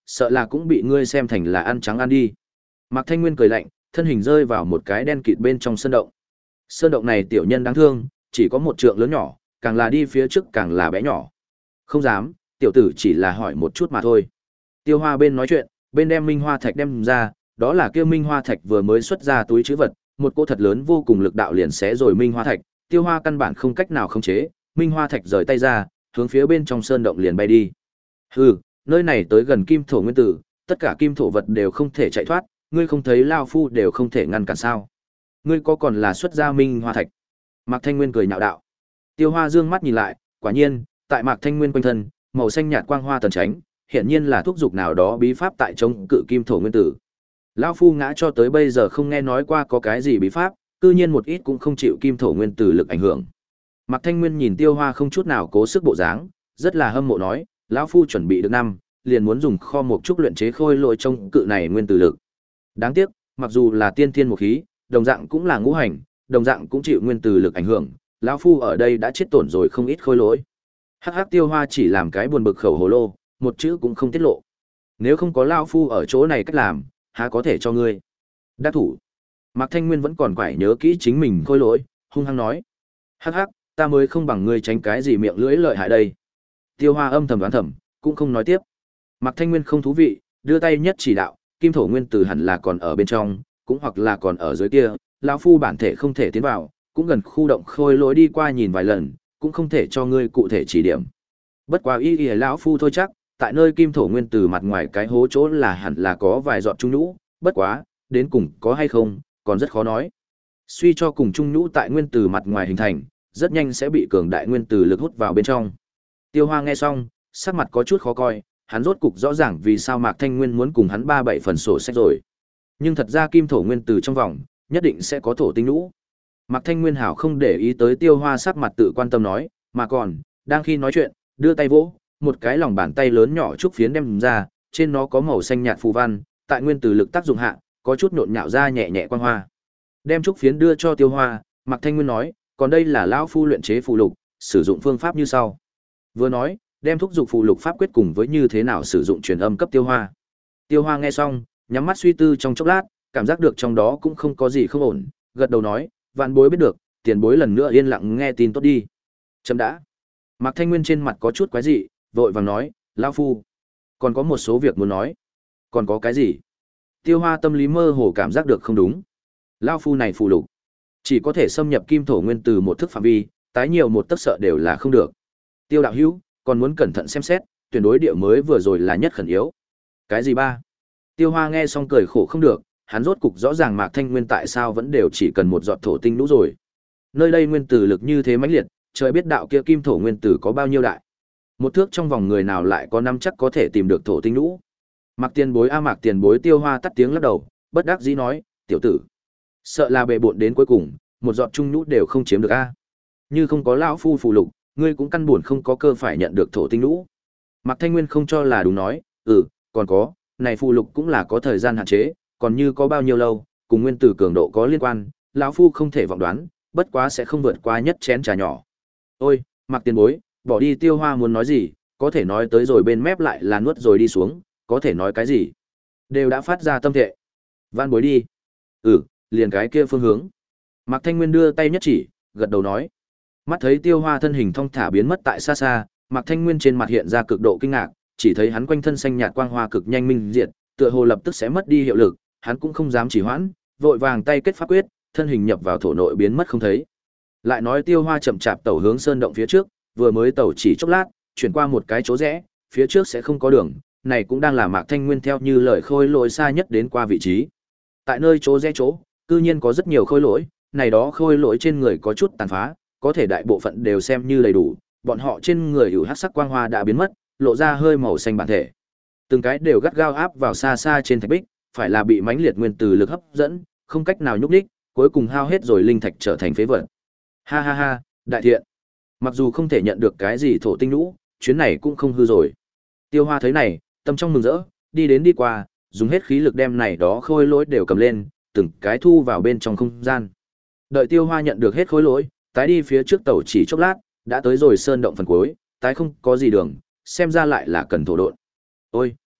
sợ là cũng bị ngươi xem thành là ăn trắng ăn đi. Mạc Thanh Nguyên cười lạnh, thân hình rơi vào một cái đen kịt bên trong sơn động. Sơn động này tiểu nhân đáng thương, chỉ có một trượng lớn nhỏ, càng là đi phía trước càng là bé nhỏ. Không dám, tiểu tử chỉ là hỏi một chút mà thôi. Tiêu Hoa bên nói chuyện, bên đem minh hoa thạch đem ra, đó là kia minh hoa thạch vừa mới xuất ra túi trữ vật, một cỗ thật lớn vô cùng lực đạo liền xé rồi minh hoa thạch, Tiêu Hoa căn bản không cách nào khống chế, minh hoa thạch rời tay ra, hướng phía bên trong sơn động liền bay đi. Hừ, nơi này tới gần kim thổ nguyên tử, tất cả kim thổ vật đều không thể chạy thoát, ngươi không thấy lao phu đều không thể ngăn cản sao? Ngươi có còn là xuất gia minh hoa thạch? Mạc Thanh Nguyên cười nhạo đạo. Tiêu Hoa dương mắt nhìn lại, quả nhiên, tại Mạc Thanh Nguyên quanh thân, màu xanh nhạt quang hoa tần tránh, hiện nhiên là thúc dục nào đó bí pháp tại chống cự kim thổ nguyên tử. Lão phu ngã cho tới bây giờ không nghe nói qua có cái gì bí pháp, cư nhiên một ít cũng không chịu kim thổ nguyên tử lực ảnh hưởng. Mạc Thanh Nguyên nhìn Tiêu Hoa không chút nào cố sức bộ dáng, rất là hâm mộ nói, lão phu chuẩn bị được năm, liền muốn dùng kho một chút luyện chế khôi lỗi chống cự này nguyên tử lực. Đáng tiếc, mặc dù là tiên thiên một khí, đồng dạng cũng là ngũ hành, đồng dạng cũng chịu nguyên tử lực ảnh hưởng, lão phu ở đây đã chết tổn rồi không ít khôi lỗi. Hắc hắc, Tiêu Hoa chỉ làm cái buồn bực khẩu hồ lô, một chữ cũng không tiết lộ. Nếu không có lão phu ở chỗ này cách làm, há có thể cho ngươi. Đắc thủ. Mạc Thanh Nguyên vẫn còn quải nhớ kỹ chính mình khôi lỗi, hung hăng nói: "Hắc hắc, ta mới không bằng ngươi tránh cái gì miệng lưỡi lợi hại đây." Tiêu Hoa âm thầm đoán thầm, cũng không nói tiếp. Mạc Thanh Nguyên không thú vị, đưa tay nhất chỉ đạo, kim thổ nguyên tử hẳn là còn ở bên trong, cũng hoặc là còn ở dưới kia, lão phu bản thể không thể tiến vào, cũng gần khu động khôi lỗi đi qua nhìn vài lần, cũng không thể cho ngươi cụ thể chỉ điểm. Bất quá y y lão phu thôi chắc, tại nơi kim thổ nguyên tử mặt ngoài cái hố chỗ là hẳn là có vài giọt trung nhũ, bất quá, đến cùng có hay không, còn rất khó nói. Suy cho cùng trung nhũ tại nguyên tử mặt ngoài hình thành, rất nhanh sẽ bị cường đại nguyên tử lực hút vào bên trong. Tiêu Hoa nghe xong, sắc mặt có chút khó coi, hắn rốt cục rõ ràng vì sao Mạc Thanh Nguyên muốn cùng hắn ba bảy phần sổ sách rồi. Nhưng thật ra kim thổ nguyên tử trong vòng, nhất định sẽ có thổ tinh nhũ. Mạc Thanh Nguyên hảo không để ý tới Tiêu Hoa sắc mặt tự quan tâm nói, mà còn, đang khi nói chuyện, đưa tay vỗ, một cái lòng bàn tay lớn nhỏ trúc phiến đem ra, trên nó có màu xanh nhạt phù văn, tại nguyên tử lực tác dụng hạ, có chút nhộn nhạo ra nhẹ nhẹ quang hoa. Đem trúc phiến đưa cho Tiêu Hoa, Mạc Thanh Nguyên nói, còn đây là lão phu luyện chế phù lục, sử dụng phương pháp như sau. Vừa nói, đem thúc dục phù lục pháp quyết cùng với như thế nào sử dụng truyền âm cấp Tiêu Hoa. Tiêu Hoa nghe xong, nhắm mắt suy tư trong chốc lát, cảm giác được trong đó cũng không có gì không ổn, gật đầu nói, vạn bối biết được, tiền bối lần nữa yên lặng nghe tin tốt đi. Chấm đã. Mạc Thanh Nguyên trên mặt có chút quái dị, vội vàng nói, lão phu, còn có một số việc muốn nói. Còn có cái gì? Tiêu Hoa tâm lý mơ hồ cảm giác được không đúng. Lão phu này phù lục, chỉ có thể xâm nhập kim thổ nguyên từ một thức phạm vi, tái nhiều một tấc sợ đều là không được. Tiêu đạo hữu, còn muốn cẩn thận xem xét, tuyển đối địa mới vừa rồi là nhất khẩn yếu. Cái gì ba? Tiêu Hoa nghe xong cười khổ không được, hắn rốt cục rõ ràng Mạc Thanh Nguyên tại sao vẫn đều chỉ cần một giọt thổ tinh lũ rồi. Nơi đây nguyên tử lực như thế mãnh liệt, trời biết đạo kia kim thổ nguyên tử có bao nhiêu đại. Một thước trong vòng người nào lại có năm chắc có thể tìm được thổ tinh lũ. Mạc Tiền Bối a Mạc Tiền Bối, Tiêu Hoa tắt tiếng lắc đầu, bất đắc dĩ nói, tiểu tử, sợ là bệ bội đến cuối cùng, một giọt trung nhũ đều không chiếm được a. Như không có lão phu phù lục, ngươi cũng căn buồn không có cơ phải nhận được thổ tinh lũ. Mạc Thanh Nguyên không cho là đúng nói, ừ, còn có, này phù lục cũng là có thời gian hạn chế, còn như có bao nhiêu lâu, cùng nguyên tử cường độ có liên quan, lão phu không thể vọng đoán, bất quá sẽ không vượt qua nhất chén trà nhỏ. Ôi, Mạc Tiền Bối, bỏ đi. Tiêu Hoa muốn nói gì, có thể nói tới rồi bên mép lại là nuốt rồi đi xuống, có thể nói cái gì, đều đã phát ra tâm thệ. Van bối đi. Ừ, liền cái kia phương hướng. Mạc Thanh Nguyên đưa tay nhất chỉ, gật đầu nói. Mắt thấy Tiêu Hoa thân hình thong thả biến mất tại xa xa, Mạc Thanh Nguyên trên mặt hiện ra cực độ kinh ngạc, chỉ thấy hắn quanh thân xanh nhạt quang hoa cực nhanh minh diệt, tựa hồ lập tức sẽ mất đi hiệu lực, hắn cũng không dám chỉ hoãn, vội vàng tay kết pháp quyết, thân hình nhập vào thổ nội biến mất không thấy. Lại nói Tiêu Hoa chậm chạp tẩu hướng sơn động phía trước, vừa mới tẩu chỉ chốc lát, chuyển qua một cái chỗ rẽ, phía trước sẽ không có đường, này cũng đang là Mạc Thanh Nguyên theo như lời khôi lỗi xa nhất đến qua vị trí. Tại nơi chỗ rẽ chỗ, cư nhiên có rất nhiều khôi lỗi, này đó khôi lỗi trên người có chút tàn phá, có thể đại bộ phận đều xem như đầy đủ, bọn họ trên người hữu hắc sắc quang hoa đã biến mất, lộ ra hơi màu xanh bản thể. Từng cái đều gắt gao áp vào xa xa trên thạch bích, phải là bị mãnh liệt nguyên tử lực hấp dẫn, không cách nào nhúc nhích, cuối cùng hao hết rồi linh thạch trở thành phế vật. Ha ha ha, đại thiện. Mặc dù không thể nhận được cái gì thổ tinh lũ, chuyến này cũng không hư rồi. Tiêu Hoa thấy này, tâm trong mừng rỡ, đi đến đi qua, dùng hết khí lực đem này đó khôi lỗi đều cầm lên, từng cái thu vào bên trong không gian. Đợi Tiêu Hoa nhận được hết khối lỗi, tái đi phía trước tàu chỉ chốc lát, đã tới rồi sơn động phần cuối, tái không có gì đường, xem ra lại là cần thổ độn. Ôi,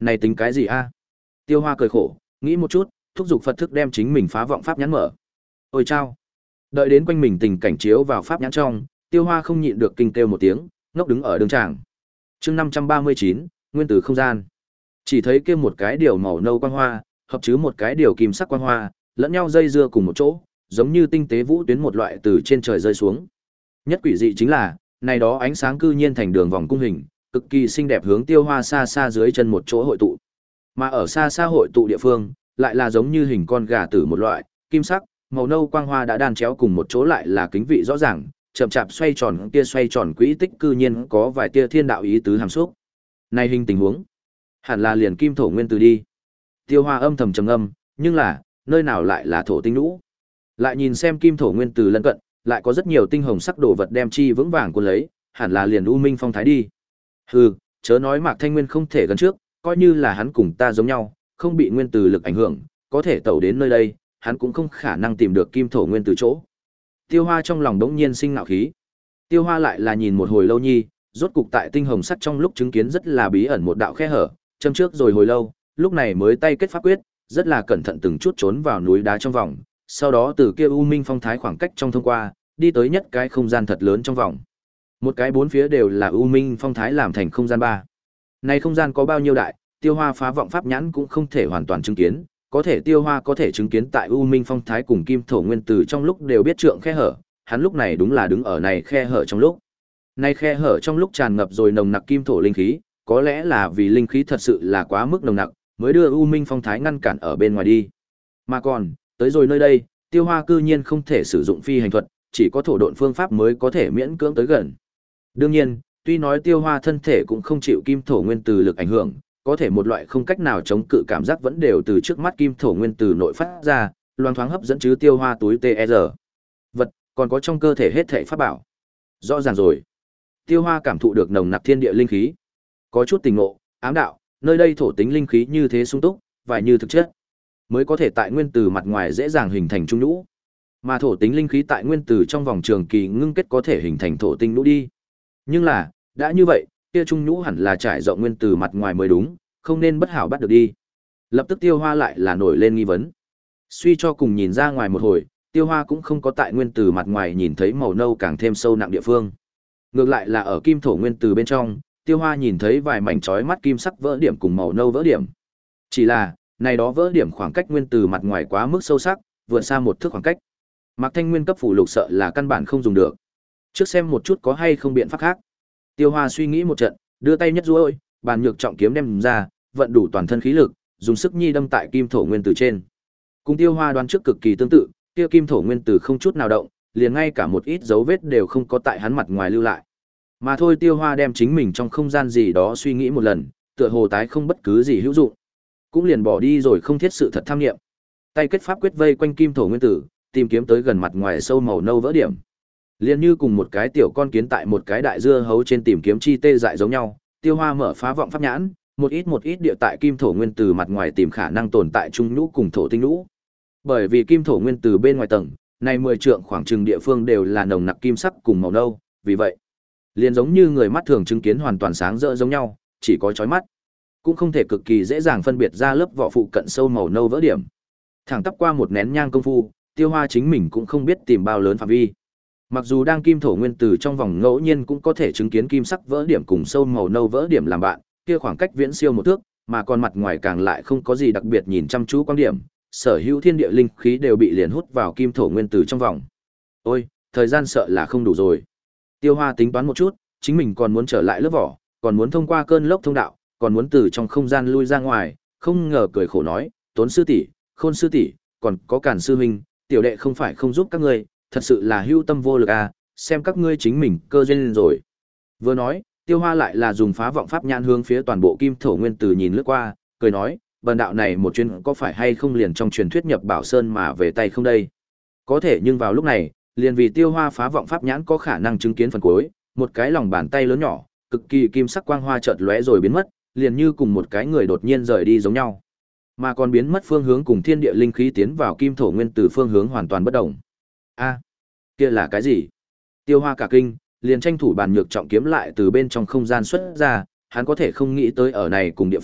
Này tính cái gì a? Tiêu Hoa cười khổ, nghĩ một chút, thúc giục Phật thức đem chính mình phá vọng pháp nhãn mở. Ôi chao! Đợi đến quanh mình tình cảnh chiếu vào pháp nhãn trong, Tiêu Hoa không nhịn được kinh kêu một tiếng, ngốc đứng ở đường tràng. Chương năm trăm ba mươi chín, nguyên tử không gian. Chỉ thấy kia một cái điều màu nâu quang hoa, hợp chứ một cái điều kim sắc quang hoa, lẫn nhau dây dưa cùng một chỗ, giống như tinh tế vũ tuyến một loại từ trên trời rơi xuống. Nhất quỷ dị chính là, này đó ánh sáng cư nhiên thành đường vòng cung hình, cực kỳ xinh đẹp hướng Tiêu Hoa xa xa dưới chân một chỗ hội tụ. Mà ở xa xa hội tụ địa phương, lại là giống như hình con gà tử một loại, kim sắc, màu nâu quang hoa đã đan chéo cùng một chỗ lại là kính vị rõ ràng, chậm chạp xoay tròn kia xoay tròn quỹ tích cư nhiên có vài tia thiên đạo ý tứ hàm xúc. Này hình tình huống, hẳn là liền kim thổ nguyên tử đi. Tiêu Hoa âm thầm trầm ngâm, nhưng là, nơi nào lại là thổ tinh lũ? Lại nhìn xem kim thổ nguyên tử lân cận, lại có rất nhiều tinh hồng sắc đồ vật đem chi vững vàng cuốn lấy, hẳn là liền U Minh Phong Thái đi. Hừ, chớ nói Mạc Thanh Nguyên không thể gần trước, coi như là hắn cùng ta giống nhau, không bị nguyên tử lực ảnh hưởng, có thể tẩu đến nơi đây, hắn cũng không khả năng tìm được kim thổ nguyên tử chỗ. Tiêu Hoa trong lòng đống nhiên sinh ngạo khí. Tiêu Hoa lại là nhìn một hồi lâu nhi, rốt cục tại tinh hồng sắc trong lúc chứng kiến rất là bí ẩn một đạo khe hở, châm trước rồi hồi lâu, lúc này mới tay kết pháp quyết, rất là cẩn thận từng chút trốn vào núi đá trong vòng, sau đó từ kia U Minh Phong Thái khoảng cách trong thông qua, đi tới nhất cái không gian thật lớn trong vòng. Một cái bốn phía đều là U Minh Phong Thái làm thành không gian ba. Này không gian có bao nhiêu đại, Tiêu Hoa phá vọng pháp nhãn cũng không thể hoàn toàn chứng kiến, có thể Tiêu Hoa có thể chứng kiến tại U Minh Phong Thái cùng Kim Thổ Nguyên Tử trong lúc đều biết trượng khe hở, hắn lúc này đúng là đứng ở này khe hở trong lúc. Này khe hở trong lúc tràn ngập rồi nồng nặc kim thổ linh khí, có lẽ là vì linh khí thật sự là quá mức nồng nặc, mới đưa U Minh Phong Thái ngăn cản ở bên ngoài đi. Mà còn, tới rồi nơi đây, Tiêu Hoa cư nhiên không thể sử dụng phi hành thuật, chỉ có thổ độn phương pháp mới có thể miễn cưỡng tới gần. Đương nhiên, tuy nói Tiêu Hoa thân thể cũng không chịu kim thổ nguyên tử lực ảnh hưởng, có thể một loại không cách nào chống cự cảm giác vẫn đều từ trước mắt kim thổ nguyên tử nội phát ra, loang thoáng hấp dẫn chứ Tiêu Hoa túi tê rờ. Vật, còn có trong cơ thể hết thảy pháp bảo. Rõ ràng rồi. Tiêu Hoa cảm thụ được nồng nặc thiên địa linh khí. Có chút tình ngộ, ám đạo, nơi đây thổ tính linh khí như thế sung túc, và như thực chất, mới có thể tại nguyên tử mặt ngoài dễ dàng hình thành trung nhũ. Mà thổ tính linh khí tại nguyên tử trong vòng trường kỳ ngưng kết có thể hình thành thổ tinh nhũ đi. Nhưng là, đã như vậy, kia trung nhũ hẳn là trải rộng nguyên tử mặt ngoài mới đúng, không nên bất hảo bắt được đi. Lập tức Tiêu Hoa lại là nổi lên nghi vấn. Suy cho cùng nhìn ra ngoài một hồi, Tiêu Hoa cũng không có tại nguyên tử mặt ngoài nhìn thấy màu nâu càng thêm sâu nặng địa phương. Ngược lại là ở kim thổ nguyên tử bên trong, Tiêu Hoa nhìn thấy vài mảnh chói mắt kim sắc vỡ điểm cùng màu nâu vỡ điểm. Chỉ là, này đó vỡ điểm khoảng cách nguyên tử mặt ngoài quá mức sâu sắc, vượt xa một thước khoảng cách. Mạc Thanh Nguyên cấp phủ lục sợ là căn bản không dùng được. Trước xem một chút có hay không biện pháp khác. Tiêu Hoa suy nghĩ một trận, đưa tay nhất duỗi, bàn nhược trọng kiếm đem ra, vận đủ toàn thân khí lực, dùng sức nhi đâm tại kim thổ nguyên tử trên. Cùng Tiêu Hoa đoán trước cực kỳ tương tự, kia kim thổ nguyên tử không chút nào động, liền ngay cả một ít dấu vết đều không có tại hắn mặt ngoài lưu lại. Mà thôi Tiêu Hoa đem chính mình trong không gian gì đó suy nghĩ một lần, tựa hồ tái không bất cứ gì hữu dụng, cũng liền bỏ đi rồi không thiết sự thật tham nghiệm. Tay kết pháp quyết vây quanh kim thổ nguyên tử, tìm kiếm tới gần mặt ngoài sâu màu nâu vỡ điểm. Liên như cùng một cái tiểu con kiến tại một cái đại dưa hấu trên tìm kiếm chi tê dại giống nhau, Tiêu Hoa mở phá vọng pháp nhãn, một ít một ít địa tại kim thổ nguyên tử mặt ngoài tìm khả năng tồn tại trung nhũ cùng thổ tinh nhũ. Bởi vì kim thổ nguyên tử bên ngoài tầng, này mười trượng khoảng chừng địa phương đều là nồng nặc kim sắc cùng màu nâu, vì vậy, liền giống như người mắt thường chứng kiến hoàn toàn sáng rỡ giống nhau, chỉ có chói mắt, cũng không thể cực kỳ dễ dàng phân biệt ra lớp vỏ phụ cận sâu màu nâu vỡ điểm. Thẳng tắp qua một nén nhang công phu, Tiêu Hoa chính mình cũng không biết tìm bao lớn phạm vi. Mặc dù đang kim thổ nguyên tử trong vòng ngẫu nhiên cũng có thể chứng kiến kim sắc vỡ điểm cùng sâu màu nâu vỡ điểm làm bạn, kia khoảng cách viễn siêu một thước, mà còn mặt ngoài càng lại không có gì đặc biệt nhìn chăm chú quan điểm, sở hữu thiên địa linh khí đều bị liền hút vào kim thổ nguyên tử trong vòng. Ôi, thời gian sợ là không đủ rồi. Tiêu Hoa tính toán một chút, chính mình còn muốn trở lại lớp vỏ, còn muốn thông qua cơn lốc thông đạo, còn muốn từ trong không gian lui ra ngoài, không ngờ cười khổ nói, Tốn sư tỷ, Khôn sư tỷ, còn có Càn sư huynh, tiểu đệ không phải không giúp các ngươi, thật sự là hữu tâm vô lực à, xem các ngươi chính mình cơ duyên rồi. Vừa nói, Tiêu Hoa lại là dùng phá vọng pháp nhãn hướng phía toàn bộ kim thổ nguyên tử nhìn lướt qua, cười nói, bần đạo này một chuyến có phải hay không liền trong truyền thuyết nhập Bảo Sơn mà về tay không đây. Có thể nhưng vào lúc này, liền vì Tiêu Hoa phá vọng pháp nhãn có khả năng chứng kiến phần cuối, một cái lòng bàn tay lớn nhỏ, cực kỳ kim sắc quang hoa chợt lóe rồi biến mất, liền như cùng một cái người đột nhiên rời đi giống nhau. Mà còn biến mất phương hướng cùng thiên địa linh khí tiến vào kim thổ nguyên tử phương hướng hoàn toàn bất động. A, kia là cái gì? Tiêu Hoa cả kinh, liền tranh thủ bàn nhược trọng kiếm lại từ bên trong không gian xuất ra, hắn có thể không nghĩ tới ở này cùng địa phương,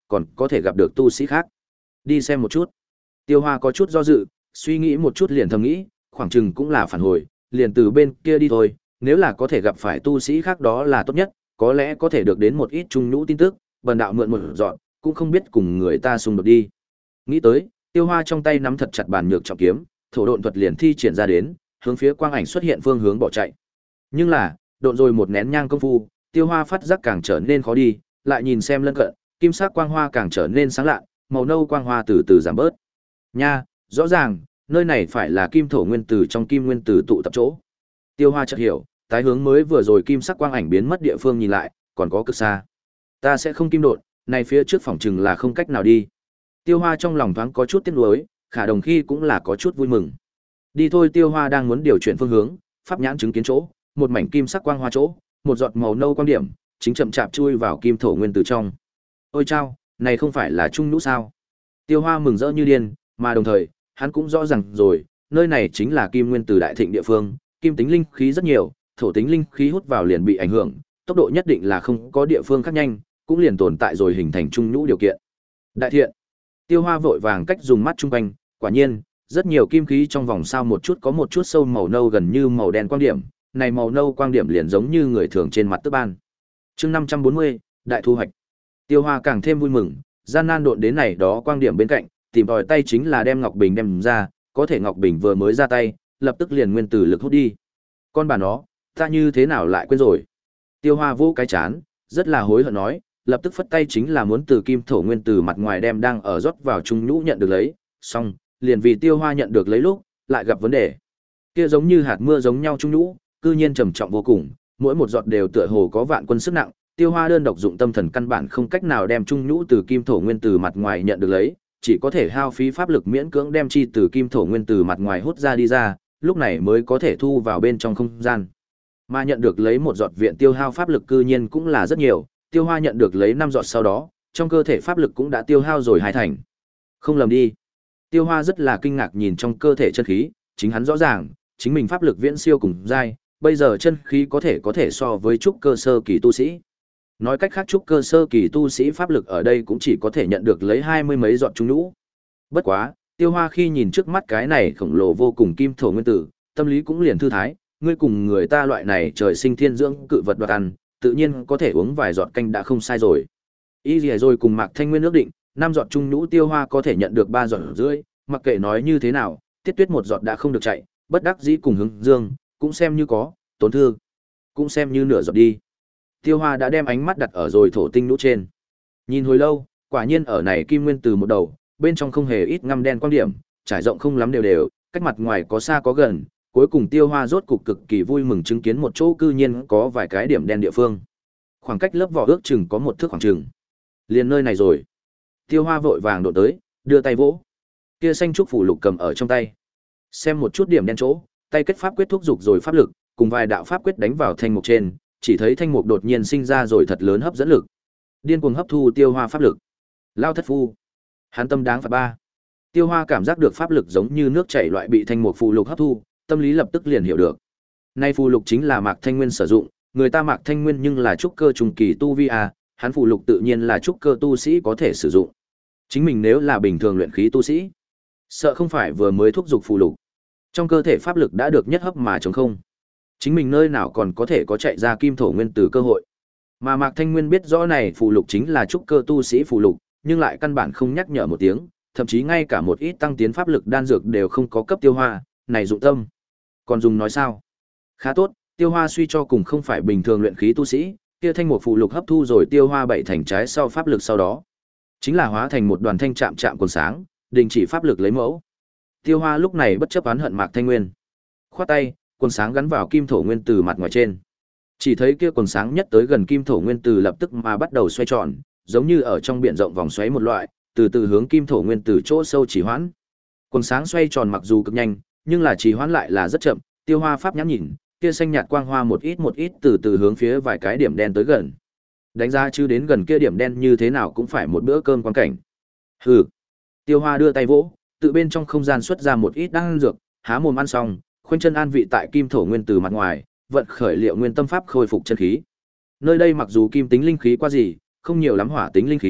còn có thể gặp được tu sĩ khác. Đi xem một chút. Tiêu Hoa có chút do dự, suy nghĩ một chút liền thầm nghĩ, khoảng chừng cũng là phản hồi, liền từ bên kia đi thôi, nếu là có thể gặp phải tu sĩ khác đó là tốt nhất, có lẽ có thể được đến một ít trung nhũ tin tức, bần đạo mượn một dọn, cũng không biết cùng người ta xung đột đi. Nghĩ tới, Tiêu Hoa trong tay nắm thật chặt bàn nhược trọng kiếm, thổ độn thuật liền thi triển ra đến, hướng phía quang ảnh xuất hiện phương hướng bỏ chạy. Nhưng là, độn rồi một nén nhang công phu, Tiêu Hoa phát giác càng trở nên khó đi, lại nhìn xem lân cận, kim sắc quang hoa càng trở nên sáng lạ, màu nâu quang hoa từ từ giảm bớt. Nha, rõ ràng, nơi này phải là kim thổ nguyên tử trong kim nguyên tử tụ tập chỗ. Tiêu Hoa chợt hiểu, tái hướng mới vừa rồi kim sắc quang ảnh biến mất địa phương nhìn lại, còn có cực xa. Ta sẽ không kim độn, này phía trước phòng chừng là không cách nào đi. Tiêu Hoa trong lòng thoáng có chút tiếc nuối, khả đồng khi cũng là có chút vui mừng. Đi thôi, Tiêu Hoa đang muốn điều chuyển phương hướng, pháp nhãn chứng kiến chỗ, một mảnh kim sắc quang hoa chỗ, một giọt màu nâu quang điểm, chính chậm chạp chui vào kim thổ nguyên tử trong. Ôi chao, này không phải là trung nhũ sao? Tiêu Hoa mừng rỡ như điên, mà đồng thời, hắn cũng rõ ràng rồi, nơi này chính là kim nguyên tử đại thịnh địa phương, kim tính linh khí rất nhiều, thổ tính linh khí hút vào liền bị ảnh hưởng, tốc độ nhất định là không có địa phương khác nhanh, cũng liền tồn tại rồi hình thành trung nhũ điều kiện. Đại thiện. Tiêu Hoa vội vàng cách dùng mắt trung quanh, quả nhiên, rất nhiều kim khí trong vòng sao một chút có một chút sâu màu nâu gần như màu đen quang điểm, này màu nâu quang điểm liền giống như người thường trên mặt tước ban. Chương năm trăm bốn mươi, đại thu hoạch. Tiêu Hoa càng thêm vui mừng, gian nan độn đến này đó quang điểm bên cạnh, tìm tòi tay chính là đem ngọc bình đem ra, có thể ngọc bình vừa mới ra tay, lập tức liền nguyên tử lực hút đi. Con bà nó, ta như thế nào lại quên rồi? Tiêu Hoa vỗ cái chán, rất là hối hận nói, lập tức phất tay chính là muốn từ kim thổ nguyên tử mặt ngoài đem đang ở rót vào trung nhũ nhận được lấy, xong, liền vì Tiêu Hoa nhận được lấy lúc, lại gặp vấn đề. Kia giống như hạt mưa giống nhau trung nhũ, cư nhiên trầm trọng vô cùng, mỗi một giọt đều tựa hồ có vạn quân sức nặng, Tiêu Hoa đơn độc dụng tâm thần căn bản không cách nào đem trung nhũ từ kim thổ nguyên tử mặt ngoài nhận được lấy, chỉ có thể hao phí pháp lực miễn cưỡng đem chi từ kim thổ nguyên tử mặt ngoài hút ra đi ra, lúc này mới có thể thu vào bên trong không gian. Mà nhận được lấy một giọt viện tiêu hao pháp lực cư nhiên cũng là rất nhiều, Tiêu Hoa nhận được lấy năm giọt sau đó, trong cơ thể pháp lực cũng đã tiêu hao rồi hai thành. Không lầm đi. Tiêu Hoa rất là kinh ngạc nhìn trong cơ thể chân khí, chính hắn rõ ràng, chính mình pháp lực viễn siêu cùng giai, bây giờ chân khí có thể có thể so với trúc cơ sơ kỳ tu sĩ. Nói cách khác trúc cơ sơ kỳ tu sĩ pháp lực ở đây cũng chỉ có thể nhận được lấy hai mươi mấy giọt trung nhũ. Bất quá, Tiêu Hoa khi nhìn trước mắt cái này khổng lồ vô cùng kim thổ nguyên tử, tâm lý cũng liền thư thái, ngươi cùng người ta loại này trời sinh thiên dưỡng cự vật đoạt ăn, tự nhiên có thể uống vài giọt canh đã không sai rồi. Y lìa rồi cùng Mạc Thanh Nguyên ước định, năm giọt trung nhũ Tiêu Hoa có thể nhận được ba giọt rưỡi, mặc kệ nói như thế nào, Tiết Tuyết một giọt đã không được chạy, bất đắc dĩ cùng Hướng Dương, cũng xem như có tổn thương, cũng xem như nửa giọt đi. Tiêu Hoa đã đem ánh mắt đặt ở rồi thổ tinh nhũ trên. Nhìn hồi lâu, quả nhiên ở này kim nguyên từ một đầu, bên trong không hề ít ngăm đen quan điểm, trải rộng không lắm đều đều, cách mặt ngoài có xa có gần, cuối cùng Tiêu Hoa rốt cục cực kỳ vui mừng chứng kiến một chỗ cư nhiên có vài cái điểm đen địa phương. Khoảng cách lớp vỏ ước chừng có một thước khoảng chừng. Liền nơi này rồi. Tiêu Hoa vội vàng độn tới, đưa tay vỗ. Kia xanh trúc phủ lục cầm ở trong tay. Xem một chút điểm đen chỗ, tay kết pháp quyết thúc dục rồi pháp lực, cùng vài đạo pháp quyết đánh vào thanh mục trên, chỉ thấy thanh mục đột nhiên sinh ra rồi thật lớn hấp dẫn lực. Điên cuồng hấp thu Tiêu Hoa pháp lực. Lao thất phu. Hắn tâm đáng phạt ba. Tiêu Hoa cảm giác được pháp lực giống như nước chảy loại bị thanh mục phù lục hấp thu, tâm lý lập tức liền hiểu được. Nay phù lục chính là Mạc Thanh Nguyên sử dụng, người ta Mạc Thanh Nguyên nhưng là trúc cơ trùng kỳ tu vi à, hắn phù lục tự nhiên là trúc cơ tu sĩ có thể sử dụng. Chính mình nếu là bình thường luyện khí tu sĩ, sợ không phải vừa mới thúc dục phù lục, trong cơ thể pháp lực đã được nhất hấp mà trống không. Chính mình nơi nào còn có thể có chạy ra kim thổ nguyên tử cơ hội. Mà Mạc Thanh Nguyên biết rõ này phù lục chính là trúc cơ tu sĩ phù lục, nhưng lại căn bản không nhắc nhở một tiếng, thậm chí ngay cả một ít tăng tiến pháp lực đan dược đều không có cấp Tiêu Hoa, này dụng tâm. Còn dùng nói sao? Khá tốt, Tiêu Hoa suy cho cùng không phải bình thường luyện khí tu sĩ, kia thanh một phù lục hấp thu rồi Tiêu Hoa bảy thành trái sau pháp lực sau đó, chính là hóa thành một đoàn thanh chạm chạm quần sáng, đình chỉ pháp lực lấy mẫu. Tiêu Hoa lúc này bất chấp oán hận Mạc Thanh Nguyên, khoát tay, quần sáng gắn vào kim thổ nguyên tử mặt ngoài trên. Chỉ thấy kia quần sáng nhất tới gần kim thổ nguyên tử lập tức mà bắt đầu xoay tròn, giống như ở trong biển rộng vòng xoáy một loại, từ từ hướng kim thổ nguyên tử chỗ sâu chỉ hoãn. Quần sáng xoay tròn mặc dù cực nhanh, nhưng là trì hoãn lại là rất chậm. Tiêu Hoa pháp nhãn nhìn, kia xanh nhạt quang hoa một ít một ít từ từ hướng phía vài cái điểm đen tới gần. Đánh ra chứ đến gần kia điểm đen như thế nào cũng phải một bữa cơm quan cảnh. Hừ. Tiêu Hoa đưa tay vỗ, tự bên trong không gian xuất ra một ít đan dược, há mồm ăn xong, khoanh chân an vị tại kim thổ nguyên tử mặt ngoài, vận khởi liệu nguyên tâm pháp khôi phục chân khí. Nơi đây mặc dù kim tính linh khí qua gì, không nhiều lắm hỏa tính linh khí,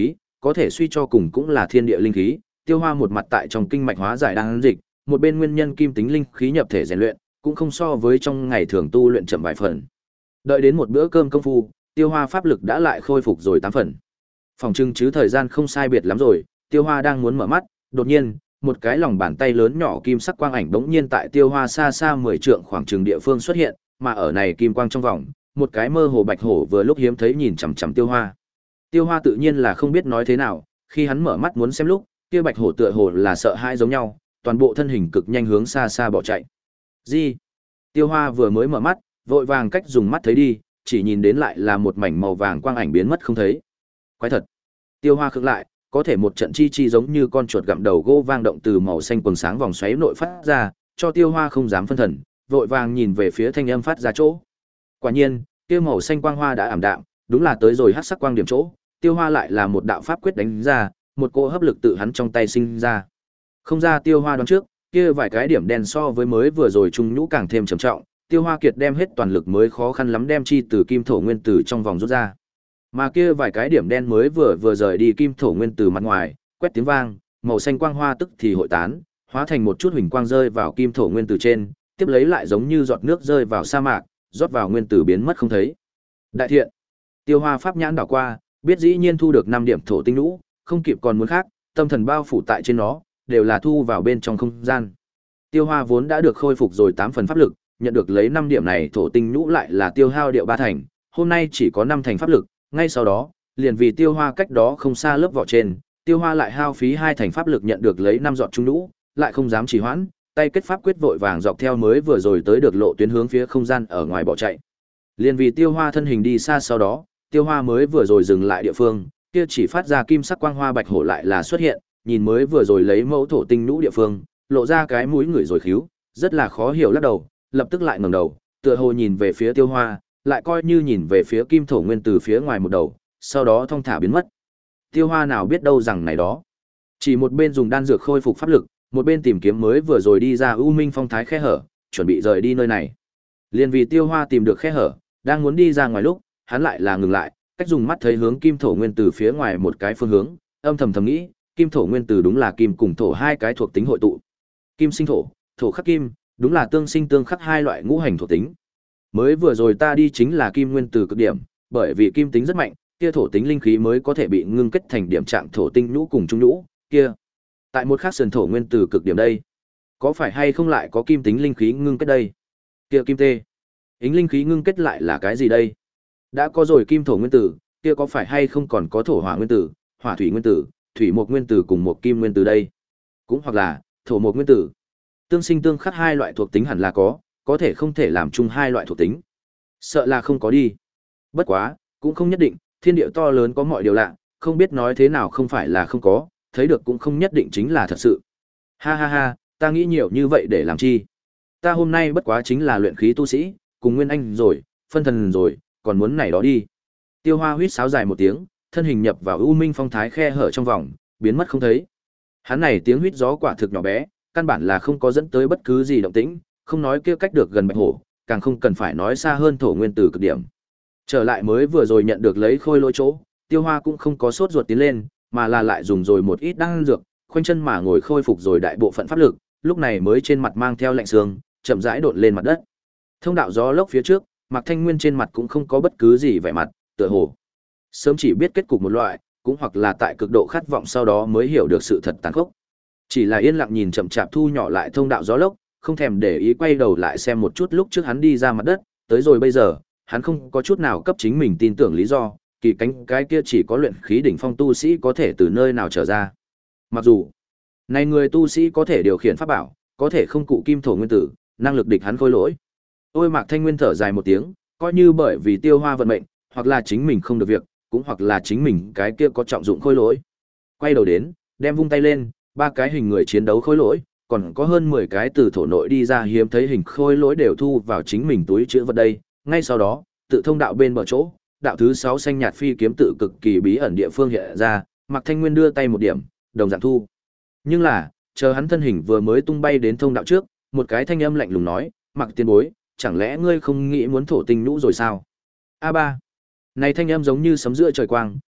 có thể suy cho cùng cũng là thiên địa linh khí. Tiêu Hoa một mặt tại trong kinh mạch hóa giải đan dịch, một bên nguyên nhân kim tính linh khí nhập thể rèn luyện, cũng không so với trong ngày thường tu luyện chậm vài phần. Đợi đến một bữa cơm công phu, Tiêu Hoa pháp lực đã lại khôi phục rồi tám phần. Phòng trưng chứ thời gian không sai biệt lắm rồi, Tiêu Hoa đang muốn mở mắt, đột nhiên, một cái lòng bàn tay lớn nhỏ kim sắc quang ảnh bỗng nhiên tại Tiêu Hoa xa xa mười trượng khoảng trường địa phương xuất hiện, mà ở này kim quang trong vòng, một cái mơ hồ bạch hổ vừa lúc hiếm thấy nhìn chằm chằm Tiêu Hoa. Tiêu Hoa tự nhiên là không biết nói thế nào, khi hắn mở mắt muốn xem lúc, kia bạch hổ tựa hồ là sợ hãi giống nhau, toàn bộ thân hình cực nhanh hướng xa xa bỏ chạy. Gì? Tiêu Hoa vừa mới mở mắt, vội vàng cách dùng mắt thấy đi, chỉ nhìn đến lại là một mảnh màu vàng quang ảnh biến mất không thấy. Quái thật. Tiêu Hoa khựng lại, có thể một trận chi chi giống như con chuột gặm đầu gỗ vang động từ màu xanh quần sáng vòng xoáy nội phát ra, cho Tiêu Hoa không dám phân thần, vội vàng nhìn về phía thanh âm phát ra chỗ. Quả nhiên, kia màu xanh quang hoa đã ảm đạm, đúng là tới rồi hắc sắc quang điểm chỗ, Tiêu Hoa lại là một đạo pháp quyết đánh ra, một cỗ hấp lực tự hắn trong tay sinh ra. Không ra Tiêu Hoa đoán trước, kia vài cái điểm đen so với mới vừa rồi trung nhũ càng thêm trầm trọng, Tiêu Hoa kiệt đem hết toàn lực mới khó khăn lắm đem chi từ kim thổ nguyên tử trong vòng rút ra. Mà kia vài cái điểm đen mới vừa vừa rời đi kim thổ nguyên tử mặt ngoài, quét tiếng vang, màu xanh quang hoa tức thì hội tán, hóa thành một chút huỳnh quang rơi vào kim thổ nguyên tử trên, tiếp lấy lại giống như giọt nước rơi vào sa mạc, rót vào nguyên tử biến mất không thấy. Đại thiện. Tiêu Hoa pháp nhãn đảo qua, biết dĩ nhiên thu được năm điểm thổ tinh lũ, không kịp còn muốn khác, tâm thần bao phủ tại trên nó, đều là thu vào bên trong không gian. Tiêu Hoa vốn đã được khôi phục rồi tám phần pháp lực, nhận được lấy năm điểm này thổ tinh nhũ lại là tiêu hao điệu ba thành, hôm nay chỉ có năm thành pháp lực, ngay sau đó, liền vì Tiêu Hoa cách đó không xa lớp vỏ trên, Tiêu Hoa lại hao phí hai thành pháp lực nhận được lấy năm giọt trung nhũ, lại không dám trì hoãn, tay kết pháp quyết vội vàng dọc theo mới vừa rồi tới được lộ tuyến hướng phía không gian ở ngoài bỏ chạy. Liền vì Tiêu Hoa thân hình đi xa sau đó, Tiêu Hoa mới vừa rồi dừng lại địa phương, kia chỉ phát ra kim sắc quang hoa bạch hổ lại là xuất hiện, nhìn mới vừa rồi lấy mẫu thổ tinh nhũ địa phương, lộ ra cái mũi người rồi khíu, rất là khó hiểu lắc đầu, lập tức lại ngẩng đầu, tựa hồ nhìn về phía Tiêu Hoa, lại coi như nhìn về phía kim thổ nguyên từ phía ngoài một đầu, sau đó thong thả biến mất. Tiêu Hoa nào biết đâu rằng này đó, chỉ một bên dùng đan dược khôi phục pháp lực, một bên tìm kiếm mới vừa rồi đi ra U Minh Phong Thái khe hở, chuẩn bị rời đi nơi này. Liên vì Tiêu Hoa tìm được khe hở, đang muốn đi ra ngoài lúc, hắn lại là ngừng lại, cách dùng mắt thấy hướng kim thổ nguyên từ phía ngoài một cái phương hướng, âm thầm thầm nghĩ, kim thổ nguyên từ đúng là kim cùng thổ hai cái thuộc tính hội tụ. Kim sinh thổ, thổ khắc kim, đúng là tương sinh tương khắc hai loại ngũ hành thuộc tính. Mới vừa rồi ta đi chính là kim nguyên từ cực điểm, bởi vì kim tính rất mạnh, kia thổ tính linh khí mới có thể bị ngưng kết thành điểm trạng thổ tinh nhũ cùng trung nhũ, kia. Tại một khắc sườn thổ nguyên từ cực điểm đây, có phải hay không lại có kim tính linh khí ngưng kết đây? Kia kim tê, ính linh khí ngưng kết lại là cái gì đây? Đã có rồi kim thổ nguyên tử, kia có phải hay không còn có thổ hỏa nguyên tử, hỏa thủy nguyên tử, thủy mộc nguyên tử cùng một kim nguyên tử đây? Cũng hoặc là thổ mộc nguyên tử. Tương sinh tương khắc hai loại thuộc tính hẳn là có, có thể không thể làm chung hai loại thuộc tính. Sợ là không có đi. Bất quá, cũng không nhất định, thiên địa to lớn có mọi điều lạ, không biết nói thế nào không phải là không có, thấy được cũng không nhất định chính là thật sự. Ha ha ha, ta nghĩ nhiều như vậy để làm chi? Ta hôm nay bất quá chính là luyện khí tu sĩ, cùng Nguyên Anh rồi, phân thần rồi, còn muốn này đó đi. Tiêu Hoa huýt sáo dài một tiếng, thân hình nhập vào U Minh Phong Thái khe hở trong vòng, biến mất không thấy. Hắn này tiếng huýt gió quả thực nhỏ bé, căn bản là không có dẫn tới bất cứ gì động tĩnh, không nói kia cách được gần bạch hổ, càng không cần phải nói xa hơn thổ nguyên tử cực điểm. Trở lại mới vừa rồi nhận được lấy khôi lỗi chỗ, Tiêu Hoa cũng không có sốt ruột tiến lên, mà là lại dùng rồi một ít đan dược, khoanh chân mà ngồi khôi phục rồi đại bộ phận pháp lực, lúc này mới trên mặt mang theo lạnh sương, chậm rãi độn lên mặt đất. Thông đạo gió lốc phía trước, Mạc Thanh Nguyên trên mặt cũng không có bất cứ gì vẻ mặt, tựa hồ sớm chỉ biết kết cục một loại, cũng hoặc là tại cực độ khát vọng sau đó mới hiểu được sự thật tàn khốc. Chỉ là yên lặng nhìn chậm chạp thu nhỏ lại thông đạo gió lốc, không thèm để ý quay đầu lại xem một chút lúc trước hắn đi ra mặt đất, tới rồi bây giờ, hắn không có chút nào cấp chính mình tin tưởng lý do, kỳ cánh cái kia chỉ có luyện khí đỉnh phong tu sĩ có thể từ nơi nào trở ra. Mặc dù, này người tu sĩ có thể điều khiển pháp bảo, có thể không cụ kim thổ nguyên tử, năng lực địch hắn khôi lỗi. Ôi Mạc Thanh Nguyên thở dài một tiếng, coi như bởi vì Tiêu Hoa vận mệnh, hoặc là chính mình không được việc, cũng hoặc là chính mình cái kia có trọng dụng khôi lỗi. Quay đầu đến, đem vung tay lên, ba cái hình người chiến đấu khôi lỗi, còn có hơn mười cái từ thổ nội đi ra hiếm thấy hình khôi lỗi đều thu vào chính mình túi chữ vật đây. Ngay sau đó, tự thông đạo bên bờ chỗ, đạo thứ sáu xanh nhạt phi kiếm tự cực kỳ bí ẩn địa phương hiện ra, Mạc Thanh Nguyên đưa tay một điểm, đồng dạng thu. Nhưng là, chờ hắn thân hình vừa mới tung bay đến thông đạo trước, một cái thanh âm lạnh lùng nói, Mạc tiền bối, chẳng lẽ ngươi không nghĩ muốn thổ tinh nhũ rồi sao? A ba. Này thanh âm giống như sấm giữa trời quang,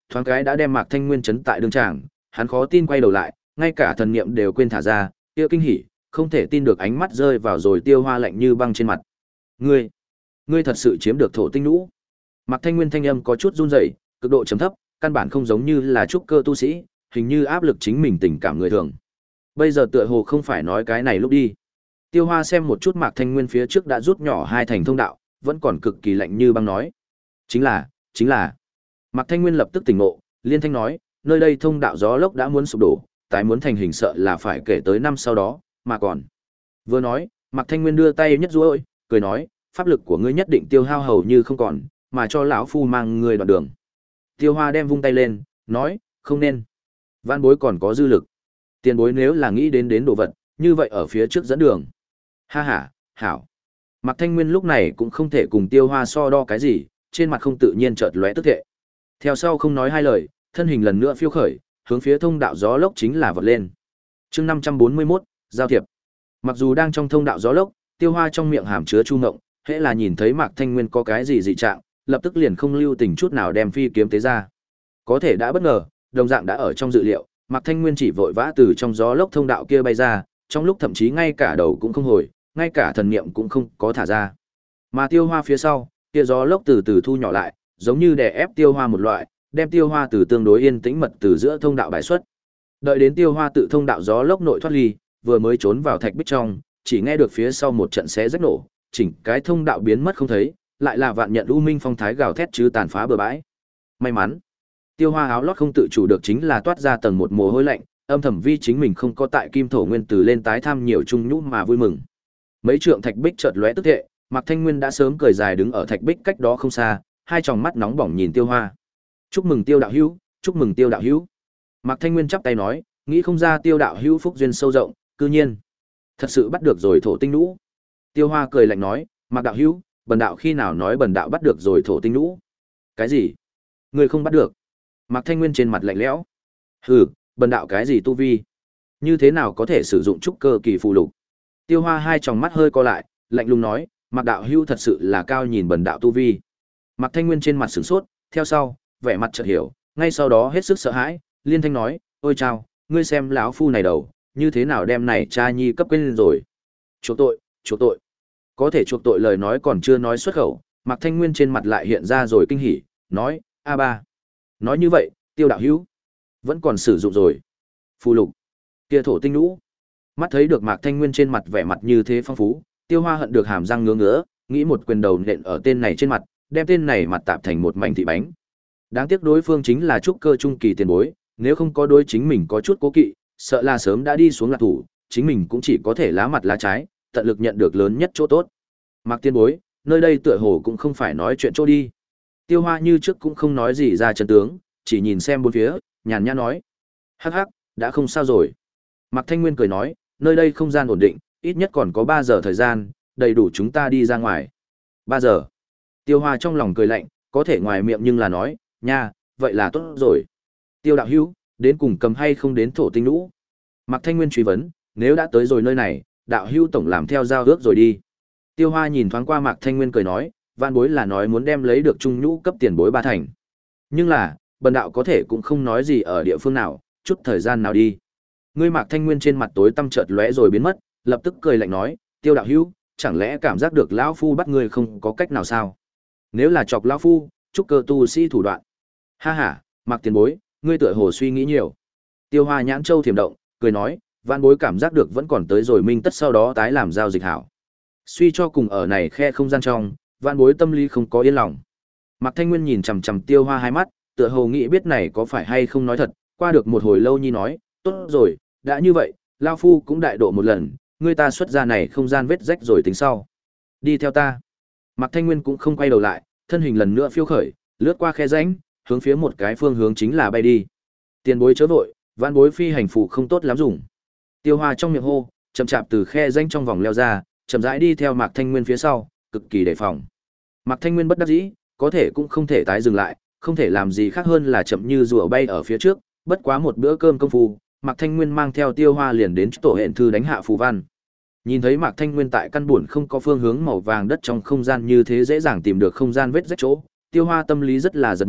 thoáng cái đã đem Mạc Thanh Nguyên chấn tại đường tràng, hắn khó tin quay đầu lại, ngay cả thần niệm đều quên thả ra, kia kinh hỉ, không thể tin được ánh mắt rơi vào rồi Tiêu Hoa lạnh như băng trên mặt. "Ngươi, ngươi thật sự chiếm được thổ tinh nhũ?" Mạc Thanh Nguyên thanh âm có chút run rẩy, cực độ trầm thấp, căn bản không giống như là trúc cơ tu sĩ, hình như áp lực chính mình tình cảm người thường. Bây giờ tựa hồ không phải nói cái này lúc đi. Tiêu Hoa xem một chút Mạc Thanh Nguyên phía trước đã rút nhỏ hai thành thông đạo, vẫn còn cực kỳ lạnh như băng nói: "Chính là, chính là." Mạc Thanh Nguyên lập tức tỉnh ngộ, liên thanh nói: "Nơi đây thông đạo gió lốc đã muốn sụp đổ, tái muốn thành hình sợ là phải kể tới năm sau đó, mà còn." Vừa nói, Mạc Thanh Nguyên đưa tay nhất duỗi, cười nói: "Pháp lực của ngươi nhất định tiêu hao hầu như không còn, mà cho lão phu mang ngươi đoạn đường." Tiêu Hoa đem vung tay lên, nói: "Không nên. Vãn bối còn có dư lực. Tiền bối nếu là nghĩ đến đến đồ vật, như vậy ở phía trước dẫn đường." "Ha ha, hảo." Mạc Thanh Nguyên lúc này cũng không thể cùng Tiêu Hoa so đo cái gì, trên mặt không tự nhiên chợt lóe tức thệ. Theo sau không nói hai lời, thân hình lần nữa phiêu khởi, hướng phía thông đạo gió lốc chính là vọt lên. Chương năm trăm bốn mươi mốt, giao thiệp. Mặc dù đang trong thông đạo gió lốc, Tiêu Hoa trong miệng hàm chứa chu ngộng, hễ là nhìn thấy Mạc Thanh Nguyên có cái gì dị trạng, lập tức liền không lưu tình chút nào đem phi kiếm tế ra. Có thể đã bất ngờ, đồng dạng đã ở trong dự liệu, Mạc Thanh Nguyên chỉ vội vã từ trong gió lốc thông đạo kia bay ra, trong lúc thậm chí ngay cả đầu cũng không hồi, ngay cả thần niệm cũng không có thả ra. Mà Tiêu Hoa phía sau, kia gió lốc từ từ thu nhỏ lại, giống như đè ép Tiêu Hoa một loại, đem Tiêu Hoa từ tương đối yên tĩnh mật từ giữa thông đạo bài xuất. Đợi đến Tiêu Hoa tự thông đạo gió lốc nội thoát ly, vừa mới trốn vào thạch bích trong, chỉ nghe được phía sau một trận xé rách nổ, chỉnh cái thông đạo biến mất không thấy, lại là vạn nhận u minh phong thái gào thét chứ tàn phá bờ bãi. May mắn, Tiêu Hoa áo lót không tự chủ được chính là toát ra tầng một mồ hôi lạnh, âm thầm vi chính mình không có tại Kim Thổ Nguyên Tử lên tái tham nhiều trung nhũ mà vui mừng. Mấy trượng thạch bích chợt lóe tức thệ, Mạc Thanh Nguyên đã sớm cười dài đứng ở thạch bích cách đó không xa, hai tròng mắt nóng bỏng nhìn Tiêu Hoa. "Chúc mừng Tiêu đạo hữu, chúc mừng Tiêu đạo hữu." Mạc Thanh Nguyên chắp tay nói, nghĩ không ra Tiêu đạo hữu phúc duyên sâu rộng, cư nhiên thật sự bắt được rồi thổ tinh nhũ. Tiêu Hoa cười lạnh nói, "Mạc đạo hữu, bần đạo khi nào nói bần đạo bắt được rồi thổ tinh nhũ?" "Cái gì? Ngươi không bắt được?" Mạc Thanh Nguyên trên mặt lạnh lẽo. "Hừ, bần đạo cái gì tu vi? Như thế nào có thể sử dụng trúc cơ kỳ phù lục?" Tiêu Hoa hai tròng mắt hơi co lại, lạnh lùng nói, "Mạc đạo hữu thật sự là cao nhìn bần đạo tu vi." Mạc Thanh Nguyên trên mặt sửng sốt, theo sau, vẻ mặt chợt hiểu, ngay sau đó hết sức sợ hãi, liên thanh nói, "Ôi chao, ngươi xem lão phu này đầu, như thế nào đem này cha nhi cấp quên rồi?" "Chuộc tội, chuộc tội." Có thể chuộc tội lời nói còn chưa nói xuất khẩu, Mạc Thanh Nguyên trên mặt lại hiện ra rồi kinh hỉ, nói, "A ba." Nói như vậy, Tiêu đạo hữu vẫn còn sử dụng rồi phù lục kia thổ tinh nhũ. Mắt thấy được Mạc Thanh Nguyên trên mặt vẻ mặt như thế phong phú, Tiêu Hoa hận được hàm răng ngứa ngứa, nghĩ một quyền đầu nện ở tên này trên mặt, đem tên này mặt tạp thành một mảnh thị bánh. Đáng tiếc đối phương chính là trúc cơ trung kỳ tiền bối, nếu không có đối chính mình có chút cố kỵ, sợ là sớm đã đi xuống lạc thủ, chính mình cũng chỉ có thể lá mặt lá trái, tận lực nhận được lớn nhất chỗ tốt. Mạc tiên bối, nơi đây tựa hồ cũng không phải nói chuyện chỗ đi. Tiêu Hoa như trước cũng không nói gì ra chân tướng, chỉ nhìn xem bốn phía, nhàn nhã nói, "Hắc hắc, đã không sao rồi." Mạc Thanh Nguyên cười nói, "Nơi đây không gian ổn định, ít nhất còn có ba giờ thời gian, đầy đủ chúng ta đi ra ngoài." Ba giờ? Tiêu Hoa trong lòng cười lạnh, có thể ngoài miệng nhưng là nói, "Nha, vậy là tốt rồi." "Tiêu đạo hữu, đến cùng cầm hay không đến thổ tinh nhũ?" Mạc Thanh Nguyên truy vấn, "Nếu đã tới rồi nơi này, đạo hữu tổng làm theo giao ước rồi đi." Tiêu Hoa nhìn thoáng qua Mạc Thanh Nguyên cười nói, "Vạn bối là nói muốn đem lấy được trung nhũ cấp tiền bối ba thành. Nhưng là, bần đạo có thể cũng không nói gì ở địa phương nào, chút thời gian nào đi." Ngươi Mạc Thanh Nguyên trên mặt tối tăm chợt lóe rồi biến mất, lập tức cười lạnh nói, "Tiêu đạo hữu, chẳng lẽ cảm giác được lão phu bắt ngươi không có cách nào sao? Nếu là chọc lão phu, trúc cơ tu sĩ thủ đoạn." "Ha ha, Mạc tiền bối, ngươi tựa hồ suy nghĩ nhiều." Tiêu Hoa nhãn châu thiểm động, cười nói, "Vạn bối cảm giác được vẫn còn tới rồi minh tất sau đó tái làm giao dịch hảo. Suy cho cùng ở này khe không gian trong, vạn bối tâm lý không có yên lòng." Mạc Thanh Nguyên nhìn chằm chằm Tiêu Hoa hai mắt, tựa hồ nghĩ biết này có phải hay không nói thật, qua được một hồi lâu nhi nói, "Tốt rồi, đã như vậy, lão phu cũng đại độ một lần, ngươi ta xuất ra này không gian vết rách rồi tính sau. Đi theo ta." Mạc Thanh Nguyên cũng không quay đầu lại, thân hình lần nữa phiêu khởi, lướt qua khe rãnh, hướng phía một cái phương hướng chính là bay đi. "Tiền bối chớ vội, vạn bối phi hành phù không tốt lắm dùng." Tiêu Hoa trong miệng hô, chậm chạp từ khe rãnh trong vòng leo ra, chậm rãi đi theo Mạc Thanh Nguyên phía sau, cực kỳ đề phòng. Mạc Thanh Nguyên bất đắc dĩ, có thể cũng không thể tái dừng lại, không thể làm gì khác hơn là chậm như rùa bay ở phía trước, bất quá một bữa cơm công phu, Mạc Thanh Nguyên mang theo Tiêu Hoa liền đến tổ hẹn thư đánh hạ phù văn. Nhìn thấy Mạc Thanh Nguyên tại căn buồn không có phương hướng màu vàng đất trong không gian như thế dễ dàng tìm được không gian vết rách chỗ, Tiêu Hoa tâm lý rất là giật mình,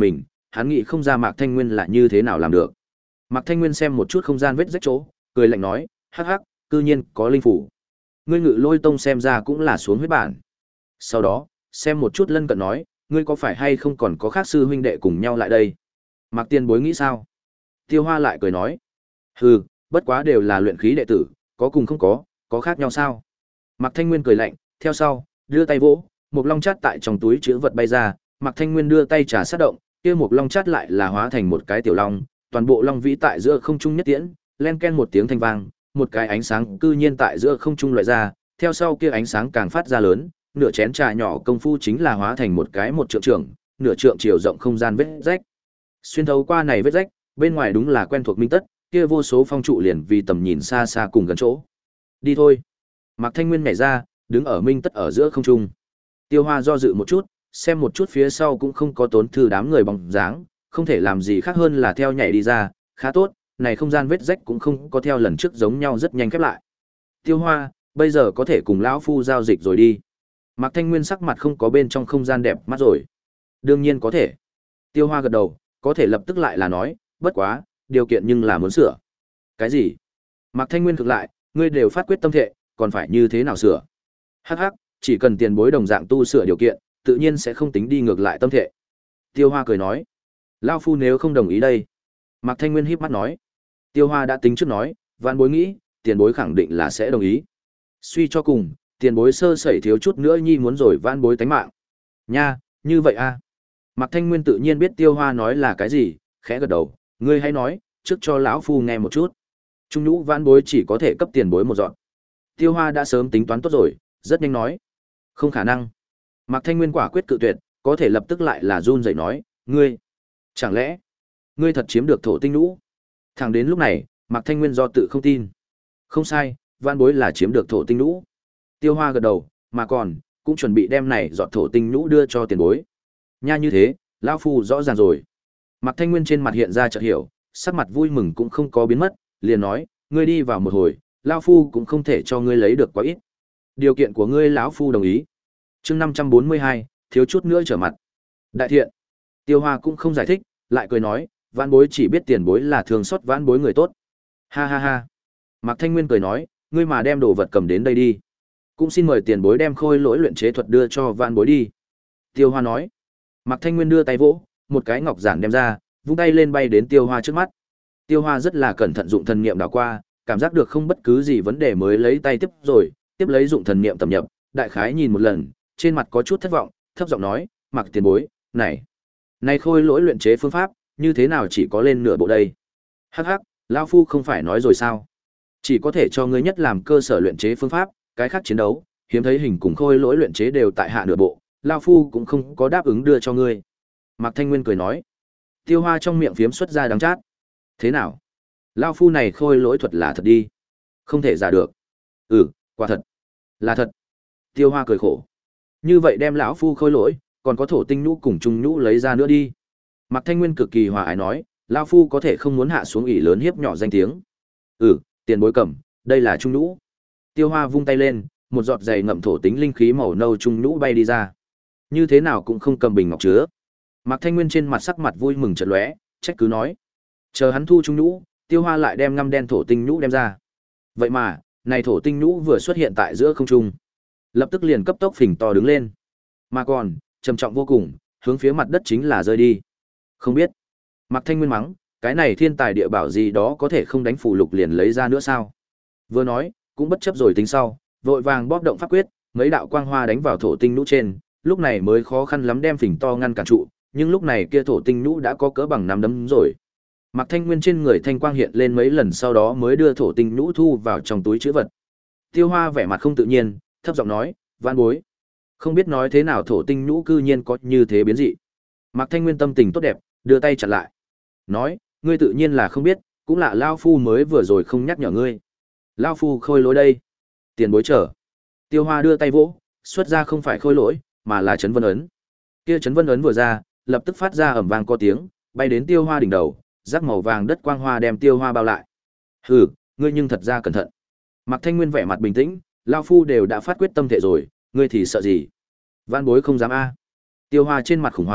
hắn nghĩ không ra Mạc Thanh Nguyên là như thế nào làm được. Mạc Thanh Nguyên xem một chút không gian vết rách chỗ, cười lạnh nói, hắc hắc, cư nhiên có linh phủ. Ngươi Ngự Lôi Tông xem ra cũng là xuống huyết bản. Sau đó, xem một chút lân cận nói, ngươi có phải hay không còn có khác sư huynh đệ cùng nhau lại đây? Mạc Tiên Bối nghĩ sao? Tiêu Hoa lại cười nói, hừ, bất quá đều là luyện khí đệ tử, có cùng không có, có khác nhau sao? Mạc Thanh Nguyên cười lạnh, theo sau, đưa tay vỗ, một long chát tại trong túi chứa vật bay ra, Mạc Thanh Nguyên đưa tay trà sát động, kia một long chát lại là hóa thành một cái tiểu long, toàn bộ long vĩ tại giữa không trung nhất tiễn, len ken một tiếng thanh vang, một cái ánh sáng cư nhiên tại giữa không trung loại ra, theo sau kia ánh sáng càng phát ra lớn, nửa chén trà nhỏ công phu chính là hóa thành một cái một trượng trưởng, nửa trượng chiều rộng không gian vết rách. Xuyên thấu qua này vết rách, bên ngoài đúng là quen thuộc minh tất, kia vô số phong trụ liền vì tầm nhìn xa xa cùng gần chỗ. Đi thôi. Mạc Thanh Nguyên nhảy ra, đứng ở minh tất ở giữa không trung. Tiêu Hoa do dự một chút, xem một chút phía sau cũng không có tốn thư đám người bóng dáng, không thể làm gì khác hơn là theo nhảy đi ra, khá tốt, này không gian vết rách cũng không có theo lần trước giống nhau rất nhanh khép lại. Tiêu Hoa, bây giờ có thể cùng lão phu giao dịch rồi đi. Mạc Thanh Nguyên sắc mặt không có bên trong không gian đẹp mắt rồi. Đương nhiên có thể. Tiêu Hoa gật đầu, có thể lập tức lại là nói, bất quá, điều kiện nhưng là muốn sửa. Cái gì? Mạc Thanh Nguyên cực lại, ngươi đều phát quyết tâm thệ, còn phải như thế nào sửa? Hắc hắc, chỉ cần tiền bối đồng dạng tu sửa điều kiện, tự nhiên sẽ không tính đi ngược lại tâm thệ. Tiêu Hoa cười nói, lão phu nếu không đồng ý đây. Mạc Thanh Nguyên híp mắt nói, Tiêu Hoa đã tính trước nói, vạn bối nghĩ, tiền bối khẳng định là sẽ đồng ý. Suy cho cùng, tiền bối sơ sẩy thiếu chút nữa nhi muốn rồi vạn bối tánh mạng. Nha, như vậy a. À. Mạc Thanh Nguyên tự nhiên biết Tiêu Hoa nói là cái gì, khẽ gật đầu, ngươi hãy nói, trước cho lão phu nghe một chút. Trung nhũ vạn bối chỉ có thể cấp tiền bối một dọn. Tiêu Hoa đã sớm tính toán tốt rồi, rất nhanh nói, không khả năng. Mạc Thanh Nguyên quả quyết cự tuyệt, có thể lập tức lại là run rẩy nói, ngươi, chẳng lẽ ngươi thật chiếm được thổ tinh nhũ? Thẳng đến lúc này, Mạc Thanh Nguyên do tự không tin. Không sai, vạn bối là chiếm được thổ tinh nhũ. Tiêu Hoa gật đầu, mà còn cũng chuẩn bị đem này dọn thổ tinh nhũ đưa cho tiền bối. Nha, như thế, lão phu rõ ràng rồi. Mạc Thanh Nguyên trên mặt hiện ra chợt hiểu, sắc mặt vui mừng cũng không có biến mất, liền nói, ngươi đi vào một hồi, lão phu cũng không thể cho ngươi lấy được quá ít. Điều kiện của ngươi lão phu đồng ý. Chương năm trăm bốn mươi hai, thiếu chút nữa trở mặt. Đại thiện. Tiêu Hoa cũng không giải thích, lại cười nói, vãn bối chỉ biết tiền bối là thường xót vãn bối người tốt. Ha ha ha. Mạc Thanh Nguyên cười nói, ngươi mà đem đồ vật cầm đến đây đi. Cũng xin mời tiền bối đem khôi lỗi luyện chế thuật đưa cho vãn bối đi. Tiêu Hoa nói. Mạc Thanh Nguyên đưa tay vỗ, một cái ngọc giản đem ra, vung tay lên bay đến Tiêu Hoa trước mắt. Tiêu Hoa rất là cẩn thận dụng thần niệm đảo qua, cảm giác được không bất cứ gì vấn đề mới lấy tay tiếp rồi, tiếp lấy dụng thần niệm tầm nhập, đại khái nhìn một lần, trên mặt có chút thất vọng, thấp giọng nói, Mạc tiền bối, này, này khôi lỗi luyện chế phương pháp, như thế nào chỉ có lên nửa bộ đây? Hắc hắc, lão phu không phải nói rồi sao? Chỉ có thể cho ngươi nhất làm cơ sở luyện chế phương pháp, cái khác chiến đấu, hiếm thấy hình cùng khôi lỗi luyện chế đều tại hạ nửa bộ, lão phu cũng không có đáp ứng đưa cho ngươi. Mạc Thanh Nguyên cười nói. Tiêu Hoa trong miệng phiếm xuất ra đắng chát. Thế nào? Lão phu này khôi lỗi thuật là thật đi. Không thể giả được. Ừ, quả thật. Là thật. Tiêu Hoa cười khổ. Như vậy đem lão phu khôi lỗi, còn có thổ tinh nhũ cùng trung nhũ lấy ra nữa đi. Mạc Thanh Nguyên cực kỳ hòa ái nói, lão phu có thể không muốn hạ xuống ỷ lớn hiếp nhỏ danh tiếng. Ừ, tiền bối cầm, đây là trung nhũ. Tiêu Hoa vung tay lên, một giọt dày ngậm thổ tính linh khí màu nâu trung nhũ bay đi ra. Như thế nào cũng không cầm bình ngọc chứa. Mạc Thanh Nguyên trên mặt sắc mặt vui mừng chợt lóe, trách cứ nói, chờ hắn thu trung nhũ, Tiêu Hoa lại đem ngăm đen thổ tinh nhũ đem ra. Vậy mà, này thổ tinh nhũ vừa xuất hiện tại giữa không trung, lập tức liền cấp tốc phình to đứng lên, mà còn trầm trọng vô cùng, hướng phía mặt đất chính là rơi đi. Không biết, Mạc Thanh Nguyên mắng, cái này thiên tài địa bảo gì đó có thể không đánh phù lục liền lấy ra nữa sao? Vừa nói, cũng bất chấp rồi tính sau, vội vàng bóp động pháp quyết, mấy đạo quang hoa đánh vào thổ tinh nhũ trên, lúc này mới khó khăn lắm đem phình to ngăn cản trụ, nhưng lúc này kia thổ tinh nhũ đã có cỡ bằng nắm đấm rồi. Mạc Thanh Nguyên trên người thanh quang hiện lên mấy lần sau đó mới đưa thổ tinh nhũ thu vào trong túi trữ vật. Tiêu Hoa vẻ mặt không tự nhiên, thấp giọng nói, "Vãn bối, không biết nói thế nào thổ tinh nhũ cư nhiên có như thế biến dị." Mạc Thanh Nguyên tâm tình tốt đẹp, đưa tay chặn lại. Nói, "Ngươi tự nhiên là không biết, cũng là lão phu mới vừa rồi không nhắc nhở ngươi. Lão phu khôi lỗi đây." Tiền bối chờ. Tiêu Hoa đưa tay vỗ, xuất ra không phải khôi lỗi, mà là chấn vân ấn. Kia chấn vân ấn vừa ra, lập tức phát ra ầm vang có tiếng, bay đến Tiêu Hoa đỉnh đầu, rắc màu vàng đất quang hoa đem Tiêu Hoa bao lại. "Hừ, ngươi nhưng thật ra cẩn thận." Mạc Thanh Nguyên vẻ mặt bình tĩnh, lão phu đều đã phát quyết tâm thể rồi, ngươi thì sợ gì? Vãn bối không dám a. Tiêu Hoa trên mặt khủng hoảng,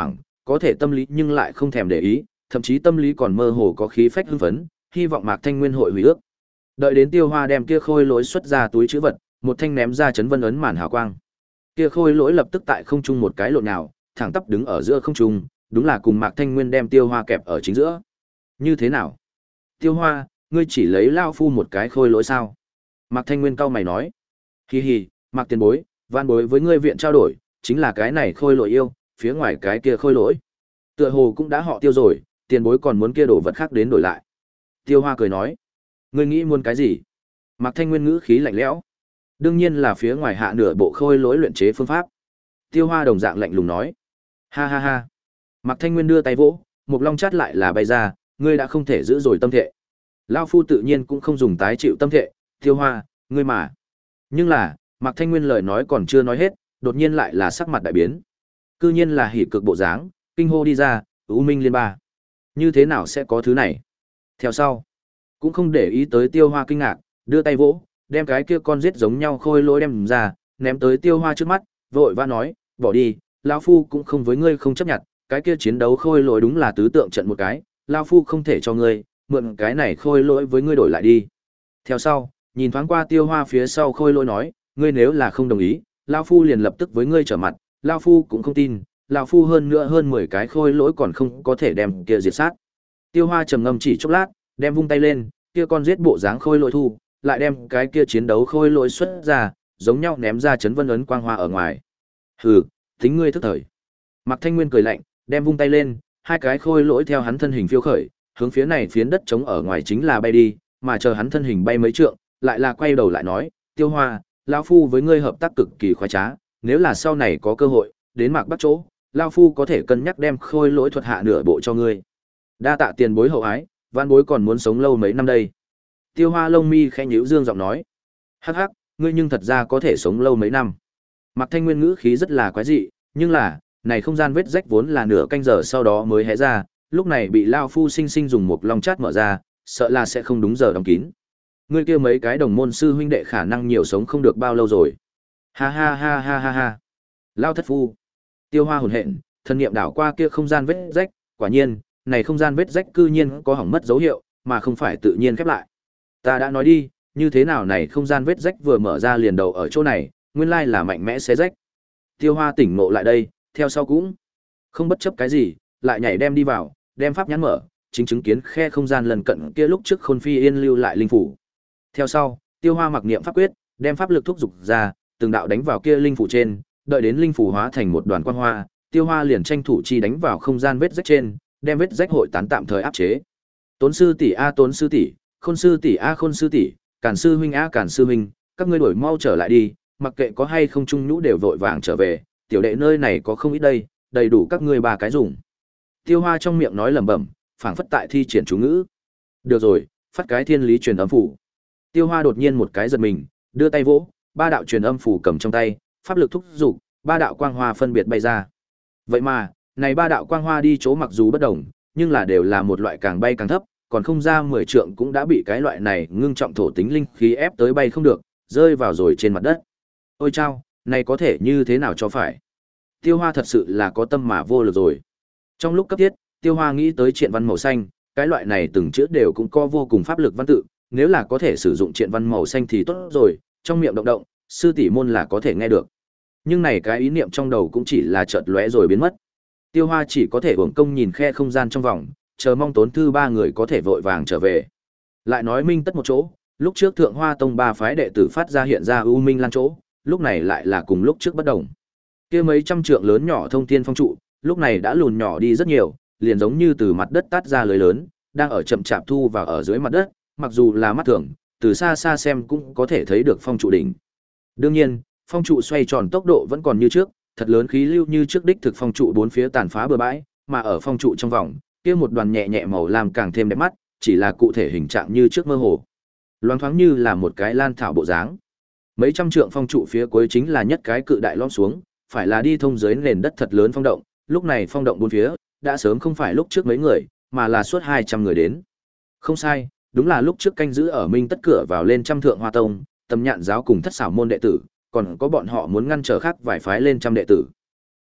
có thể tâm lý nhưng lại không thèm để ý, thậm chí tâm lý còn mơ hồ có khí phách hưng phấn, hy vọng Mạc Thanh Nguyên hội hủy ước. Đợi đến Tiêu Hoa đem kia khôi lỗi xuất ra túi trữ vật, một thanh ném ra chấn vân ấn màn hào quang. Kia khôi lỗi lập tức tại không trung một cái lộn nào, thẳng tắp đứng ở giữa không trung, đúng là cùng Mạc Thanh Nguyên đem Tiêu Hoa kẹp ở chính giữa. Như thế nào? Tiêu Hoa, ngươi chỉ lấy lao phu một cái khôi lỗi sao? Mạc Thanh Nguyên cau mày nói. Hi hi, Mạc tiền bối, van bối với ngươi viện trao đổi, chính là cái này khôi lỗi yêu, phía ngoài cái kia khôi lỗi. Tựa hồ cũng đã họ Tiêu rồi, tiền bối còn muốn kia đồ vật khác đến đổi lại. Tiêu Hoa cười nói. Ngươi nghĩ muốn cái gì? Mạc Thanh Nguyên ngữ khí lạnh lẽo. Đương nhiên là phía ngoài hạ nửa bộ khôi lỗi luyện chế phương pháp. Tiêu Hoa đồng dạng lạnh lùng nói. Ha ha ha. Mạc Thanh Nguyên đưa tay vỗ, một long chát lại là bay ra, ngươi đã không thể giữ rồi tâm thệ. Lao phu tự nhiên cũng không dùng tái chịu tâm thệ, Tiêu Hoa, ngươi mà. Nhưng là, Mạc Thanh Nguyên lời nói còn chưa nói hết, đột nhiên lại là sắc mặt đại biến. Cư nhiên là hỉ cực bộ dáng, kinh hô đi ra, U Minh Liên Ba. Như thế nào sẽ có thứ này? Theo sau, cũng không để ý tới Tiêu Hoa kinh ngạc, đưa tay vỗ, đem cái kia con giết giống nhau khôi lỗi đem ra, ném tới Tiêu Hoa trước mắt, vội vã nói, bỏ đi, lão phu cũng không với ngươi không chấp nhận, cái kia chiến đấu khôi lỗi đúng là tứ tượng trận một cái, lão phu không thể cho ngươi, mượn cái này khôi lỗi với ngươi đổi lại đi. Theo sau, nhìn thoáng qua Tiêu Hoa phía sau khôi lỗi nói, ngươi nếu là không đồng ý, lão phu liền lập tức với ngươi trở mặt, lão phu cũng không tin, lão phu hơn nữa hơn mười cái khôi lỗi còn không có thể đem kia diệt sát. Tiêu Hoa trầm ngâm chỉ chốc lát, đem vung tay lên, kia con giết bộ dáng khôi lỗi thu, lại đem cái kia chiến đấu khôi lỗi xuất ra, giống nhau ném ra chấn vân ấn quang hoa ở ngoài. Hừ, tính ngươi thức thời. Mạc Thanh Nguyên cười lạnh, đem vung tay lên, hai cái khôi lỗi theo hắn thân hình phiêu khởi, hướng phía này phiến đất trống ở ngoài chính là bay đi, mà chờ hắn thân hình bay mấy trượng, lại là quay đầu lại nói, Tiêu Hoa, lão phu với ngươi hợp tác cực kỳ khoái trá, nếu là sau này có cơ hội, đến Mạc Bắc chỗ, lão phu có thể cân nhắc đem khôi lỗi thuật hạ nửa bộ cho ngươi. Đa tạ tiền bối hậu ái, van bối còn muốn sống lâu mấy năm đây. Tiêu Hoa lông mi khẽ nhíu dương giọng nói, hắc hắc, ngươi nhưng thật ra có thể sống lâu mấy năm. Mạc Thanh Nguyên ngữ khí rất là quái dị, nhưng là, này không gian vết rách vốn là nửa canh giờ sau đó mới hé ra, lúc này bị lao phu sinh sinh dùng một long chát mở ra, sợ là sẽ không đúng giờ đóng kín. Ngươi kia mấy cái đồng môn sư huynh đệ khả năng nhiều sống không được bao lâu rồi. Ha ha ha ha ha ha. Lao thất phu. Tiêu Hoa hồn hện, thân niệm đảo qua kia không gian vết rách, quả nhiên, này không gian vết rách cư nhiên có hỏng mất dấu hiệu, mà không phải tự nhiên khép lại. Ta đã nói đi, như thế nào này không gian vết rách vừa mở ra liền đầu ở chỗ này, nguyên lai là mạnh mẽ xé rách. Tiêu Hoa tỉnh ngộ lại đây, theo sau cũng không bất chấp cái gì, lại nhảy đem đi vào, đem pháp nhãn mở, chính chứng kiến khe không gian lần cận kia lúc trước Khôn Phi Yên lưu lại linh phủ. Theo sau, Tiêu Hoa mặc niệm pháp quyết, đem pháp lực thúc dục ra, từng đạo đánh vào kia linh phủ trên, đợi đến linh phủ hóa thành một đoàn quang hoa, Tiêu Hoa liền tranh thủ chi đánh vào không gian vết rách trên, đem vết rách hội tán tạm thời áp chế. Tốn sư tỷ a Tốn sư tỷ, Khôn sư tỷ a Khôn sư tỷ, Càn sư huynh a Càn sư huynh, các ngươi đổi mau trở lại đi, mặc kệ có hay không trung nhũ đều vội vàng trở về, tiểu đệ nơi này có không ít đây, đầy đủ các ngươi ba cái dùng. Tiêu Hoa trong miệng nói lẩm bẩm, phảng phất tại thi triển chú ngữ. Được rồi, phát cái thiên lý truyền âm phủ. Tiêu Hoa đột nhiên một cái giật mình, đưa tay vỗ, ba đạo truyền âm phủ cầm trong tay, pháp lực thúc dục, ba đạo quang hoa phân biệt bay ra. Vậy mà, này ba đạo quang hoa đi chỗ mặc dù bất đồng, nhưng là đều là một loại càng bay càng thấp, còn không ra mười trượng cũng đã bị cái loại này ngưng trọng thổ tính linh khí ép tới bay không được, rơi vào rồi trên mặt đất. Ôi chao, này có thể như thế nào cho phải? Tiêu Hoa thật sự là có tâm mà vô lực rồi. Trong lúc cấp thiết, Tiêu Hoa nghĩ tới triện văn màu xanh, cái loại này từng chữ đều cũng có vô cùng pháp lực văn tự, nếu là có thể sử dụng triện văn màu xanh thì tốt rồi, trong miệng động động, sư tỷ môn là có thể nghe được. Nhưng này cái ý niệm trong đầu cũng chỉ là chợt lóe rồi biến mất. Tiêu Hoa chỉ có thể uổng công nhìn khe không gian trong vòng, chờ mong Tốn thư ba người có thể vội vàng trở về. Lại nói minh tất một chỗ, lúc trước Thượng Hoa Tông ba phái đệ tử phát ra hiện ra U Minh Lan chỗ, lúc này lại là cùng lúc trước bất đồng. Kia mấy trăm trượng lớn nhỏ thông thiên phong trụ, lúc này đã lùn nhỏ đi rất nhiều, liền giống như từ mặt đất tát ra lưới lớn, đang ở chậm chạp thu vào ở dưới mặt đất, mặc dù là mắt thường, từ xa xa xem cũng có thể thấy được phong trụ đỉnh. Đương nhiên, phong trụ xoay tròn tốc độ vẫn còn như trước, thật lớn khí lưu như trước đích thực phong trụ bốn phía tàn phá bừa bãi, mà ở phong trụ trong vòng, kia một đoàn nhẹ nhẹ màu lam càng thêm đẹp mắt, chỉ là cụ thể hình trạng như trước mơ hồ. Loáng thoáng như là một cái lan thảo bộ dáng. Mấy trăm trượng phong trụ phía cuối chính là nhất cái cự đại lõm xuống, phải là đi thông dưới nền đất thật lớn phong động, lúc này phong động bốn phía, đã sớm không phải lúc trước mấy người, mà là suốt hai trăm người đến. Không sai, đúng là lúc trước canh giữ ở Minh Tất cửa vào lên trăm Thượng Hoa Tông, Tâm Nhạn giáo cùng Thất Xảo môn đệ tử, còn có bọn họ muốn ngăn trở khác vài phái lên trăm đệ tử.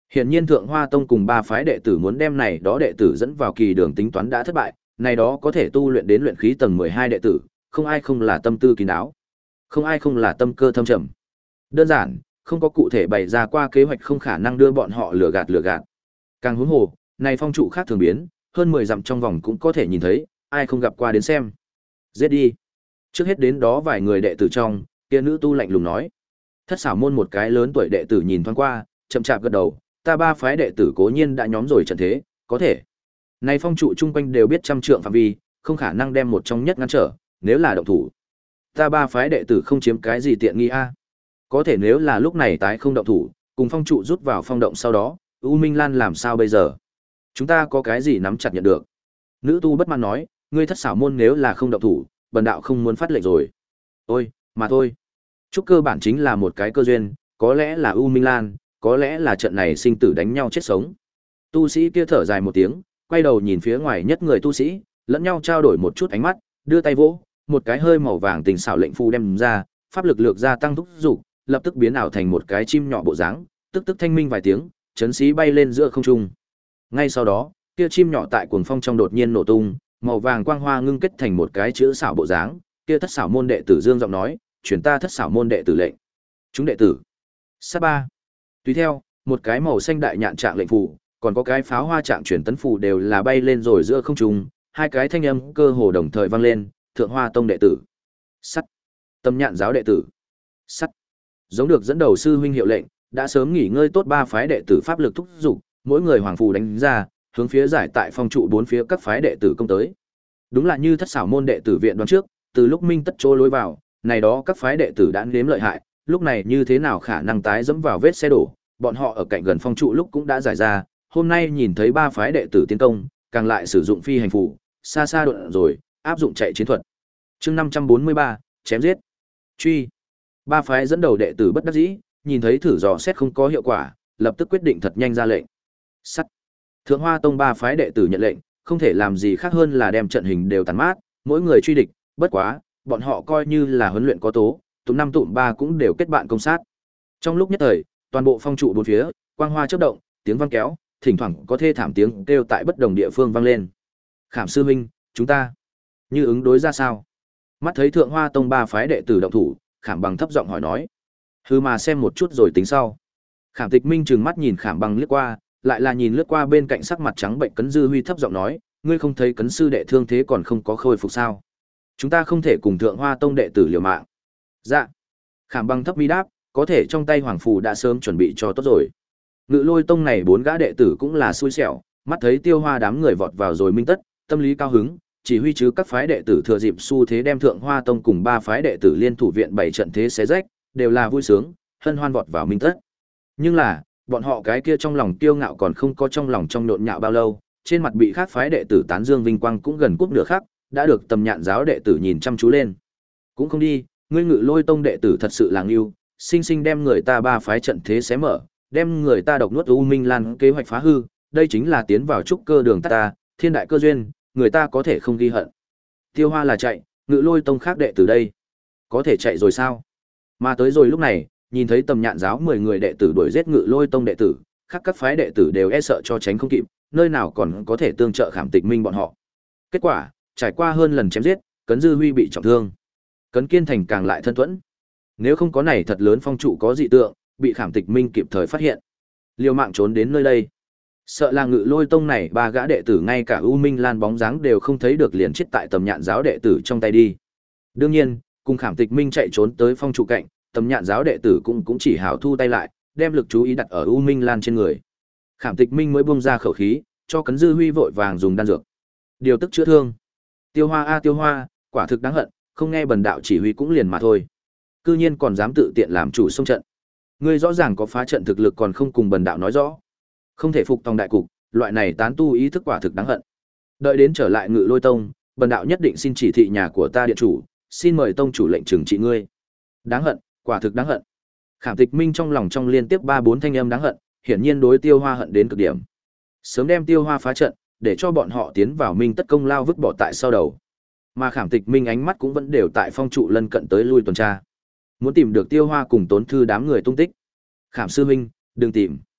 Hiển nhiên Thượng Hoa Tông cùng ba phái đệ tử muốn đem này đó đệ tử dẫn vào kỳ đường tính toán đã thất bại, này đó có thể tu luyện đến luyện khí tầng mười hai đệ tử, không ai không là tâm tư kín đáo, không ai không là tâm cơ thâm trầm. Đơn giản, không có cụ thể bày ra qua kế hoạch không khả năng đưa bọn họ lừa gạt lừa gạt. Càng huống hồ, này phong trụ khác thường biến, hơn mười dặm trong vòng cũng có thể nhìn thấy, ai không gặp qua đến xem. Giết đi. Trước hết đến đó vài người đệ tử trong, kia nữ tu lạnh lùng nói. Thất xảo môn một cái lớn tuổi đệ tử nhìn thoáng qua, chậm chạp gật đầu, ta ba phái đệ tử cố nhiên đã nhóm rồi trận thế, có thể. Này phong trụ chung quanh đều biết trăm trượng phạm vi, không khả năng đem một trong nhất ngăn trở, nếu là động thủ. Ta ba phái đệ tử không chiếm cái gì tiện nghi a. Có thể nếu là lúc này tái không động thủ, cùng phong trụ rút vào phong động sau đó, U Minh Lan làm sao bây giờ? Chúng ta có cái gì nắm chặt nhận được? Nữ tu bất mãn nói, ngươi thất xảo môn nếu là không động thủ, bần đạo không muốn phát lệnh rồi. Ôi, mà thôi. Chúc cơ bản chính là một cái cơ duyên, có lẽ là U Minh Lan, có lẽ là trận này sinh tử đánh nhau chết sống. Tu sĩ kia thở dài một tiếng, quay đầu nhìn phía ngoài nhất người tu sĩ, lẫn nhau trao đổi một chút ánh mắt, đưa tay vỗ, một cái hơi màu vàng tình xảo lệnh phù đem ra, pháp lực lược gia tăng thúc dục, lập tức biến ảo thành một cái chim nhỏ bộ dáng, tức tức thanh minh vài tiếng, chấn xí bay lên giữa không trung. Ngay sau đó, kia chim nhỏ tại cuồng phong trong đột nhiên nổ tung, màu vàng quang hoa ngưng kết thành một cái chữ xảo bộ dáng, kia thất xảo môn đệ tử dương giọng nói, chuyển ta thất xảo môn đệ tử lệnh. Chúng đệ tử. Sát ba. Tùy theo, một cái màu xanh đại nhạn trạng lệnh phù, còn có cái pháo hoa trạng chuyển tấn phù đều là bay lên rồi giữa không trung, hai cái thanh âm cơ hồ đồng thời vang lên, Thượng Hoa Tông đệ tử. Sắt. Tâm Nhạn giáo đệ tử. Sắt. Giống được dẫn đầu sư huynh hiệu lệnh, đã sớm nghỉ ngơi tốt ba phái đệ tử pháp lực thúc dục, mỗi người hoàng phù đánh ra, hướng phía giải tại phong trụ bốn phía các phái đệ tử công tới. Đúng là như thất xảo môn đệ tử viện đoán trước, từ lúc minh tất chỗ lối vào, này đó các phái đệ tử đã nếm lợi hại, lúc này như thế nào khả năng tái dẫm vào vết xe đổ, bọn họ ở cạnh gần phong trụ lúc cũng đã giải ra, hôm nay nhìn thấy ba phái đệ tử tiến công, càng lại sử dụng phi hành phù, xa xa độn rồi, áp dụng chạy chiến thuật. Chương năm trăm bốn mươi ba, chém giết. Truy. Ba phái dẫn đầu đệ tử bất đắc dĩ, nhìn thấy thử dò xét không có hiệu quả, lập tức quyết định thật nhanh ra lệnh. Sắt. Thượng Hoa Tông ba phái đệ tử nhận lệnh, không thể làm gì khác hơn là đem trận hình đều tàn mát, mỗi người truy địch, bất quá, bọn họ coi như là huấn luyện có tố, tụm năm tụm ba cũng đều kết bạn công sát. Trong lúc nhất thời, toàn bộ phong trụ bốn phía, quang hoa chớp động, tiếng vang kéo, thỉnh thoảng có thê thảm tiếng kêu tại bất đồng địa phương vang lên. Khảm sư huynh, chúng ta như ứng đối ra sao? Mắt thấy Thượng Hoa Tông ba phái đệ tử động thủ, Khảm Bằng thấp giọng hỏi nói. Hừ mà xem một chút rồi tính sau. Khảm Tịch Minh trừng mắt nhìn Khảm Bằng liếc qua, lại là nhìn lướt qua bên cạnh sắc mặt trắng bệnh Cấn Dư Huy thấp giọng nói, ngươi không thấy Cấn sư đệ thương thế còn không có khôi phục sao? Chúng ta không thể cùng Thượng Hoa Tông đệ tử liều mạng. Dạ. Khảm Bằng thấp mi đáp, có thể trong tay hoàng phù đã sớm chuẩn bị cho tốt rồi. Ngự Lôi Tông này bốn gã đệ tử cũng là xui xẻo, mắt thấy Tiêu Hoa đám người vọt vào rồi minh tất, tâm lý cao hứng, chỉ huy chứ các phái đệ tử thừa dịp xu thế đem Thượng Hoa Tông cùng ba phái đệ tử liên thủ viện bảy trận thế xé rách, đều là vui sướng, hân hoan vọt vào minh tất. Nhưng là, bọn họ cái kia trong lòng kiêu ngạo còn không có trong lòng trong nhộn nhạo bao lâu, trên mặt bị khác phái đệ tử tán dương vinh quang cũng gần cúp nửa khắc, đã được Tầm Nhạn giáo đệ tử nhìn chăm chú lên. Cũng không đi, ngươi Ngự Lôi Tông đệ tử thật sự là ngưu, sinh sinh đem người ta ba phái trận thế xé mở, đem người ta độc nuốt U Minh Lan kế hoạch phá hư, đây chính là tiến vào trúc cơ đường tắt ta, thiên đại cơ duyên, người ta có thể không ghi hận. Tiêu Hoa là chạy, Ngự Lôi Tông khác đệ tử đây, có thể chạy rồi sao? Mà tới rồi lúc này, nhìn thấy Tầm Nhạn giáo mười người đệ tử đuổi giết Ngự Lôi Tông đệ tử, khác các phái đệ tử đều e sợ cho tránh không kịp, nơi nào còn có thể tương trợ Khảm Tịch Minh bọn họ. Kết quả, trải qua hơn lần chém giết, Cấn Dư Huy bị trọng thương, Cấn Kiên Thành càng lại thân tuẫn. Nếu không có này thật lớn phong trụ có dị tượng, bị Khảm Tịch Minh kịp thời phát hiện, liều mạng trốn đến nơi đây, sợ là Ngự Lôi Tông này ba gã đệ tử ngay cả U Minh Lan bóng dáng đều không thấy được liền chết tại Tầm Nhạn giáo đệ tử trong tay đi. Đương nhiên, cùng Khảm Tịch Minh chạy trốn tới phong trụ cạnh, Tầm Nhạn giáo đệ tử cũng cũng chỉ hảo thu tay lại, đem lực chú ý đặt ở U Minh Lan trên người. Khảm Tịch Minh mới buông ra khẩu khí, cho Cấn Dư Huy vội vàng dùng đan dược, điều tức chữa thương. Tiêu Hoa a Tiêu Hoa, quả thực đáng hận, không nghe bần đạo chỉ huy cũng liền mà thôi. Cư nhiên còn dám tự tiện làm chủ xông trận. Ngươi rõ ràng có phá trận thực lực còn không cùng bần đạo nói rõ. Không thể phục tòng đại cục, loại này tán tu ý thức quả thực đáng hận. Đợi đến trở lại Ngự Lôi Tông, bần đạo nhất định xin chỉ thị nhà của ta điện chủ, xin mời tông chủ lệnh trừng trị ngươi. Đáng hận, quả thực đáng hận. Khảm Tịch Minh trong lòng trong liên tiếp ba bốn thanh âm đáng hận, hiển nhiên đối Tiêu Hoa hận đến cực điểm. Sớm đem Tiêu Hoa phá trận, để cho bọn họ tiến vào minh tất công lao vứt bỏ tại sau đầu. Mà Khảm Tịch Minh ánh mắt cũng vẫn đều tại phong trụ lân cận tới lui tuần tra, muốn tìm được Tiêu Hoa cùng Tốn Thư đám người tung tích. Khảm sư huynh, đừng tìm.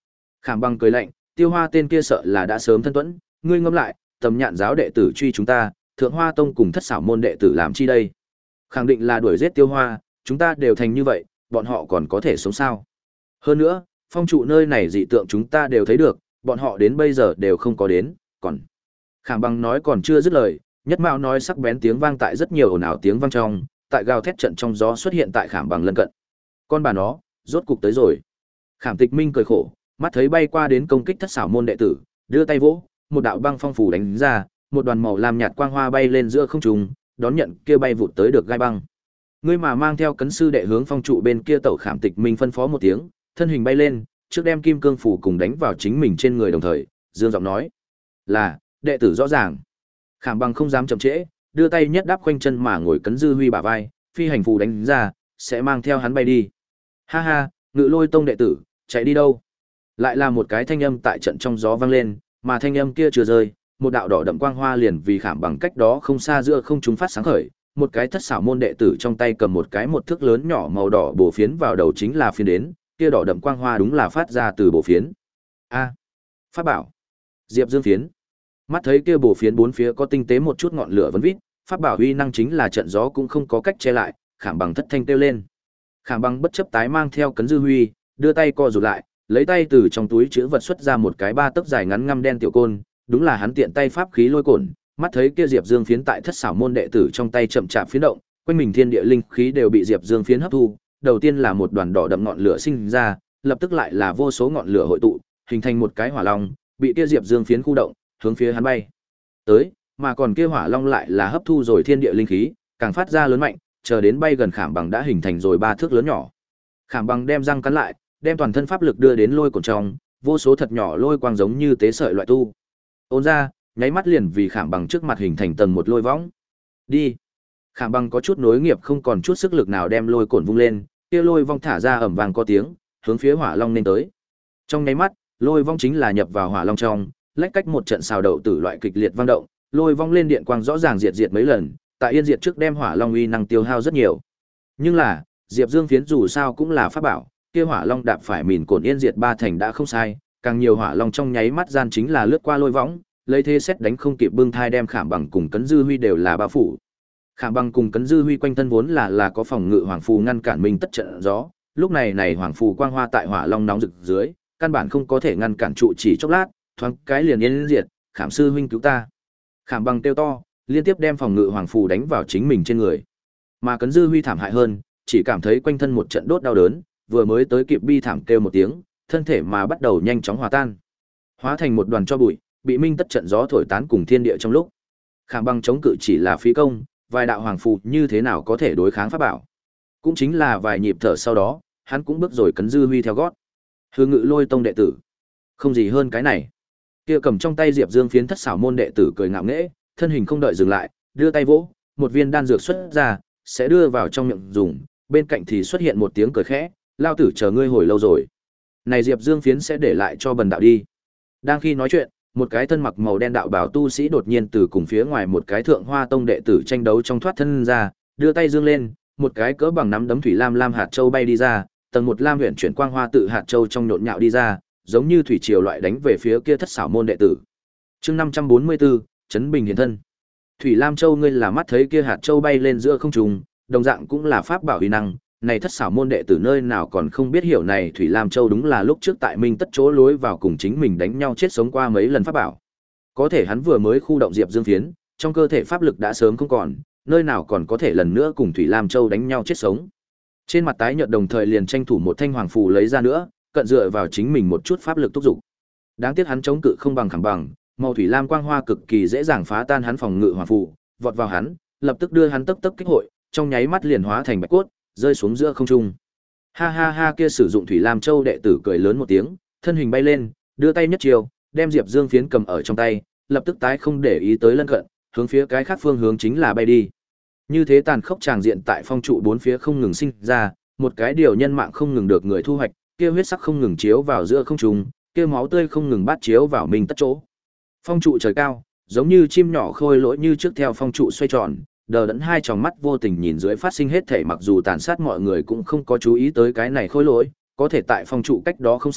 Khảm Bằng cười lạnh, Tiêu Hoa tên kia sợ là đã sớm thân tuẫn, ngươi ngẫm lại, tầm nhạn giáo đệ tử truy chúng ta, Thượng Hoa tông cùng Thất Xảo môn đệ tử làm chi đây? Khẳng định là đuổi giết Tiêu Hoa, chúng ta đều thành như vậy, bọn họ còn có thể sống sao? Hơn nữa, phong trụ nơi này dị tượng chúng ta đều thấy được, bọn họ đến bây giờ đều không có đến, còn Khảm Bằng nói còn chưa dứt lời, Nhất Mao nói sắc bén tiếng vang tại rất nhiều ồn ào tiếng vang trong, tại gào thét trận trong gió xuất hiện tại Khảm Bằng lân cận. Con bà nó, rốt cục tới rồi. Khảm Tịch Minh cười khổ, mắt thấy bay qua đến công kích Thất Xảo môn đệ tử, đưa tay vỗ, một đạo băng phong phủ đánh ra, một đoàn màu lam nhạt quang hoa bay lên giữa không trung, đón nhận kia bay vụt tới được gai băng. Ngươi mà mang theo cấn sư đệ hướng phong trụ bên kia tẩu. Khảm Tịch Minh phân phó một tiếng, thân hình bay lên, trước đem kim cương phủ cùng đánh vào chính mình trên người đồng thời, dương giọng nói: "Là, đệ tử rõ ràng." Khảm Bằng không dám chậm trễ, đưa tay nhất đáp quanh chân mà ngồi cấn dư huy bả vai, phi hành phù đánh ra, sẽ mang theo hắn bay đi. Ha ha, Ngự Lôi tông đệ tử, chạy đi đâu? Lại là một cái thanh âm tại trận trong gió vang lên, mà thanh âm kia chưa rơi, một đạo đỏ đậm quang hoa liền vì Khảm Bằng cách đó không xa giữa không trung phát sáng khởi, một cái Thất Xảo môn đệ tử trong tay cầm một cái một thước lớn nhỏ màu đỏ bổ phiến vào đầu chính là phiến đến, kia đỏ đậm quang hoa đúng là phát ra từ bổ phiến. A, pháp bảo. Diệp Dương phiến. Mắt thấy kia bổ phiến bốn phía có tinh tế một chút ngọn lửa vấn vít, pháp bảo uy năng chính là trận gió cũng không có cách che lại, Khảm Bằng thất thanh kêu lên. Khảm Bằng bất chấp tái mang theo cấn dư huy, đưa tay co rụt lại, lấy tay từ trong túi chứa vật xuất ra một cái ba tấc dài ngắn ngăm đen tiểu côn, đúng là hắn tiện tay pháp khí lôi cồn. Mắt thấy kia Diệp Dương phiến tại Thất Xảo môn đệ tử trong tay chậm chạp phiến động, quanh mình thiên địa linh khí đều bị Diệp Dương phiến hấp thu, đầu tiên là một đoàn đỏ đậm ngọn lửa sinh ra, lập tức lại là vô số ngọn lửa hội tụ, hình thành một cái hỏa long, bị kia Diệp Dương phiến khu động, hướng phía hắn bay tới, mà còn kia hỏa long lại là hấp thu rồi thiên địa linh khí, càng phát ra lớn mạnh, chờ đến bay gần Khảm Bằng đã hình thành rồi ba thước lớn nhỏ. Khảm Bằng đem răng cắn lại, đem toàn thân pháp lực đưa đến lôi cồn trong, vô số thật nhỏ lôi quang giống như tế sợi loại tu. Ôn ra, nháy mắt liền vì Khảm Bằng trước mặt hình thành tầng một lôi võng. Đi. Khảm Bằng có chút nối nghiệp không còn chút sức lực nào đem lôi cồn vung lên, kia lôi vong thả ra ầm vang có tiếng, hướng phía hỏa long nên tới. Trong nháy mắt, lôi vong chính là nhập vào hỏa long trong, lách cách một trận xào đậu tử loại kịch liệt vang động, lôi vong lên điện quang rõ ràng diệt diệt mấy lần, tại yên diệt trước đem hỏa long uy năng tiêu hao rất nhiều. Nhưng là, Diệp Dương phiến dù sao cũng là pháp bảo, kia hỏa long đạp phải mìn cồn yên diệt ba thành đã không sai, càng nhiều hỏa long trong nháy mắt gian chính là lướt qua lôi võng, lấy thế xét đánh không kịp bưng thai đem Khảm Bằng cùng cấn dư huy đều là bao phủ. Khảm Bằng cùng cấn dư huy quanh thân vốn là là có phòng ngự hoàng phù ngăn cản mình tất trận gió, lúc này này hoàng phù quang hoa tại hỏa long nóng rực dưới, căn bản không có thể ngăn cản trụ chỉ chốc lát, thoáng cái liền yên diệt. Khảm sư huynh cứu ta. Khảm Bằng kêu to, liên tiếp đem phòng ngự hoàng phù đánh vào chính mình trên người. Mà cấn dư huy thảm hại hơn, chỉ cảm thấy quanh thân một trận đốt đau đớn, vừa mới tới kịp bi thảm kêu một tiếng, thân thể mà bắt đầu nhanh chóng hòa tan, hóa thành một đoàn tro bụi, bị minh tất trận gió thổi tán cùng thiên địa trong lúc. Khảm Bằng chống cự chỉ là phí công, vài đạo hoàng phù như thế nào có thể đối kháng pháp bảo? Cũng chính là vài nhịp thở sau đó, hắn cũng bước rồi cấn dư huy theo gót. Hư Ngự Lôi tông đệ tử, không gì hơn cái này. Kia cầm trong tay Diệp Dương phiến Thất Xảo môn đệ tử cười ngạo nghễ, thân hình không đợi dừng lại, đưa tay vỗ, một viên đan dược xuất ra, sẽ đưa vào trong miệng dùng, bên cạnh thì xuất hiện một tiếng cười khẽ, lao tử chờ ngươi hồi lâu rồi. Này Diệp Dương phiến sẽ để lại cho bần đạo đi. Đang khi nói chuyện, một cái thân mặc màu đen đạo bào tu sĩ đột nhiên từ cùng phía ngoài một cái Thượng Hoa tông đệ tử tranh đấu trong thoát thân ra, đưa tay dương lên, một cái cỡ bằng nắm đấm thủy lam lam hạt châu bay đi ra, tầng một lam huyền chuyển quang hoa tự hạt châu trong nhộn nhạo đi ra, giống như thủy triều loại đánh về phía kia Thất Xảo môn đệ tử. Chương năm trăm bốn mươi bốn, Trấn Bình hiện thân. Thủy Lam Châu ngươi là mắt thấy kia hạt châu bay lên giữa không trung, đồng dạng cũng là pháp bảo uy năng, này Thất Xảo môn đệ tử nơi nào còn không biết hiểu này Thủy Lam Châu đúng là lúc trước tại Minh tất chỗ lối vào cùng chính mình đánh nhau chết sống qua mấy lần pháp bảo. Có thể hắn vừa mới khu động Diệp Dương phiến, trong cơ thể pháp lực đã sớm không còn, nơi nào còn có thể lần nữa cùng Thủy Lam Châu đánh nhau chết sống. Trên mặt tái nhợt đồng thời liền tranh thủ một thanh hoàng phù lấy ra nữa, cận dựa vào chính mình một chút pháp lực thúc dục. Đáng tiếc hắn chống cự không bằng Khảm Bằng, màu thủy lam quang hoa cực kỳ dễ dàng phá tan hắn phòng ngự hoàng phù, vọt vào hắn, lập tức đưa hắn tấp tấp kích hội, trong nháy mắt liền hóa thành bạch cốt, rơi xuống giữa không trung. Ha ha ha, kia sử dụng Thủy Lam Châu đệ tử cười lớn một tiếng, thân hình bay lên, đưa tay nhất chiều, đem Diệp Dương phiến cầm ở trong tay, lập tức tái không để ý tới lân cận, hướng phía cái khác phương hướng chính là bay đi. Như thế tàn khốc tràng diện tại phong trụ bốn phía không ngừng sinh ra, một cái điều nhân mạng không ngừng được người thu hoạch, kia huyết sắc không ngừng chiếu vào giữa không trung, kia máu tươi không ngừng bát chiếu vào mình tất chỗ. Phong trụ trời cao, giống như chim nhỏ khôi lỗi như trước theo phong trụ xoay tròn, đờ đẫn hai tròng mắt vô tình nhìn dưới phát sinh hết thể, mặc dù tàn sát mọi người cũng không có chú ý tới cái này khôi lỗi, có thể tại phong trụ cách đó không xa,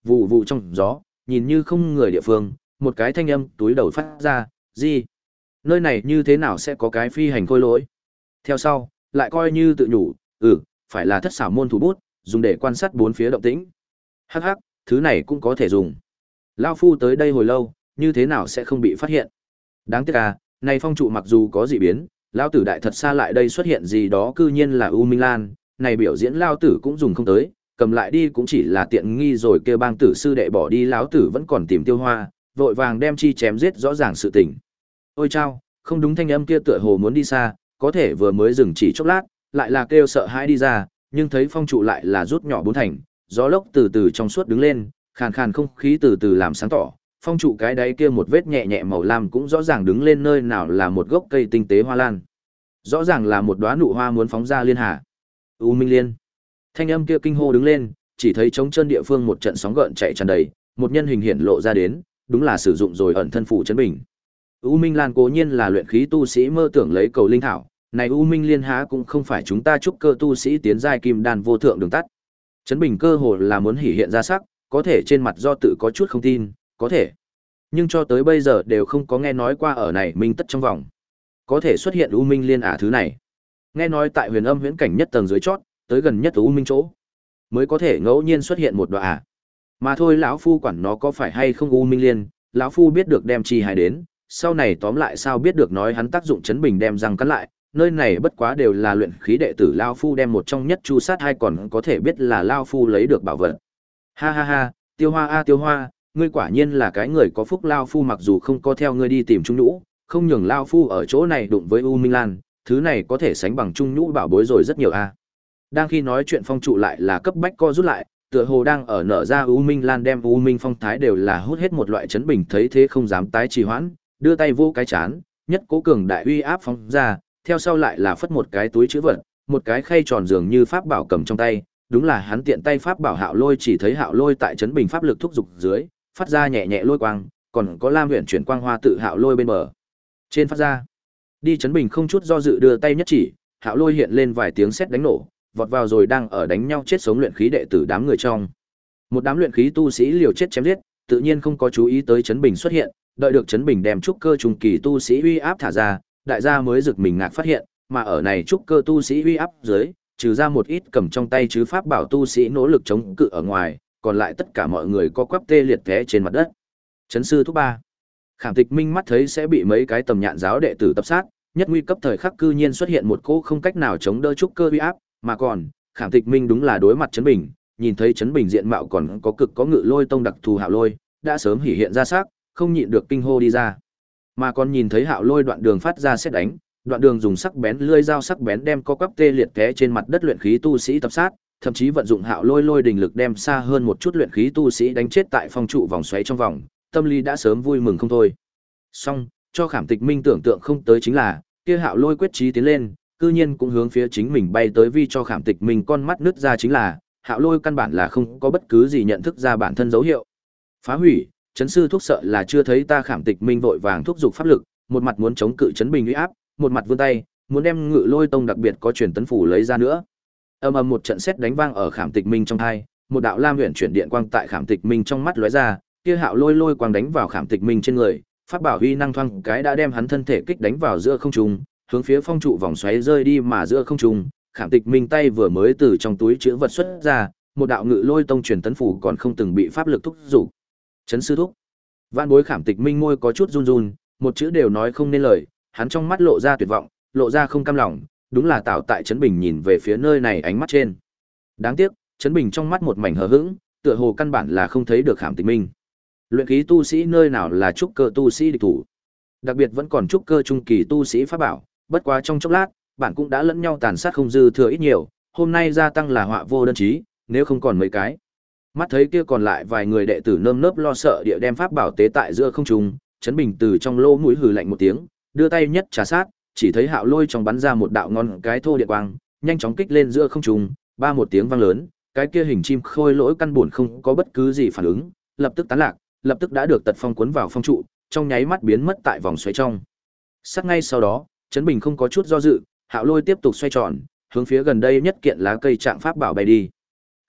vụ vụ trong gió, nhìn như không người địa phương, một cái thanh âm túi đầu phát ra, gì? Nơi này như thế nào sẽ có cái phi hành khôi lỗi? Theo sau, lại coi như tự nhủ, ừ, phải là thất xảo môn thủ bút, dùng để quan sát bốn phía động tĩnh. Hắc hắc, thứ này cũng có thể dùng. Lao phu tới đây hồi lâu, như thế nào sẽ không bị phát hiện? Đáng tiếc à, này phong trụ mặc dù có dị biến, Lao tử đại thật xa lại đây xuất hiện gì đó cư nhiên là U Minh Lan, này biểu diễn Lao tử cũng dùng không tới, cầm lại đi cũng chỉ là tiện nghi rồi kêu bang tử sư đệ bỏ đi Lão tử vẫn còn tìm Tiêu Hoa, vội vàng đem chi chém giết rõ ràng sự tình. Ôi chao, không đúng, thanh âm kia tựa hồ muốn đi xa, có thể vừa mới dừng chỉ chốc lát, lại là kêu sợ hãi đi ra, nhưng thấy phong trụ lại là rút nhỏ bốn thành, gió lốc từ từ trong suốt đứng lên, khàn khàn không khí từ từ làm sáng tỏ, phong trụ cái đáy kia một vết nhẹ nhẹ màu lam cũng rõ ràng đứng lên, nơi nào là một gốc cây tinh tế hoa lan, rõ ràng là một đóa nụ hoa muốn phóng ra liên hà. U Minh Liên. Thanh âm kia kinh hô đứng lên, chỉ thấy trống chân địa phương một trận sóng gợn chạy tràn đầy, một nhân hình hiện lộ ra đến, đúng là sử dụng rồi ẩn thân phủ chấn bình. U Minh Lan cố nhiên là luyện khí tu sĩ mơ tưởng lấy cầu linh thảo, này U Minh Liên há cũng không phải chúng ta trúc cơ tu sĩ tiến giai kim đan vô thượng đường tắt. Chấn bình cơ hồ là muốn hỉ hiện ra sắc, có thể trên mặt do tự có chút không tin, có thể. Nhưng cho tới bây giờ đều không có nghe nói qua ở này minh tất trong vòng. Có thể xuất hiện U Minh Liên ả thứ này. Nghe nói tại huyền âm huyễn cảnh nhất tầng dưới chót, tới gần nhất U Minh chỗ, mới có thể ngẫu nhiên xuất hiện một đoạn ả. Mà thôi lão phu quản nó có phải hay không U Minh Liên, lão phu biết được đem chi hài đến, sau này tóm lại sao biết được nói hắn tác dụng chấn bình đem răng cắn lại, nơi này bất quá đều là luyện khí đệ tử lão phu đem một trong nhất chu sát hai còn có thể biết là lão phu lấy được bảo vật. Ha ha ha, Tiêu Hoa a Tiêu Hoa, ngươi quả nhiên là cái người có phúc, lão phu mặc dù không có theo ngươi đi tìm trung nhũ, không nhường lão phu ở chỗ này đụng với U Minh Lan, thứ này có thể sánh bằng trung nhũ bảo bối rồi rất nhiều a. Đang khi nói chuyện phong trụ lại là cấp bách co rút lại, tựa hồ đang ở nở ra U Minh Lan đem U Minh phong thái đều là hút hết một loại chấn bình, thấy thế không dám tái trì hoãn, đưa tay vô cái chán, nhất cố cường đại uy áp phóng ra, theo sau lại là phất một cái túi trữ vật, một cái khay tròn dường như pháp bảo cầm trong tay, đúng là hắn tiện tay pháp bảo Hạo Lôi, chỉ thấy Hạo Lôi tại chấn bình pháp lực thúc dục dưới, phát ra nhẹ nhẹ lôi quang, còn có lam huyền chuyển quang hoa tự Hạo Lôi bên bờ trên phát ra. Đi chấn bình không chút do dự đưa tay nhất chỉ, Hạo Lôi hiện lên vài tiếng sét đánh nổ, vọt vào rồi đang ở đánh nhau chết sống luyện khí đệ tử đám người trong. Một đám luyện khí tu sĩ liều chết chém giết, tự nhiên không có chú ý tới chấn bình xuất hiện, đợi được chấn bình đem trúc cơ trung kỳ tu sĩ uy áp thả ra, đại gia mới giật mình ngạc phát hiện, mà ở này trúc cơ tu sĩ uy áp dưới, trừ ra một ít cầm trong tay chứ pháp bảo tu sĩ nỗ lực chống cự ở ngoài, còn lại tất cả mọi người có quắp tê liệt té trên mặt đất. Chấn sư thúc ba. Khảm Tịch Minh mắt thấy sẽ bị mấy cái tầm nhạn giáo đệ tử tập sát, nhất nguy cấp thời khắc cư nhiên xuất hiện một cô không cách nào chống đỡ trúc cơ uy áp, mà còn, Khảm Tịch Minh đúng là đối mặt chấn bình, nhìn thấy chấn bình diện mạo còn có cực có Ngự Lôi tông đặc thù Hạo Lôi, đã sớm hỉ hiện ra sắc, không nhịn được kinh hô đi ra. Mà còn nhìn thấy Hạo Lôi đoạn đường phát ra sét đánh, đoạn đường dùng sắc bén lưỡi dao sắc bén đem co quắp tê liệt té trên mặt đất luyện khí tu sĩ tập sát, thậm chí vận dụng Hạo Lôi lôi đình lực đem xa hơn một chút luyện khí tu sĩ đánh chết tại phong trụ vòng xoáy trong vòng, tâm lý đã sớm vui mừng không thôi. Song, cho Khảm Tịch Minh tưởng tượng không tới chính là, kia Hạo Lôi quyết chí tiến lên, cư nhiên cũng hướng phía chính mình bay tới, vi cho Khảm Tịch Minh con mắt nứt ra chính là, Hạo Lôi căn bản là không có bất cứ gì nhận thức ra bản thân dấu hiệu. Phá hủy, chấn sư thuốc sợ là chưa thấy ta. Khảm Tịch Minh vội vàng thúc giục pháp lực, một mặt muốn chống cự chấn bình uy áp, một mặt vươn tay, muốn đem Ngự Lôi tông đặc biệt có truyền tấn phủ lấy ra nữa. Ầm ầm một trận sét đánh vang ở Khảm Tịch Minh trong tai, một đạo lam huyền chuyển điện quang tại Khảm Tịch Minh trong mắt lóe ra, kia Hạo Lôi lôi quang đánh vào Khảm Tịch Minh trên người, pháp bảo uy năng thoang cái đã đem hắn thân thể kích đánh vào giữa không trung, hướng phía phong trụ vòng xoáy rơi đi, mà giữa không trung, Khảm Tịch Minh tay vừa mới từ trong túi trữ vật xuất ra, một đạo Ngự Lôi tông truyền tấn phủ còn không từng bị pháp lực thúc giục. Chấn sư thúc. Vạn Bối Khảm Tịch Minh môi có chút run run, một chữ đều nói không nên lời, hắn trong mắt lộ ra tuyệt vọng, lộ ra không cam lòng, đúng là tạo tại Trấn Bình nhìn về phía nơi này ánh mắt trên. Đáng tiếc, Trấn Bình trong mắt một mảnh hờ hững, tựa hồ căn bản là không thấy được Khảm Tịch Minh. Luyện khí tu sĩ nơi nào là trúc cơ tu sĩ địch thủ. Đặc biệt vẫn còn trúc cơ trung kỳ tu sĩ pháp bảo, bất quá trong chốc lát, bạn cũng đã lẫn nhau tàn sát không dư thừa ít nhiều, hôm nay gia tăng là họa vô đơn chí, nếu không còn mấy cái. Mắt thấy kia còn lại vài người đệ tử nơm nớp lo sợ địa đem pháp bảo tế tại giữa không trung, Trấn Bình từ trong lỗ mũi hừ lạnh một tiếng, đưa tay nhất trà sát, chỉ thấy Hạo Lôi trong bắn ra một đạo ngon cái thô điện quang, nhanh chóng kích lên giữa không trung, ba một tiếng vang lớn, cái kia hình chim khôi lỗi căn buồn không có bất cứ gì phản ứng, lập tức tán lạc, lập tức đã được tật phong cuốn vào phong trụ, trong nháy mắt biến mất tại vòng xoáy trong. Sát ngay sau đó, Trấn Bình không có chút do dự, Hạo Lôi tiếp tục xoay tròn, hướng phía gần đây nhất kiện lá cây trạng pháp bảo bay đi.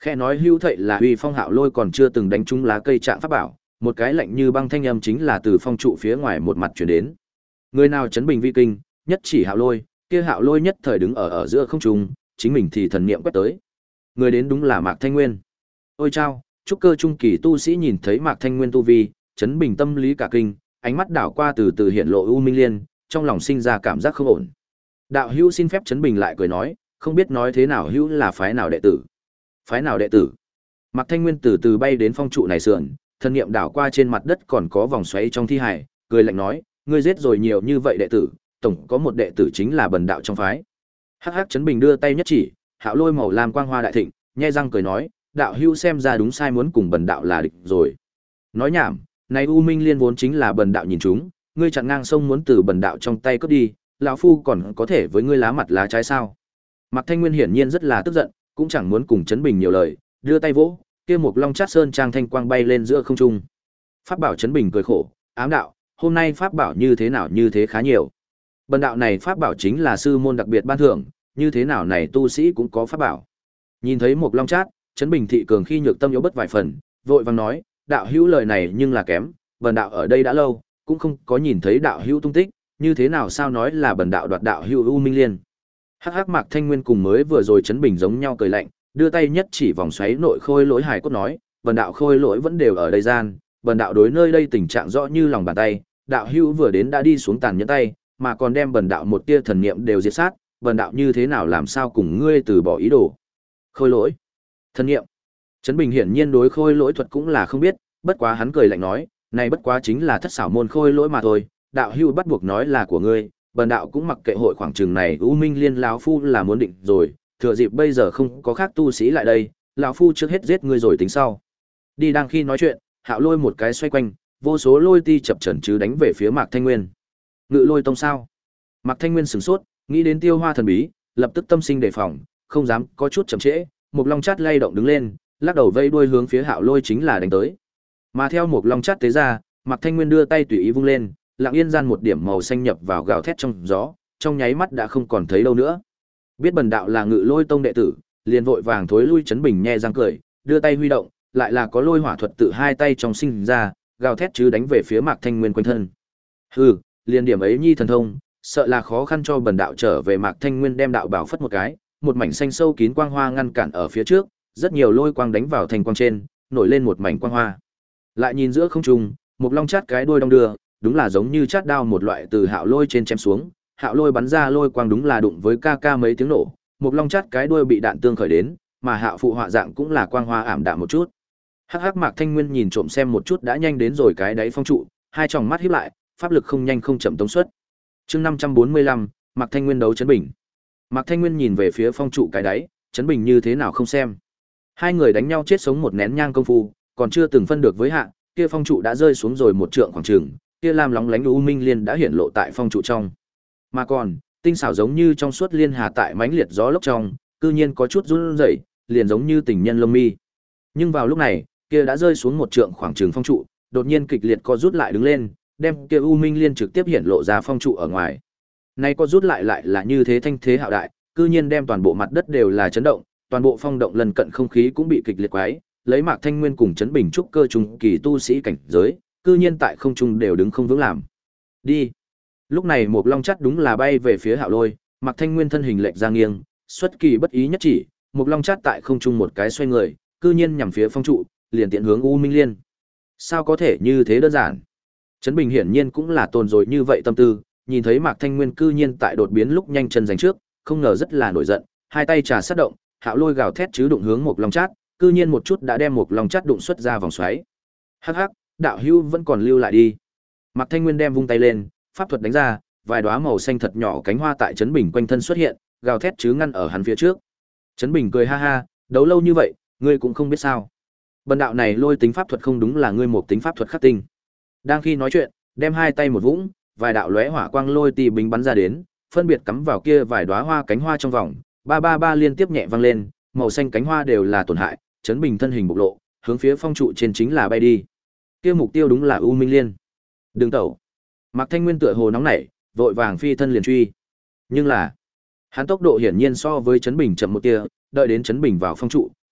Khẽ nói hưu thệ là uy phong Hạo Lôi còn chưa từng đánh trúng lá cây trạng pháp bảo, một cái lạnh như băng thanh âm chính là từ phong trụ phía ngoài một mặt truyền đến. Người nào chấn bình vi kinh, nhất chỉ Hạo Lôi, kia Hạo Lôi nhất thời đứng ở ở giữa không trung, chính mình thì thần niệm quét tới. Người đến đúng là Mạc Thanh Nguyên. Ôi chao, trúc cơ trung kỳ tu sĩ nhìn thấy Mạc Thanh Nguyên tu vi, chấn bình tâm lý cả kinh, ánh mắt đảo qua từ từ hiện lộ U Minh Liên, trong lòng sinh ra cảm giác không ổn. Đạo hữu xin phép chấn bình lại cười nói, không biết nói thế nào hữu là phái nào đệ tử. Phái nào đệ tử? Mạc Thanh Nguyên từ từ bay đến phong trụ này sườn, thân niệm đảo qua trên mặt đất còn có vòng xoáy trong thi hải, cười lạnh nói, ngươi giết rồi nhiều như vậy đệ tử, tổng có một đệ tử chính là bần đạo trong phái. Hắc hắc chấn bình đưa tay nhất chỉ, Hạo Lôi màu lam quang hoa đại thịnh, nhe răng cười nói, đạo hữu xem ra đúng sai muốn cùng bần đạo là địch rồi. Nói nhảm, này U Minh Liên vốn chính là bần đạo nhìn chúng, ngươi chặn ngang sông muốn từ bần đạo trong tay cướp đi, lão phu còn có thể với ngươi lá mặt lá trái sao? Mạc Thanh Nguyên hiển nhiên rất là tức giận, cũng chẳng muốn cùng chấn bình nhiều lời, đưa tay vỗ, kia một long chát sơn trang thanh quang bay lên giữa không trung. Pháp bảo chấn bình cười khổ, ám đạo, hôm nay pháp bảo như thế nào như thế khá nhiều. Bần đạo này pháp bảo chính là sư môn đặc biệt ban thưởng, như thế nào này tu sĩ cũng có pháp bảo. Nhìn thấy một long chát, chấn bình thị cường khi nhược tâm yếu bất vài phần, vội vàng nói, đạo hữu lời này nhưng là kém, bần đạo ở đây đã lâu, cũng không có nhìn thấy đạo hữu tung tích, như thế nào sao nói là bần đạo đoạt đạo hữu U Minh Liên. Hắc hắc Mạc Thanh Nguyên cùng mới vừa rồi chấn bình giống nhau cười lạnh, đưa tay nhất chỉ vòng xoáy nội khôi lỗi hài cốt nói, bần đạo khôi lỗi vẫn đều ở đây gian, bần đạo đối nơi đây tình trạng rõ như lòng bàn tay, đạo hữu vừa đến đã đi xuống tàn nhẫn tay, mà còn đem bần đạo một tia thần niệm đều diệt sát, bần đạo như thế nào làm sao cùng ngươi từ bỏ ý đồ. Khôi lỗi, thần niệm. Trấn Bình hiển nhiên đối khôi lỗi thuật cũng là không biết, bất quá hắn cười lạnh nói, này bất quá chính là thất xảo môn khôi lỗi mà thôi, đạo hữu bắt buộc nói là của ngươi, bần đạo cũng mặc kệ hội khoảng chừng này U Minh Liên lão phu là muốn định rồi, thừa dịp bây giờ không có khác tu sĩ lại đây, lão phu trước hết giết ngươi rồi tính sau. Đi đang khi nói chuyện, Hạo Lôi một cái xoay quanh, vô số lôi ti chập chờn chứ đánh về phía Mạc Thanh Nguyên. Ngự Lôi Tông sao? Mạc Thanh Nguyên sửng sốt, nghĩ đến Tiêu Hoa thần bí, lập tức tâm sinh đề phòng, không dám có chút chậm trễ, một long chát lay động đứng lên, lắc đầu vây đuôi hướng phía Hạo Lôi chính là đánh tới. Mà theo một long chát tế ra, Mạc Thanh Nguyên đưa tay tùy ý vung lên, lặng yên gian một điểm màu xanh nhập vào gào thét trong gió, trong nháy mắt đã không còn thấy đâu nữa. Biết bần đạo là Ngự Lôi Tông đệ tử, liền vội vàng thối lui Trấn Bình nhe răng cười, đưa tay huy động, lại là có lôi hỏa thuật tự hai tay trong sinh ra, gào thét chứ đánh về phía Mạc Thanh Nguyên quanh thân. Hừ, liền điểm ấy nhi thần thông, sợ là khó khăn cho bần đạo trở về. Mạc Thanh Nguyên đem đạo bảo phất một cái, một mảnh xanh sâu kín quang hoa ngăn cản ở phía trước, rất nhiều lôi quang đánh vào thành quang trên, nổi lên một mảnh quang hoa. Lại nhìn giữa không trung, một long chát cái đuôi đong đưa, đúng là giống như chát đao một loại từ Hạo Lôi trên chém xuống, Hạo Lôi bắn ra lôi quang đúng là đụng với ca ca mấy tiếng nổ, một long chát cái đuôi bị đạn tương khởi đến, mà Hạo phụ họa dạng cũng là quang hoa ảm đạm một chút. Hắc hắc Mạc Thanh Nguyên nhìn trộm xem một chút đã nhanh đến rồi cái đáy phong trụ, hai tròng mắt híp lại, pháp lực không nhanh không chậm tống suất. Chương năm trăm bốn mươi lăm, Mạc Thanh Nguyên đấu Trấn Bình. Mạc Thanh Nguyên nhìn về phía phong trụ cái đáy, Trấn Bình như thế nào không xem. Hai người đánh nhau chết sống một nén nhang công phu, còn chưa từng phân được với hạn, kia phong trụ đã rơi xuống rồi một trượng khoảng chừng, kia lam lóng lánh U Minh Liên đã hiển lộ tại phong trụ trong. Mà còn, tinh xảo giống như trong suốt liên hà tại mãnh liệt gió lốc trong, cư nhiên có chút run rẩy, liền giống như tình nhân lông mi. Nhưng vào lúc này, kia đã rơi xuống một trượng khoảng chừng phong trụ, đột nhiên kịch liệt co rút lại đứng lên, đem kia U Minh Liên trực tiếp hiển lộ ra phong trụ ở ngoài. Nay co rút lại lại là như thế thanh thế hạo đại, cư nhiên đem toàn bộ mặt đất đều là chấn động, toàn bộ phong động lần cận không khí cũng bị kịch liệt quái, lấy Mạc Thanh Nguyên cùng Trấn Bình trúc cơ trung kỳ tu sĩ cảnh giới, cư nhiên tại không trung đều đứng không vững làm. Đi. Lúc này một long chắt đúng là bay về phía Hạo Lôi, Mạc Thanh Nguyên thân hình lệch ra nghiêng, xuất kỳ bất ý nhất chỉ, một long chắt tại không trung một cái xoay người, cư nhiên nhằm phía phong trụ, liền tiện hướng U Minh Liên. Sao có thể như thế đơn giản? Trấn Bình hiển nhiên cũng là tồn rồi như vậy tâm tư, nhìn thấy Mạc Thanh Nguyên cư nhiên tại đột biến lúc nhanh chân giành trước, không ngờ rất là nổi giận, hai tay trà sát động, Hạo Lôi gào thét chứ đụng hướng một long chát, cư nhiên một chút đã đem một long chát đụng xuất ra vòng xoáy. Hắc hắc, đạo hữu vẫn còn lưu lại đi. Mạc Thanh Nguyên đem vung tay lên, pháp thuật đánh ra, vài đóa màu xanh thật nhỏ cánh hoa tại Trấn Bình quanh thân xuất hiện, gào thét chứ ngăn ở hắn phía trước. Trấn Bình cười ha ha, đấu lâu như vậy, ngươi cũng không biết sao? Bần đạo này lôi tính pháp thuật không đúng là ngươi một tính pháp thuật khắc tinh. Đang khi nói chuyện, đem hai tay một vũng, vài đạo lóe hỏa quang lôi tì bính bắn ra đến, phân biệt cắm vào kia vài đóa hoa cánh hoa trong vòng, ba ba ba liên tiếp nhẹ vang lên, màu xanh cánh hoa đều là tổn hại, Trấn Bình thân hình bộc lộ, hướng phía phong trụ trên chính là bay đi. Kia mục tiêu đúng là U Minh Liên. Đừng tẩu. Mạc Thanh Nguyên tựa hồ nóng nảy, vội vàng phi thân liền truy. Nhưng là, hắn tốc độ hiển nhiên so với Trấn Bình chậm một tia, đợi đến Trấn Bình vào phong trụ,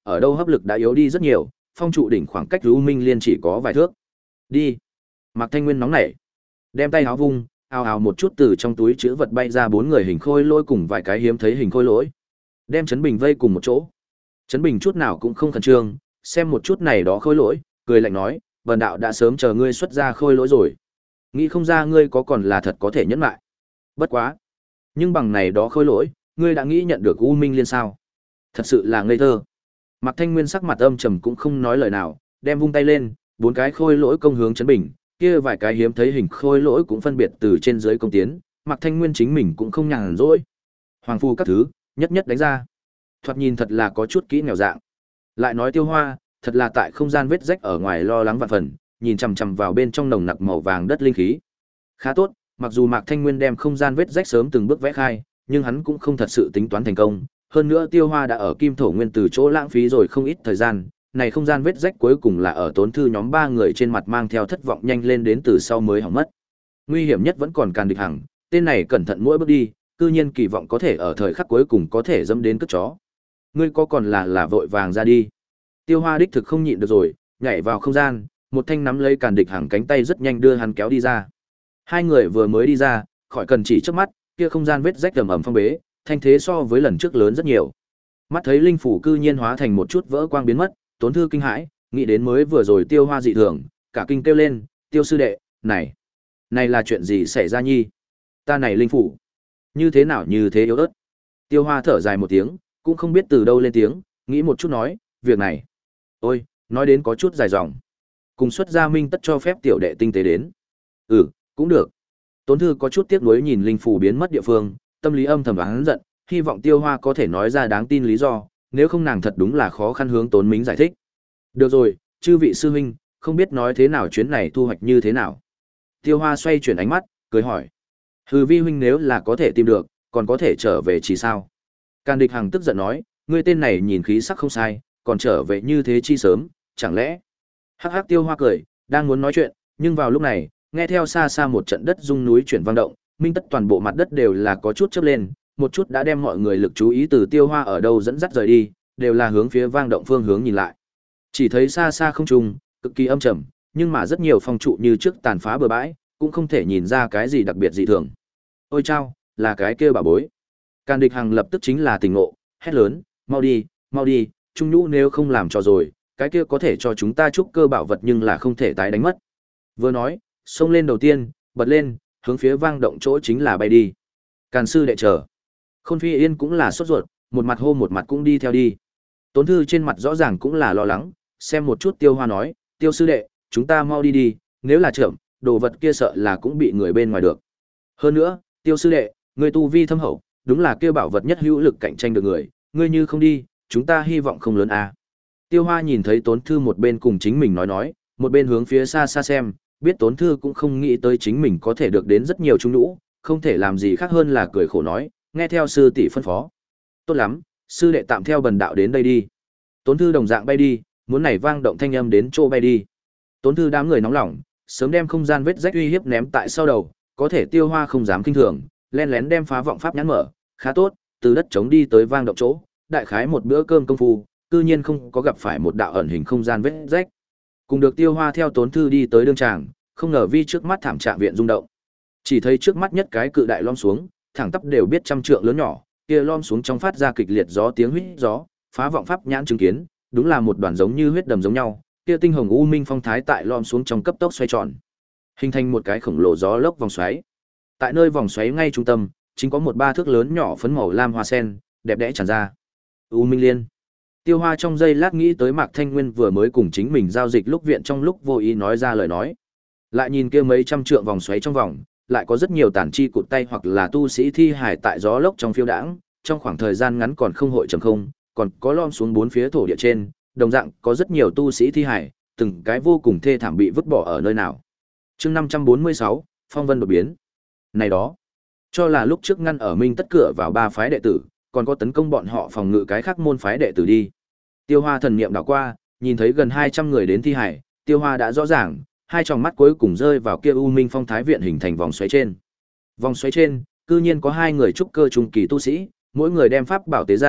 ở đâu hấp lực đã yếu đi rất nhiều, phong trụ đỉnh khoảng cách U Minh Liên chỉ có vài thước. Đi. Mạc Thanh Nguyên nóng nảy, đem tay áo vung, ào ào một chút từ trong túi chữ vật bay ra bốn người hình khôi lỗi cùng vài cái hiếm thấy hình khôi lỗi, đem Trấn Bình vây cùng một chỗ. Trấn Bình chút nào cũng không khẩn trương, xem một chút này đó khôi lỗi, cười lạnh nói, "Bần đạo đã sớm chờ ngươi xuất ra khôi lỗi rồi, nghĩ không ra ngươi có còn là thật có thể nhẫn lại. Bất quá, nhưng bằng này đó khôi lỗi, ngươi đã nghĩ nhận được U Minh Liên sao? Thật sự là ngây thơ." Mạc Thanh Nguyên sắc mặt âm trầm cũng không nói lời nào, đem vung tay lên, bốn cái khôi lỗi công hướng Trấn Bình, kia vài cái hiếm thấy hình khôi lỗi cũng phân biệt từ trên dưới công tiến, Mạc Thanh Nguyên chính mình cũng không nhàn rỗi. Hoàng phu các thứ, nhất nhất đánh ra. Thoạt nhìn thật là có chút kỹ nghèo dạng. Lại nói Tiêu Hoa, thật là tại không gian vết rách ở ngoài lo lắng vạn phần, nhìn chằm chằm vào bên trong nồng nặc màu vàng đất linh khí. Khá tốt, mặc dù Mạc Thanh Nguyên đem không gian vết rách sớm từng bước vẽ khai, nhưng hắn cũng không thật sự tính toán thành công. Hơn nữa Tiêu Hoa đã ở Kim Thổ Nguyên từ chỗ lãng phí rồi không ít thời gian, này không gian vết rách cuối cùng là ở Tốn Thư nhóm ba người trên mặt mang theo thất vọng nhanh lên đến từ sau mới hỏng mất. Nguy hiểm nhất vẫn còn Càn Địch Hằng, tên này cẩn thận mỗi bước đi, cư nhiên kỳ vọng có thể ở thời khắc cuối cùng có thể dẫm đến cất chó. Ngươi có còn là là vội vàng ra đi. Tiêu Hoa đích thực không nhịn được rồi, nhảy vào không gian, một thanh nắm lấy Càn Địch Hằng cánh tay rất nhanh đưa hắn kéo đi ra. Hai người vừa mới đi ra, khỏi cần chỉ trước mắt, kia không gian vết rách ầm ầm phong bế, thanh thế so với lần trước lớn rất nhiều. Mắt thấy linh phủ cư nhiên hóa thành một chút vỡ quang biến mất, Tốn Thư kinh hãi, nghĩ đến mới vừa rồi Tiêu Hoa dị thường, cả kinh kêu lên, "Tiêu sư đệ, này, này là chuyện gì xảy ra nhi? Ta này linh phủ, như thế nào như thế yếu ớt?" Tiêu Hoa thở dài một tiếng, cũng không biết từ đâu lên tiếng, nghĩ một chút nói, "Việc này, ôi, nói đến có chút dài dòng. Cùng xuất gia minh tất cho phép tiểu đệ tinh tế đến." "Ừ, cũng được." Tốn Thư có chút tiếc nuối nhìn linh phủ biến mất địa phương, tâm lý âm thầm oán giận, hy vọng Tiêu Hoa có thể nói ra đáng tin lý do, nếu không nàng thật đúng là khó khăn hướng Tốn Mính giải thích. "Được rồi, chư vị sư huynh, không biết nói thế nào chuyến này thu hoạch như thế nào?" Tiêu Hoa xoay chuyển ánh mắt, cười hỏi. "Hừ, vi huynh nếu là có thể tìm được, còn có thể trở về chỉ sao?" Càn Địch Hằng tức giận nói, "Ngươi tên này nhìn khí sắc không sai, còn trở về như thế chi sớm, chẳng lẽ?" Hắc hắc, Tiêu Hoa cười, đang muốn nói chuyện, nhưng vào lúc này, nghe theo xa xa một trận đất rung núi chuyển vang động, minh tất toàn bộ mặt đất đều là có chút chớp lên, một chút đã đem mọi người lực chú ý từ Tiêu Hoa ở đâu dẫn dắt rời đi, đều là hướng phía vang động phương hướng nhìn lại. Chỉ thấy xa xa không trung, cực kỳ âm trầm, nhưng mà rất nhiều phong trụ như trước tàn phá bừa bãi, cũng không thể nhìn ra cái gì đặc biệt dị thường. "Ôi chao, là cái kia bà bối." Càn Địch Hằng lập tức chính là tỉnh ngộ, hét lớn, "Mau đi, mau đi, Trung Nhũ nếu không làm cho rồi, cái kia có thể cho chúng ta trúc cơ bảo vật nhưng là không thể tái đánh mất." Vừa nói, xông lên đầu tiên, bật lên, hướng phía vang động chỗ chính là bay đi. Càn sư đệ chờ. Khôn Phi Yên cũng là sốt ruột, một mặt hô một mặt cũng đi theo đi. Tốn Thư trên mặt rõ ràng cũng là lo lắng, xem một chút Tiêu Hoa nói, "Tiêu sư đệ, chúng ta mau đi đi, nếu là chậm, đồ vật kia sợ là cũng bị người bên ngoài được. Hơn nữa, Tiêu sư đệ, người tu vi thâm hậu, đúng là kia bảo vật nhất hữu lực cạnh tranh được người, ngươi như không đi, chúng ta hy vọng không lớn à." Tiêu Hoa nhìn thấy Tốn Thư một bên cùng chính mình nói nói, một bên hướng phía xa xa xem, biết Tốn Thư cũng không nghĩ tới chính mình có thể được đến rất nhiều trung nhũ, không thể làm gì khác hơn là cười khổ nói, nghe theo sư tỷ phân phó. "Tốt lắm, sư đệ tạm theo bần đạo đến đây đi." Tốn Thư đồng dạng bay đi, muốn nảy vang động thanh âm đến chỗ bay đi. Tốn Thư đám người nóng lòng, sớm đem không gian vết rách uy hiếp ném tại sau đầu, có thể Tiêu Hoa không dám kinh thường, len lén đem phá vọng pháp nhãn mở, khá tốt, từ đất trống đi tới vang động chỗ, đại khái một bữa cơm công phu, cư nhiên không có gặp phải một đạo ẩn hình không gian vết rách. Cùng được Tiêu Hoa theo Tốn Thư đi tới đương tràng, không ngờ vi trước mắt thảm trạng viện rung động. Chỉ thấy trước mắt nhất cái cự đại lom xuống, thẳng tắp đều biết trăm trượng lớn nhỏ, kia lom xuống trong phát ra kịch liệt gió tiếng huýt gió, phá vọng pháp nhãn chứng kiến, đúng là một đoàn giống như huyết đầm giống nhau, kia tinh hồng u minh phong thái tại lom xuống trong cấp tốc xoay tròn, hình thành một cái khổng lồ gió lốc vòng xoáy. Tại nơi vòng xoáy ngay trung tâm, chính có một ba thước lớn nhỏ phấn màu lam hoa sen, đẹp đẽ tràn ra. U Minh Liên. Tiêu Hoa trong giây lát nghĩ tới Mạc Thanh Nguyên vừa mới cùng chính mình giao dịch lúc viện trong lúc vô ý nói ra lời nói. Lại nhìn kia mấy trăm trượng vòng xoáy trong vòng, lại có rất nhiều tàn chi cụt tay hoặc là tu sĩ thi hải tại gió lốc trong phiêu đãng, trong khoảng thời gian ngắn còn không hội trầm không, còn có lom xuống bốn phía thổ địa trên, đồng dạng có rất nhiều tu sĩ thi hải, từng cái vô cùng thê thảm bị vứt bỏ ở nơi nào. Chương năm trăm bốn mươi sáu, Phong Vân đột biến. Này đó, cho là lúc trước ngăn ở Minh tất cửa vào ba phái đệ tử, còn có tấn công bọn họ phòng ngự cái khác môn phái đệ tử đi. Tiêu Hoa thần niệm đảo qua, nhìn thấy gần hai trăm người đến thi hải, Tiêu Hoa đã rõ ràng, hai tròng mắt cuối cùng rơi vào kia U Minh Phong Thái viện hình thành vòng xoáy trên. Vòng xoáy trên, cư nhiên có hai người trúc cơ trung kỳ tu sĩ, mỗi người đem pháp bảo tế ra,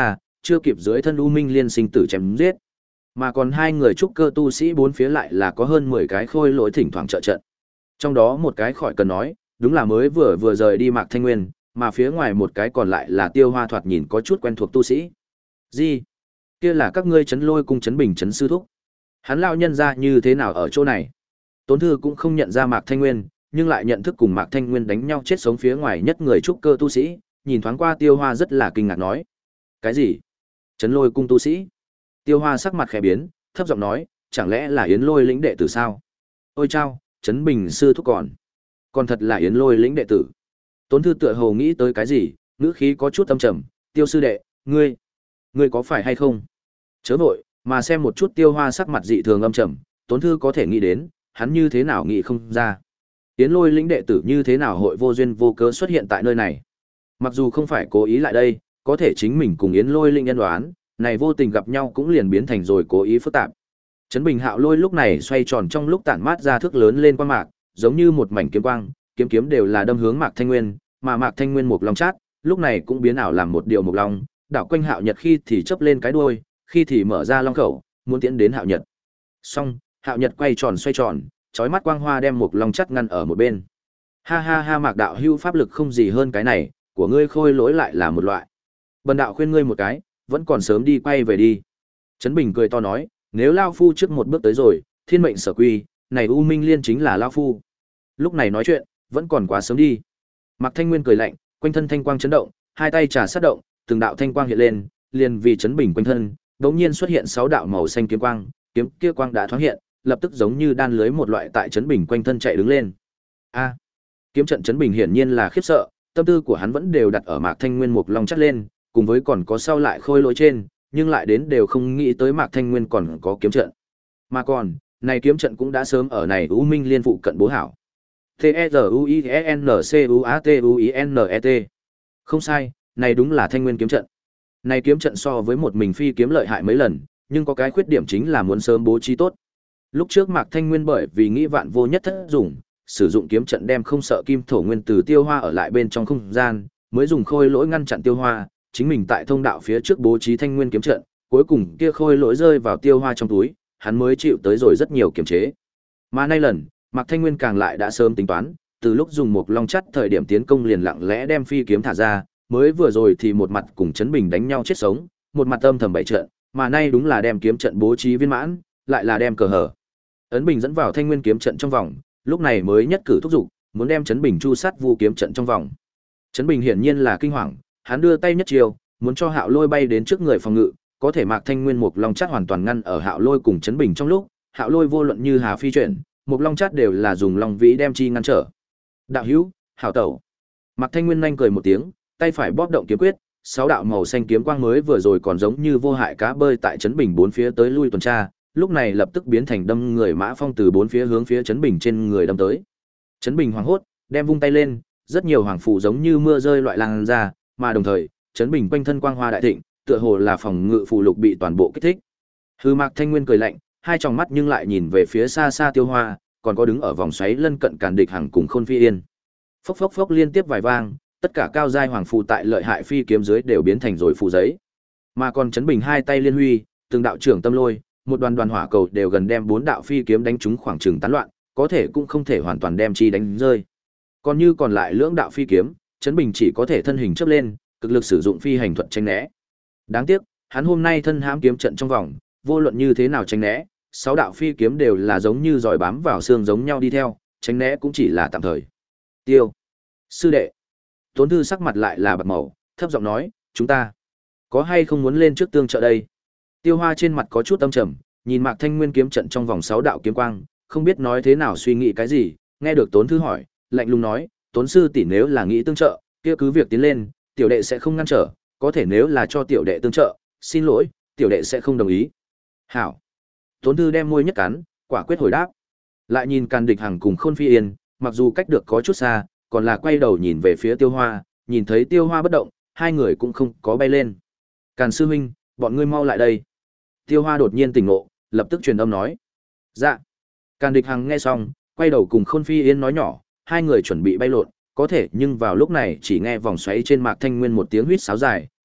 chưa kịp dưới thân U Minh Liên sinh tử chém giết. Mà còn hai người trúc cơ tu sĩ bốn phía lại là có hơn mười cái khôi lỗi thỉnh thoảng trợ trận. Trong đó một cái khỏi cần nói, đúng là mới vừa vừa rời đi Mạc Thanh Nguyên, mà phía ngoài một cái còn lại là Tiêu Hoa thoạt nhìn có chút quen thuộc tu sĩ. Gì? Kia là các ngươi Trấn Lôi cung Trấn Bình Trấn sư thúc. Hắn lão nhân ra như thế nào ở chỗ này? Tốn Thư cũng không nhận ra Mạc Thanh Nguyên, nhưng lại nhận thức cùng Mạc Thanh Nguyên đánh nhau chết sống phía ngoài nhất người trúc cơ tu sĩ, nhìn thoáng qua Tiêu Hoa rất là kinh ngạc nói: "Cái gì? Trấn Lôi cung tu sĩ?" Tiêu Hoa sắc mặt khẽ biến, thấp giọng nói: "Chẳng lẽ là Yến Lôi lĩnh đệ tử sao?" "Ôi chao, Trấn Bình sư thúc còn, còn thật là Yến Lôi lĩnh đệ tử." Tốn Thư tựa hồ nghĩ tới cái gì, ngữ khí có chút âm trầm: "Tiêu sư đệ, ngươi, ngươi có phải hay không?" Chớ vội, mà xem một chút Tiêu Hoa sắc mặt dị thường âm trầm, Tốn Thư có thể nghĩ đến, hắn như thế nào nghĩ không ra. Yến Lôi lĩnh đệ tử như thế nào hội vô duyên vô cớ xuất hiện tại nơi này? Mặc dù không phải cố ý lại đây, có thể chính mình cùng Yến Lôi lĩnh nhân đoán, này vô tình gặp nhau cũng liền biến thành rồi cố ý phức tạp. Trấn Bình Hạo Lôi lúc này xoay tròn trong lúc tản mát ra thước lớn lên quang mạc, giống như một mảnh kiếm quang, kiếm kiếm đều là đâm hướng Mạc Thanh Nguyên, mà Mạc Thanh Nguyên một long chát, lúc này cũng biến ảo làm một điều một long, đảo quanh Hạo Nhật khi thì chớp lên cái đuôi, khi thì mở ra long khẩu, muốn tiến đến Hạo Nhật. Xong, Hạo Nhật quay tròn xoay tròn, chói mắt quang hoa đem một long chát ngăn ở một bên. Ha ha ha, Mạc đạo hưu pháp lực không gì hơn cái này, của ngươi khôi lỗi lại là một loại. Bần đạo khuyên ngươi một cái, vẫn còn sớm đi quay về đi. Trấn Bình cười to nói, nếu Lao Phu trước một bước tới rồi, thiên mệnh sở quy, này U Minh Liên chính là Lao Phu. Lúc này nói chuyện, vẫn còn quá sớm đi. Mạc Thanh Nguyên cười lạnh, quanh thân thanh quang chấn động, hai tay trà sát động, từng đạo thanh quang hiện lên, liền vì Trấn Bình quanh thân, đột nhiên xuất hiện sáu đạo màu xanh kiếm quang, kiếm kia quang đã thoáng hiện, lập tức giống như đan lưới một loại tại Trấn Bình quanh thân chạy đứng lên. A! Kiếm trận Trấn Bình hiển nhiên là khiếp sợ, tâm tư của hắn vẫn đều đặt ở Mạc Thanh Nguyên một long chắt lên, cùng với còn có sau lại khôi lỗi trên, nhưng lại đến đều không nghĩ tới Mạc Thanh Nguyên còn có kiếm trận. Mà còn, này kiếm trận cũng đã sớm ở này U Minh Liên phụ cận bố hảo. T E R U I E N C U A T U I N E T. Không sai, này đúng là Thanh Nguyên kiếm trận. Này kiếm trận so với một mình phi kiếm lợi hại mấy lần, nhưng có cái khuyết điểm chính là muốn sớm bố trí tốt. Lúc trước Mạc Thanh Nguyên bởi vì nghĩ vạn vô nhất thất dùng, sử dụng kiếm trận đem không sợ kim thổ nguyên từ Tiêu Hoa ở lại bên trong không gian, mới dùng khôi lỗi ngăn chặn Tiêu Hoa, chính mình tại thông đạo phía trước bố trí Thanh Nguyên kiếm trận, cuối cùng kia khôi lỗi rơi vào Tiêu Hoa trong túi, hắn mới chịu tới rồi rất nhiều kiềm chế. Mà nay lần, Mạc Thanh Nguyên càng lại đã sớm tính toán, từ lúc dùng một long chắt thời điểm tiến công liền lặng lẽ đem phi kiếm thả ra, mới vừa rồi thì một mặt cùng Trấn Bình đánh nhau chết sống, một mặt âm thầm bày trận, mà nay đúng là đem kiếm trận bố trí viên mãn, lại là đem cờ hở. Ấn Bình dẫn vào Thanh Nguyên kiếm trận trong vòng, lúc này mới nhất cử thúc giục, muốn đem Trấn Bình chu sát vu kiếm trận trong vòng. Trấn Bình hiển nhiên là kinh hoàng, hắn đưa tay nhất chiều, muốn cho Hạo Lôi bay đến trước người phòng ngự, có thể Mạc Thanh Nguyên một long chát hoàn toàn ngăn ở Hạo Lôi cùng Trấn Bình trong lúc, Hạo Lôi vô luận như hà phi chuyển, một long chát đều là dùng long vĩ đem chi ngăn trở. Đạo hữu, Hạo tẩu. Mạc Thanh Nguyên nhanh cười một tiếng, tay phải bóp động kiếm quyết, sáu đạo màu xanh kiếm quang mới vừa rồi còn giống như vô hại cá bơi tại Trấn Bình bốn phía tới lui tuần tra, lúc này lập tức biến thành đâm người mã phong từ bốn phía hướng phía Trấn Bình trên người đâm tới. Trấn Bình hoảng hốt, đem vung tay lên, rất nhiều hoàng phù giống như mưa rơi loại lan ra, mà đồng thời, Trấn Bình quanh thân quang hoa đại thịnh, tựa hồ là phòng ngự phù lục bị toàn bộ kích thích. Hư Mạc Thanh Nguyên cười lạnh, hai tròng mắt nhưng lại nhìn về phía xa xa Tiêu Hoa, còn có đứng ở vòng xoáy lân cận Càn Địch Hằng cùng Khôn Phi Yên. Phốc phốc phốc liên tiếp vài vang, tất cả cao giai hoàng phù tại lợi hại phi kiếm dưới đều biến thành rồi phù giấy. Mà còn Trấn Bình hai tay liên huy, từng đạo trưởng tâm lôi, một đoàn đoàn hỏa cầu đều gần đem bốn đạo phi kiếm đánh trúng khoảng chừng tán loạn, có thể cũng không thể hoàn toàn đem chi đánh rơi. Còn như còn lại lưỡng đạo phi kiếm, Trấn Bình chỉ có thể thân hình chớp lên, cực lực sử dụng phi hành thuật tránh né. Đáng tiếc, hắn hôm nay thân hãm kiếm trận trong vòng, vô luận như thế nào tránh né, sáu đạo phi kiếm đều là giống như giòi bám vào xương giống nhau đi theo, tránh né cũng chỉ là tạm thời. Tiêu, sư đệ. Tốn Thư sắc mặt lại là bạc màu, thấp giọng nói, chúng ta có hay không muốn lên trước tương trợ đây? Tiêu Hoa trên mặt có chút âm trầm, nhìn Mạc Thanh Nguyên kiếm trận trong vòng sáu đạo kiếm quang, không biết nói thế nào suy nghĩ cái gì, nghe được Tốn Thư hỏi, lạnh lùng nói, Tốn sư tỷ nếu là nghĩ tương trợ, kia cứ việc tiến lên, tiểu đệ sẽ không ngăn trở, có thể nếu là cho tiểu đệ tương trợ, xin lỗi, tiểu đệ sẽ không đồng ý. Hảo. Tốn Thư đem môi nhất cắn, quả quyết hồi đáp. Lại nhìn Càn Địch Hằng cùng Khôn Phi Yên, mặc dù cách được có chút xa, còn là quay đầu nhìn về phía Tiêu Hoa, nhìn thấy Tiêu Hoa bất động, hai người cũng không có bay lên. Càn sư huynh, bọn ngươi mau lại đây. Tiêu Hoa đột nhiên tỉnh ngộ, lập tức truyền âm nói. Dạ. Càn Địch Hằng nghe xong, quay đầu cùng Khôn Phi Yên nói nhỏ, hai người chuẩn bị bay lộn, có thể nhưng vào lúc này chỉ nghe vòng xoáy trên Mạc Thanh Nguyên một tiếng huýt sáo dài,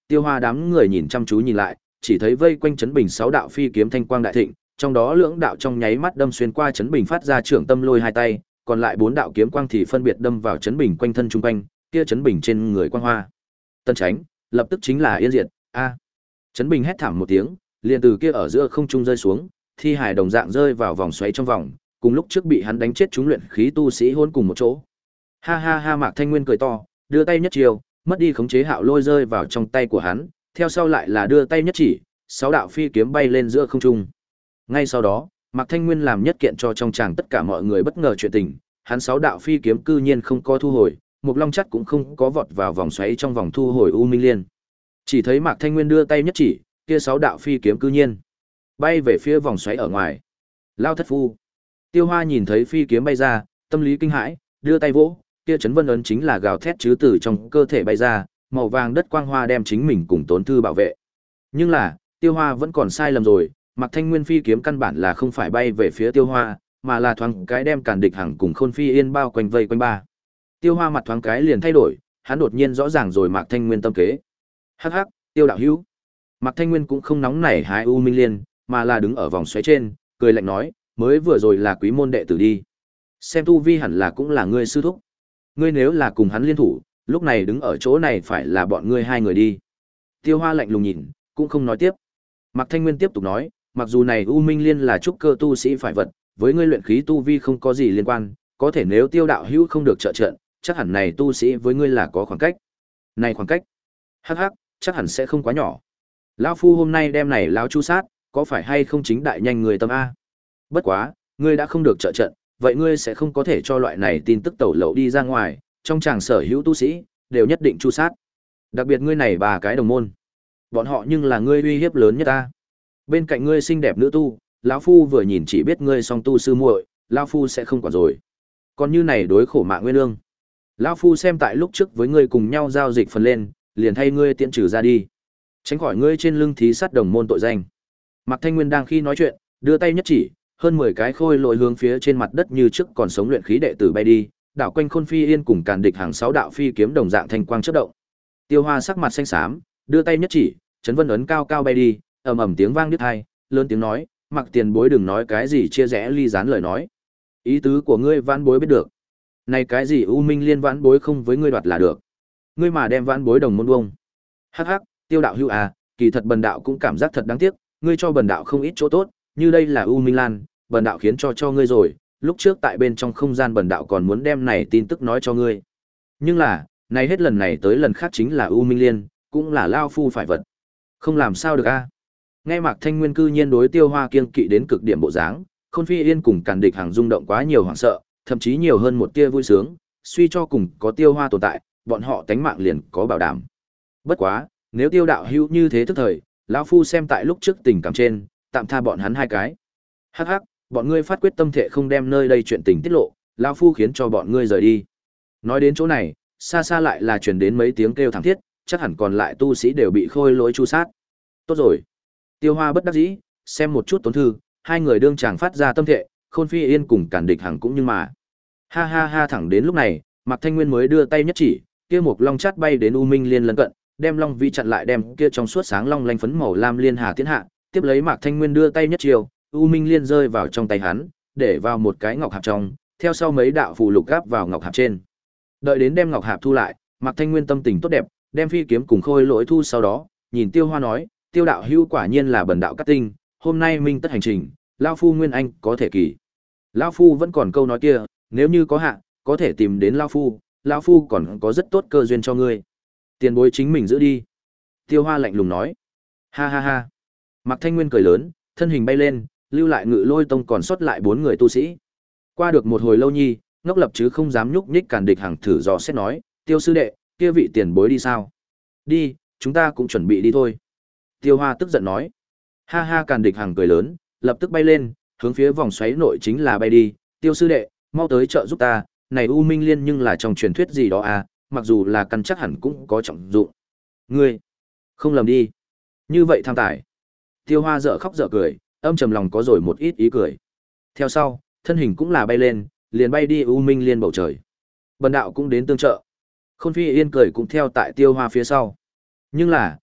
Tiêu Hoa đám người nhìn chăm chú nhìn lại, chỉ thấy vây quanh chấn bình sáu đạo phi kiếm thanh quang đại thịnh, trong đó lưỡng đạo trong nháy mắt đâm xuyên qua chấn bình phát ra trưởng tâm lôi hai tay, còn lại bốn đạo kiếm quang thì phân biệt đâm vào chấn bình quanh thân trung quanh, kia chấn bình trên người quang hoa. Tân tránh, lập tức chính là yên diệt. A! Chấn bình hét thảm một tiếng, liền từ kia ở giữa không trung rơi xuống, thi hài đồng dạng rơi vào vòng xoáy trong vòng, cùng lúc trước bị hắn đánh chết chúng luyện khí tu sĩ hôn cùng một chỗ. Ha ha ha, Mạc Thanh Nguyên cười to, đưa tay nhất chiều, mất đi khống chế hạo lôi rơi vào trong tay của hắn, theo sau lại là đưa tay nhất chỉ, sáu đạo phi kiếm bay lên giữa không trung. Ngay sau đó, Mạc Thanh Nguyên làm nhất kiện cho trong tràng tất cả mọi người bất ngờ chuyện tình, hắn sáu đạo phi kiếm cư nhiên không có thu hồi, Mục Long Chắt cũng không có vọt vào vòng xoáy trong vòng thu hồi U Minh Liên. Chỉ thấy Mạc Thanh Nguyên đưa tay nhất chỉ, kia sáu đạo phi kiếm cư nhiên bay về phía vòng xoáy ở ngoài. Lao thất phu. Tiêu Hoa nhìn thấy phi kiếm bay ra, tâm lý kinh hãi, đưa tay vỗ, kia chấn vân ấn chính là gào thét chứ từ trong cơ thể bay ra, màu vàng đất quang hoa đem chính mình cùng Tốn Thư bảo vệ. Nhưng là, Tiêu Hoa vẫn còn sai lầm rồi, Mạc Thanh Nguyên phi kiếm căn bản là không phải bay về phía Tiêu Hoa, mà là thoáng cái đem Càn Địch Hằng cùng Khôn Phi Yên bao quanh vây quanh ba. Tiêu Hoa mặt thoáng cái liền thay đổi, hắn đột nhiên rõ ràng rồi Mạc Thanh Nguyên tâm kế. Hắc hắc, Tiêu đạo hữu. Mạc Thanh Nguyên cũng không nóng nảy hái U Minh Liên, mà là đứng ở vòng xoáy trên, cười lạnh nói, mới vừa rồi là quý môn đệ tử đi. Xem tu vi hẳn là cũng là ngươi sư thúc. Ngươi nếu là cùng hắn liên thủ, lúc này đứng ở chỗ này phải là bọn ngươi hai người đi. Tiêu Hoa lạnh lùng nhìn, cũng không nói tiếp. Mạc Thanh Nguyên tiếp tục nói, mặc dù này U Minh Liên là trúc cơ tu sĩ phải vật, với ngươi luyện khí tu vi không có gì liên quan, có thể nếu Tiêu đạo hữu không được trợ trận, chắc hẳn này tu sĩ với ngươi là có khoảng cách. Này khoảng cách? Hắc hắc, chắc hẳn sẽ không quá nhỏ. Lão phu hôm nay đem này lão chu sát, có phải hay không chính đại nhanh người tâm a? Bất quá, ngươi đã không được trợ trận, vậy ngươi sẽ không có thể cho loại này tin tức tẩu lậu đi ra ngoài, trong chàng sở hữu tu sĩ đều nhất định chu sát. Đặc biệt ngươi này ba cái đồng môn, bọn họ nhưng là ngươi uy hiếp lớn nhất ta. Bên cạnh ngươi xinh đẹp nữ tu, lão phu vừa nhìn chỉ biết ngươi song tu sư muội, lão phu sẽ không quản rồi. Còn như này đối khổ mạng Nguyên Lương, lão phu xem tại lúc trước với ngươi cùng nhau giao dịch phần lên, liền thay ngươi tiễn trừ ra đi, tránh khỏi ngươi trên lưng thí sát đồng môn tội danh. Mạc Thanh Nguyên đang khi nói chuyện, đưa tay nhất chỉ, hơn mười cái khôi lội hướng phía trên mặt đất như trước còn sống luyện khí đệ tử bay đi, đảo quanh Khôn Phi Yên cùng Càn Địch Hàng sáu đạo phi kiếm đồng dạng thanh quang chớp động. Tiêu Hoa sắc mặt xanh xám, đưa tay nhất chỉ, chấn vân ấn cao cao bay đi, ầm ầm tiếng vang đứt tai, lớn tiếng nói, Mặc tiền bối đừng nói cái gì chia rẽ ly gián lời nói. Ý tứ của ngươi vãn bối biết được. Này cái gì U Minh Liên vãn bối không với ngươi đoạt là được. Ngươi mà đem vãn bối đồng môn bông. Hắc hắc, Tiêu đạo hữu à, kỳ thật bần đạo cũng cảm giác thật đáng tiếc, ngươi cho bần đạo không ít chỗ tốt, như đây là U Minh Lan, bần đạo khiến cho cho ngươi rồi, lúc trước tại bên trong không gian bần đạo còn muốn đem này tin tức nói cho ngươi. Nhưng là, này hết lần này tới lần khác chính là U Minh Liên, cũng là lao phu phải vật. Không làm sao được a. Nghe Mạc Thanh Nguyên cư nhiên đối Tiêu Hoa kiêng kỵ đến cực điểm bộ dáng, Khôn Phi Yên cùng Càn Địch Hàng rung động quá nhiều hoảng sợ, thậm chí nhiều hơn một tia vui sướng, suy cho cùng có Tiêu Hoa tồn tại, bọn họ tánh mạng liền có bảo đảm. Bất quá, nếu Tiêu đạo hữu như thế tức thời, lão phu xem tại lúc trước tình cảm trên, tạm tha bọn hắn hai cái. Hắc hắc, bọn ngươi phát quyết tâm thể không đem nơi đây chuyện tình tiết lộ, lão phu khiến cho bọn ngươi rời đi. Nói đến chỗ này, xa xa lại là truyền đến mấy tiếng kêu thảm thiết, chắc hẳn còn lại tu sĩ đều bị khôi lỗi chu sát. Tốt rồi. Tiêu Hoa bất đắc dĩ, xem một chút Tốn Thư, hai người đương chàng phát ra tâm thệ, Khôn Phi Yên cùng Càn Địch Hằng cũng nhưng mà. Ha ha ha, thẳng đến lúc này, Mạc Thanh Nguyên mới đưa tay nhất chỉ, kia một long chát bay đến U Minh Liên lân cận, đem long vi chặn lại đem kia trong suốt sáng long lanh phấn màu lam liên hà tiến hạ, tiếp lấy Mạc Thanh Nguyên đưa tay nhất chiều, U Minh Liên rơi vào trong tay hắn, để vào một cái ngọc hạp trong, theo sau mấy đạo phù lục gáp vào ngọc hạp trên. Đợi đến đem ngọc hạp thu lại, Mạc Thanh Nguyên tâm tình tốt đẹp, đem phi kiếm cùng khôi lỗi thu sau đó, nhìn Tiêu Hoa nói, Tiêu đạo hữu quả nhiên là bần đạo cát tinh, hôm nay minh tất hành trình, lão phu nguyên anh có thể kỳ. Lão phu vẫn còn câu nói kia, nếu như có hạ, có thể tìm đến lão phu, lão phu còn có rất tốt cơ duyên cho ngươi. Tiền bối chính mình giữ đi. Tiêu Hoa lạnh lùng nói. Ha ha ha. Mạc Thanh Nguyên cười lớn, thân hình bay lên, lưu lại Ngự Lôi Tông còn sót lại bốn người tu sĩ. Qua được một hồi lâu nhi, ngốc lập chứ không dám nhúc nhích Càn Địch Hằng thử dò xét nói, Tiêu sư đệ, kia vị tiền bối đi sao? Đi, chúng ta cũng chuẩn bị đi thôi. Tiêu Hoa tức giận nói. Ha ha, Càn Địch Hằng cười lớn, lập tức bay lên, hướng phía vòng xoáy nội chính là bay đi. Tiêu sư đệ, mau tới trợ giúp ta, này U Minh Liên nhưng là trong truyền thuyết gì đó à, mặc dù là căn chắc hẳn cũng có trọng dụng. Ngươi, không lầm đi. Như vậy tham tài. Tiêu Hoa dở khóc dở cười, âm trầm lòng có rồi một ít ý cười. Theo sau, thân hình cũng là bay lên, liền bay đi U Minh Liên bầu trời. Bần đạo cũng đến tương trợ. Khôn Phi Yên cười cũng theo tại Tiêu Hoa phía sau. Nhưng là,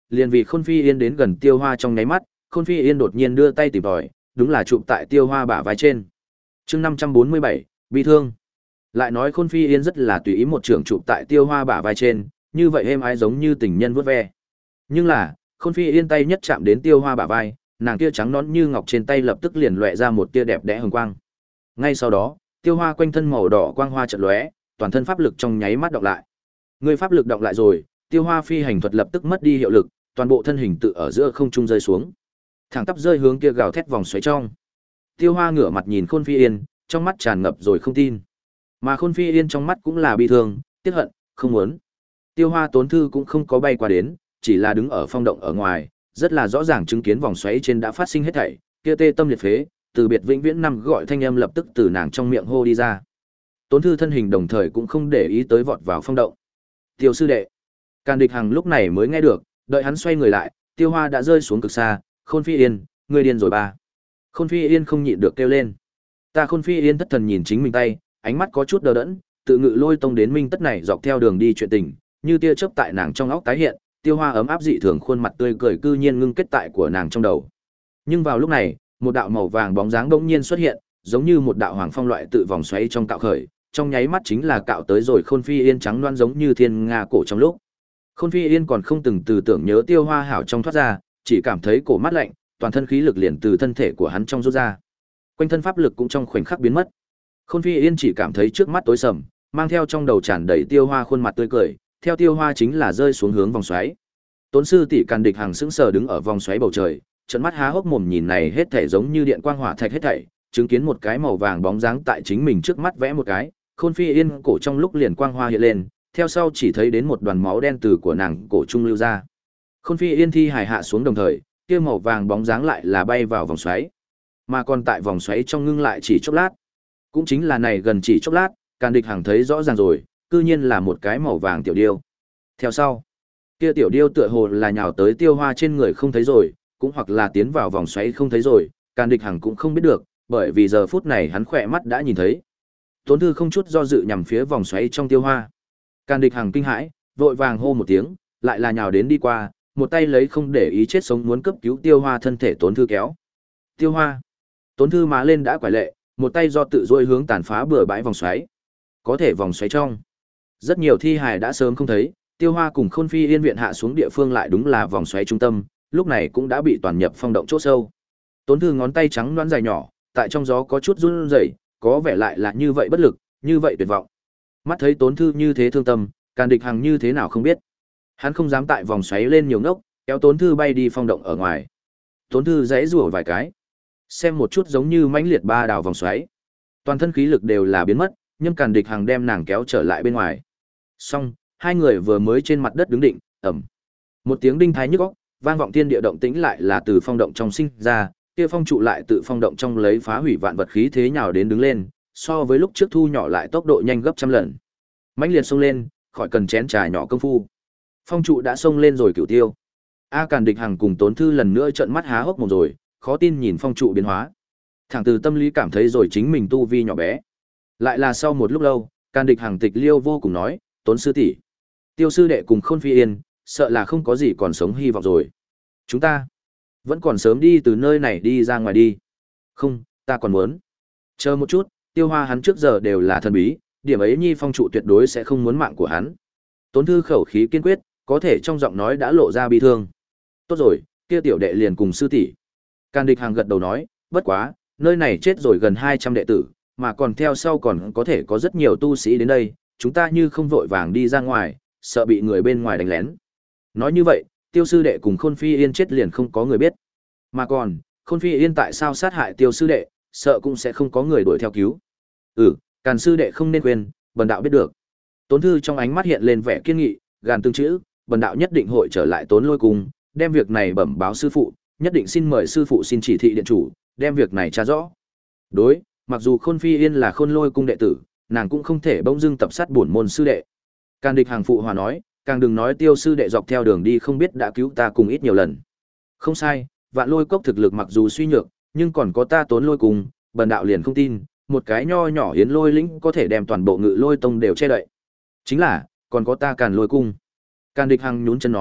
liền vì Khôn Phi Yên đến gần Tiêu Hoa trong nháy mắt, Khôn Phi Yên đột nhiên đưa tay tìm tòi, đúng là chụp tại Tiêu Hoa bả vai trên. Chương năm trăm bốn mươi bảy, bi thương. Lại nói Khôn Phi Yên rất là tùy ý một trường chụp tại Tiêu Hoa bả vai trên, như vậy êm ái giống như tình nhân vuốt ve. Nhưng là, Khôn Phi Yên tay nhất chạm đến Tiêu Hoa bả vai, nàng kia trắng nõn như ngọc trên tay lập tức liền lóe ra một tia đẹp đẽ hồng quang. Ngay sau đó, Tiêu Hoa quanh thân màu đỏ quang hoa chợt lóe, toàn thân pháp lực trong nháy mắt đọc lại. Người pháp lực đọc lại rồi, Tiêu Hoa phi hành thuật lập tức mất đi hiệu lực, toàn bộ thân hình tự ở giữa không trung rơi xuống, thẳng tắp rơi hướng kia gào thét vòng xoáy trong. Tiêu Hoa ngửa mặt nhìn Khôn Phi Yên, trong mắt tràn ngập rồi không tin. Mà Khôn Phi Yên trong mắt cũng là bi thương, tiếc hận, không muốn. Tiêu Hoa Tốn Thư cũng không có bay qua đến, chỉ là đứng ở phong động ở ngoài, rất là rõ ràng chứng kiến vòng xoáy trên đã phát sinh hết thảy, kia tê tâm liệt phế, từ biệt vĩnh viễn năm gọi thanh âm lập tức từ nàng trong miệng hô đi ra. Tốn Thư thân hình đồng thời cũng không để ý tới vọt vào phong động. Tiêu sư đệ. Càn Địch Hằng lúc này mới nghe được, đợi hắn xoay người lại, Tiêu Hoa đã rơi xuống cực xa, Khôn Phi Yên, ngươi điên rồi ba. Khôn Phi Yên không nhịn được kêu lên. Ta Khôn Phi Yên thất thần nhìn chính mình tay, ánh mắt có chút đờ đẫn, tự ngự lôi tông đến Minh Tất này dọc theo đường đi chuyện tình, như tia chớp tại nàng trong óc tái hiện, Tiêu Hoa ấm áp dị thường khuôn mặt tươi cười cư nhiên ngưng kết tại của nàng trong đầu. Nhưng vào lúc này, một đạo màu vàng bóng dáng bỗng nhiên xuất hiện, giống như một đạo hoàng phong loại tự vòng xoáy trong cạo khởi, trong nháy mắt chính là cạo tới rồi Khôn Phi Yên trắng loan giống như thiên nga cổ trong lúc. Khôn Phi Yên còn không từng từ tưởng nhớ Tiêu Hoa hảo trong thoát ra, chỉ cảm thấy cổ mát lạnh, toàn thân khí lực liền từ thân thể của hắn trong rút ra. Quanh thân pháp lực cũng trong khoảnh khắc biến mất. Khôn Phi Yên chỉ cảm thấy trước mắt tối sầm, mang theo trong đầu tràn đầy Tiêu Hoa khuôn mặt tươi cười, theo Tiêu Hoa chính là rơi xuống hướng vòng xoáy. Tốn sư tỷ Càn Địch Hằng sững sờ đứng ở vòng xoáy bầu trời, trợn mắt há hốc mồm nhìn này hết thảy giống như điện quang hỏa thạch hết thảy, chứng kiến một cái màu vàng bóng dáng tại chính mình trước mắt vẽ một cái, Khôn Phi Yên cổ trong lúc liền quang hoa hiện lên, theo sau chỉ thấy đến một đoàn máu đen từ của nàng cổ trung lưu ra. Khôn Phi Yên thi hài hạ xuống đồng thời, kia màu vàng bóng dáng lại là bay vào vòng xoáy. Mà còn tại vòng xoáy trong ngưng lại chỉ chốc lát. Cũng chính là này gần chỉ chốc lát, Càn Địch Hằng thấy rõ ràng rồi, cư nhiên là một cái màu vàng tiểu điêu. Theo sau, kia tiểu điêu tựa hồ là nhào tới Tiêu Hoa trên người không thấy rồi, cũng hoặc là tiến vào vòng xoáy không thấy rồi, Càn Địch Hằng cũng không biết được, bởi vì giờ phút này hắn khỏe mắt đã nhìn thấy. Tốn Thư không chút do dự nhằm phía vòng xoáy trong Tiêu Hoa. Càn Địch Hằng kinh hãi, vội vàng hô một tiếng, lại là nhào đến đi qua, một tay lấy không để ý chết sống muốn cấp cứu Tiêu Hoa thân thể Tốn Thư kéo. Tiêu Hoa. Tốn Thư má lên đã quải lệ, một tay do tự dôi hướng tàn phá bừa bãi vòng xoáy. Có thể vòng xoáy trong, rất nhiều thi hài đã sớm không thấy, Tiêu Hoa cùng Khôn Phi Yên viện hạ xuống địa phương lại đúng là vòng xoáy trung tâm, lúc này cũng đã bị toàn nhập phong động chỗ sâu. Tốn Thư ngón tay trắng loãng dài nhỏ, tại trong gió có chút run rẩy, có vẻ lại là như vậy bất lực, như vậy tuyệt vọng. Mắt thấy Tốn Thư như thế thương tâm, Càn Địch Hằng như thế nào không biết. Hắn không dám tại vòng xoáy lên nhiều ngốc, kéo Tốn Thư bay đi phong động ở ngoài. Tốn Thư giãy giụa vài cái, xem một chút giống như mãnh liệt ba đào vòng xoáy. Toàn thân khí lực đều là biến mất, nhưng Càn Địch Hằng đem nàng kéo trở lại bên ngoài. Xong, hai người vừa mới trên mặt đất đứng định, ầm. Một tiếng đinh thái nhức óc, vang vọng thiên địa động tĩnh lại là từ phong động trong sinh ra, kia phong trụ lại tự phong động trong lấy phá hủy vạn vật khí thế nhào đến đứng lên, so với lúc trước thu nhỏ lại tốc độ nhanh gấp trăm lần. Mãnh liệt xông lên, khỏi cần chén trà nhỏ công phu. Phong trụ đã xông lên rồi cửu tiêu. A Càn Địch Hằng cùng Tốn Thư lần nữa trợn mắt há hốc mồm rồi, khó tin nhìn phong trụ biến hóa. Thẳng từ tâm lý cảm thấy rồi chính mình tu vi nhỏ bé. Lại là sau một lúc lâu, Càn Địch Hằng tịch liêu vô cùng nói, Tốn sư tỷ, Tiêu sư đệ cùng Khôn Phi Yên, sợ là không có gì còn sống hy vọng rồi. Chúng ta vẫn còn sớm đi từ nơi này đi ra ngoài đi. Không, ta còn muốn. Chờ một chút, Tiêu Hoa hắn trước giờ đều là thần bí, điểm ấy nhi phong trụ tuyệt đối sẽ không muốn mạng của hắn. Tốn Thư khẩu khí kiên quyết, có thể trong giọng nói đã lộ ra bi thương. Tốt rồi, kia tiểu đệ liền cùng sư tỷ. Càn Địch Hằng gật đầu nói, bất quá, nơi này chết rồi gần hai trăm đệ tử, mà còn theo sau còn có thể có rất nhiều tu sĩ đến đây, chúng ta như không vội vàng đi ra ngoài, sợ bị người bên ngoài đánh lén. Nói như vậy, Tiêu sư đệ cùng Khôn Phi Yên chết liền không có người biết. Mà còn, Khôn Phi Yên tại sao sát hại Tiêu sư đệ, sợ cũng sẽ không có người đuổi theo cứu. Ừ, Càn sư đệ không nên quên, bần đạo biết được. Tốn Thư trong ánh mắt hiện lên vẻ kiên nghị, gàn từng chữ, bần đạo nhất định hội trở lại Tốn Lôi Cung, đem việc này bẩm báo sư phụ, nhất định xin mời sư phụ xin chỉ thị điện chủ, đem việc này tra rõ. Đối, mặc dù Khôn Phi Yên là Khôn Lôi Cung đệ tử, nàng cũng không thể bỗng dưng tập sát bổn môn sư đệ. Càn Địch Hằng phụ hòa nói, càng đừng nói Tiêu sư đệ dọc theo đường đi không biết đã cứu ta cùng ít nhiều lần. Không sai, Vạn Lôi Cốc thực lực mặc dù suy nhược, nhưng còn có ta Tốn Lôi Cung, bần đạo liền không tin, một cái nho nhỏ Yến Lôi lĩnh có thể đem toàn bộ Ngự Lôi tông đều che đậy. Chính là, còn có ta Càn Lôi Cung. Càn Địch Hằng nhún chân nói,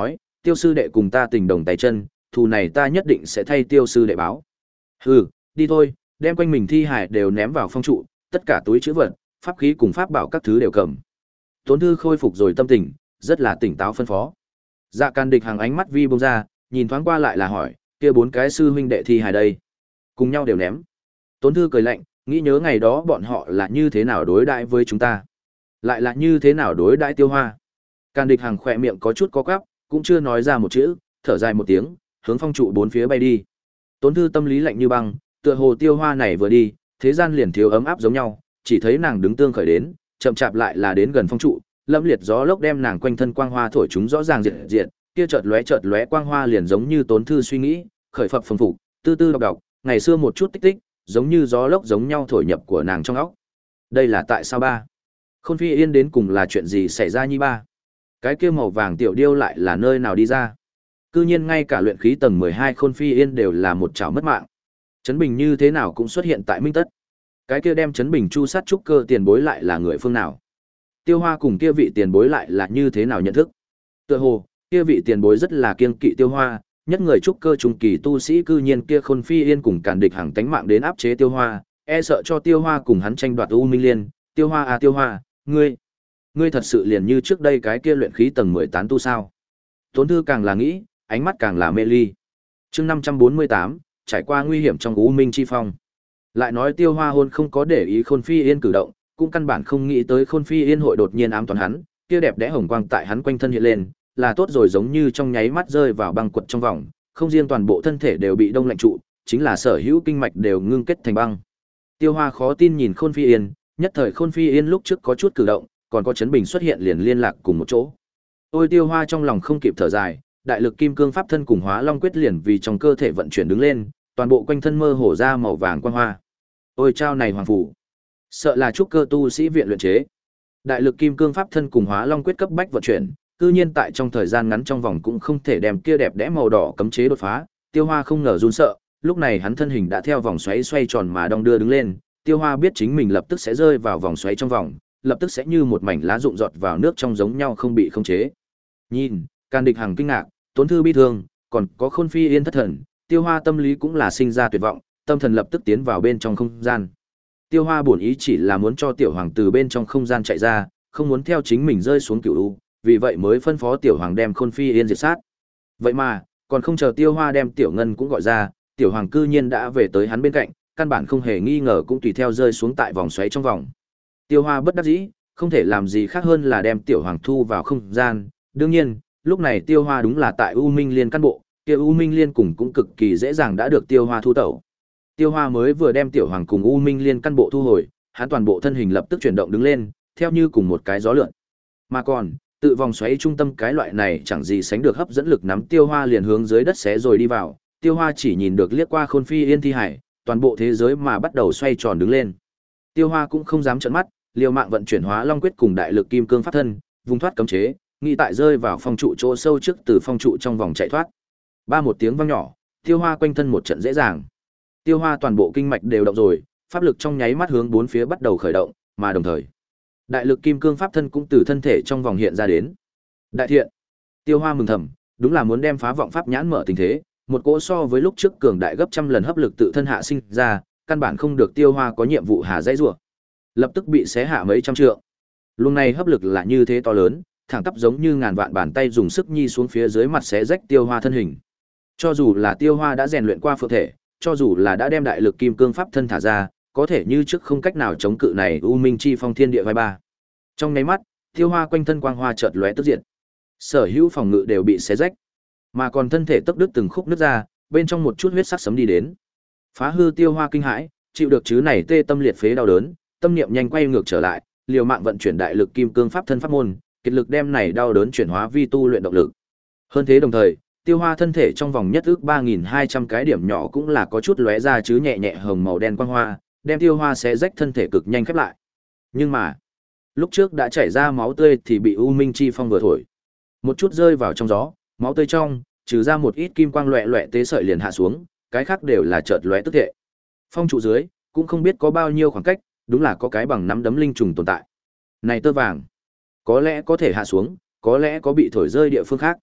Tiêu sư đệ cùng ta tình đồng tay chân, thù này ta nhất định sẽ thay Tiêu sư đệ báo. Hừ, đi thôi, đem quanh mình thi hải đều ném vào phong trụ, tất cả túi trữ vật, pháp khí cùng pháp bảo các thứ đều cầm. Tốn Thư khôi phục rồi tâm tình, rất là tỉnh táo phân phó. Dạ Can Địch hàng ánh mắt vi bông ra, nhìn thoáng qua lại là hỏi, kia bốn cái sư huynh đệ thi hài đây, cùng nhau đều ném. Tốn Thư cười lạnh, nghĩ nhớ ngày đó bọn họ là như thế nào đối đãi với chúng ta, lại là như thế nào đối đãi Tiêu Hoa. Can Địch hàng khỏe miệng có chút co quắp, cũng chưa nói ra một chữ, thở dài một tiếng, hướng phong trụ bốn phía bay đi. Tốn Thư tâm lý lạnh như băng, tựa hồ Tiêu Hoa này vừa đi, thế gian liền thiếu ấm áp giống nhau, chỉ thấy nàng đứng tương khởi đến, chậm chạp lại là đến gần phong trụ, lâm liệt gió lốc đem nàng quanh thân quang hoa thổi chúng rõ ràng diệt diệt, kia chợt lóe chợt lóe quang hoa liền giống như Tốn Thư suy nghĩ, khởi phập phồng phục, tư tư đọc đọc, ngày xưa một chút tích tích, giống như gió lốc giống nhau thổi nhập của nàng trong óc. Đây là tại sao ba? Khôn Phi Yên đến cùng là chuyện gì xảy ra nhi ba? Cái kia màu vàng tiểu điêu lại là nơi nào đi ra? Cư nhiên ngay cả luyện khí tầng mười hai Khôn Phi Yên đều là một chảo mất mạng. Trấn Bình như thế nào cũng xuất hiện tại Minh Tất. Cái kia đem Trấn Bình chu sát trúc cơ tiền bối lại là người phương nào? Tiêu Hoa cùng kia vị tiền bối lại là như thế nào nhận thức? Tựa hồ, kia vị tiền bối rất là kiêng kỵ Tiêu Hoa, nhất người trúc cơ trung kỳ tu sĩ cư nhiên kia Khôn Phi Yên cùng Càn Địch hàng tánh mạng đến áp chế Tiêu Hoa, e sợ cho Tiêu Hoa cùng hắn tranh đoạt U Minh Liên. Tiêu Hoa à Tiêu Hoa, ngươi, ngươi thật sự liền như trước đây cái kia luyện khí tầng mười tám tu sao? Tốn Thư càng là nghĩ, ánh mắt càng là mê ly. Chương năm trăm bốn mươi tám, trải qua nguy hiểm trong U Minh chi phong. Lại nói Tiêu Hoa hôn không có để ý Khôn Phi Yên cử động, cũng căn bản không nghĩ tới Khôn Phi Yên hội đột nhiên ám toán hắn, kia đẹp đẽ hồng quang tại hắn quanh thân hiện lên, là tốt rồi giống như trong nháy mắt rơi vào băng quật trong vòng, không riêng toàn bộ thân thể đều bị đông lạnh trụ, chính là sở hữu kinh mạch đều ngưng kết thành băng. Tiêu Hoa khó tin nhìn Khôn Phi Yên, nhất thời Khôn Phi Yên lúc trước có chút cử động, còn có Trấn Bình xuất hiện liền liên lạc cùng một chỗ. Ôi Tiêu Hoa trong lòng không kịp thở dài, đại lực kim cương pháp thân cùng Hóa Long quyết liền vì trong cơ thể vận chuyển đứng lên, toàn bộ quanh thân mơ hồ ra màu vàng quang hoa. Ôi trao này hoàng phủ, sợ là trúc cơ tu sĩ viện luyện chế. Đại lực kim cương pháp thân cùng Hóa Long quyết cấp bách vận chuyển, cư nhiên tại trong thời gian ngắn trong vòng cũng không thể đem kia đẹp đẽ màu đỏ cấm chế đột phá. Tiêu Hoa không ngờ run sợ, lúc này hắn thân hình đã theo vòng xoáy xoay tròn mà đong đưa đứng lên. Tiêu Hoa biết chính mình lập tức sẽ rơi vào vòng xoáy trong vòng, lập tức sẽ như một mảnh lá rụng giọt vào nước trong giống nhau không bị khống chế. Nhìn, Càn Địch hàng kinh ngạc, Tốn Thư bi thương, còn có Khôn Phi Yên thất thần, Tiêu Hoa tâm lý cũng là sinh ra tuyệt vọng, tâm thần lập tức tiến vào bên trong không gian. Tiêu Hoa bổn ý chỉ là muốn cho tiểu hoàng từ bên trong không gian chạy ra, không muốn theo chính mình rơi xuống cửu u, vì vậy mới phân phó tiểu hoàng đem Khôn Phi Yên diệt sát. Vậy mà, còn không chờ Tiêu Hoa đem tiểu ngân cũng gọi ra, tiểu hoàng cư nhiên đã về tới hắn bên cạnh, căn bản không hề nghi ngờ cũng tùy theo rơi xuống tại vòng xoáy trong vòng. Tiêu Hoa bất đắc dĩ, không thể làm gì khác hơn là đem tiểu hoàng thu vào không gian. Đương nhiên, lúc này Tiêu Hoa đúng là tại U Minh Liên căn bộ, kia U Minh Liên cùng cũng cực kỳ dễ dàng đã được Tiêu Hoa thu tẩu. Tiêu Hoa mới vừa đem tiểu hoàng cùng U Minh Liên căn bộ thu hồi, hắn toàn bộ thân hình lập tức chuyển động đứng lên, theo như cùng một cái gió lượn. Mà còn, tự vòng xoáy trung tâm cái loại này chẳng gì sánh được hấp dẫn lực nắm Tiêu Hoa liền hướng dưới đất xé rồi đi vào. Tiêu Hoa chỉ nhìn được liếc qua Khôn Phi Yên thi hải, toàn bộ thế giới mà bắt đầu xoay tròn đứng lên. Tiêu Hoa cũng không dám trợn mắt, liều mạng vận chuyển Hóa Long quyết cùng đại lực kim cương pháp thân, vùng thoát cấm chế, nghĩ tại rơi vào phong trụ chỗ sâu trước từ phong trụ trong vòng chạy thoát. Ba một tiếng vang nhỏ, Tiêu Hoa quanh thân một trận dễ dàng. Tiêu Hoa toàn bộ kinh mạch đều động rồi, pháp lực trong nháy mắt hướng bốn phía bắt đầu khởi động, mà đồng thời, đại lực kim cương pháp thân cũng từ thân thể trong vòng hiện ra đến. Đại thiện. Tiêu Hoa mừng thầm, đúng là muốn đem phá vọng pháp nhãn mở tình thế, một cỗ so với lúc trước cường đại gấp trăm lần hấp lực tự thân hạ sinh ra, căn bản không được Tiêu Hoa có nhiệm vụ hà dãy rủa. Lập tức bị xé hạ mấy trăm trượng. Luồng này hấp lực là như thế to lớn, thẳng tắp giống như ngàn vạn bàn tay dùng sức nhi xuống phía dưới mặt xé rách Tiêu Hoa thân hình. Cho dù là Tiêu Hoa đã rèn luyện qua phượng thể, cho dù là đã đem đại lực kim cương pháp thân thả ra, có thể như trước không cách nào chống cự này U Minh chi phong thiên địa vai ba. Trong nháy mắt, Tiêu Hoa quanh thân quang hoa chợt lóe tức diệt. Sở hữu phòng ngự đều bị xé rách, mà còn thân thể tốc đứt từng khúc nứt ra, bên trong một chút huyết sắc sấm đi đến. Phá hư Tiêu Hoa kinh hãi, chịu được chứ này tê tâm liệt phế đau đớn, tâm niệm nhanh quay ngược trở lại, liều mạng vận chuyển đại lực kim cương pháp thân pháp môn, kiệt lực đem này đau đớn chuyển hóa vi tu luyện động lực. Hơn thế đồng thời, Tiêu Hoa thân thể trong vòng nhất ước ba nghìn hai trăm cái điểm nhỏ cũng là có chút lóe ra chứ nhẹ nhẹ hồng màu đen quang hoa, đem Tiêu Hoa xé rách thân thể cực nhanh khép lại. Nhưng mà, lúc trước đã chảy ra máu tươi thì bị U Minh chi phong vừa thổi, một chút rơi vào trong gió, máu tươi trong, trừ ra một ít kim quang loẹt loẹt tế sợi liền hạ xuống, cái khác đều là chợt lóe tức thệ. Phong trụ dưới, cũng không biết có bao nhiêu khoảng cách, đúng là có cái bằng nắm đấm linh trùng tồn tại. Này tơ vàng, có lẽ có thể hạ xuống, có lẽ có bị thổi rơi địa phương khác.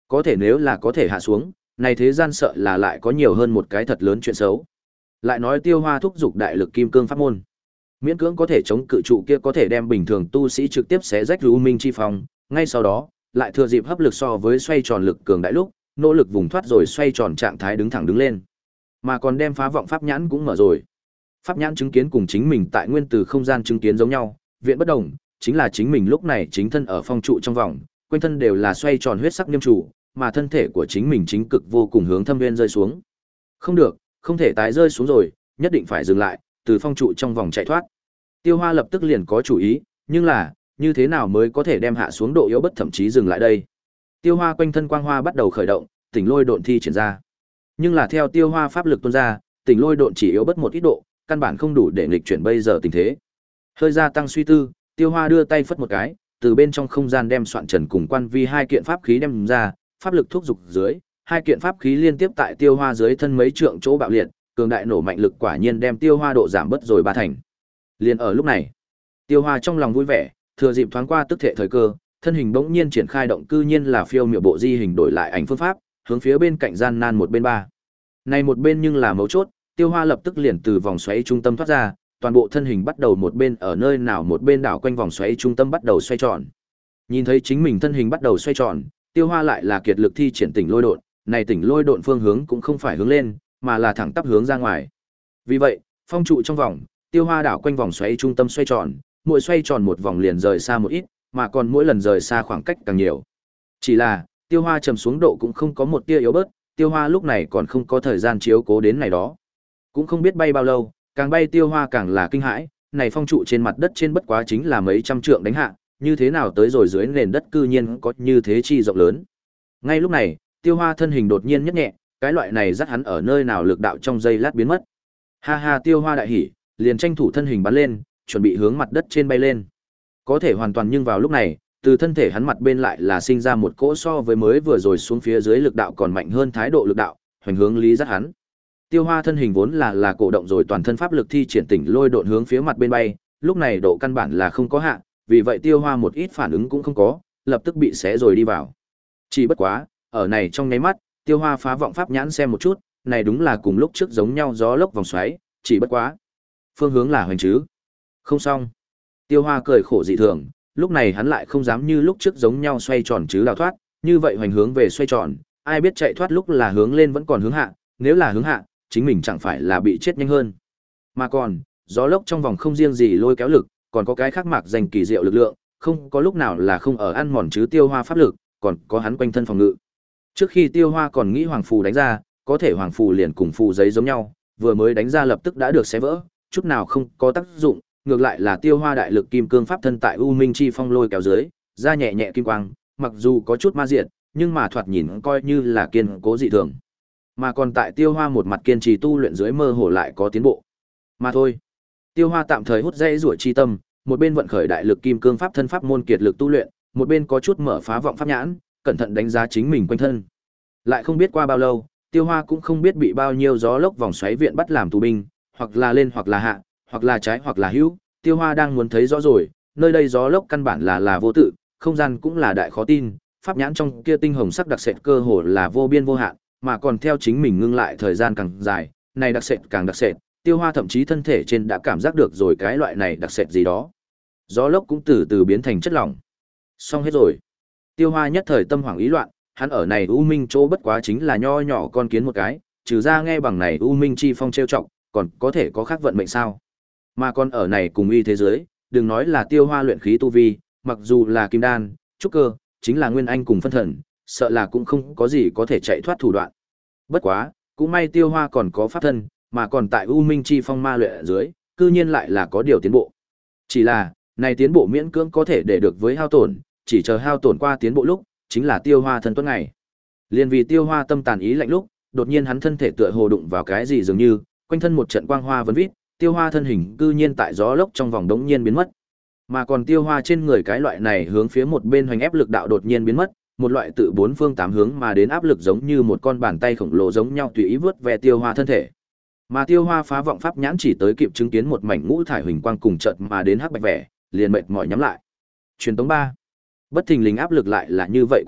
Có thể nếu là có thể hạ xuống, này thế gian sợ là lại có nhiều hơn một cái thật lớn chuyện xấu. Lại nói Tiêu Hoa thúc giục đại lực kim cương pháp môn, miễn cưỡng có thể chống cự trụ kia có thể đem bình thường tu sĩ trực tiếp xé rách U Minh chi phong, ngay sau đó, lại thừa dịp hấp lực so với xoay tròn lực cường đại lúc, nỗ lực vùng thoát rồi xoay tròn trạng thái đứng thẳng đứng lên. Mà còn đem phá vọng pháp nhãn cũng mở rồi. Pháp nhãn chứng kiến cùng chính mình tại nguyên từ không gian chứng kiến giống nhau, viện bất đồng, chính là chính mình lúc này chính thân ở phong trụ trong vòng, quanh thân đều là xoay tròn huyết sắc niêm trụ, mà thân thể của chính mình chính cực vô cùng hướng thâm viên rơi xuống. Không được, không thể tái rơi xuống rồi, nhất định phải dừng lại, từ phong trụ trong vòng chạy thoát. Tiêu Hoa lập tức liền có chủ ý, nhưng là, như thế nào mới có thể đem hạ xuống độ yếu bất thậm chí dừng lại đây? Tiêu Hoa quanh thân quang hoa bắt đầu khởi động, Tỉnh Lôi Độn thi triển ra. Nhưng là theo Tiêu Hoa pháp lực tuôn ra, Tỉnh Lôi Độn chỉ yếu bất một ít độ, căn bản không đủ để nghịch chuyển bây giờ tình thế. Hơi gia tăng suy tư, Tiêu Hoa đưa tay phất một cái, từ bên trong không gian đem soạn trần cùng quan vi hai kiện pháp khí đem ra, pháp lực thúc dục dưới, hai kiện pháp khí liên tiếp tại Tiêu Hoa dưới thân mấy trượng chỗ bạo liệt, cường đại nổ mạnh lực quả nhiên đem Tiêu Hoa độ giảm bớt rồi ba thành. Liền ở lúc này, Tiêu Hoa trong lòng vui vẻ, thừa dịp thoáng qua tức thể thời cơ, thân hình bỗng nhiên triển khai động cư nhiên là phiêu miểu bộ di hình đổi lại ảnh phương pháp, hướng phía bên cạnh gian nan một bên ba. Này một bên nhưng là mấu chốt, Tiêu Hoa lập tức liền từ vòng xoáy trung tâm thoát ra, toàn bộ thân hình bắt đầu một bên ở nơi nào một bên đảo quanh vòng xoáy trung tâm bắt đầu xoay tròn. Nhìn thấy chính mình thân hình bắt đầu xoay tròn, Tiêu Hoa lại là kiệt lực thi triển Tỉnh Lôi Độn, này Tỉnh Lôi Độn phương hướng cũng không phải hướng lên, mà là thẳng tắp hướng ra ngoài. Vì vậy, phong trụ trong vòng, Tiêu Hoa đảo quanh vòng xoáy trung tâm xoay tròn, mỗi xoay tròn một vòng liền rời xa một ít, mà còn mỗi lần rời xa khoảng cách càng nhiều. Chỉ là, Tiêu Hoa trầm xuống độ cũng không có một tia yếu bớt, Tiêu Hoa lúc này còn không có thời gian chiếu cố đến này đó. Cũng không biết bay bao lâu, càng bay Tiêu Hoa càng là kinh hãi, này phong trụ trên mặt đất trên bất quá chính là mấy trăm trượng đánh hạ, như thế nào tới rồi dưới nền đất cư nhiên có như thế chi rộng lớn. Ngay lúc này, Tiêu Hoa thân hình đột nhiên nhấc nhẹ, cái loại này dắt hắn ở nơi nào lực đạo trong giây lát biến mất. Ha ha, Tiêu Hoa đại hỉ, liền tranh thủ thân hình bắn lên, chuẩn bị hướng mặt đất trên bay lên. Có thể hoàn toàn nhưng vào lúc này, từ thân thể hắn mặt bên lại là sinh ra một cỗ so với mới vừa rồi xuống phía dưới lực đạo còn mạnh hơn thái độ lực đạo, hoành hướng lý dắt hắn. Tiêu Hoa thân hình vốn là là cổ động rồi toàn thân pháp lực thi triển Tỉnh Lôi Độn hướng phía mặt bên bay, lúc này độ căn bản là không có hạ, vì vậy Tiêu Hoa một ít phản ứng cũng không có, lập tức bị xé rồi đi vào. Chỉ bất quá, ở này trong nháy mắt, Tiêu Hoa phá vọng pháp nhãn xem một chút, này đúng là cùng lúc trước giống nhau gió lốc vòng xoáy, chỉ bất quá, phương hướng là hoành chứ. Không xong. Tiêu Hoa cười khổ dị thường, lúc này hắn lại không dám như lúc trước giống nhau xoay tròn chứ đào thoát, như vậy hoành hướng về xoay tròn, ai biết chạy thoát lúc là hướng lên vẫn còn hướng hạ, nếu là hướng hạ, chính mình chẳng phải là bị chết nhanh hơn. Mà còn, gió lốc trong vòng không riêng gì lôi kéo lực, còn có cái khác mạc dành kỳ diệu lực lượng, không có lúc nào là không ở ăn mòn chứ Tiêu Hoa pháp lực, còn có hắn quanh thân phòng ngự. Trước khi Tiêu Hoa còn nghĩ hoàng phù đánh ra, có thể hoàng phù liền cùng phù giấy giống nhau, vừa mới đánh ra lập tức đã được xé vỡ, chút nào không có tác dụng, ngược lại là Tiêu Hoa đại lực kim cương pháp thân tại U Minh chi phong lôi kéo dưới, ra nhẹ nhẹ kim quang, mặc dù có chút ma diệt, nhưng mà thoạt nhìn coi như là kiên cố dị thường. Mà còn tại Tiêu Hoa một mặt kiên trì tu luyện dưới mơ hồ lại có tiến bộ. Mà thôi, Tiêu Hoa tạm thời hút dây rủa chi tâm, một bên vận khởi đại lực kim cương pháp thân pháp môn kiệt lực tu luyện, một bên có chút mở phá vọng pháp nhãn, cẩn thận đánh giá chính mình quanh thân. Lại không biết qua bao lâu, Tiêu Hoa cũng không biết bị bao nhiêu gió lốc vòng xoáy viện bắt làm tù binh, hoặc là lên hoặc là hạ, hoặc là trái hoặc là hữu, Tiêu Hoa đang muốn thấy rõ rồi, nơi đây gió lốc căn bản là là vô tự, không gian cũng là đại khó tin, pháp nhãn trong kia tinh hồng sắc đặc sệt cơ hồ là vô biên vô hạn, mà còn theo chính mình ngưng lại thời gian càng dài, này đặc sệt càng đặc sệt, Tiêu Hoa thậm chí thân thể trên đã cảm giác được rồi cái loại này đặc sệt gì đó. Gió lốc cũng từ từ biến thành chất lỏng. Xong hết rồi. Tiêu Hoa nhất thời tâm hoảng ý loạn, hắn ở này U Minh chỗ bất quá chính là nho nhỏ con kiến một cái, trừ ra nghe bằng này U Minh chi phong trêu trọng, còn có thể có khác vận mệnh sao? Mà còn ở này cùng y thế giới, đừng nói là Tiêu Hoa luyện khí tu vi, mặc dù là kim đan, trúc cơ, chính là nguyên anh cùng phân thần, sợ là cũng không có gì có thể chạy thoát thủ đoạn. Bất quá, cũng may Tiêu Hoa còn có pháp thân, mà còn tại U Minh chi phong ma luyện ở dưới, cư nhiên lại là có điều tiến bộ. Chỉ là, này tiến bộ miễn cưỡng có thể để được với hao tổn, chỉ chờ hao tổn qua tiến bộ lúc, chính là Tiêu Hoa thân tuấn ngày. Liên vì Tiêu Hoa tâm tàn ý lạnh lúc, đột nhiên hắn thân thể tựa hồ đụng vào cái gì dường như, quanh thân một trận quang hoa vấn vít, Tiêu Hoa thân hình cư nhiên tại gió lốc trong vòng đống nhiên biến mất. Mà còn Tiêu Hoa trên người cái loại này hướng phía một bên hoành ép lực đạo đột nhiên biến mất, một loại tự bốn phương tám hướng mà đến áp lực giống như một con bàn tay khổng lồ giống nhau tùy ý vướt về Tiêu Hoa thân thể. Mà Tiêu Hoa phá vọng pháp nhãn chỉ tới kịp chứng kiến một mảnh ngũ thải huỳnh quang cùng chợt mà đến hắc bạch vẻ, liền mệt mỏi nhắm lại. Truyền tống ba. Bất thình lình áp lực lại là như vậy quen thuộc,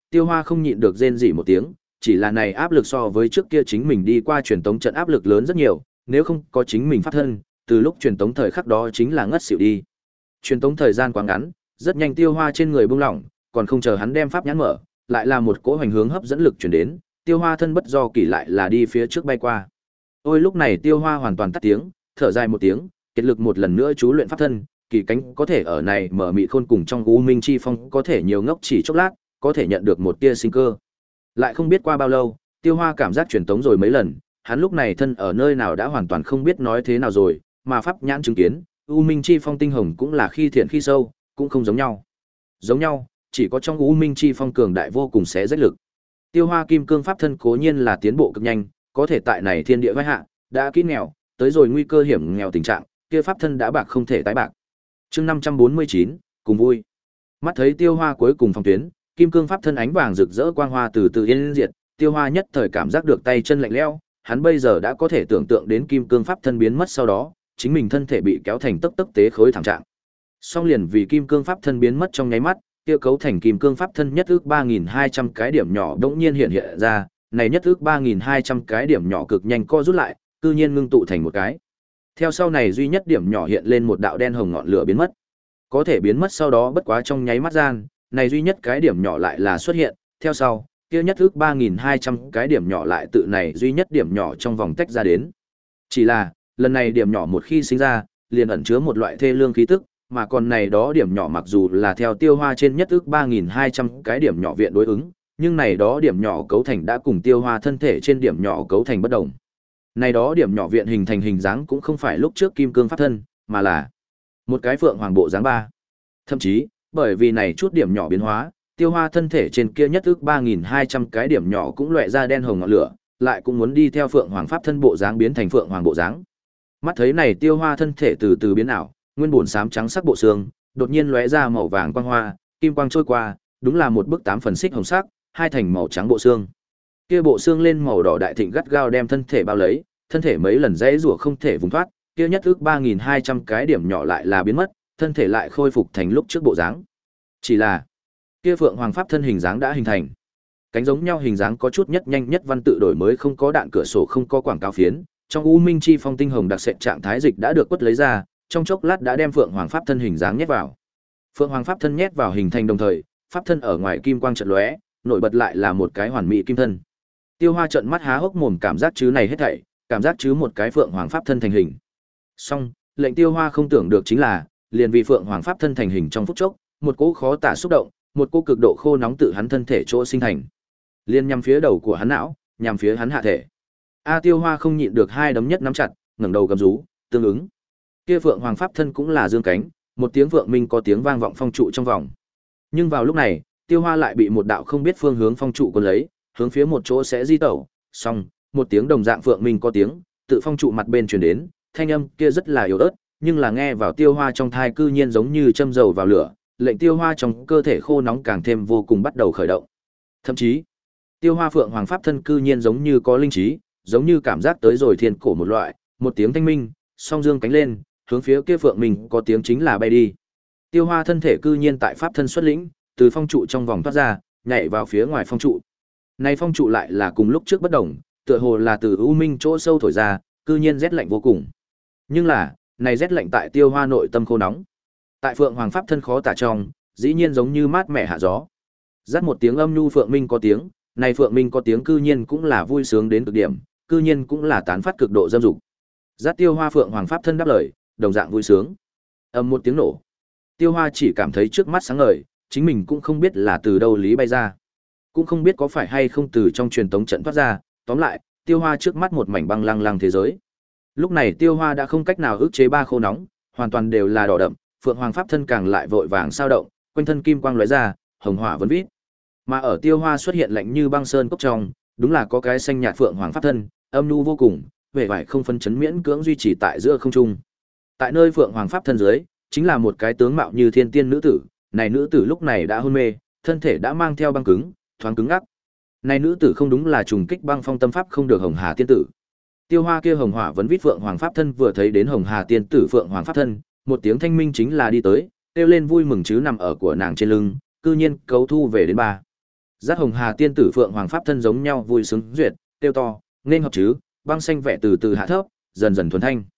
Tiêu Hoa không nhịn được rên rỉ một tiếng, chỉ là này áp lực so với trước kia chính mình đi qua truyền tống trận áp lực lớn rất nhiều, nếu không có chính mình pháp thân, từ lúc truyền tống thời khắc đó chính là ngất xỉu đi. Truyền tống thời gian quá ngắn, rất nhanh Tiêu Hoa trên người buông lỏng, còn không chờ hắn đem pháp nhãn mở, lại là một cỗ hoành hướng hấp dẫn lực truyền đến, Tiêu Hoa thân bất do kỳ lại là đi phía trước bay qua. Ôi lúc này Tiêu Hoa hoàn toàn tắt tiếng, thở dài một tiếng, kết lực một lần nữa chú luyện pháp thân, kỳ cánh có thể ở này mở mị khôn cùng trong u minh chi phong có thể nhiều ngốc chỉ chốc lát, có thể nhận được một tia sinh cơ. Lại không biết qua bao lâu, Tiêu Hoa cảm giác truyền tống rồi mấy lần, hắn lúc này thân ở nơi nào đã hoàn toàn không biết nói thế nào rồi, mà pháp nhãn chứng kiến, u minh chi phong tinh hồng cũng là khi thiện khi sâu, cũng không giống nhau. Giống nhau, chỉ có trong u minh chi phong cường đại vô cùng sẽ rách lực. Tiêu Hoa kim cương pháp thân cố nhiên là tiến bộ cực nhanh, có thể tại này thiên địa vai hạ, đã kỹ nghèo, tới rồi nguy cơ hiểm nghèo tình trạng, kia pháp thân đã bạc không thể tái bạc. Chương năm trăm bốn mươi chín, cùng vui. Mắt thấy Tiêu Hoa cuối cùng phong tuyến, kim cương pháp thân ánh vàng rực rỡ quang hoa từ từ yên diệt, Tiêu Hoa nhất thời cảm giác được tay chân lạnh lẽo, hắn bây giờ đã có thể tưởng tượng đến kim cương pháp thân biến mất sau đó, chính mình thân thể bị kéo thành tấc tấc tế khối thảm trạng. Song liền vì kim cương pháp thân biến mất trong nháy mắt, kia cấu thành kim cương pháp thân nhất ước ba nghìn hai trăm cái điểm nhỏ đống nhiên hiện hiện ra, này nhất ước ba nghìn hai trăm cái điểm nhỏ cực nhanh co rút lại, cư nhiên ngưng tụ thành một cái. Theo sau này duy nhất điểm nhỏ hiện lên một đạo đen hồng ngọn lửa biến mất. Có thể biến mất sau đó bất quá trong nháy mắt gian, này duy nhất cái điểm nhỏ lại là xuất hiện, theo sau, kia nhất ước ba nghìn hai trăm cái điểm nhỏ lại tự này duy nhất điểm nhỏ trong vòng tách ra đến. Chỉ là, lần này điểm nhỏ một khi sinh ra, liền ẩn chứa một loại thê lương khí tức, mà còn này đó điểm nhỏ mặc dù là theo Tiêu Hoa trên nhất ước ba nghìn hai trăm cái điểm nhỏ viện đối ứng, nhưng này đó điểm nhỏ cấu thành đã cùng Tiêu Hoa thân thể trên điểm nhỏ cấu thành bất đồng. Này đó điểm nhỏ viện hình thành hình dáng cũng không phải lúc trước kim cương pháp thân, mà là một cái phượng hoàng bộ dáng ba. Thậm chí, bởi vì này chút điểm nhỏ biến hóa, Tiêu Hoa thân thể trên kia nhất ước ba nghìn hai trăm cái điểm nhỏ cũng lóe ra đen hồng ngọn lửa, lại cũng muốn đi theo phượng hoàng pháp thân bộ dáng biến thành phượng hoàng bộ dáng. Mắt thấy này Tiêu Hoa thân thể từ từ biến ảo, nguyên bổn xám trắng sắc bộ xương, đột nhiên lóe ra màu vàng quang hoa, kim quang trôi qua, đúng là một bức tám phần xích hồng sắc, hai thành màu trắng bộ xương. Kia bộ xương lên màu đỏ đại thịnh gắt gao đem thân thể bao lấy, thân thể mấy lần dãy rủa không thể vùng thoát, kia nhất ước ba nghìn hai trăm cái điểm nhỏ lại là biến mất, thân thể lại khôi phục thành lúc trước bộ dáng. Chỉ là, kia phượng hoàng pháp thân hình dáng đã hình thành. Cánh giống nhau hình dáng có chút nhất nhanh nhất văn tự đổi mới, không có đạn cửa sổ, không có quảng cáo phiến, trong u minh chi phong tinh hồng đặc sệt trạng thái dịch đã được quất lấy ra, trong chốc lát đã đem phượng hoàng pháp thân hình dáng nhét vào. Phượng hoàng pháp thân nhét vào hình thành đồng thời, pháp thân ở ngoài kim quang chợt lóe, nổi bật lại là một cái hoàn mỹ kim thân. Tiêu Hoa trợn mắt há hốc mồm, cảm giác chứ này hết thảy, cảm giác chứ một cái phượng hoàng pháp thân thành hình. Song, lệnh Tiêu Hoa không tưởng được chính là, liền vì phượng hoàng pháp thân thành hình trong phút chốc, một cỗ khó tả xúc động, một cỗ cực độ khô nóng tự hắn thân thể chỗ sinh thành. Liên nhằm phía đầu của hắn não, nhằm phía hắn hạ thể. A Tiêu Hoa không nhịn được hai đấm nhất nắm chặt, ngẩng đầu gầm rú, tương ứng. Kia phượng hoàng pháp thân cũng là dương cánh, một tiếng vượng minh có tiếng vang vọng phong trụ trong vòng. Nhưng vào lúc này, Tiêu Hoa lại bị một đạo không biết phương hướng phong trụ cuốn lấy, hướng phía một chỗ sẽ di tẩu. Xong, một tiếng đồng dạng phượng minh có tiếng, tự phong trụ mặt bên truyền đến, thanh âm kia rất là yếu ớt, nhưng là nghe vào Tiêu Hoa trong thai cư nhiên giống như châm dầu vào lửa, lệnh Tiêu Hoa trong cơ thể khô nóng càng thêm vô cùng bắt đầu khởi động. Thậm chí, Tiêu Hoa phượng hoàng pháp thân cư nhiên giống như có linh trí, giống như cảm giác tới rồi thiên cổ một loại, một tiếng thanh minh, song dương cánh lên, hướng phía kia phượng minh có tiếng chính là bay đi. Tiêu Hoa thân thể cư nhiên tại pháp thân xuất lĩnh, từ phong trụ trong vòng thoát ra, nhảy vào phía ngoài phong trụ. Này phong trụ lại là cùng lúc trước bất động, tựa hồ là từ u minh chỗ sâu thổi ra, cư nhiên rét lạnh vô cùng. Nhưng là, này rét lạnh tại Tiêu Hoa nội tâm khô nóng. Tại phượng hoàng pháp thân khó tả trong, dĩ nhiên giống như mát mẻ hạ gió. Rát một tiếng âm nhu phượng minh có tiếng, này phượng minh có tiếng cư nhiên cũng là vui sướng đến cực điểm, cư nhiên cũng là tán phát cực độ dâm dục. Rát Tiêu Hoa phượng hoàng pháp thân đáp lời, đồng dạng vui sướng. Ầm một tiếng nổ. Tiêu Hoa chỉ cảm thấy trước mắt sáng ngời, chính mình cũng không biết là từ đâu lý bay ra, cũng không biết có phải hay không từ trong truyền tống trận thoát ra, tóm lại, Tiêu Hoa trước mắt một mảnh băng lăng lăng thế giới. Lúc này Tiêu Hoa đã không cách nào ức chế ba khô nóng, hoàn toàn đều là đỏ đậm, phượng hoàng pháp thân càng lại vội vàng sao động, quanh thân kim quang lóe ra, hồng hỏa vấn vít. Mà ở Tiêu Hoa xuất hiện lạnh như băng sơn cốc trong, đúng là có cái xanh nhạt phượng hoàng pháp thân, âm nhu vô cùng, vẻ vải không phân chấn miễn cưỡng duy trì tại giữa không trung. Tại nơi phượng hoàng pháp thân dưới, chính là một cái tướng mạo như thiên tiên nữ tử, này nữ tử lúc này đã hôn mê, thân thể đã mang theo băng cứng, thoáng cứng ngắc. Này nữ tử không đúng là trùng kích băng phong tâm pháp không được Hồng Hà tiên tử. Tiêu Hoa kia hồng hỏa vấn vít phượng hoàng pháp thân vừa thấy đến Hồng Hà tiên tử phượng hoàng pháp thân, một tiếng thanh minh chính là đi tới, kêu lên vui mừng chứ nằm ở của nàng trên lưng, cư nhiên cấu thu về đến ba. Giác Hồng Hà tiên tử phượng hoàng pháp thân giống nhau vui sướng duyệt, tiêu to, nên hợp chứ, băng xanh vẻ từ từ hạ thấp, dần dần thuần thanh.